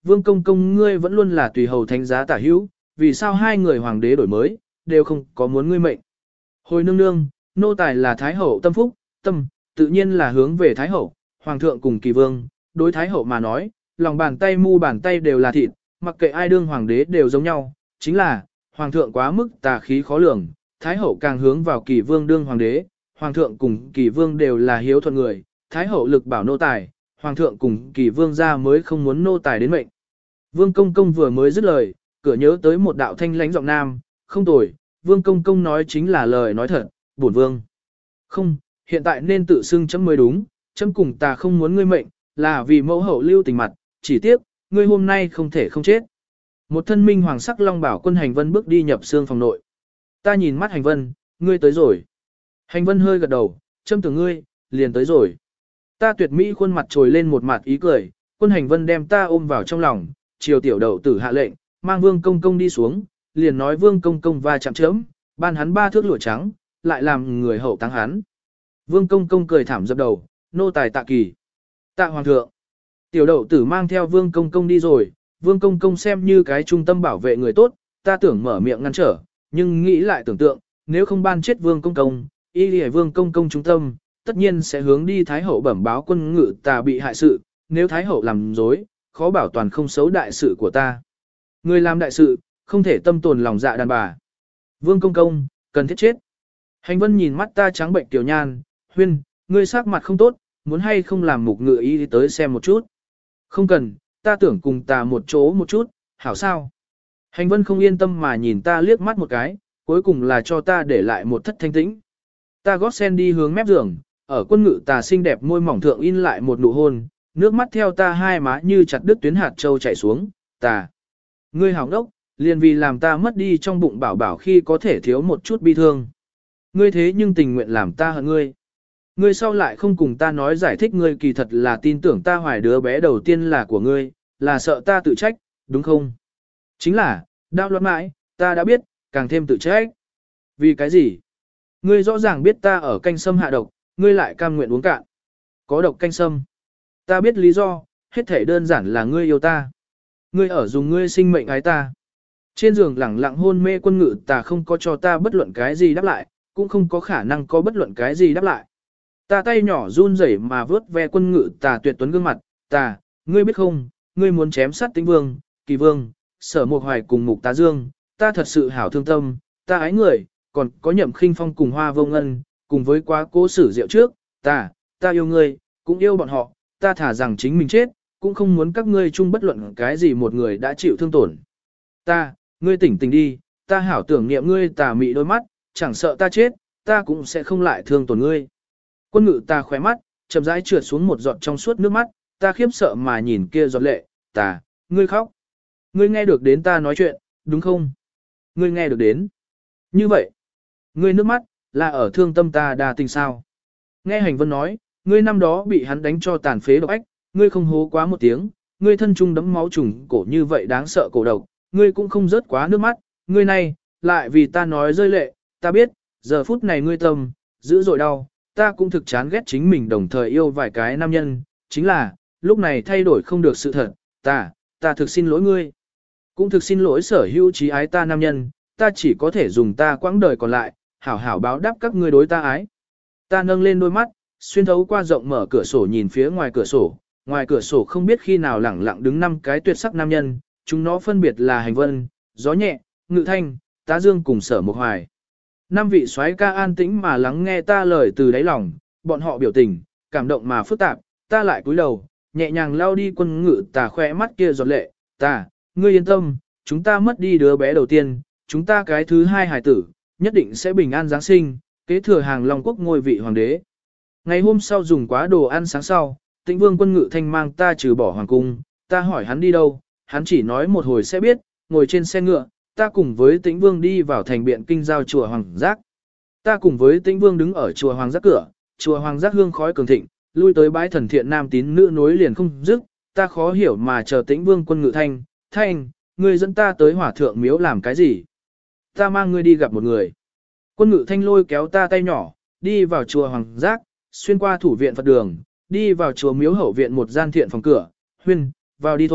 vương công công ngươi vẫn luôn là tùy hầu thánh giá tả hữu, vì sao hai người hoàng đế đổi mới, đều không có muốn ngươi mệnh. Hồi nương nương, nô tài là thái hậu tâm phúc, tâm, tự nhiên là hướng về thái hậu, hoàng thượng cùng kỳ vương, đối thái hậu mà nói, lòng bàn tay mu bàn tay đều là thịt, mặc kệ ai đương hoàng đế đều giống nhau, chính là, hoàng thượng quá mức tà khí khó lường, thái hậu càng hướng vào kỳ vương đương hoàng đế, hoàng thượng cùng kỳ vương đều là hiếu thuận người, thái hậu lực bảo nô tài, hoàng thượng cùng kỳ vương ra mới không muốn nô tài đến mệnh. Vương công công vừa mới dứt lời, cửa nhớ tới một đạo thanh lãnh giọng nam, không tồi, vương công công nói chính là lời nói thật, bổn vương. Không, hiện tại nên tự xưng chấm mới đúng, chấm cùng ta không muốn ngươi mệnh, là vì mẫu hậu lưu tình mặt, chỉ tiếc, ngươi hôm nay không thể không chết. Một thân minh hoàng sắc long bảo quân hành vân bước đi nhập xương phòng nội. Ta nhìn mắt hành vân, ngươi tới rồi. Hành vân hơi gật đầu, châm tưởng ngươi, liền tới rồi. Ta tuyệt mỹ khuôn mặt trồi lên một mặt ý cười, quân hành vân đem ta ôm vào trong lòng, chiều tiểu đậu tử hạ lệnh, mang vương công công đi xuống, liền nói vương công công va chạm chớm, ban hắn ba thước lụa trắng, lại làm người hậu táng hắn. Vương công công cười thảm dập đầu, nô tài tạ kỳ. Tạ hoàng thượng. Tiểu đậu tử mang theo vương công công đi rồi, vương công công xem như cái trung tâm bảo vệ người tốt, ta tưởng mở miệng ngăn trở, nhưng nghĩ lại tưởng tượng, nếu không ban chết vương công công, y lìa vương công công trung tâm, tất nhiên sẽ hướng đi thái hậu bẩm báo quân ngự tà bị hại sự, nếu thái hậu làm dối, khó bảo toàn không xấu đại sự của ta. Người làm đại sự, không thể tâm tồn lòng dạ đàn bà. Vương công công, cần thiết chết. Hành vân nhìn mắt ta trắng bệnh tiểu nhan, huyên, ngươi sắc mặt không tốt, muốn hay không làm mục ngự y tới xem một chút. Không cần, ta tưởng cùng ta một chỗ một chút, hảo sao. Hành vân không yên tâm mà nhìn ta liếc mắt một cái, cuối cùng là cho ta để lại một thất thanh tĩnh. Ta gót sen đi hướng mép giường, ở quân ngự tà xinh đẹp môi mỏng thượng in lại một nụ hôn, nước mắt theo ta hai má như chặt đứt tuyến hạt châu chảy xuống, ta. Ngươi hảo đốc, liền vì làm ta mất đi trong bụng bảo bảo khi có thể thiếu một chút bi thương. Ngươi thế nhưng tình nguyện làm ta hận ngươi. Ngươi sau lại không cùng ta nói giải thích ngươi kỳ thật là tin tưởng ta hoài đứa bé đầu tiên là của ngươi, là sợ ta tự trách, đúng không? Chính là, đau loạn mãi, ta đã biết, càng thêm tự trách. Vì cái gì? Ngươi rõ ràng biết ta ở canh sâm hạ độc, ngươi lại cam nguyện uống cạn. Có độc canh sâm. Ta biết lý do, hết thể đơn giản là ngươi yêu ta. Ngươi ở dùng ngươi sinh mệnh ái ta. Trên giường lẳng lặng hôn mê quân ngự ta không có cho ta bất luận cái gì đáp lại, cũng không có khả năng có bất luận cái gì đáp lại. Ta tay nhỏ run rẩy mà vớt ve quân ngự ta tuyệt tuấn gương mặt, ta, ngươi biết không, ngươi muốn chém sát Tĩnh Vương, Kỳ Vương, Sở Mộc Hoài cùng Mục Tá Dương, ta thật sự hảo thương tâm, ta ái người, còn có Nhậm Khinh Phong cùng Hoa Vô Ngân, cùng với quá cố sử diệu trước, ta, ta yêu ngươi, cũng yêu bọn họ, ta thả rằng chính mình chết, cũng không muốn các ngươi chung bất luận cái gì một người đã chịu thương tổn. Ta, ngươi tỉnh tỉnh đi, ta hảo tưởng niệm ngươi tà mị đôi mắt, chẳng sợ ta chết, ta cũng sẽ không lại thương tổn ngươi. Quân ngự ta khóe mắt, chậm rãi trượt xuống một giọt trong suốt nước mắt, ta khiếp sợ mà nhìn kia giọt lệ, ta, ngươi khóc. Ngươi nghe được đến ta nói chuyện, đúng không? Ngươi nghe được đến. Như vậy, ngươi nước mắt, là ở thương tâm ta đa tình sao? Nghe hành vân nói, ngươi năm đó bị hắn đánh cho tàn phế độc ách, ngươi không hố quá một tiếng, ngươi thân trung đấm máu trùng cổ như vậy đáng sợ cổ độc, ngươi cũng không rớt quá nước mắt, ngươi này, lại vì ta nói rơi lệ, ta biết, giờ phút này ngươi tâm, dữ dội đau, ta cũng thực chán ghét chính mình đồng thời yêu vài cái nam nhân, chính là, lúc này thay đổi không được sự thật, ta, ta thực xin lỗi ngươi, cũng thực xin lỗi sở hữu trí ái ta nam nhân, ta chỉ có thể dùng ta quãng đời còn lại, hảo hảo báo đáp các ngươi đối ta ái. Ta nâng lên đôi mắt, xuyên thấu qua rộng mở cửa sổ nhìn phía ngoài cửa sổ, ngoài cửa sổ không biết khi nào lẳng lặng đứng năm cái tuyệt sắc nam nhân, chúng nó phân biệt là Hành Vân, Gió Nhẹ, Ngự Thanh, Tá Dương cùng Sở Mộc Hoài. Năm vị soái ca an tĩnh mà lắng nghe ta lời từ đáy lòng, bọn họ biểu tình, cảm động mà phức tạp, ta lại cúi đầu, nhẹ nhàng lau đi quân ngự tà khỏe mắt kia giọt lệ, ta, ngươi yên tâm, chúng ta mất đi đứa bé đầu tiên, chúng ta cái thứ hai hài tử, nhất định sẽ bình an Giáng sinh, kế thừa hàng Long Quốc ngôi vị hoàng đế. Ngày hôm sau dùng quá đồ ăn sáng sau, Tĩnh Vương quân ngự thanh mang ta trừ bỏ hoàng cung, ta hỏi hắn đi đâu, hắn chỉ nói một hồi sẽ biết, ngồi trên xe ngựa, ta cùng với Tĩnh Vương đi vào thành biện kinh giao chùa Hoàng Giác. Ta cùng với Tĩnh Vương đứng ở chùa Hoàng Giác cửa, chùa Hoàng Giác hương khói cường thịnh, lui tới bái thần thiện nam tín nữ nối liền không dứt, ta khó hiểu mà chờ Tĩnh Vương quân ngự thanh, thanh, ngươi dẫn ta tới hỏa thượng miếu làm cái gì? Ta mang ngươi đi gặp một người. Quân ngự thanh lôi kéo ta tay nhỏ, đi vào chùa Hoàng Giác, xuyên qua thủ viện Phật đường, đi vào chùa miếu hậu viện một gian thiện phòng cửa, huyên, vào đi thôi,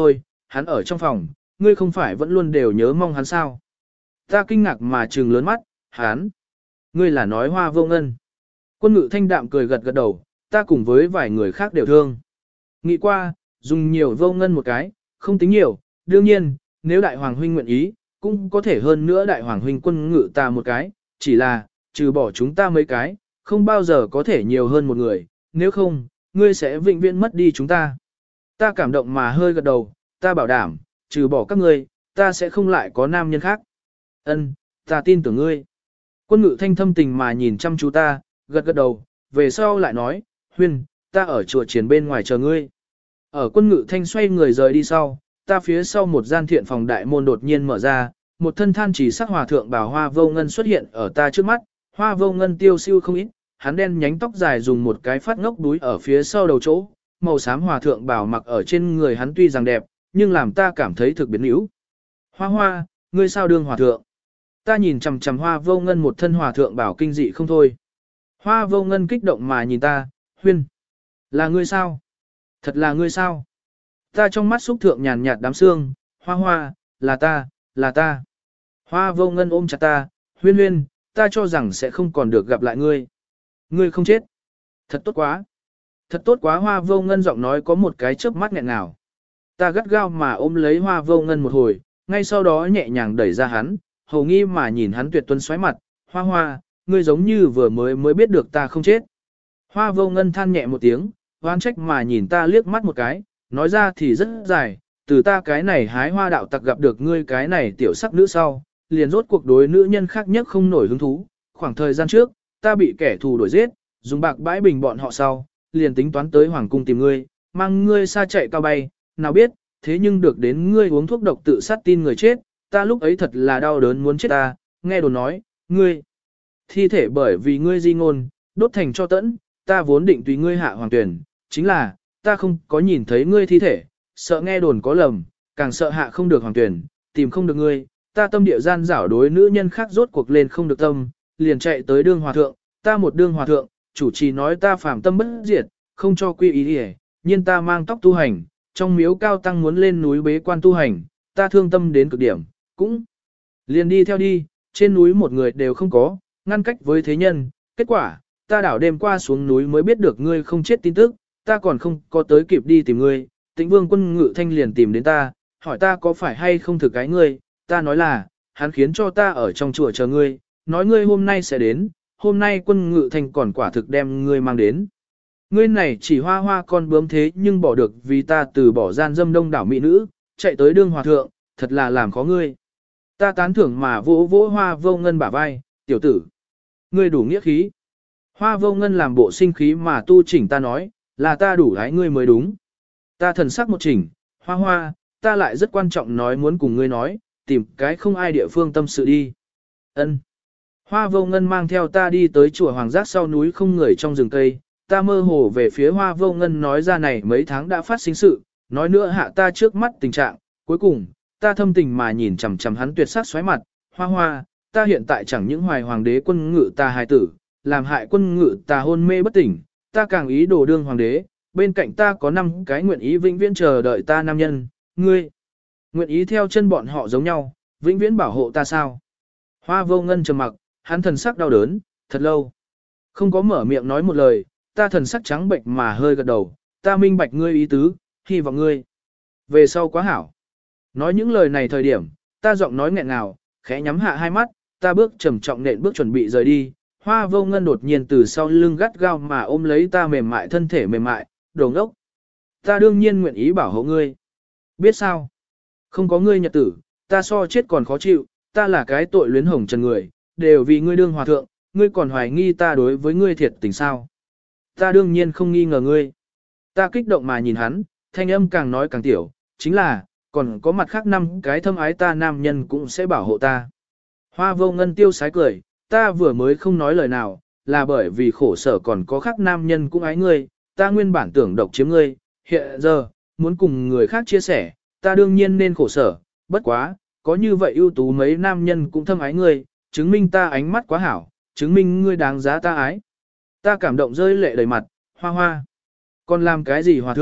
hắn ở trong phòng, ngươi không phải vẫn luôn đều nhớ mong hắn sao? Ta kinh ngạc mà trừng lớn mắt, hắn, ngươi là nói Hoa Vô Ngân. Quân Ngự Thanh đạm cười gật gật đầu, ta cùng với vài người khác đều thương. Nghĩ qua, dùng nhiều Vô Ngân một cái, không tính nhiều, đương nhiên, nếu đại hoàng huynh nguyện ý, cũng có thể hơn nữa đại hoàng huynh Quân Ngự ta một cái, chỉ là, trừ bỏ chúng ta mấy cái, không bao giờ có thể nhiều hơn một người, nếu không, ngươi sẽ vĩnh viễn mất đi chúng ta. Ta cảm động mà hơi gật đầu, ta bảo đảm, trừ bỏ các ngươi, ta sẽ không lại có nam nhân khác. Ân, ta tin tưởng ngươi. Quân Ngự Thanh thâm tình mà nhìn chăm chú ta, gật gật đầu, về sau lại nói, Huyên, ta ở chùa triển bên ngoài chờ ngươi. Ở Quân Ngự Thanh xoay người rời đi sau, ta phía sau một gian thiện phòng đại môn đột nhiên mở ra, một thân than chỉ sắc hòa thượng bảo Hoa Vô Ngân xuất hiện ở ta trước mắt, Hoa Vô Ngân tiêu siêu không ít, hắn đen nhánh tóc dài dùng một cái phát ngốc đuối ở phía sau đầu chỗ, màu xám hòa thượng bảo mặc ở trên người hắn tuy rằng đẹp, nhưng làm ta cảm thấy thực biến yếu. Hoa Hoa, ngươi sao đương hòa thượng? Ta nhìn chằm chằm Hoa Vô Ngân một thân hòa thượng bảo kinh dị không thôi. Hoa Vô Ngân kích động mà nhìn ta, Huyên, là ngươi sao? Thật là ngươi sao? Ta trong mắt xúc thượng nhàn nhạt đám sương, Hoa Hoa, là ta, là ta. Hoa Vô Ngân ôm chặt ta, Huyên Huyên, ta cho rằng sẽ không còn được gặp lại ngươi. Ngươi không chết. Thật tốt quá. Thật tốt quá. Hoa Vô Ngân giọng nói có một cái chớp mắt nghẹn ngào. Ta gắt gao mà ôm lấy Hoa Vô Ngân một hồi, ngay sau đó nhẹ nhàng đẩy ra hắn, hầu nghi mà nhìn hắn tuyệt tuân xoáy mặt, Hoa Hoa, ngươi giống như vừa mới mới biết được ta không chết. Hoa Vô Ngân than nhẹ một tiếng, oán trách mà nhìn ta liếc mắt một cái, nói ra thì rất dài, từ ta cái này hái hoa đạo tặc gặp được ngươi cái này tiểu sắc nữ sau, liền rốt cuộc đối nữ nhân khác nhất không nổi hứng thú. Khoảng thời gian trước, ta bị kẻ thù đuổi giết, dùng bạc bãi bình bọn họ sau, liền tính toán tới hoàng cung tìm ngươi, mang ngươi xa chạy cao bay, nào biết, thế nhưng được đến ngươi uống thuốc độc tự sát tin người chết, ta lúc ấy thật là đau đớn muốn chết ta, nghe đồn nói, ngươi, thi thể bởi vì ngươi di ngôn, đốt thành cho tẫn, ta vốn định tùy ngươi hạ hoàng tuyển, chính là, ta không có nhìn thấy ngươi thi thể, sợ nghe đồn có lầm, càng sợ hạ không được hoàng tuyển, tìm không được ngươi, ta tâm địa gian giảo đối nữ nhân khác rốt cuộc lên không được tâm, liền chạy tới đương hòa thượng, ta một đương hòa thượng, chủ trì nói ta phàm tâm bất diệt, không cho quy ý đi nhưng ta mang tóc tu hành, trong miếu cao tăng muốn lên núi bế quan tu hành, ta thương tâm đến cực điểm, cũng liền đi theo đi, trên núi một người đều không có, ngăn cách với thế nhân, kết quả, ta đảo đêm qua xuống núi mới biết được ngươi không chết tin tức, ta còn không có tới kịp đi tìm ngươi, Tĩnh Vương Quân Ngự Thanh liền tìm đến ta, hỏi ta có phải hay không thực cái ngươi, ta nói là, hắn khiến cho ta ở trong chùa chờ ngươi, nói ngươi hôm nay sẽ đến, hôm nay Quân Ngự Thanh còn quả thực đem ngươi mang đến. Ngươi này chỉ hoa hoa con bướm thế nhưng bỏ được vì ta từ bỏ gian dâm đông đảo mỹ nữ, chạy tới đương hòa thượng, thật là làm khó ngươi. Ta tán thưởng mà vỗ vỗ Hoa Vô Ngân bả vai, tiểu tử, ngươi đủ nghĩa khí. Hoa Vô Ngân làm bộ sinh khí mà tu chỉnh ta nói, là ta đủ gái ngươi mới đúng. Ta thần sắc một chỉnh, Hoa Hoa, ta lại rất quan trọng nói muốn cùng ngươi nói, tìm cái không ai địa phương tâm sự đi. Ân. Hoa Vô Ngân mang theo ta đi tới chùa Hoàng Giác sau núi không người trong rừng cây, ta mơ hồ về phía Hoa Vô Ngân nói ra này mấy tháng đã phát sinh sự, nói nữa hạ ta trước mắt tình trạng, cuối cùng, ta thâm tình mà nhìn chằm chằm hắn tuyệt sắc xoáy mặt, Hoa Hoa, ta hiện tại chẳng những hoài hoàng đế quân ngự ta hài tử, làm hại quân ngự ta hôn mê bất tỉnh, ta càng ý đồ đương hoàng đế, bên cạnh ta có năm cái nguyện ý vĩnh viễn chờ đợi ta nam nhân, ngươi, nguyện ý theo chân bọn họ giống nhau, vĩnh viễn bảo hộ ta sao? Hoa Vô Ngân trầm mặc, hắn thần sắc đau đớn, thật lâu, không có mở miệng nói một lời, ta thần sắc trắng bệnh mà hơi gật đầu, ta minh bạch ngươi ý tứ, hy vọng ngươi về sau quá hảo. Nói những lời này thời điểm, ta giọng nói nghẹn ngào, khẽ nhắm hạ hai mắt, ta bước trầm trọng nện bước chuẩn bị rời đi. Hoa Vô Ngân đột nhiên từ sau lưng gắt gao mà ôm lấy ta mềm mại thân thể mềm mại, đồ ngốc. Ta đương nhiên nguyện ý bảo hộ ngươi. Biết sao? Không có ngươi nhật tử, ta so chết còn khó chịu, ta là cái tội luyến hồng trần người, đều vì ngươi đương hòa thượng, ngươi còn hoài nghi ta đối với ngươi thiệt tình sao? Ta đương nhiên không nghi ngờ ngươi. Ta kích động mà nhìn hắn, thanh âm càng nói càng tiểu, chính là, còn có mặt khác năm cái thâm ái ta nam nhân cũng sẽ bảo hộ ta. Hoa Vô Ngân tiêu sái cười, ta vừa mới không nói lời nào, là bởi vì khổ sở còn có khác nam nhân cũng ái ngươi, ta nguyên bản tưởng độc chiếm ngươi, hiện giờ, muốn cùng người khác chia sẻ, ta đương nhiên nên khổ sở, bất quá, có như vậy ưu tú mấy nam nhân cũng thâm ái ngươi, chứng minh ta ánh mắt quá hảo, chứng minh ngươi đáng giá ta ái. Ta cảm động rơi lệ đầy mặt, Hoa Hoa. Còn làm cái gì hòa thượng,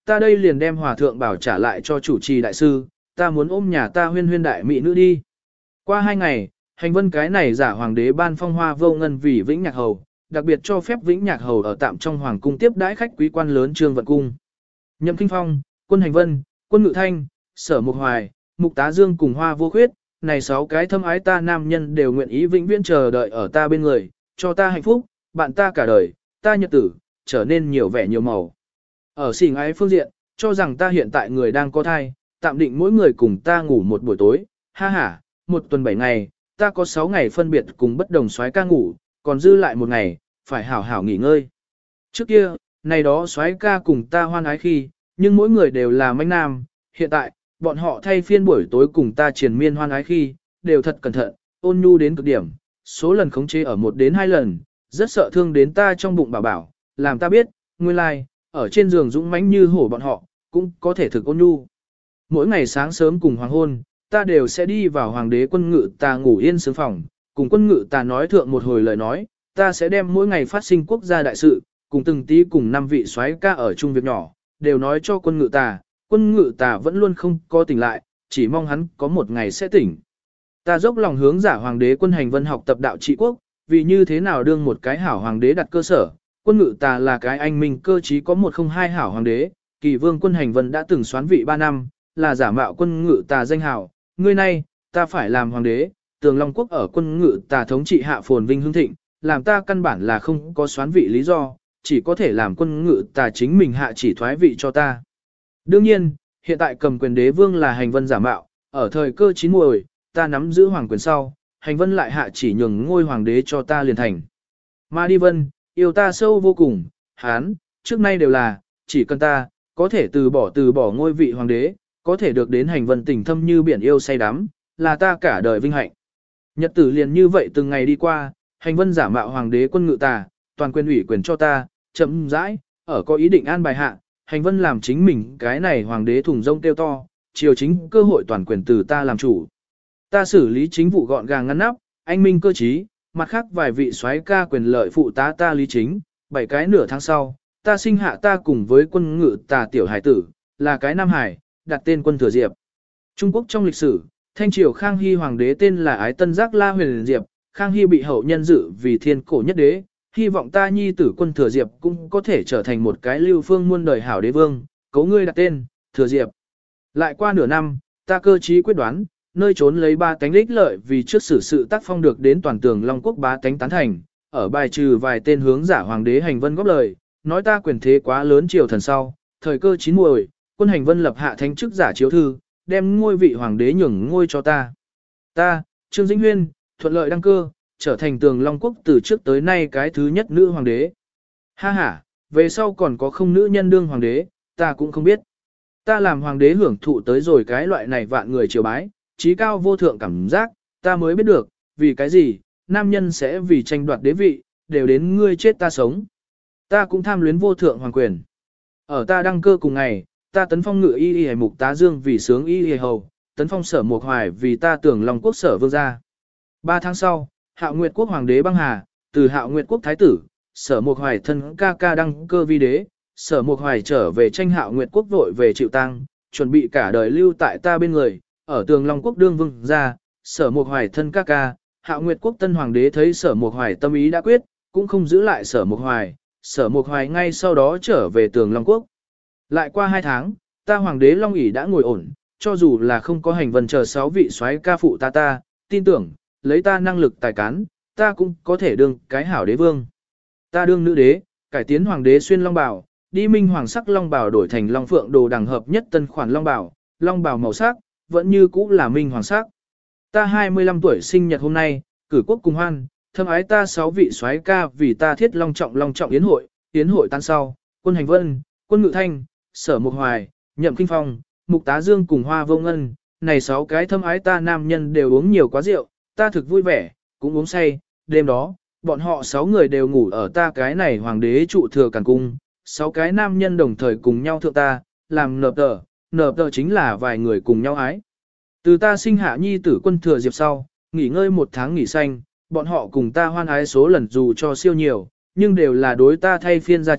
ta đây liền đem hòa thượng bảo trả lại cho chủ trì đại sư, ta muốn ôm nhà ta huyên huyên đại mỹ nữ đi. Qua hai ngày, hành vân cái này giả hoàng đế ban phong hoa vô ngân vì Vĩnh Nhạc Hầu, đặc biệt cho phép Vĩnh Nhạc Hầu ở tạm trong hoàng cung tiếp đãi khách quý quan lớn Trương Vận Cung. Nhậm Kinh Phong, Quân Hành Vân, Quân Ngự Thanh, Sở Mục Hoài, Mục Tá Dương cùng Hoa Vô Khuyết, này sáu cái thâm ái ta nam nhân đều nguyện ý vĩnh viễn chờ đợi ở ta bên người, cho ta hạnh phúc, bạn ta cả đời, ta nhật tử, trở nên nhiều vẻ nhiều màu. Ở xỉn ái phương diện, cho rằng ta hiện tại người đang có thai, tạm định mỗi người cùng ta ngủ một buổi tối, ha ha, một tuần bảy ngày, ta có sáu ngày phân biệt cùng bất đồng soái ca ngủ, còn dư lại một ngày, phải hảo hảo nghỉ ngơi. Trước kia, này đó soái ca cùng ta hoan ái khi, nhưng mỗi người đều là manh nam, hiện tại, bọn họ thay phiên buổi tối cùng ta triền miên hoan ái khi, đều thật cẩn thận, ôn nhu đến cực điểm, số lần khống chế ở một đến hai lần, rất sợ thương đến ta trong bụng bảo bảo, làm ta biết, nguyên lai, like, ở trên giường dũng mãnh như hổ bọn họ, cũng có thể thực ôn nhu. Mỗi ngày sáng sớm cùng hoàng hôn, ta đều sẽ đi vào hoàng đế quân ngự ta ngủ yên sướng phòng, cùng quân ngự ta nói thượng một hồi lời nói, ta sẽ đem mỗi ngày phát sinh quốc gia đại sự, cùng từng tí cùng năm vị soái ca ở chung việc nhỏ, đều nói cho quân ngự ta, quân ngự ta vẫn luôn không có tỉnh lại, chỉ mong hắn có một ngày sẽ tỉnh. Ta dốc lòng hướng giả hoàng đế Quân Hành Vân học tập đạo trị quốc, vì như thế nào đương một cái hảo hoàng đế đặt cơ sở, quân ngự ta là cái anh minh cơ trí có một không hai hảo hoàng đế, kỳ vương Quân Hành Vân đã từng soán vị ba năm, là giả mạo quân ngự ta danh hảo, ngươi nay, ta phải làm hoàng đế, tường Long Quốc ở quân ngự ta thống trị hạ phồn vinh hưng thịnh, làm ta căn bản là không có soán vị lý do, chỉ có thể làm quân ngự ta chính mình hạ chỉ thoái vị cho ta. Đương nhiên, hiện tại cầm quyền đế vương là Hành Vân giả mạo, ở thời cơ chín muồi, ta nắm giữ hoàng quyền sau, Hành Vân lại hạ chỉ nhường ngôi hoàng đế cho ta liền thành. Mà đi vân, yêu ta sâu vô cùng, hán, trước nay đều là, chỉ cần ta, có thể từ bỏ từ bỏ ngôi vị hoàng đế, có thể được đến Hành Vân tình thâm như biển yêu say đắm, là ta cả đời vinh hạnh. Nhật tử liền như vậy từng ngày đi qua, Hành Vân giả mạo hoàng đế quân ngự ta, toàn quyền ủy quyền cho ta, chậm rãi, ở có ý định an bài hạ, Hành Vân làm chính mình cái này hoàng đế thùng rông kêu to, triều chính cơ hội toàn quyền từ ta làm chủ. Ta xử lý chính vụ gọn gàng ngăn nắp, anh minh cơ trí, mặt khác vài vị soái ca quyền lợi phụ tá ta lý chính, bảy cái nửa tháng sau, ta sinh hạ ta cùng với quân ngự tà tiểu hải tử, là cái Nam Hải, đặt tên Quân Thừa Diệp. Trung Quốc trong lịch sử, Thanh triều Khang Hy hoàng đế tên là Ái Tân Giác La Huyền Diệp, Khang Hy bị hậu nhân dự vì thiên cổ nhất đế, hy vọng ta nhi tử Quân Thừa Diệp cũng có thể trở thành một cái lưu phương muôn đời hảo đế vương, cấu ngươi đặt tên, Thừa Diệp. Lại qua nửa năm, ta cơ trí quyết đoán, nơi trốn lấy ba tánh lích lợi vì trước xử sự tác phong được đến toàn tường Long Quốc bá tánh tán thành, ở bài trừ vài tên hướng giả hoàng đế Hành Vân góp lời, nói ta quyền thế quá lớn triều thần sau, thời cơ chín muồi, Quân Hành Vân lập hạ thánh chức giả chiếu thư, đem ngôi vị hoàng đế nhường ngôi cho ta. Ta, Trương Dĩnh Huyên, thuận lợi đăng cơ, trở thành tường Long Quốc từ trước tới nay cái thứ nhất nữ hoàng đế. Ha ha, về sau còn có không nữ nhân đương hoàng đế, ta cũng không biết. Ta làm hoàng đế hưởng thụ tới rồi cái loại này vạn người triều bái, trí cao vô thượng cảm giác, ta mới biết được, vì cái gì, nam nhân sẽ vì tranh đoạt đế vị, đều đến ngươi chết ta sống. Ta cũng tham luyến vô thượng hoàng quyền. Ở ta đăng cơ cùng ngày, ta tấn phong ngự y y mục tá dương vì sướng y y hầu, tấn phong sở mục hoài vì ta tưởng Long Quốc sở vương gia. Ba tháng sau, Hạo Nguyệt Quốc hoàng đế băng hà, từ Hạo Nguyệt Quốc thái tử, sở mục hoài thân ca ca đăng cơ vi đế, sở mục hoài trở về tranh Hạo Nguyệt Quốc vội về chịu tang, chuẩn bị cả đời lưu tại ta bên người, ở tường Long Quốc đương vương gia, sở mục hoài thân ca ca, Hạo Nguyệt Quốc tân hoàng đế thấy sở mục hoài tâm ý đã quyết, cũng không giữ lại sở mục hoài, sở mục hoài ngay sau đó trở về tường Long Quốc. Lại qua hai tháng, ta hoàng đế Long ỷ đã ngồi ổn, cho dù là không có Hành Vân chờ sáu vị soái ca phụ ta ta, tin tưởng, lấy ta năng lực tài cán, ta cũng có thể đương cái hảo đế vương. Ta đương nữ đế, cải tiến hoàng đế xuyên long bào, đi minh hoàng sắc long bào đổi thành long phượng đồ đẳng hợp nhất tân khoản long bào, long bào màu sắc, vẫn như cũ là minh hoàng sắc. Ta hai mươi lăm tuổi sinh nhật hôm nay, cử quốc cùng hoan, thâm ái ta sáu vị soái ca vì ta thiết long trọng long trọng yến hội, yến hội tan sau, Quân Hành Vân, Quân Ngự Thanh, Sở Mục Hoài, Nhậm Kinh Phong, Mục Tá Dương cùng Hoa Vô Ngân, này sáu cái thâm ái ta nam nhân đều uống nhiều quá rượu, ta thực vui vẻ, cũng uống say, đêm đó, bọn họ sáu người đều ngủ ở ta cái này hoàng đế trụ thừa càn cung, sáu cái nam nhân đồng thời cùng nhau thượng ta, làm nợp tờ, nợp tờ chính là vài người cùng nhau ái. Từ ta sinh hạ nhi tử Quân Thừa Diệp sau, nghỉ ngơi một tháng nghỉ xanh, bọn họ cùng ta hoan ái số lần dù cho siêu nhiều, nhưng đều là đối ta thay phiên ra trận,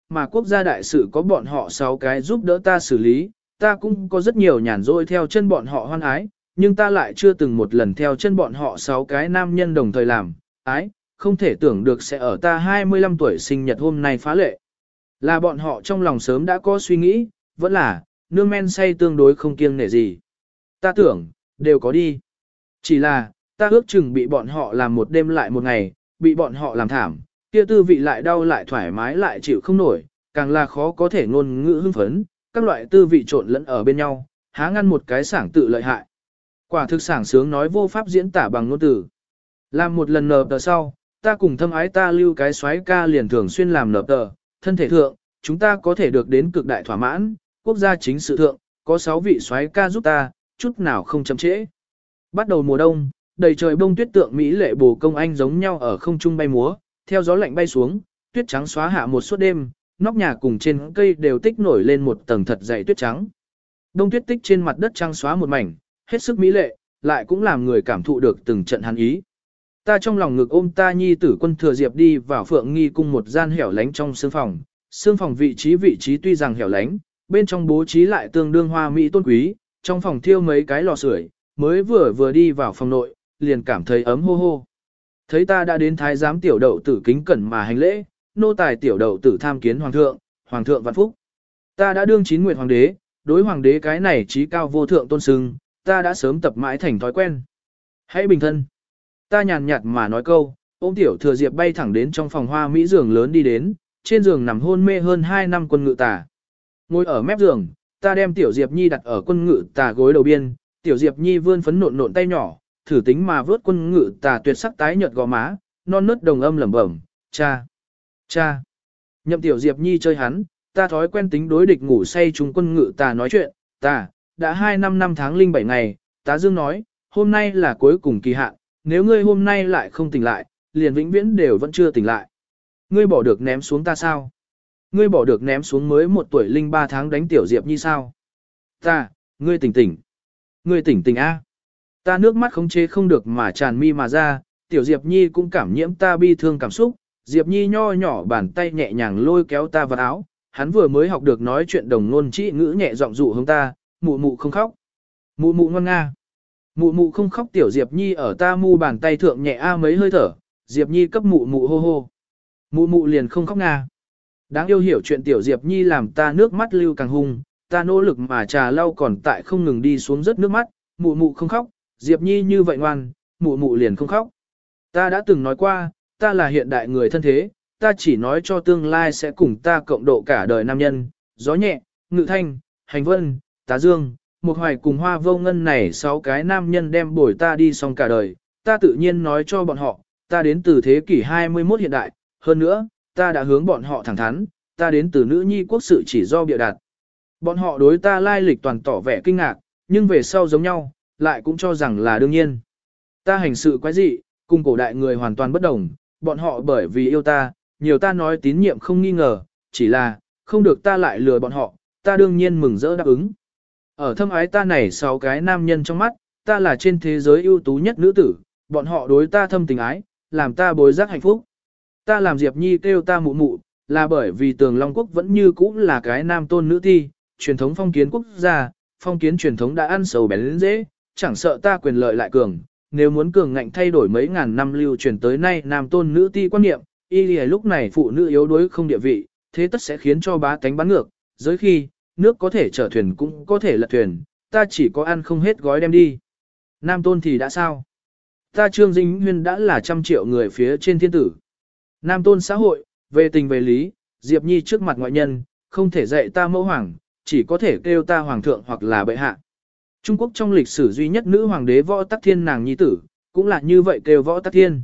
mà quốc gia đại sự có bọn họ sáu cái giúp đỡ ta xử lý, ta cũng có rất nhiều nhàn rỗi theo chân bọn họ hoan ái, nhưng ta lại chưa từng một lần theo chân bọn họ sáu cái nam nhân đồng thời làm, ái, không thể tưởng được sẽ ở ta hai mươi lăm tuổi sinh nhật hôm nay phá lệ. Là bọn họ trong lòng sớm đã có suy nghĩ, vẫn là, nương men say tương đối không kiêng nể gì. Ta tưởng, đều có đi. Chỉ là, ta ước chừng bị bọn họ làm một đêm lại một ngày, bị bọn họ làm thảm, kia tư vị lại đau lại thoải mái lại chịu không nổi, càng là khó có thể ngôn ngữ hưng phấn, các loại tư vị trộn lẫn ở bên nhau, há ngăn một cái sảng tự lợi hại. Quả thực sảng sướng nói vô pháp diễn tả bằng ngôn từ. Làm một lần nở tờ sau, ta cùng thâm ái ta lưu cái xoái ca liền thường xuyên làm nở tờ, thân thể thượng, chúng ta có thể được đến cực đại thỏa mãn, quốc gia chính sự thượng, có sáu vị xoái ca giúp ta, chút nào không chậm trễ. Bắt đầu mùa đông, đầy trời bông tuyết tượng Mỹ lệ bồ công anh giống nhau ở không trung bay múa, theo gió lạnh bay xuống, tuyết trắng xóa hạ một suốt đêm, nóc nhà cùng trên cây đều tích nổi lên một tầng thật dày tuyết trắng. Đông tuyết tích trên mặt đất trắng xóa một mảnh, hết sức mỹ lệ, lại cũng làm người cảm thụ được từng trận hắn ý. Ta trong lòng ngực ôm ta nhi tử Quân Thừa Diệp đi vào Phượng Nghi cung một gian hẻo lánh trong sương phòng. Sương phòng vị trí vị trí tuy rằng hẻo lánh, bên trong bố trí lại tương đương hoa mỹ tôn quý, trong phòng thiêu mấy cái lò sưởi, mới vừa vừa đi vào phòng nội, liền cảm thấy ấm hô hô. Thấy ta đã đến thái giám tiểu đậu tử kính cẩn mà hành lễ, nô tài tiểu đậu tử tham kiến hoàng thượng, hoàng thượng vạn phúc. Ta đã đương chín nguyệt hoàng đế, đối hoàng đế cái này trí cao vô thượng tôn sưng, ta đã sớm tập mãi thành thói quen. Hãy bình thân. Ta nhàn nhạt mà nói câu, ôm tiểu Thừa Diệp bay thẳng đến trong phòng hoa mỹ giường lớn đi đến, trên giường nằm hôn mê hơn hai năm Quân Ngự Tà. Ngồi ở mép giường, ta đem tiểu Diệp Nhi đặt ở Quân Ngự Tà gối đầu biên, tiểu Diệp Nhi vươn phấn nộn nộn tay nhỏ, thử tính mà vớt Quân Ngự Tà tuyệt sắc tái nhợt gò má, non nớt đồng âm lẩm bẩm, cha, cha. Nhậm tiểu Diệp Nhi chơi hắn, ta thói quen tính đối địch ngủ say chúng Quân Ngự Tà nói chuyện, ta, đã hai năm năm tháng linh bảy ngày, tá dương nói, hôm nay là cuối cùng kỳ hạn, nếu ngươi hôm nay lại không tỉnh lại, liền vĩnh viễn đều vẫn chưa tỉnh lại. Ngươi bỏ được ném xuống ta sao? Ngươi bỏ được ném xuống mới một tuổi linh ba tháng đánh tiểu Diệp Nhi sao? Ta, ngươi tỉnh tỉnh. Ngươi tỉnh tỉnh a. Ta nước mắt không chế không được mà tràn mi mà ra, tiểu Diệp Nhi cũng cảm nhiễm ta bi thương cảm xúc. Diệp Nhi nho nhỏ bàn tay nhẹ nhàng lôi kéo ta vào áo, hắn vừa mới học được nói chuyện đồng ngôn trị ngữ nhẹ giọng dụ hướng ta, mụ mụ không khóc. Mụ mụ ngoan nga. Mụ mụ không khóc tiểu Diệp Nhi ở ta mu bàn tay thượng nhẹ a mấy hơi thở, Diệp Nhi cấp mụ mụ hô hô. Mụ mụ liền không khóc nga. Đáng yêu hiểu chuyện tiểu Diệp Nhi làm ta nước mắt lưu càng hung, ta nỗ lực mà trà lau còn tại không ngừng đi xuống rất nước mắt, mụ mụ không khóc, Diệp Nhi như vậy ngoan, mụ mụ liền không khóc. Ta đã từng nói qua, ta là hiện đại người thân thế, ta chỉ nói cho tương lai sẽ cùng ta cộng độ cả đời nam nhân, gió nhẹ, ngự thanh, hành vân, tá dương, một hoài cùng hoa vô ngân này sáu cái nam nhân đem bồi ta đi xong cả đời, ta tự nhiên nói cho bọn họ, ta đến từ thế kỷ hai mươi mốt hiện đại, hơn nữa, ta đã hướng bọn họ thẳng thắn, ta đến từ nữ nhi quốc sự chỉ do bịa đặt. Bọn họ đối ta lai lịch toàn tỏ vẻ kinh ngạc, nhưng về sau giống nhau, lại cũng cho rằng là đương nhiên. Ta hành sự quái dị, cùng cổ đại người hoàn toàn bất đồng, bọn họ bởi vì yêu ta, nhiều ta nói tín nhiệm không nghi ngờ, chỉ là, không được ta lại lừa bọn họ, ta đương nhiên mừng rỡ đáp ứng. Ở thâm ái ta này sáu cái nam nhân trong mắt, ta là trên thế giới ưu tú nhất nữ tử, bọn họ đối ta thâm tình ái, làm ta bối giác hạnh phúc. Ta làm Diệp Nhi kêu ta mụ mụ, là bởi vì Tường Long Quốc vẫn như cũ là cái nam tôn nữ ti, truyền thống phong kiến quốc gia, phong kiến truyền thống đã ăn sầu bén lên dễ, chẳng sợ ta quyền lợi lại cường, nếu muốn cường ngạnh thay đổi mấy ngàn năm lưu truyền tới nay nam tôn nữ ti quan niệm, y lìa lúc này phụ nữ yếu đuối không địa vị, thế tất sẽ khiến cho bá tánh bắn ngược, giới khi, nước có thể chở thuyền cũng có thể lật thuyền, ta chỉ có ăn không hết gói đem đi. Nam tôn thì đã sao? Ta Trương Dĩnh Huyên đã là trăm triệu người phía trên thiên tử. Nam tôn xã hội, về tình về lý, Diệp Nhi trước mặt ngoại nhân, không thể dạy ta mẫu hoàng, chỉ có thể kêu ta hoàng thượng hoặc là bệ hạ. Trung Quốc trong lịch sử duy nhất nữ hoàng đế Võ Tắc Thiên nàng nhi tử, cũng là như vậy kêu Võ Tắc Thiên.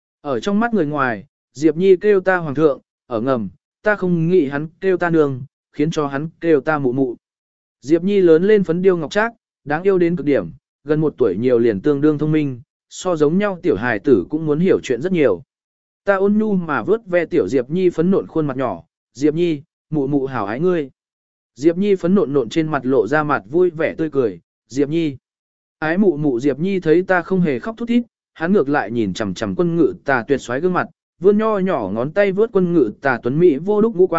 Ở trong mắt người ngoài, Diệp Nhi kêu ta hoàng thượng, ở ngầm, ta không nghĩ hắn kêu ta nương, khiến cho hắn kêu ta mụ mụ. Diệp Nhi lớn lên phấn điêu ngọc trác, đáng yêu đến cực điểm, gần một tuổi nhiều liền tương đương thông minh, so giống nhau tiểu hài tử cũng muốn hiểu chuyện rất nhiều. Ta ôn nhu mà vớt ve tiểu Diệp Nhi phấn nộn khuôn mặt nhỏ, Diệp Nhi, mụ mụ hảo ái ngươi. Diệp Nhi phấn nộn nộn trên mặt lộ ra mặt vui vẻ tươi cười, Diệp Nhi. Ái mụ mụ Diệp Nhi thấy ta không hề khóc thút thít, hắn ngược lại nhìn chằm chằm Quân Ngự Tà tuyệt xoáy gương mặt, vươn nho nhỏ ngón tay vớt Quân Ngự Tà tuấn mỹ vô đúc ngũ quan,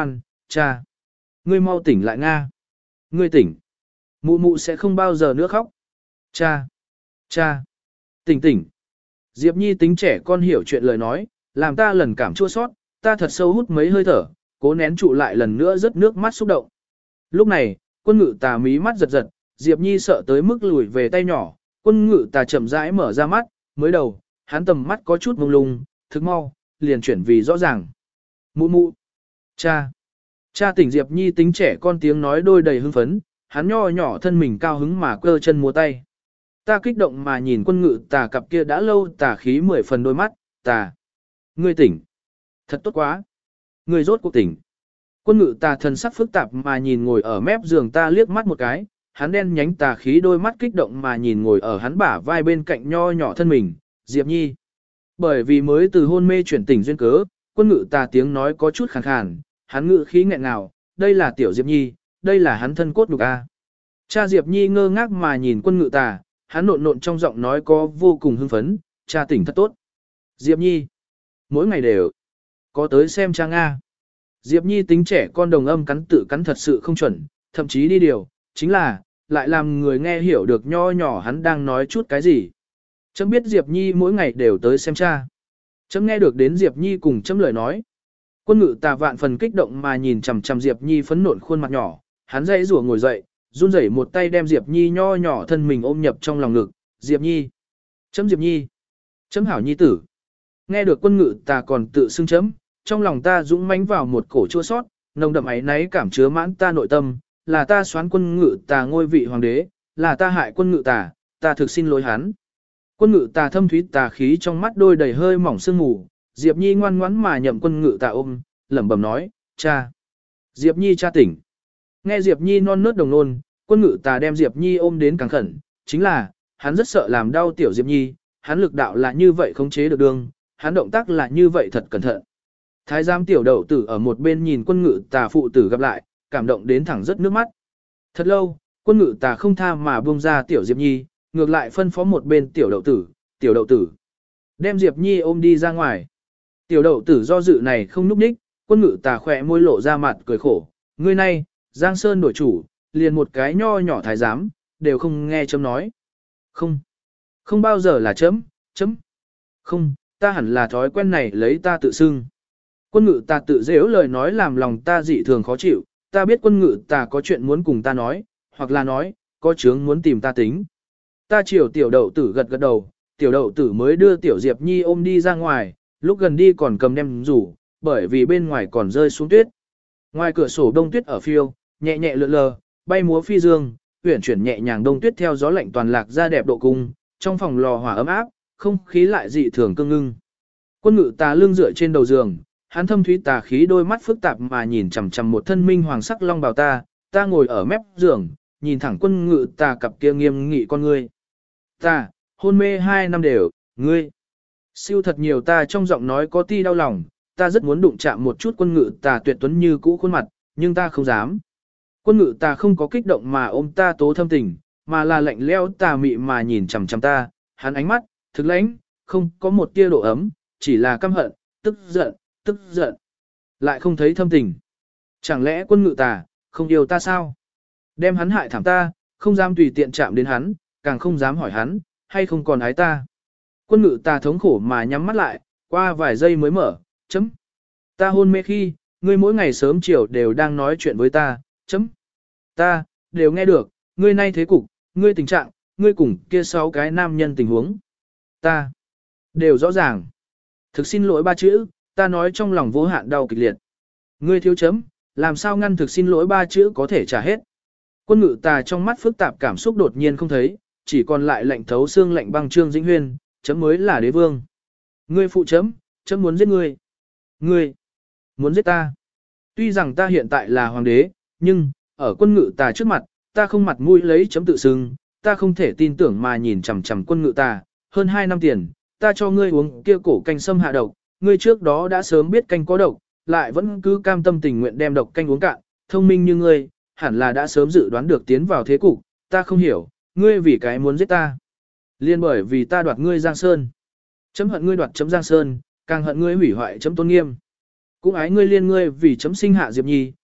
cha. Ngươi mau tỉnh lại Nga. Ngươi tỉnh. Mụ mụ sẽ không bao giờ nữa khóc. Cha. Cha. Tỉnh tỉnh. Diệp Nhi tính trẻ con hiểu chuyện lời nói, làm ta lần cảm chua sót, ta thật sâu hút mấy hơi thở, cố nén trụ lại lần nữa rớt nước mắt xúc động. Lúc này, quân ngự tà mí mắt giật giật, Diệp Nhi sợ tới mức lùi về tay nhỏ, quân ngự tà chậm rãi mở ra mắt, mới đầu, hắn tầm mắt có chút mông lung, thức mau, liền chuyển vì rõ ràng. Mụ mụ. Cha. Cha tỉnh Diệp Nhi tính trẻ con tiếng nói đôi đầy hưng phấn, hắn nho nhỏ thân mình cao hứng mà cơ chân múa tay. Ta kích động mà nhìn quân ngự tà cặp kia đã lâu tà khí mười phần đôi mắt, tà. Ngươi tỉnh. Thật tốt quá. Ngươi rốt cuộc tỉnh. Quân ngự tà thần sắc phức tạp mà nhìn ngồi ở mép giường ta liếc mắt một cái, hắn đen nhánh tà khí đôi mắt kích động mà nhìn ngồi ở hắn bả vai bên cạnh nho nhỏ thân mình, Diệp Nhi. Bởi vì mới từ hôn mê chuyển tỉnh duyên cớ, quân ngự tà tiếng nói có chút khàn khàn, hắn ngự khí nghẹn ngào, đây là tiểu Diệp Nhi, đây là hắn thân cốt nhục a. Cha Diệp Nhi ngơ ngác mà nhìn quân ngự tà, hắn nộn nộn trong giọng nói có vô cùng hưng phấn, cha tỉnh thật tốt. Diệp Nhi, mỗi ngày đều có tới xem cha Nga. Diệp Nhi tính trẻ con đồng âm cắn tự cắn thật sự không chuẩn, thậm chí đi điều, chính là, lại làm người nghe hiểu được nho nhỏ hắn đang nói chút cái gì. Chấm biết Diệp Nhi mỗi ngày đều tới xem cha. Chấm nghe được đến Diệp Nhi cùng chấm lời nói. Quân ngự tà vạn phần kích động mà nhìn chằm chằm Diệp Nhi phấn nộn khuôn mặt nhỏ, hắn dãy rủa ngồi dậy, run rẩy một tay đem Diệp Nhi nho nhỏ thân mình ôm nhập trong lòng ngực. Diệp Nhi, chấm Diệp Nhi, chấm hảo nhi tử. Nghe được quân ngự tà còn tự xưng chấm, trong lòng ta dũng mãnh vào một cổ chua sót, nồng đậm ấy náy cảm chứa mãn ta nội tâm, là ta xoán quân ngự tà ngôi vị hoàng đế, là ta hại quân ngự tà, ta thực xin lỗi hắn. Quân ngự tà thâm thúy tà khí trong mắt đôi đầy hơi mỏng sương mù, Diệp Nhi ngoan ngoãn mà nhậm quân ngự tà ôm, lẩm bẩm nói, cha. Diệp Nhi cha tỉnh. Nghe Diệp Nhi non nớt đồng nôn, quân ngự tà đem Diệp Nhi ôm đến càng khẩn, chính là, hắn rất sợ làm đau tiểu Diệp Nhi, hắn lực đạo là như vậy khống chế được đường, hắn động tác là như vậy thật cẩn thận. Thái giám tiểu đậu tử ở một bên nhìn quân ngự tà phụ tử gặp lại, cảm động đến thẳng rất nước mắt. Thật lâu, quân ngự tà không tha mà buông ra tiểu Diệp Nhi, ngược lại phân phó một bên tiểu đậu tử, tiểu đậu tử. Đem Diệp Nhi ôm đi ra ngoài. Tiểu đậu tử do dự này không núp ních, quân ngự tà khỏe môi lộ ra mặt cười khổ. Ngươi này, Giang Sơn đổi chủ, liền một cái nho nhỏ thái giám, đều không nghe chấm nói. Không, không bao giờ là chấm, chấm. Không, ta hẳn là thói quen này lấy ta tự xưng. Quân ngự tà tự dễ lời nói làm lòng ta dị thường khó chịu, ta biết quân ngự tà có chuyện muốn cùng ta nói, hoặc là nói, có chướng muốn tìm ta tính. Ta chiều tiểu đậu tử gật gật đầu, tiểu đậu tử mới đưa tiểu Diệp Nhi ôm đi ra ngoài, lúc gần đi còn cầm đem rủ, bởi vì bên ngoài còn rơi xuống tuyết. Ngoài cửa sổ đông tuyết ở phiêu, nhẹ nhẹ lượn lờ, bay múa phi dương, uyển chuyển nhẹ nhàng đông tuyết theo gió lạnh toàn lạc ra đẹp độ cung, trong phòng lò hỏa ấm áp, không khí lại dị thường cương ngưng. Quân ngự tà lưng dựa trên đầu giường, hắn thâm thúy tà khí đôi mắt phức tạp mà nhìn chằm chằm một thân minh hoàng sắc long bào ta, ta ngồi ở mép giường, nhìn thẳng quân ngự tà cặp kia nghiêm nghị con ngươi. Ta, hôn mê hai năm đều, ngươi. Siêu thật nhiều ta trong giọng nói có ti đau lòng, ta rất muốn đụng chạm một chút quân ngự tà tuyệt tuấn như cũ khuôn mặt, nhưng ta không dám. Quân ngự tà không có kích động mà ôm ta tố thâm tình, mà là lạnh lẽo tà mị mà nhìn chằm chằm ta, hắn ánh mắt, thực lãnh, không có một tia độ ấm, chỉ là căm hận, tức giận, tức giận. Lại không thấy thâm tình. Chẳng lẽ quân ngự tà, không yêu ta sao? Đem hắn hại thảm ta, không dám tùy tiện chạm đến hắn, càng không dám hỏi hắn, hay không còn ái ta. Quân ngự tà thống khổ mà nhắm mắt lại, qua vài giây mới mở, chấm. Ta hôn mê khi, ngươi mỗi ngày sớm chiều đều đang nói chuyện với ta, chấm. Ta, đều nghe được, ngươi nay thế cục, ngươi tình trạng, ngươi cùng kia sáu cái nam nhân tình huống. Ta, đều rõ ràng. Thực xin lỗi ba chữ, ta nói trong lòng vô hạn đau kịch liệt. Ngươi thiếu chấm, làm sao ngăn thực xin lỗi ba chữ có thể trả hết. Quân ngự tà trong mắt phức tạp cảm xúc đột nhiên không thấy, chỉ còn lại lạnh thấu xương lạnh băng Trương Dĩnh Huyên, chấm mới là đế vương. Ngươi phụ chấm, chấm muốn giết ngươi. Ngươi, muốn giết ta. Tuy rằng ta hiện tại là hoàng đế, nhưng, ở quân ngự tà trước mặt, ta không mặt mũi lấy chấm tự xưng, ta không thể tin tưởng mà nhìn chằm chằm quân ngự tà. Hơn hai năm tiền, ta cho ngươi uống kia cổ canh sâm hạ độc, ngươi trước đó đã sớm biết canh có độc, lại vẫn cứ cam tâm tình nguyện đem độc canh uống cạn, thông minh như ngươi, hẳn là đã sớm dự đoán được tiến vào thế cục, ta không hiểu, ngươi vì cái muốn giết ta. Liên bởi vì ta đoạt ngươi Giang Sơn. Chấm hận ngươi đoạt chấm Giang Sơn, càng hận ngươi hủy hoại chấm tôn nghiêm. Cũng ái ngươi liên ngươi vì chấm sinh hạ Diệp Nhi,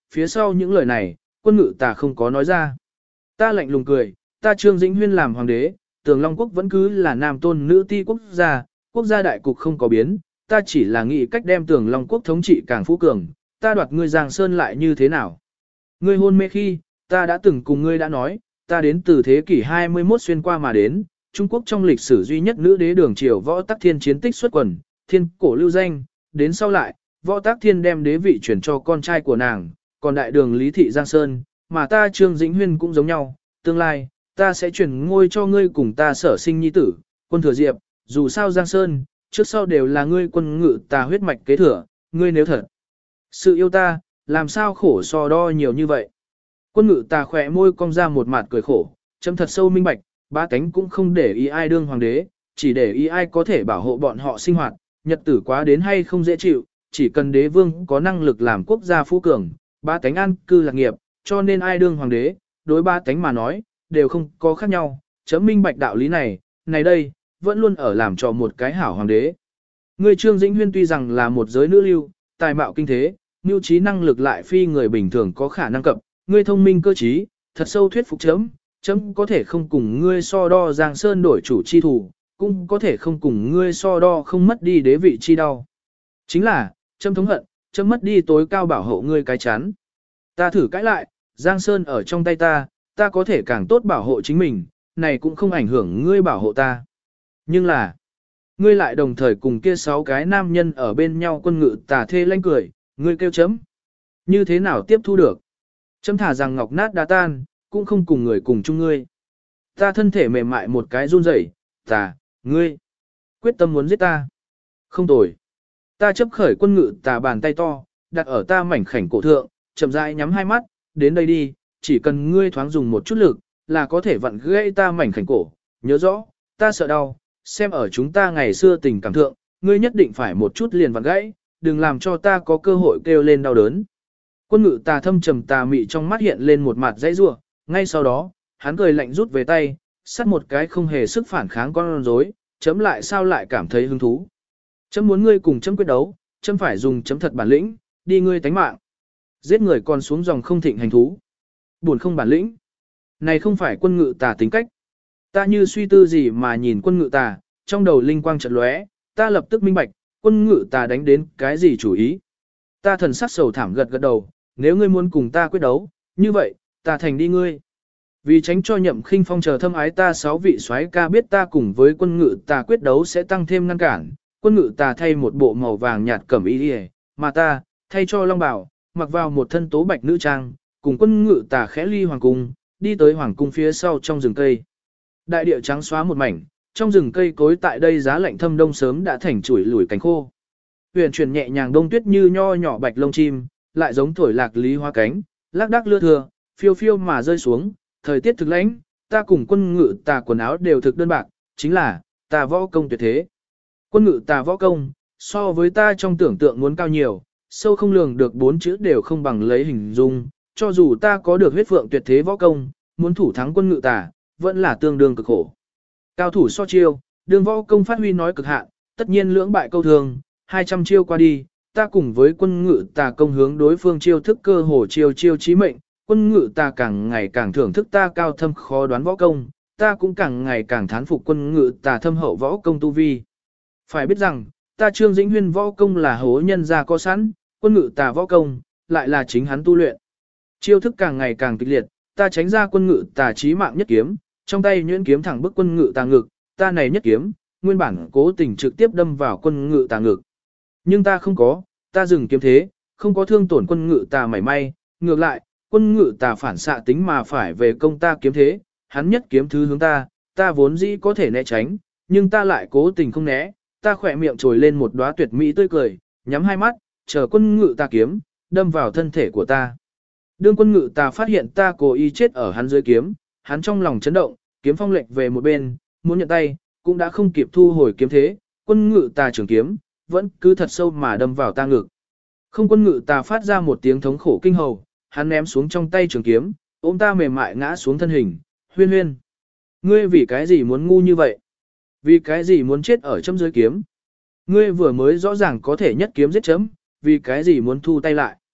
phía sau những lời này, quân ngự tà không có nói ra. Ta lạnh lùng cười, ta Trương Dĩnh Huyên làm hoàng đế, Tường Long quốc vẫn cứ là nam tôn nữ ti quốc gia, quốc gia đại cục không có biến, ta chỉ là nghĩ cách đem Tường Long quốc thống trị càng phú cường, ta đoạt ngươi Giang Sơn lại như thế nào. Ngươi hôn mê khi, ta đã từng cùng ngươi đã nói, ta đến từ thế kỷ hai mươi mốt xuyên qua mà đến, Trung Quốc trong lịch sử duy nhất nữ đế đường triều võ tắc thiên chiến tích xuất quần, thiên cổ lưu danh, đến sau lại, võ tắc thiên đem đế vị chuyển cho con trai của nàng, còn đại đường Lý Thị Giang Sơn, mà ta Trương Dĩnh Huyên cũng giống nhau, tương lai, ta sẽ chuyển ngôi cho ngươi cùng ta sở sinh nhi tử, quân thừa diệp, dù sao Giang Sơn, trước sau đều là ngươi quân ngự ta huyết mạch kế thừa, ngươi nếu thật sự yêu ta, làm sao khổ so đo nhiều như vậy. Quân ngự ta khỏe môi cong ra một mặt cười khổ, chấm thật sâu minh bạch, ba cánh cũng không để ý ai đương hoàng đế, chỉ để ý ai có thể bảo hộ bọn họ sinh hoạt, nhật tử quá đến hay không dễ chịu, chỉ cần đế vương có năng lực làm quốc gia phú cường, ba cánh an cư lạc nghiệp, cho nên ai đương hoàng đế, đối ba cánh mà nói, đều không có khác nhau, chấm minh bạch đạo lý này, này đây, vẫn luôn ở làm cho một cái hảo hoàng đế. Người Trương Dĩnh Huyên tuy rằng là một giới nữ lưu, tài mạo kinh thế, mưu trí năng lực lại phi người bình thường có khả năng cập, ngươi thông minh cơ trí, thật sâu thuyết phục chấm, chấm có thể không cùng ngươi so đo Giang Sơn đổi chủ chi thủ, cũng có thể không cùng ngươi so đo không mất đi đế vị chi đau. Chính là, chấm thống hận, chấm mất đi tối cao bảo hộ ngươi cái chán. Ta thử cãi lại, Giang Sơn ở trong tay ta, ta có thể càng tốt bảo hộ chính mình, này cũng không ảnh hưởng ngươi bảo hộ ta. Nhưng là, ngươi lại đồng thời cùng kia sáu cái nam nhân ở bên nhau quân ngự tà thê lanh cười, ngươi kêu chấm. Như thế nào tiếp thu được? Chấm thả rằng ngọc nát đá tan, cũng không cùng người cùng chung ngươi. Ta thân thể mềm mại một cái run rẩy, tà, ngươi, quyết tâm muốn giết ta. Không tồi. Ta chấp khởi quân ngự tà bàn tay to, đặt ở ta mảnh khảnh cổ thượng, chậm rãi nhắm hai mắt, đến đây đi, chỉ cần ngươi thoáng dùng một chút lực, là có thể vặn gãy ta mảnh khảnh cổ. Nhớ rõ, ta sợ đau, xem ở chúng ta ngày xưa tình cảm thượng, ngươi nhất định phải một chút liền vặn gãy, đừng làm cho ta có cơ hội kêu lên đau đớn. Quân ngự tà thâm trầm tà mị trong mắt hiện lên một mặt dãy rủa, ngay sau đó, hắn cười lạnh rút về tay, sắt một cái không hề sức phản kháng con rối, chấm lại sao lại cảm thấy hứng thú. Chấm muốn ngươi cùng chấm quyết đấu, chấm phải dùng chấm thật bản lĩnh, đi ngươi tánh mạng. Giết người còn xuống dòng không thịnh hành thú. Buồn không bản lĩnh. Này không phải quân ngự tà tính cách. Ta như suy tư gì mà nhìn quân ngự tà, trong đầu linh quang chợt lóe, ta lập tức minh bạch, quân ngự tà đánh đến cái gì chủ ý. Ta thần sắc sầu thảm gật gật đầu, nếu ngươi muốn cùng ta quyết đấu, như vậy, ta thành đi ngươi. Vì tránh cho Nhậm Khinh Phong chờ thâm ái ta sáu vị soái ca biết ta cùng với quân ngự tà quyết đấu sẽ tăng thêm ngăn cản, quân ngự tà thay một bộ màu vàng nhạt cẩm y liề, mà ta, thay cho long bào, mặc vào một thân tố bạch nữ trang, cùng quân ngự tà khẽ ly hoàng cung, đi tới hoàng cung phía sau trong rừng cây. Đại địa trắng xóa một mảnh, trong rừng cây cối tại đây giá lạnh thâm đông sớm đã thành chuỗi lủi cánh khô. Huyền chuyển nhẹ nhàng đông tuyết như nho nhỏ bạch lông chim, lại giống thổi lạc lý hoa cánh, lác đác lưa thừa, phiêu phiêu mà rơi xuống, thời tiết thực lãnh, ta cùng quân ngự tà quần áo đều thực đơn bạc, chính là, ta võ công tuyệt thế. Quân ngự tà võ công, so với ta trong tưởng tượng muốn cao nhiều, sâu không lường được bốn chữ đều không bằng lấy hình dung, cho dù ta có được huyết phượng tuyệt thế võ công, muốn thủ thắng quân ngự tà, vẫn là tương đương cực khổ. Cao thủ so chiêu, đường võ công phát huy nói cực hạn, tất nhiên lưỡng bại câu thường, hai trăm chiêu qua đi, ta cùng với quân ngự tà công hướng đối phương chiêu thức cơ hồ chiêu chiêu chí mệnh, quân ngự ta càng ngày càng thưởng thức ta cao thâm khó đoán võ công, ta cũng càng ngày càng thán phục quân ngự ta thâm hậu võ công tu vi. Phải biết rằng, ta Trương Dĩnh Huyên võ công là hố nhân ra có sẵn, quân ngự ta võ công, lại là chính hắn tu luyện. Chiêu thức càng ngày càng kịch liệt, ta tránh ra quân ngự tà chí mạng nhất kiếm, trong tay nhuyễn kiếm thẳng bức quân ngự tà ngực, ta này nhất kiếm, nguyên bản cố tình trực tiếp đâm vào quân ngự tà ngực. Nhưng ta không có, ta dừng kiếm thế, không có thương tổn quân ngự tà mảy may, ngược lại, quân ngự tà phản xạ tính mà phải về công ta kiếm thế, hắn nhất kiếm thứ hướng ta, ta vốn dĩ có thể né tránh, nhưng ta lại cố tình không né, ta khỏe miệng trồi lên một đóa tuyệt mỹ tươi cười, nhắm hai mắt, chờ quân ngự tà kiếm, đâm vào thân thể của ta. Đương quân ngự tà phát hiện ta cố ý chết ở hắn dưới kiếm, hắn trong lòng chấn động, kiếm phong lệch về một bên, muốn nhận tay, cũng đã không kịp thu hồi kiếm thế, quân ngự tà trường kiếm, vẫn cứ thật sâu mà đâm vào ta ngực. Không, quân ngự tà phát ra một tiếng thống khổ kinh hầu, hắn ném xuống trong tay trường kiếm, ôm ta mềm mại ngã xuống thân hình, huyên huyên. Ngươi vì cái gì muốn ngu như vậy? Vì cái gì muốn chết ở chấm dưới kiếm? Ngươi vừa mới rõ ràng có thể nhất kiếm giết chấm, vì cái gì muốn thu tay lại?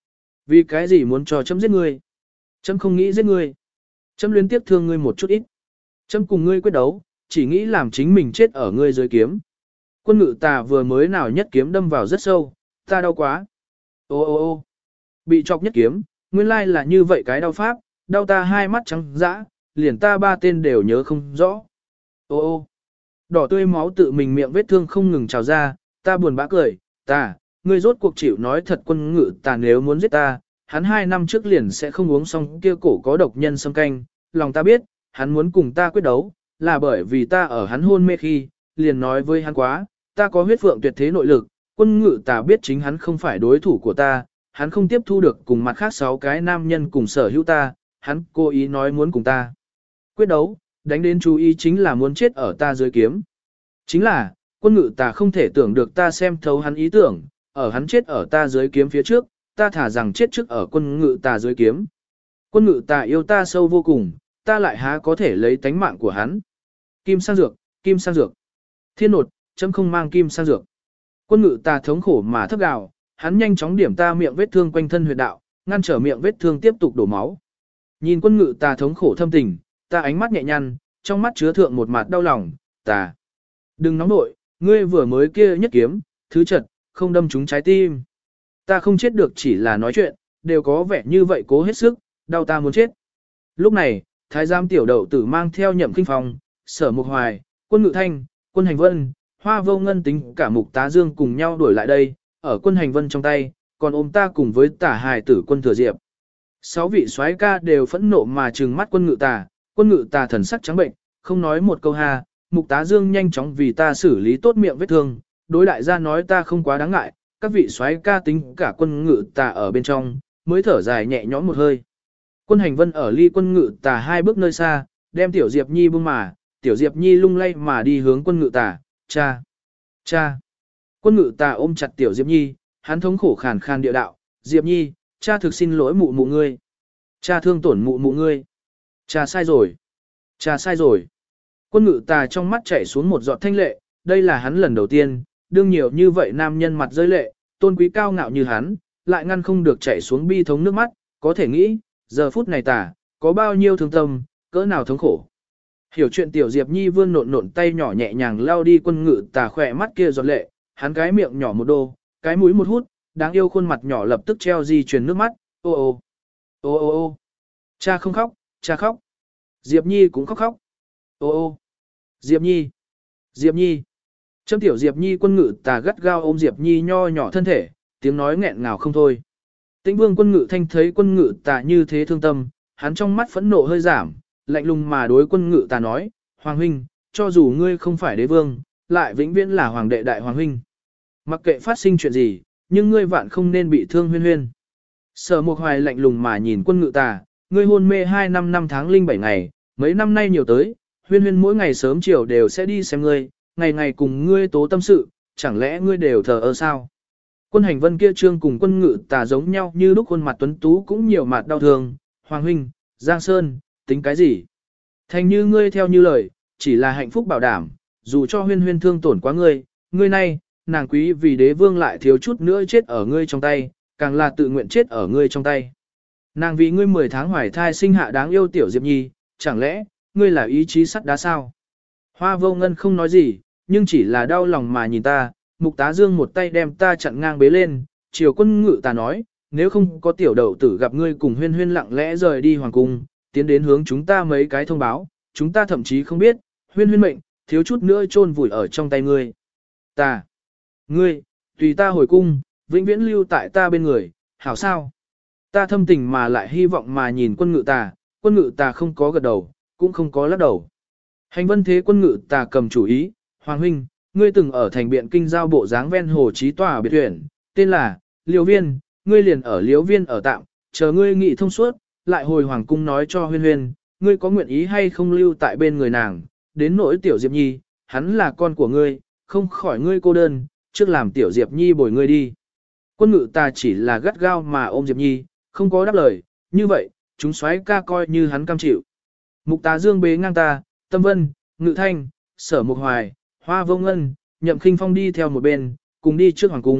Vì cái gì muốn cho chấm giết ngươi? Chấm không nghĩ giết ngươi. Chấm luyến tiếp thương ngươi một chút ít. Chấm cùng ngươi quyết đấu, chỉ nghĩ làm chính mình chết ở ngươi dưới kiếm. Quân ngự tà vừa mới nào nhất kiếm đâm vào rất sâu, ta đau quá. Ô ô ô bị chọc nhất kiếm, nguyên lai là như vậy cái đau pháp, đau ta hai mắt trắng dã, liền ta ba tên đều nhớ không rõ. Ô ô đỏ tươi máu tự mình miệng vết thương không ngừng trào ra, ta buồn bã cười, ta, ngươi rốt cuộc chịu nói thật quân ngự tà nếu muốn giết ta, hắn hai năm trước liền sẽ không uống xong kia cổ có độc nhân xâm canh, lòng ta biết, hắn muốn cùng ta quyết đấu, là bởi vì ta ở hắn hôn mê khi, liền nói với hắn quá, ta có huyết phượng tuyệt thế nội lực, quân ngự tà biết chính hắn không phải đối thủ của ta, hắn không tiếp thu được cùng mặt khác sáu cái nam nhân cùng sở hữu ta, hắn cố ý nói muốn cùng ta quyết đấu, đánh đến chú ý chính là muốn chết ở ta dưới kiếm. Chính là, quân ngự tà không thể tưởng được ta xem thấu hắn ý tưởng, ở hắn chết ở ta dưới kiếm phía trước, ta thả rằng chết trước ở quân ngự tà dưới kiếm. Quân ngự tà yêu ta sâu vô cùng, ta lại há có thể lấy tánh mạng của hắn. Kim sang dược, kim sang dược. Thiên nột, chấm không mang kim sang dược. Quân ngự tà thống khổ mà thấp gào, hắn nhanh chóng điểm ta miệng vết thương quanh thân huyệt đạo, ngăn trở miệng vết thương tiếp tục đổ máu. Nhìn quân ngự tà thống khổ thâm tình, ta ánh mắt nhẹ nhăn, trong mắt chứa thượng một mặt đau lòng, ta. Đừng nóng nội, ngươi vừa mới kia nhất kiếm, thứ chật, không đâm trúng trái tim. Ta không chết được chỉ là nói chuyện, đều có vẻ như vậy cố hết sức, đau ta muốn chết. Lúc này, thái giám tiểu đậu tử mang theo nhậm kinh phong, sở mục hoài, quân ngự thanh, quân hành vân, hoa vô ngân tính cả mục tá dương cùng nhau đuổi lại đây, ở quân hành vân trong tay, còn ôm ta cùng với tả hài tử quân thừa diệp. Sáu vị soái ca đều phẫn nộ mà trừng mắt quân ngự tà, quân ngự tà thần sắc trắng bệnh, không nói một câu ha, mục tá dương nhanh chóng vì ta xử lý tốt miệng vết thương, đối đại gia nói ta không quá đáng ngại, các vị soái ca tính cả quân ngự tà ở bên trong, mới thở dài nhẹ nhõm một hơi. Quân hành vân ở ly quân ngự tà hai bước nơi xa, đem tiểu diệp nhi buông mà, tiểu diệp nhi lung lay mà đi hướng quân ngự tà, cha, cha. Quân ngự tà ôm chặt tiểu diệp nhi, hắn thống khổ khàn khàn địa đạo, diệp nhi, cha thực xin lỗi mụ mụ ngươi. Cha thương tổn mụ mụ ngươi. Cha sai rồi. Cha sai rồi. Quân ngự tà trong mắt chảy xuống một giọt thanh lệ, đây là hắn lần đầu tiên, đương nhiều như vậy nam nhân mặt rơi lệ, tôn quý cao ngạo như hắn, lại ngăn không được chảy xuống bi thống nước mắt, có thể nghĩ, giờ phút này tà, có bao nhiêu thương tâm, cỡ nào thống khổ. Hiểu chuyện tiểu Diệp Nhi vươn nộn nộn tay nhỏ nhẹ nhàng lao đi quân ngự tà khỏe mắt kia giọt lệ, hắn cái miệng nhỏ một đô, cái mũi một hút, đáng yêu khuôn mặt nhỏ lập tức treo di truyền nước mắt, ô ô, ô ô ô, cha không khóc, cha khóc, Diệp Nhi cũng khóc khóc, ô ô, Diệp Nhi, Diệp Nhi, châm tiểu Diệp Nhi quân ngự tà gắt gao ôm Diệp Nhi nho nhỏ thân thể, tiếng nói nghẹn ngào không thôi. Tĩnh vương quân ngự thanh thấy quân ngự tà như thế thương tâm, hắn trong mắt phẫn nộ hơi giảm, lạnh lùng mà đối quân ngự tà nói, Hoàng huynh, cho dù ngươi không phải đế vương, lại vĩnh viễn là hoàng đệ đại hoàng huynh. Mặc kệ phát sinh chuyện gì, nhưng ngươi vạn không nên bị thương huyên huyên. Sở Mục Hoài lạnh lùng mà nhìn quân ngự tà, ngươi hôn mê hai năm năm tháng linh bảy ngày, mấy năm nay nhiều tới, huyên huyên mỗi ngày sớm chiều đều sẽ đi xem ngươi, ngày ngày cùng ngươi tố tâm sự, chẳng lẽ ngươi đều thờ ơ sao? Quân hành vân kia trương cùng quân ngự tà giống nhau như lúc khuôn mặt tuấn tú cũng nhiều mặt đau thương, Hoàng huynh, Giang Sơn, tính cái gì? Thành như ngươi theo như lời, chỉ là hạnh phúc bảo đảm, dù cho huyên huyên thương tổn quá ngươi, ngươi nay, nàng quý vì đế vương lại thiếu chút nữa chết ở ngươi trong tay, càng là tự nguyện chết ở ngươi trong tay. Nàng vì ngươi mười tháng hoài thai sinh hạ đáng yêu tiểu Diệp Nhi, chẳng lẽ, ngươi là ý chí sắt đá sao? Hoa vô ngân không nói gì, nhưng chỉ là đau lòng mà nhìn ta, mục tá dương một tay đem ta chặn ngang bế lên, chiều quân ngự ta nói, nếu không có tiểu đậu tử gặp ngươi cùng huyên huyên lặng lẽ rời đi hoàng cung, tiến đến hướng chúng ta mấy cái thông báo, chúng ta thậm chí không biết, huyên huyên mệnh, thiếu chút nữa chôn vùi ở trong tay ngươi. Ta, ngươi, tùy ta hồi cung, vĩnh viễn lưu tại ta bên người, hảo sao? Ta thâm tình mà lại hy vọng mà nhìn quân ngự tà, quân ngự tà không có gật đầu, cũng không có lắc đầu. Hành vân thế quân ngự tà cầm chủ ý, Hoàng huynh, ngươi từng ở thành biện kinh giao bộ dáng ven hồ trí tòa biệt huyện, tên là Liễu Viên, ngươi liền ở Liễu Viên ở tạm, chờ ngươi nghị thông suốt, lại hồi hoàng cung nói cho huyên huyên, ngươi có nguyện ý hay không lưu tại bên người nàng, đến nỗi tiểu Diệp Nhi, hắn là con của ngươi, không khỏi ngươi cô đơn, trước làm tiểu Diệp Nhi bồi ngươi đi. Quân ngự ta chỉ là gắt gao mà ôm Diệp Nhi, không có đáp lời, như vậy, chúng xoáy ca coi như hắn cam chịu. Mục tá dương bế ngang ta, Tâm Vân, Ngự Thanh, Sở Mục Hoài, Hoa Vô Ngân, Nhậm Khinh Phong đi theo một bên, cùng đi trước hoàng cung,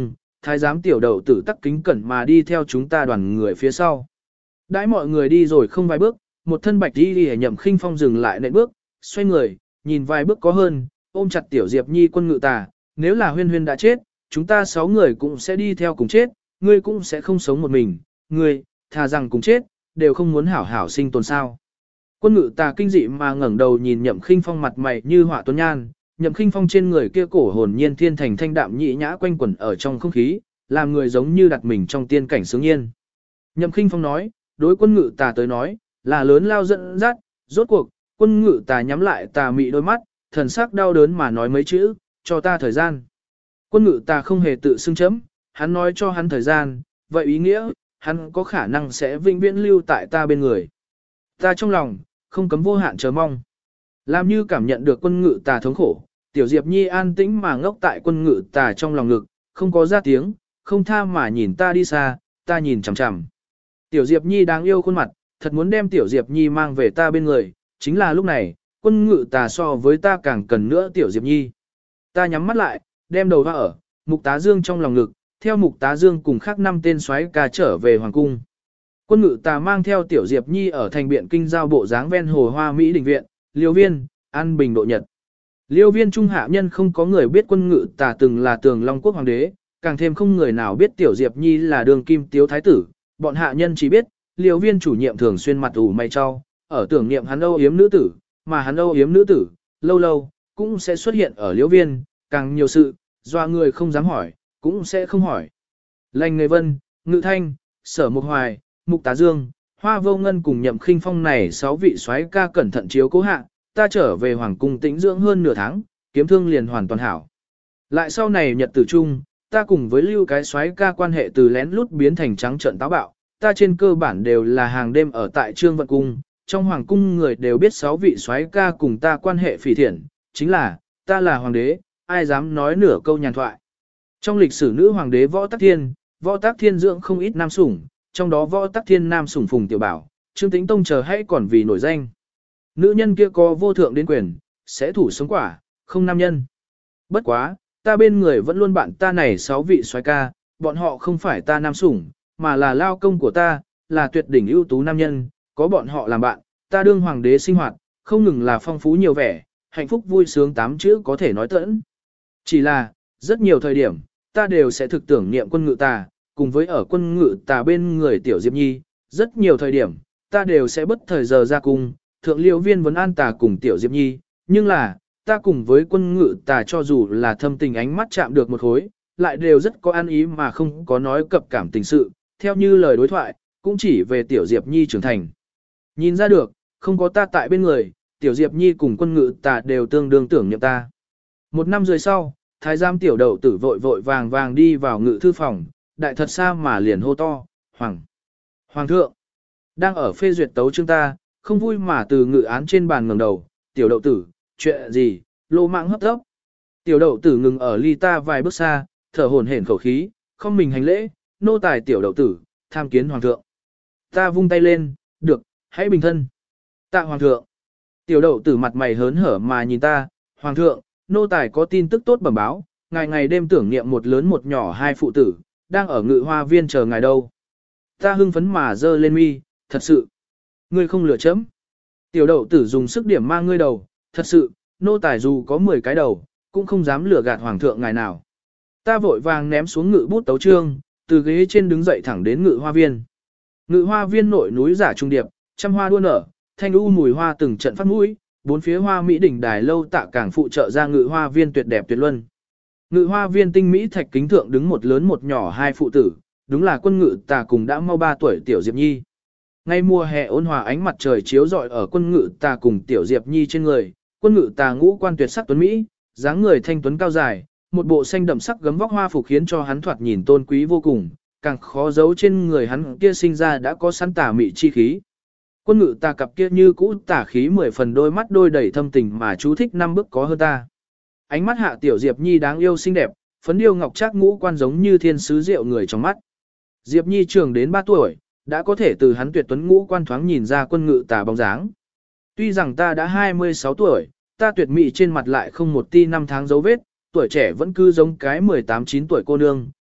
thái giám tiểu đậu tử tắc kính cẩn mà đi theo chúng ta đoàn người phía sau. Đãi mọi người đi rồi không vài bước, một thân bạch đi đi Nhậm Khinh Phong dừng lại nện bước, xoay người, nhìn vài bước có hơn, ôm chặt tiểu Diệp Nhi quân ngự tà, nếu là huyên huyên đã chết, chúng ta sáu người cũng sẽ đi theo cùng chết, ngươi cũng sẽ không sống một mình, ngươi, thà rằng cùng chết, đều không muốn hảo hảo sinh tồn sao. Quân ngự tà kinh dị mà ngẩng đầu nhìn Nhậm Khinh Phong mặt mày như họa tuấn nhan, Nhậm Khinh Phong trên người kia cổ hồn nhiên thiên thành thanh đạm nhị nhã quanh quẩn ở trong không khí, làm người giống như đặt mình trong tiên cảnh sướng yên. Nhậm Khinh Phong nói, đối quân ngự tà tới nói, là lớn lao dẫn dắt, rốt cuộc, quân ngự tà nhắm lại tà mị đôi mắt, thần sắc đau đớn mà nói mấy chữ, cho ta thời gian. Quân ngự tà không hề tự xưng chấm, hắn nói cho hắn thời gian, vậy ý nghĩa, hắn có khả năng sẽ vĩnh viễn lưu tại ta bên người. Ta trong lòng, không cấm vô hạn chờ mong. Làm như cảm nhận được quân ngự tà thống khổ, tiểu Diệp Nhi an tĩnh mà ngốc tại quân ngự tà trong lòng ngực, không có ra tiếng, không tha mà nhìn ta đi xa, ta nhìn chằm chằm. Tiểu Diệp Nhi đáng yêu khuôn mặt, thật muốn đem tiểu Diệp Nhi mang về ta bên người, chính là lúc này, quân ngự tà so với ta càng cần nữa tiểu Diệp Nhi. Ta nhắm mắt lại, đem đầu hoa ở, Mục Tá Dương trong lòng ngực, theo Mục Tá Dương cùng khác năm tên soái ca trở về hoàng cung. Quân ngự tà mang theo tiểu Diệp Nhi ở thành biện kinh giao bộ dáng ven hồ hoa Mỹ đình viện, Liêu Viên, An Bình độ nhật. Liêu Viên trung hạ nhân không có người biết quân ngự tà từng là Tường Long quốc hoàng đế, càng thêm không người nào biết tiểu Diệp Nhi là đường kim tiếu thái tử, bọn hạ nhân chỉ biết, Liêu Viên chủ nhiệm thường xuyên mặt ủ mày cho, ở tưởng niệm hắn âu yếm nữ tử, mà hắn âu yếm nữ tử, lâu lâu, cũng sẽ xuất hiện ở Liêu Viên, càng nhiều sự, do người không dám hỏi, cũng sẽ không hỏi. Lành Người Vân, Ngự Thanh, Sở Mục Hoài, Mục Tá Dương, Hoa Vô Ngân cùng Nhậm Khinh Phong này sáu vị soái ca cẩn thận chiếu cố hạ, ta trở về hoàng cung tĩnh dưỡng hơn nửa tháng, kiếm thương liền hoàn toàn hảo. Lại sau này nhật tử chung, ta cùng với lưu cái soái ca quan hệ từ lén lút biến thành trắng trợn táo bạo, ta trên cơ bản đều là hàng đêm ở tại Trương Vận cung, trong hoàng cung người đều biết sáu vị soái ca cùng ta quan hệ phỉ thiện, chính là, ta là hoàng đế, ai dám nói nửa câu nhàn thoại. Trong lịch sử nữ hoàng đế Võ Tắc Thiên, Võ Tắc Thiên dưỡng không ít nam sủng, trong đó Võ Tắc Thiên nam sủng Phùng Tiểu Bảo, Trương Tĩnh Tông chờ hay còn vì nổi danh. Nữ nhân kia có vô thượng đến quyền, sẽ thủ sống quả, không nam nhân. Bất quá, ta bên người vẫn luôn bạn ta này sáu vị soái ca, bọn họ không phải ta nam sủng, mà là lao công của ta, là tuyệt đỉnh ưu tú nam nhân, có bọn họ làm bạn, ta đương hoàng đế sinh hoạt, không ngừng là phong phú nhiều vẻ, hạnh phúc vui sướng tám chữ có thể nói tận. Chỉ là, rất nhiều thời điểm, ta đều sẽ thực tưởng niệm quân ngự tà, cùng với ở quân ngự tà bên người tiểu Diệp Nhi, rất nhiều thời điểm, ta đều sẽ bất thời giờ ra cung, thượng liễu viên vấn an tà cùng tiểu Diệp Nhi, nhưng là, ta cùng với quân ngự tà cho dù là thâm tình ánh mắt chạm được một khối, lại đều rất có ăn ý mà không có nói cập cảm tình sự, theo như lời đối thoại, cũng chỉ về tiểu Diệp Nhi trưởng thành. Nhìn ra được, không có ta tại bên người, tiểu Diệp Nhi cùng quân ngự tà đều tương đương tưởng niệm ta. Một năm rưỡi sau, thái giám tiểu đậu tử vội vội vàng vàng đi vào ngự thư phòng, đại thật xa mà liền hô to, Hoàng! Hoàng thượng! Đang ở phê duyệt tấu chương ta, không vui mà từ ngự án trên bàn ngẩng đầu, tiểu đậu tử, chuyện gì, lô mạng hấp tấp. Tiểu đậu tử ngừng ở ly ta vài bước xa, thở hổn hển khẩu khí, không mình hành lễ, nô tài tiểu đậu tử, tham kiến hoàng thượng. Ta vung tay lên, được, hãy bình thân. Tạ hoàng thượng. Tiểu đậu tử mặt mày hớn hở mà nhìn ta, hoàng thượng, nô tài có tin tức tốt bẩm báo, ngày ngày đêm tưởng niệm một lớn một nhỏ hai phụ tử, đang ở ngự hoa viên chờ ngài đâu. Ta hưng phấn mà dơ lên mi, thật sự. Ngươi không lừa chấm. Tiểu đậu tử dùng sức điểm mang ngươi đầu, thật sự, nô tài dù có mười cái đầu, cũng không dám lừa gạt hoàng thượng ngài nào. Ta vội vàng ném xuống ngự bút tấu trương, từ ghế trên đứng dậy thẳng đến ngự hoa viên. Ngự hoa viên nội núi giả trung điệp, trăm hoa đua nở, thanh u mùi hoa từng trận phát mũi, bốn phía hoa mỹ đỉnh đài lâu tạ càng phụ trợ ra ngự hoa viên tuyệt đẹp tuyệt luân. Ngự hoa viên tinh mỹ thạch kính thượng đứng một lớn một nhỏ hai phụ tử, đúng là quân ngự tà cùng đã mau ba tuổi tiểu Diệp Nhi. Ngay mùa hè ôn hòa ánh mặt trời chiếu rọi ở quân ngự tà cùng tiểu Diệp Nhi trên người, quân ngự tà ngũ quan tuyệt sắc tuấn mỹ, dáng người thanh tuấn cao dài, một bộ xanh đậm sắc gấm vóc hoa phục khiến cho hắn thoạt nhìn tôn quý vô cùng, càng khó giấu trên người hắn kia sinh ra đã có sẵn tà mị chi khí. Quân ngự tà cặp kia như cũ tà khí mười phần đôi mắt đôi đầy thâm tình mà chú thích năm bước có hơn ta. Ánh mắt hạ tiểu Diệp Nhi đáng yêu xinh đẹp, phấn điêu ngọc trác ngũ quan giống như thiên sứ rượu người trong mắt. Diệp Nhi trưởng đến ba tuổi, đã có thể từ hắn tuyệt tuấn ngũ quan thoáng nhìn ra quân ngự tà bóng dáng. Tuy rằng ta đã hai mươi sáu tuổi, ta tuyệt mỹ trên mặt lại không một ti năm tháng dấu vết, tuổi trẻ vẫn cứ giống cái mười tám chín tuổi cô nương,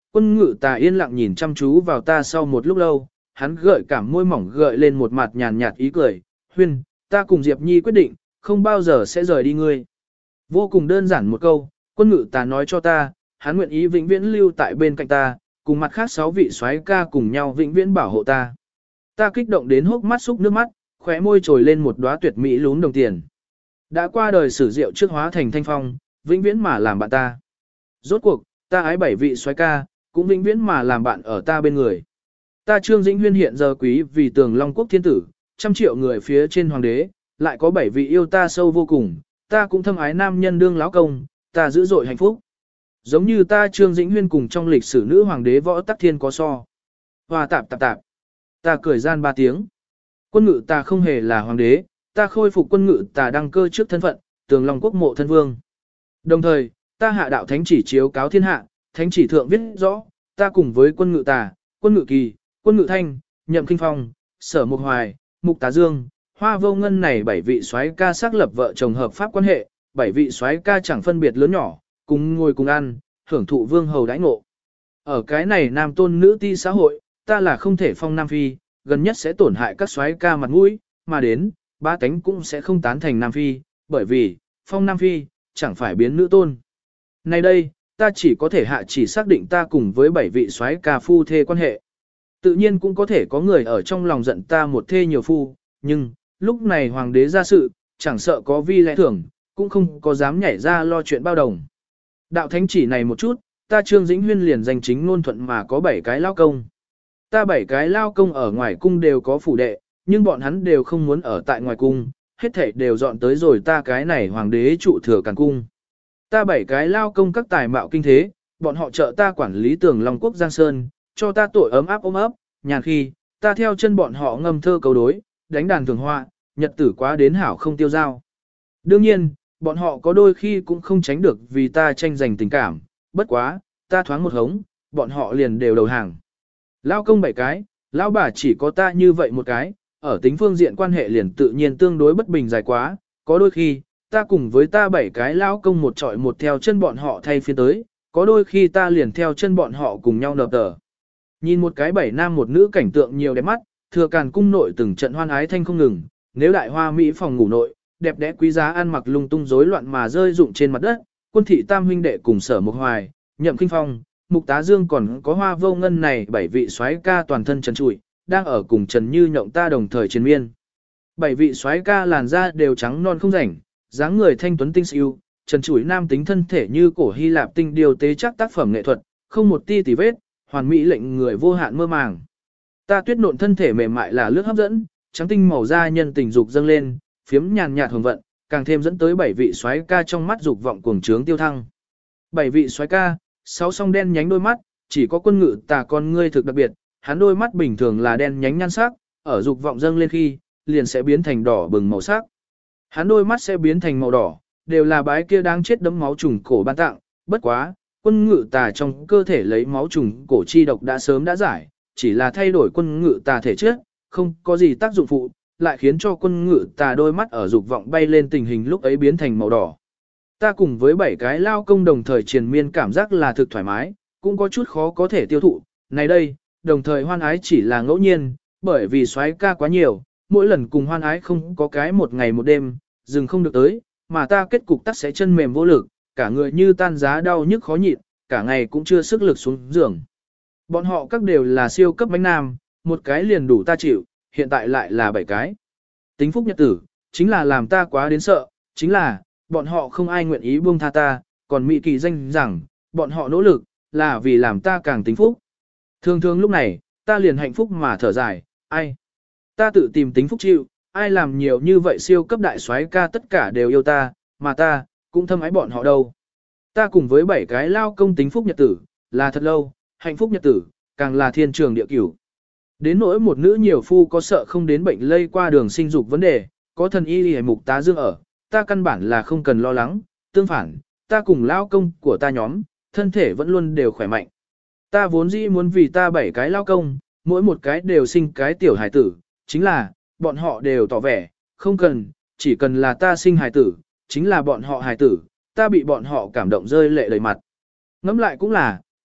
quân ngự tà yên lặng nhìn chăm chú vào ta sau một lúc lâu, hắn gợi cảm môi mỏng gợi lên một mặt nhàn nhạt ý cười, Huyên, ta cùng Diệp Nhi quyết định, không bao giờ sẽ rời đi ngươi. Vô cùng đơn giản một câu, quân ngự tà nói cho ta, hắn nguyện ý vĩnh viễn lưu tại bên cạnh ta, cùng mặt khác sáu vị soái ca cùng nhau vĩnh viễn bảo hộ ta. Ta kích động đến hốc mắt xúc nước mắt, khóe môi trồi lên một đóa tuyệt mỹ lún đồng tiền. Đã qua đời sử diệu trước hóa thành thanh phong, vĩnh viễn mà làm bạn ta. Rốt cuộc, ta ái bảy vị soái ca, cũng vĩnh viễn mà làm bạn ở ta bên người. Ta Trương Dĩnh Huyên hiện giờ quý vì tường Long Quốc thiên tử, trăm triệu người phía trên hoàng đế, lại có bảy vị yêu ta sâu vô cùng, ta cũng thâm ái nam nhân đương lão công, ta dữ dội hạnh phúc. Giống như ta Trương Dĩnh Huyên cùng trong lịch sử nữ hoàng đế võ tắc thiên có so. Hòa tạp tạp tạp. Ta cười gian ba tiếng. Quân ngự ta không hề là hoàng đế, ta khôi phục quân ngự ta đăng cơ trước thân phận, tường Long Quốc mộ thân vương. Đồng thời, ta hạ đạo thánh chỉ chiếu cáo thiên hạ, thánh chỉ thượng viết rõ, ta cùng với quân ngự tà, quân ngự kỳ, quân ngự thanh, nhậm kinh phong, sở mục hoài, mục tá dương, hoa vô ngân này bảy vị soái ca xác lập vợ chồng hợp pháp quan hệ, bảy vị soái ca chẳng phân biệt lớn nhỏ, cùng ngồi cùng ăn, hưởng thụ vương hầu đãi ngộ. Ở cái này nam tôn nữ ti xã hội, ta là không thể phong nam phi, gần nhất sẽ tổn hại các soái ca mặt mũi, mà đến, ba tánh cũng sẽ không tán thành nam phi, bởi vì, phong nam phi, chẳng phải biến nữ tôn. Nay đây, ta chỉ có thể hạ chỉ xác định ta cùng với bảy vị soái ca phu thê quan hệ. Tự nhiên cũng có thể có người ở trong lòng giận ta một thê nhiều phu, nhưng, lúc này hoàng đế ra sự, chẳng sợ có vi lẽ thưởng, cũng không có dám nhảy ra lo chuyện bao đồng. Đạo thánh chỉ này một chút, ta Trương Dĩnh Huyên liền danh chính ngôn thuận mà có bảy cái lao công. Ta bảy cái lao công ở ngoài cung đều có phủ đệ, nhưng bọn hắn đều không muốn ở tại ngoài cung, hết thảy đều dọn tới rồi ta cái này hoàng đế trụ thừa càn cung. Ta bảy cái lao công các tài mạo kinh thế, bọn họ trợ ta quản lý tường Long Quốc Giang Sơn, cho ta tội ấm áp ôm ấp, nhàn khi, ta theo chân bọn họ ngâm thơ cầu đối, đánh đàn thường họa, nhật tử quá đến hảo không tiêu dao. Đương nhiên, bọn họ có đôi khi cũng không tránh được vì ta tranh giành tình cảm, bất quá, ta thoáng một hống, bọn họ liền đều đầu hàng. Lao công bảy cái, lão bà chỉ có ta như vậy một cái, ở tính phương diện quan hệ liền tự nhiên tương đối bất bình dài quá, có đôi khi, ta cùng với ta bảy cái lão công một trọi một theo chân bọn họ thay phiên tới, có đôi khi ta liền theo chân bọn họ cùng nhau nộp tờ. Nhìn một cái bảy nam một nữ cảnh tượng nhiều đẹp mắt, thừa càn cung nội từng trận hoan ái thanh không ngừng, nếu đại hoa mỹ phòng ngủ nội, đẹp đẽ quý giá ăn mặc lung tung rối loạn mà rơi rụng trên mặt đất, quân thị tam huynh đệ cùng sở mục hoài, nhậm kinh phong, mục tá dương còn có hoa vô ngân này bảy vị soái ca toàn thân trần trụi, đang ở cùng Trần Như nhộng ta đồng thời chiến miên. Bảy vị soái ca làn da đều trắng non không rảnh, dáng người thanh tuấn tinh xưu, trần trụi nam tính thân thể như cổ Hy Lạp tinh điều tế chắc tác phẩm nghệ thuật, không một ti tì vết, hoàn mỹ lệnh người vô hạn mơ màng. Ta tuyết nộn thân thể mềm mại là lướt hấp dẫn, trắng tinh màu da nhân tình dục dâng lên, phiếm nhàn nhạt hồng vận, càng thêm dẫn tới bảy vị soái ca trong mắt dục vọng cuồng trướng tiêu thăng. Bảy vị soái ca, sáu song đen nhánh đôi mắt, chỉ có quân ngự tà con ngươi thực đặc biệt, hắn đôi mắt bình thường là đen nhánh nhan sắc, ở dục vọng dâng lên khi, liền sẽ biến thành đỏ bừng màu sắc. Hắn đôi mắt sẽ biến thành màu đỏ, đều là bái kia đang chết đấm máu trùng cổ ban tặng, bất quá, quân ngự tà trong cơ thể lấy máu trùng cổ chi độc đã sớm đã giải, chỉ là thay đổi quân ngự tà thể chất, không có gì tác dụng phụ, lại khiến cho quân ngự tà đôi mắt ở dục vọng bay lên tình hình lúc ấy biến thành màu đỏ. Ta cùng với bảy cái lao công đồng thời triền miên cảm giác là thực thoải mái, cũng có chút khó có thể tiêu thụ. Này đây, đồng thời hoan ái chỉ là ngẫu nhiên, bởi vì soái ca quá nhiều, mỗi lần cùng hoan ái không có cái một ngày một đêm, dừng không được tới, mà ta kết cục tắc sẽ chân mềm vô lực, cả người như tan giá đau nhức khó nhịn, cả ngày cũng chưa sức lực xuống giường. Bọn họ các đều là siêu cấp bánh nam, một cái liền đủ ta chịu, hiện tại lại là bảy cái. Tính phúc nhật tử, chính là làm ta quá đến sợ, chính là, bọn họ không ai nguyện ý buông tha ta, còn Mỹ Kỳ danh rằng, bọn họ nỗ lực, là vì làm ta càng tính phúc. Thường thường lúc này, ta liền hạnh phúc mà thở dài, ai? Ta tự tìm tính phúc chịu, ai làm nhiều như vậy siêu cấp đại soái ca tất cả đều yêu ta, mà ta, cũng thâm ái bọn họ đâu. Ta cùng với bảy cái lao công tính phúc nhật tử, là thật lâu, hạnh phúc nhật tử, càng là thiên trường địa cửu. Đến nỗi một nữ nhiều phu có sợ không đến bệnh lây qua đường sinh dục vấn đề, có thần y hề mục tá dương ở, ta căn bản là không cần lo lắng, tương phản, ta cùng lao công của ta nhóm, thân thể vẫn luôn đều khỏe mạnh. Ta vốn dĩ muốn vì ta bảy cái lao công, mỗi một cái đều sinh cái tiểu hài tử, chính là, bọn họ đều tỏ vẻ, không cần, chỉ cần là ta sinh hài tử, chính là bọn họ hài tử, ta bị bọn họ cảm động rơi lệ đầy mặt. Ngẫm lại cũng là,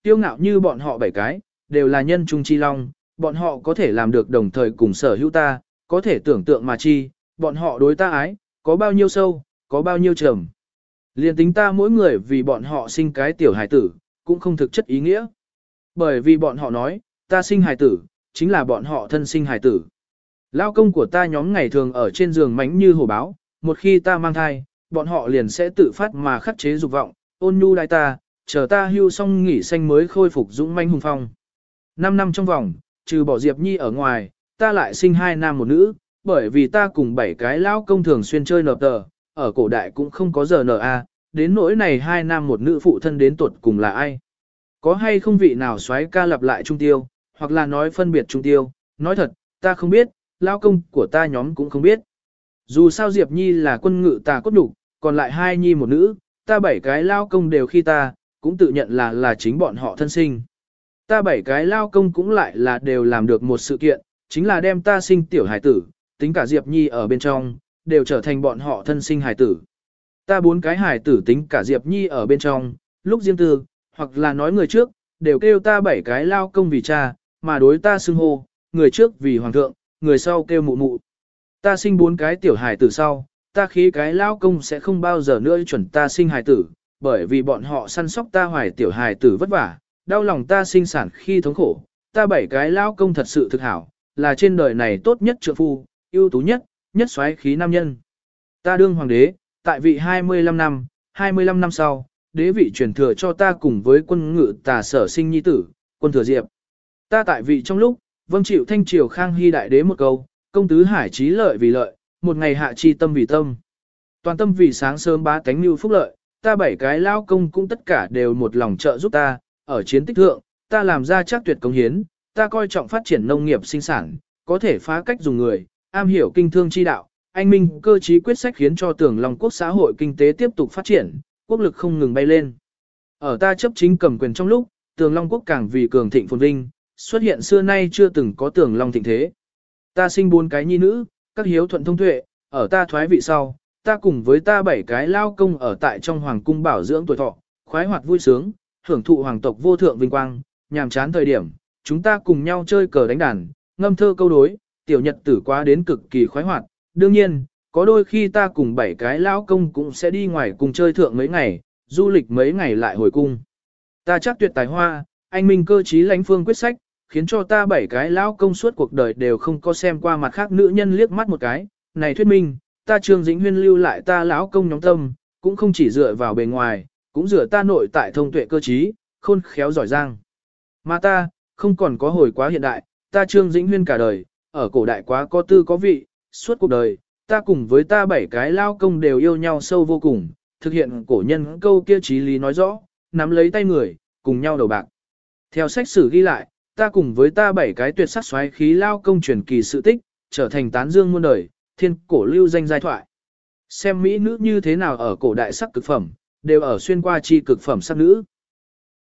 Tiêu ngạo như bọn họ bảy cái, đều là nhân trung chi long, bọn họ có thể làm được đồng thời cùng sở hữu ta, có thể tưởng tượng mà chi, bọn họ đối ta ái, có bao nhiêu sâu, có bao nhiêu trầm. Liên tính ta mỗi người vì bọn họ sinh cái tiểu hài tử, cũng không thực chất ý nghĩa. Bởi vì bọn họ nói, ta sinh hài tử, chính là bọn họ thân sinh hài tử. Lao công của ta nhóm ngày thường ở trên giường mánh như hổ báo, một khi ta mang thai, bọn họ liền sẽ tự phát mà khắc chế dục vọng, ôn nhu đại ta, chờ ta hưu xong nghỉ xanh mới khôi phục dũng manh hùng phong. Năm năm trong vòng, trừ bỏ Diệp Nhi ở ngoài, ta lại sinh hai nam một nữ, bởi vì ta cùng bảy cái lão công thường xuyên chơi nợp tờ, ở cổ đại cũng không có giờ nờ a, đến nỗi này hai nam một nữ phụ thân đến tuột cùng là ai. Có hay không vị nào xoáy ca lặp lại trung tiêu, hoặc là nói phân biệt trung tiêu, nói thật, ta không biết, lão công của ta nhóm cũng không biết. Dù sao Diệp Nhi là quân ngự ta cốt đủ, còn lại hai nhi một nữ, ta bảy cái lao công đều khi ta, cũng tự nhận là là chính bọn họ thân sinh. Ta bảy cái lao công cũng lại là đều làm được một sự kiện, chính là đem ta sinh tiểu hải tử, tính cả Diệp Nhi ở bên trong, đều trở thành bọn họ thân sinh hải tử. Ta bốn cái hải tử tính cả Diệp Nhi ở bên trong, lúc riêng tư, hoặc là nói người trước, đều kêu ta bảy cái lao công vì cha, mà đối ta xưng hô, người trước vì hoàng thượng, người sau kêu mụ mụ. Ta sinh bốn cái tiểu hải tử sau, ta khí cái lao công sẽ không bao giờ nữa chuẩn ta sinh hải tử, bởi vì bọn họ săn sóc ta hoài tiểu hải tử vất vả, đau lòng ta sinh sản khi thống khổ. Ta bảy cái lao công thật sự thực hảo, là trên đời này tốt nhất trượng phu, ưu tú nhất, nhất xoáy khí nam nhân. Ta đương hoàng đế, tại vị hai mươi lăm năm, hai mươi lăm năm sau, đế vị truyền thừa cho ta cùng với quân ngự tà sở sinh nhi tử, quân thừa diệp. Ta tại vị trong lúc, vâng chịu thanh triều Khang Hy đại đế một câu, công tứ hải trí lợi vì lợi, một ngày hạ chi tâm vì tâm. Toàn tâm vì sáng sớm bá tánh mưu phúc lợi, ta bảy cái lao công cũng tất cả đều một lòng trợ giúp ta, ở chiến tích thượng, ta làm ra chắc tuyệt công hiến, ta coi trọng phát triển nông nghiệp sinh sản, có thể phá cách dùng người, am hiểu kinh thương chi đạo, anh minh cơ trí quyết sách khiến cho Tường Long quốc xã hội kinh tế tiếp tục phát triển, quốc lực không ngừng bay lên. Ở ta chấp chính cầm quyền trong lúc, Tường Long quốc càng vì cường thịnh phồn vinh, xuất hiện xưa nay chưa từng có Tường Long thịnh thế. Ta sinh bốn cái nhi nữ, các hiếu thuận thông tuệ, ở ta thoái vị sau, ta cùng với ta bảy cái lao công ở tại trong hoàng cung bảo dưỡng tuổi thọ, khoái hoạt vui sướng, hưởng thụ hoàng tộc vô thượng vinh quang, nhàm chán thời điểm, chúng ta cùng nhau chơi cờ đánh đàn, ngâm thơ câu đối, tiểu nhật tử quá đến cực kỳ khoái hoạt. Đương nhiên, có đôi khi ta cùng bảy cái lao công cũng sẽ đi ngoài cùng chơi thượng mấy ngày, du lịch mấy ngày lại hồi cung. Ta chắc tuyệt tài hoa, anh minh cơ trí lãnh phương quyết sách, khiến cho ta bảy cái lão công suốt cuộc đời đều không có xem qua mặt khác nữ nhân liếc mắt một cái. Này thuyết minh, ta Trương Dĩnh Huyên lưu lại ta lão công nhóm tâm, cũng không chỉ dựa vào bề ngoài, cũng dựa ta nội tại thông tuệ cơ trí, khôn khéo giỏi giang. Mà ta, không còn có hồi quá hiện đại, ta Trương Dĩnh Huyên cả đời, ở cổ đại quá có tư có vị, suốt cuộc đời, ta cùng với ta bảy cái lao công đều yêu nhau sâu vô cùng, thực hiện cổ nhân câu kia chí lý nói rõ, nắm lấy tay người, cùng nhau đầu bạc. Theo sách sử ghi lại, ta cùng với ta bảy cái tuyệt sắc xoáy khí lao công truyền kỳ sự tích, trở thành tán dương muôn đời, thiên cổ lưu danh giai thoại. Xem mỹ nữ như thế nào ở cổ đại sắc cực phẩm, đều ở xuyên qua chi cực phẩm sắc nữ.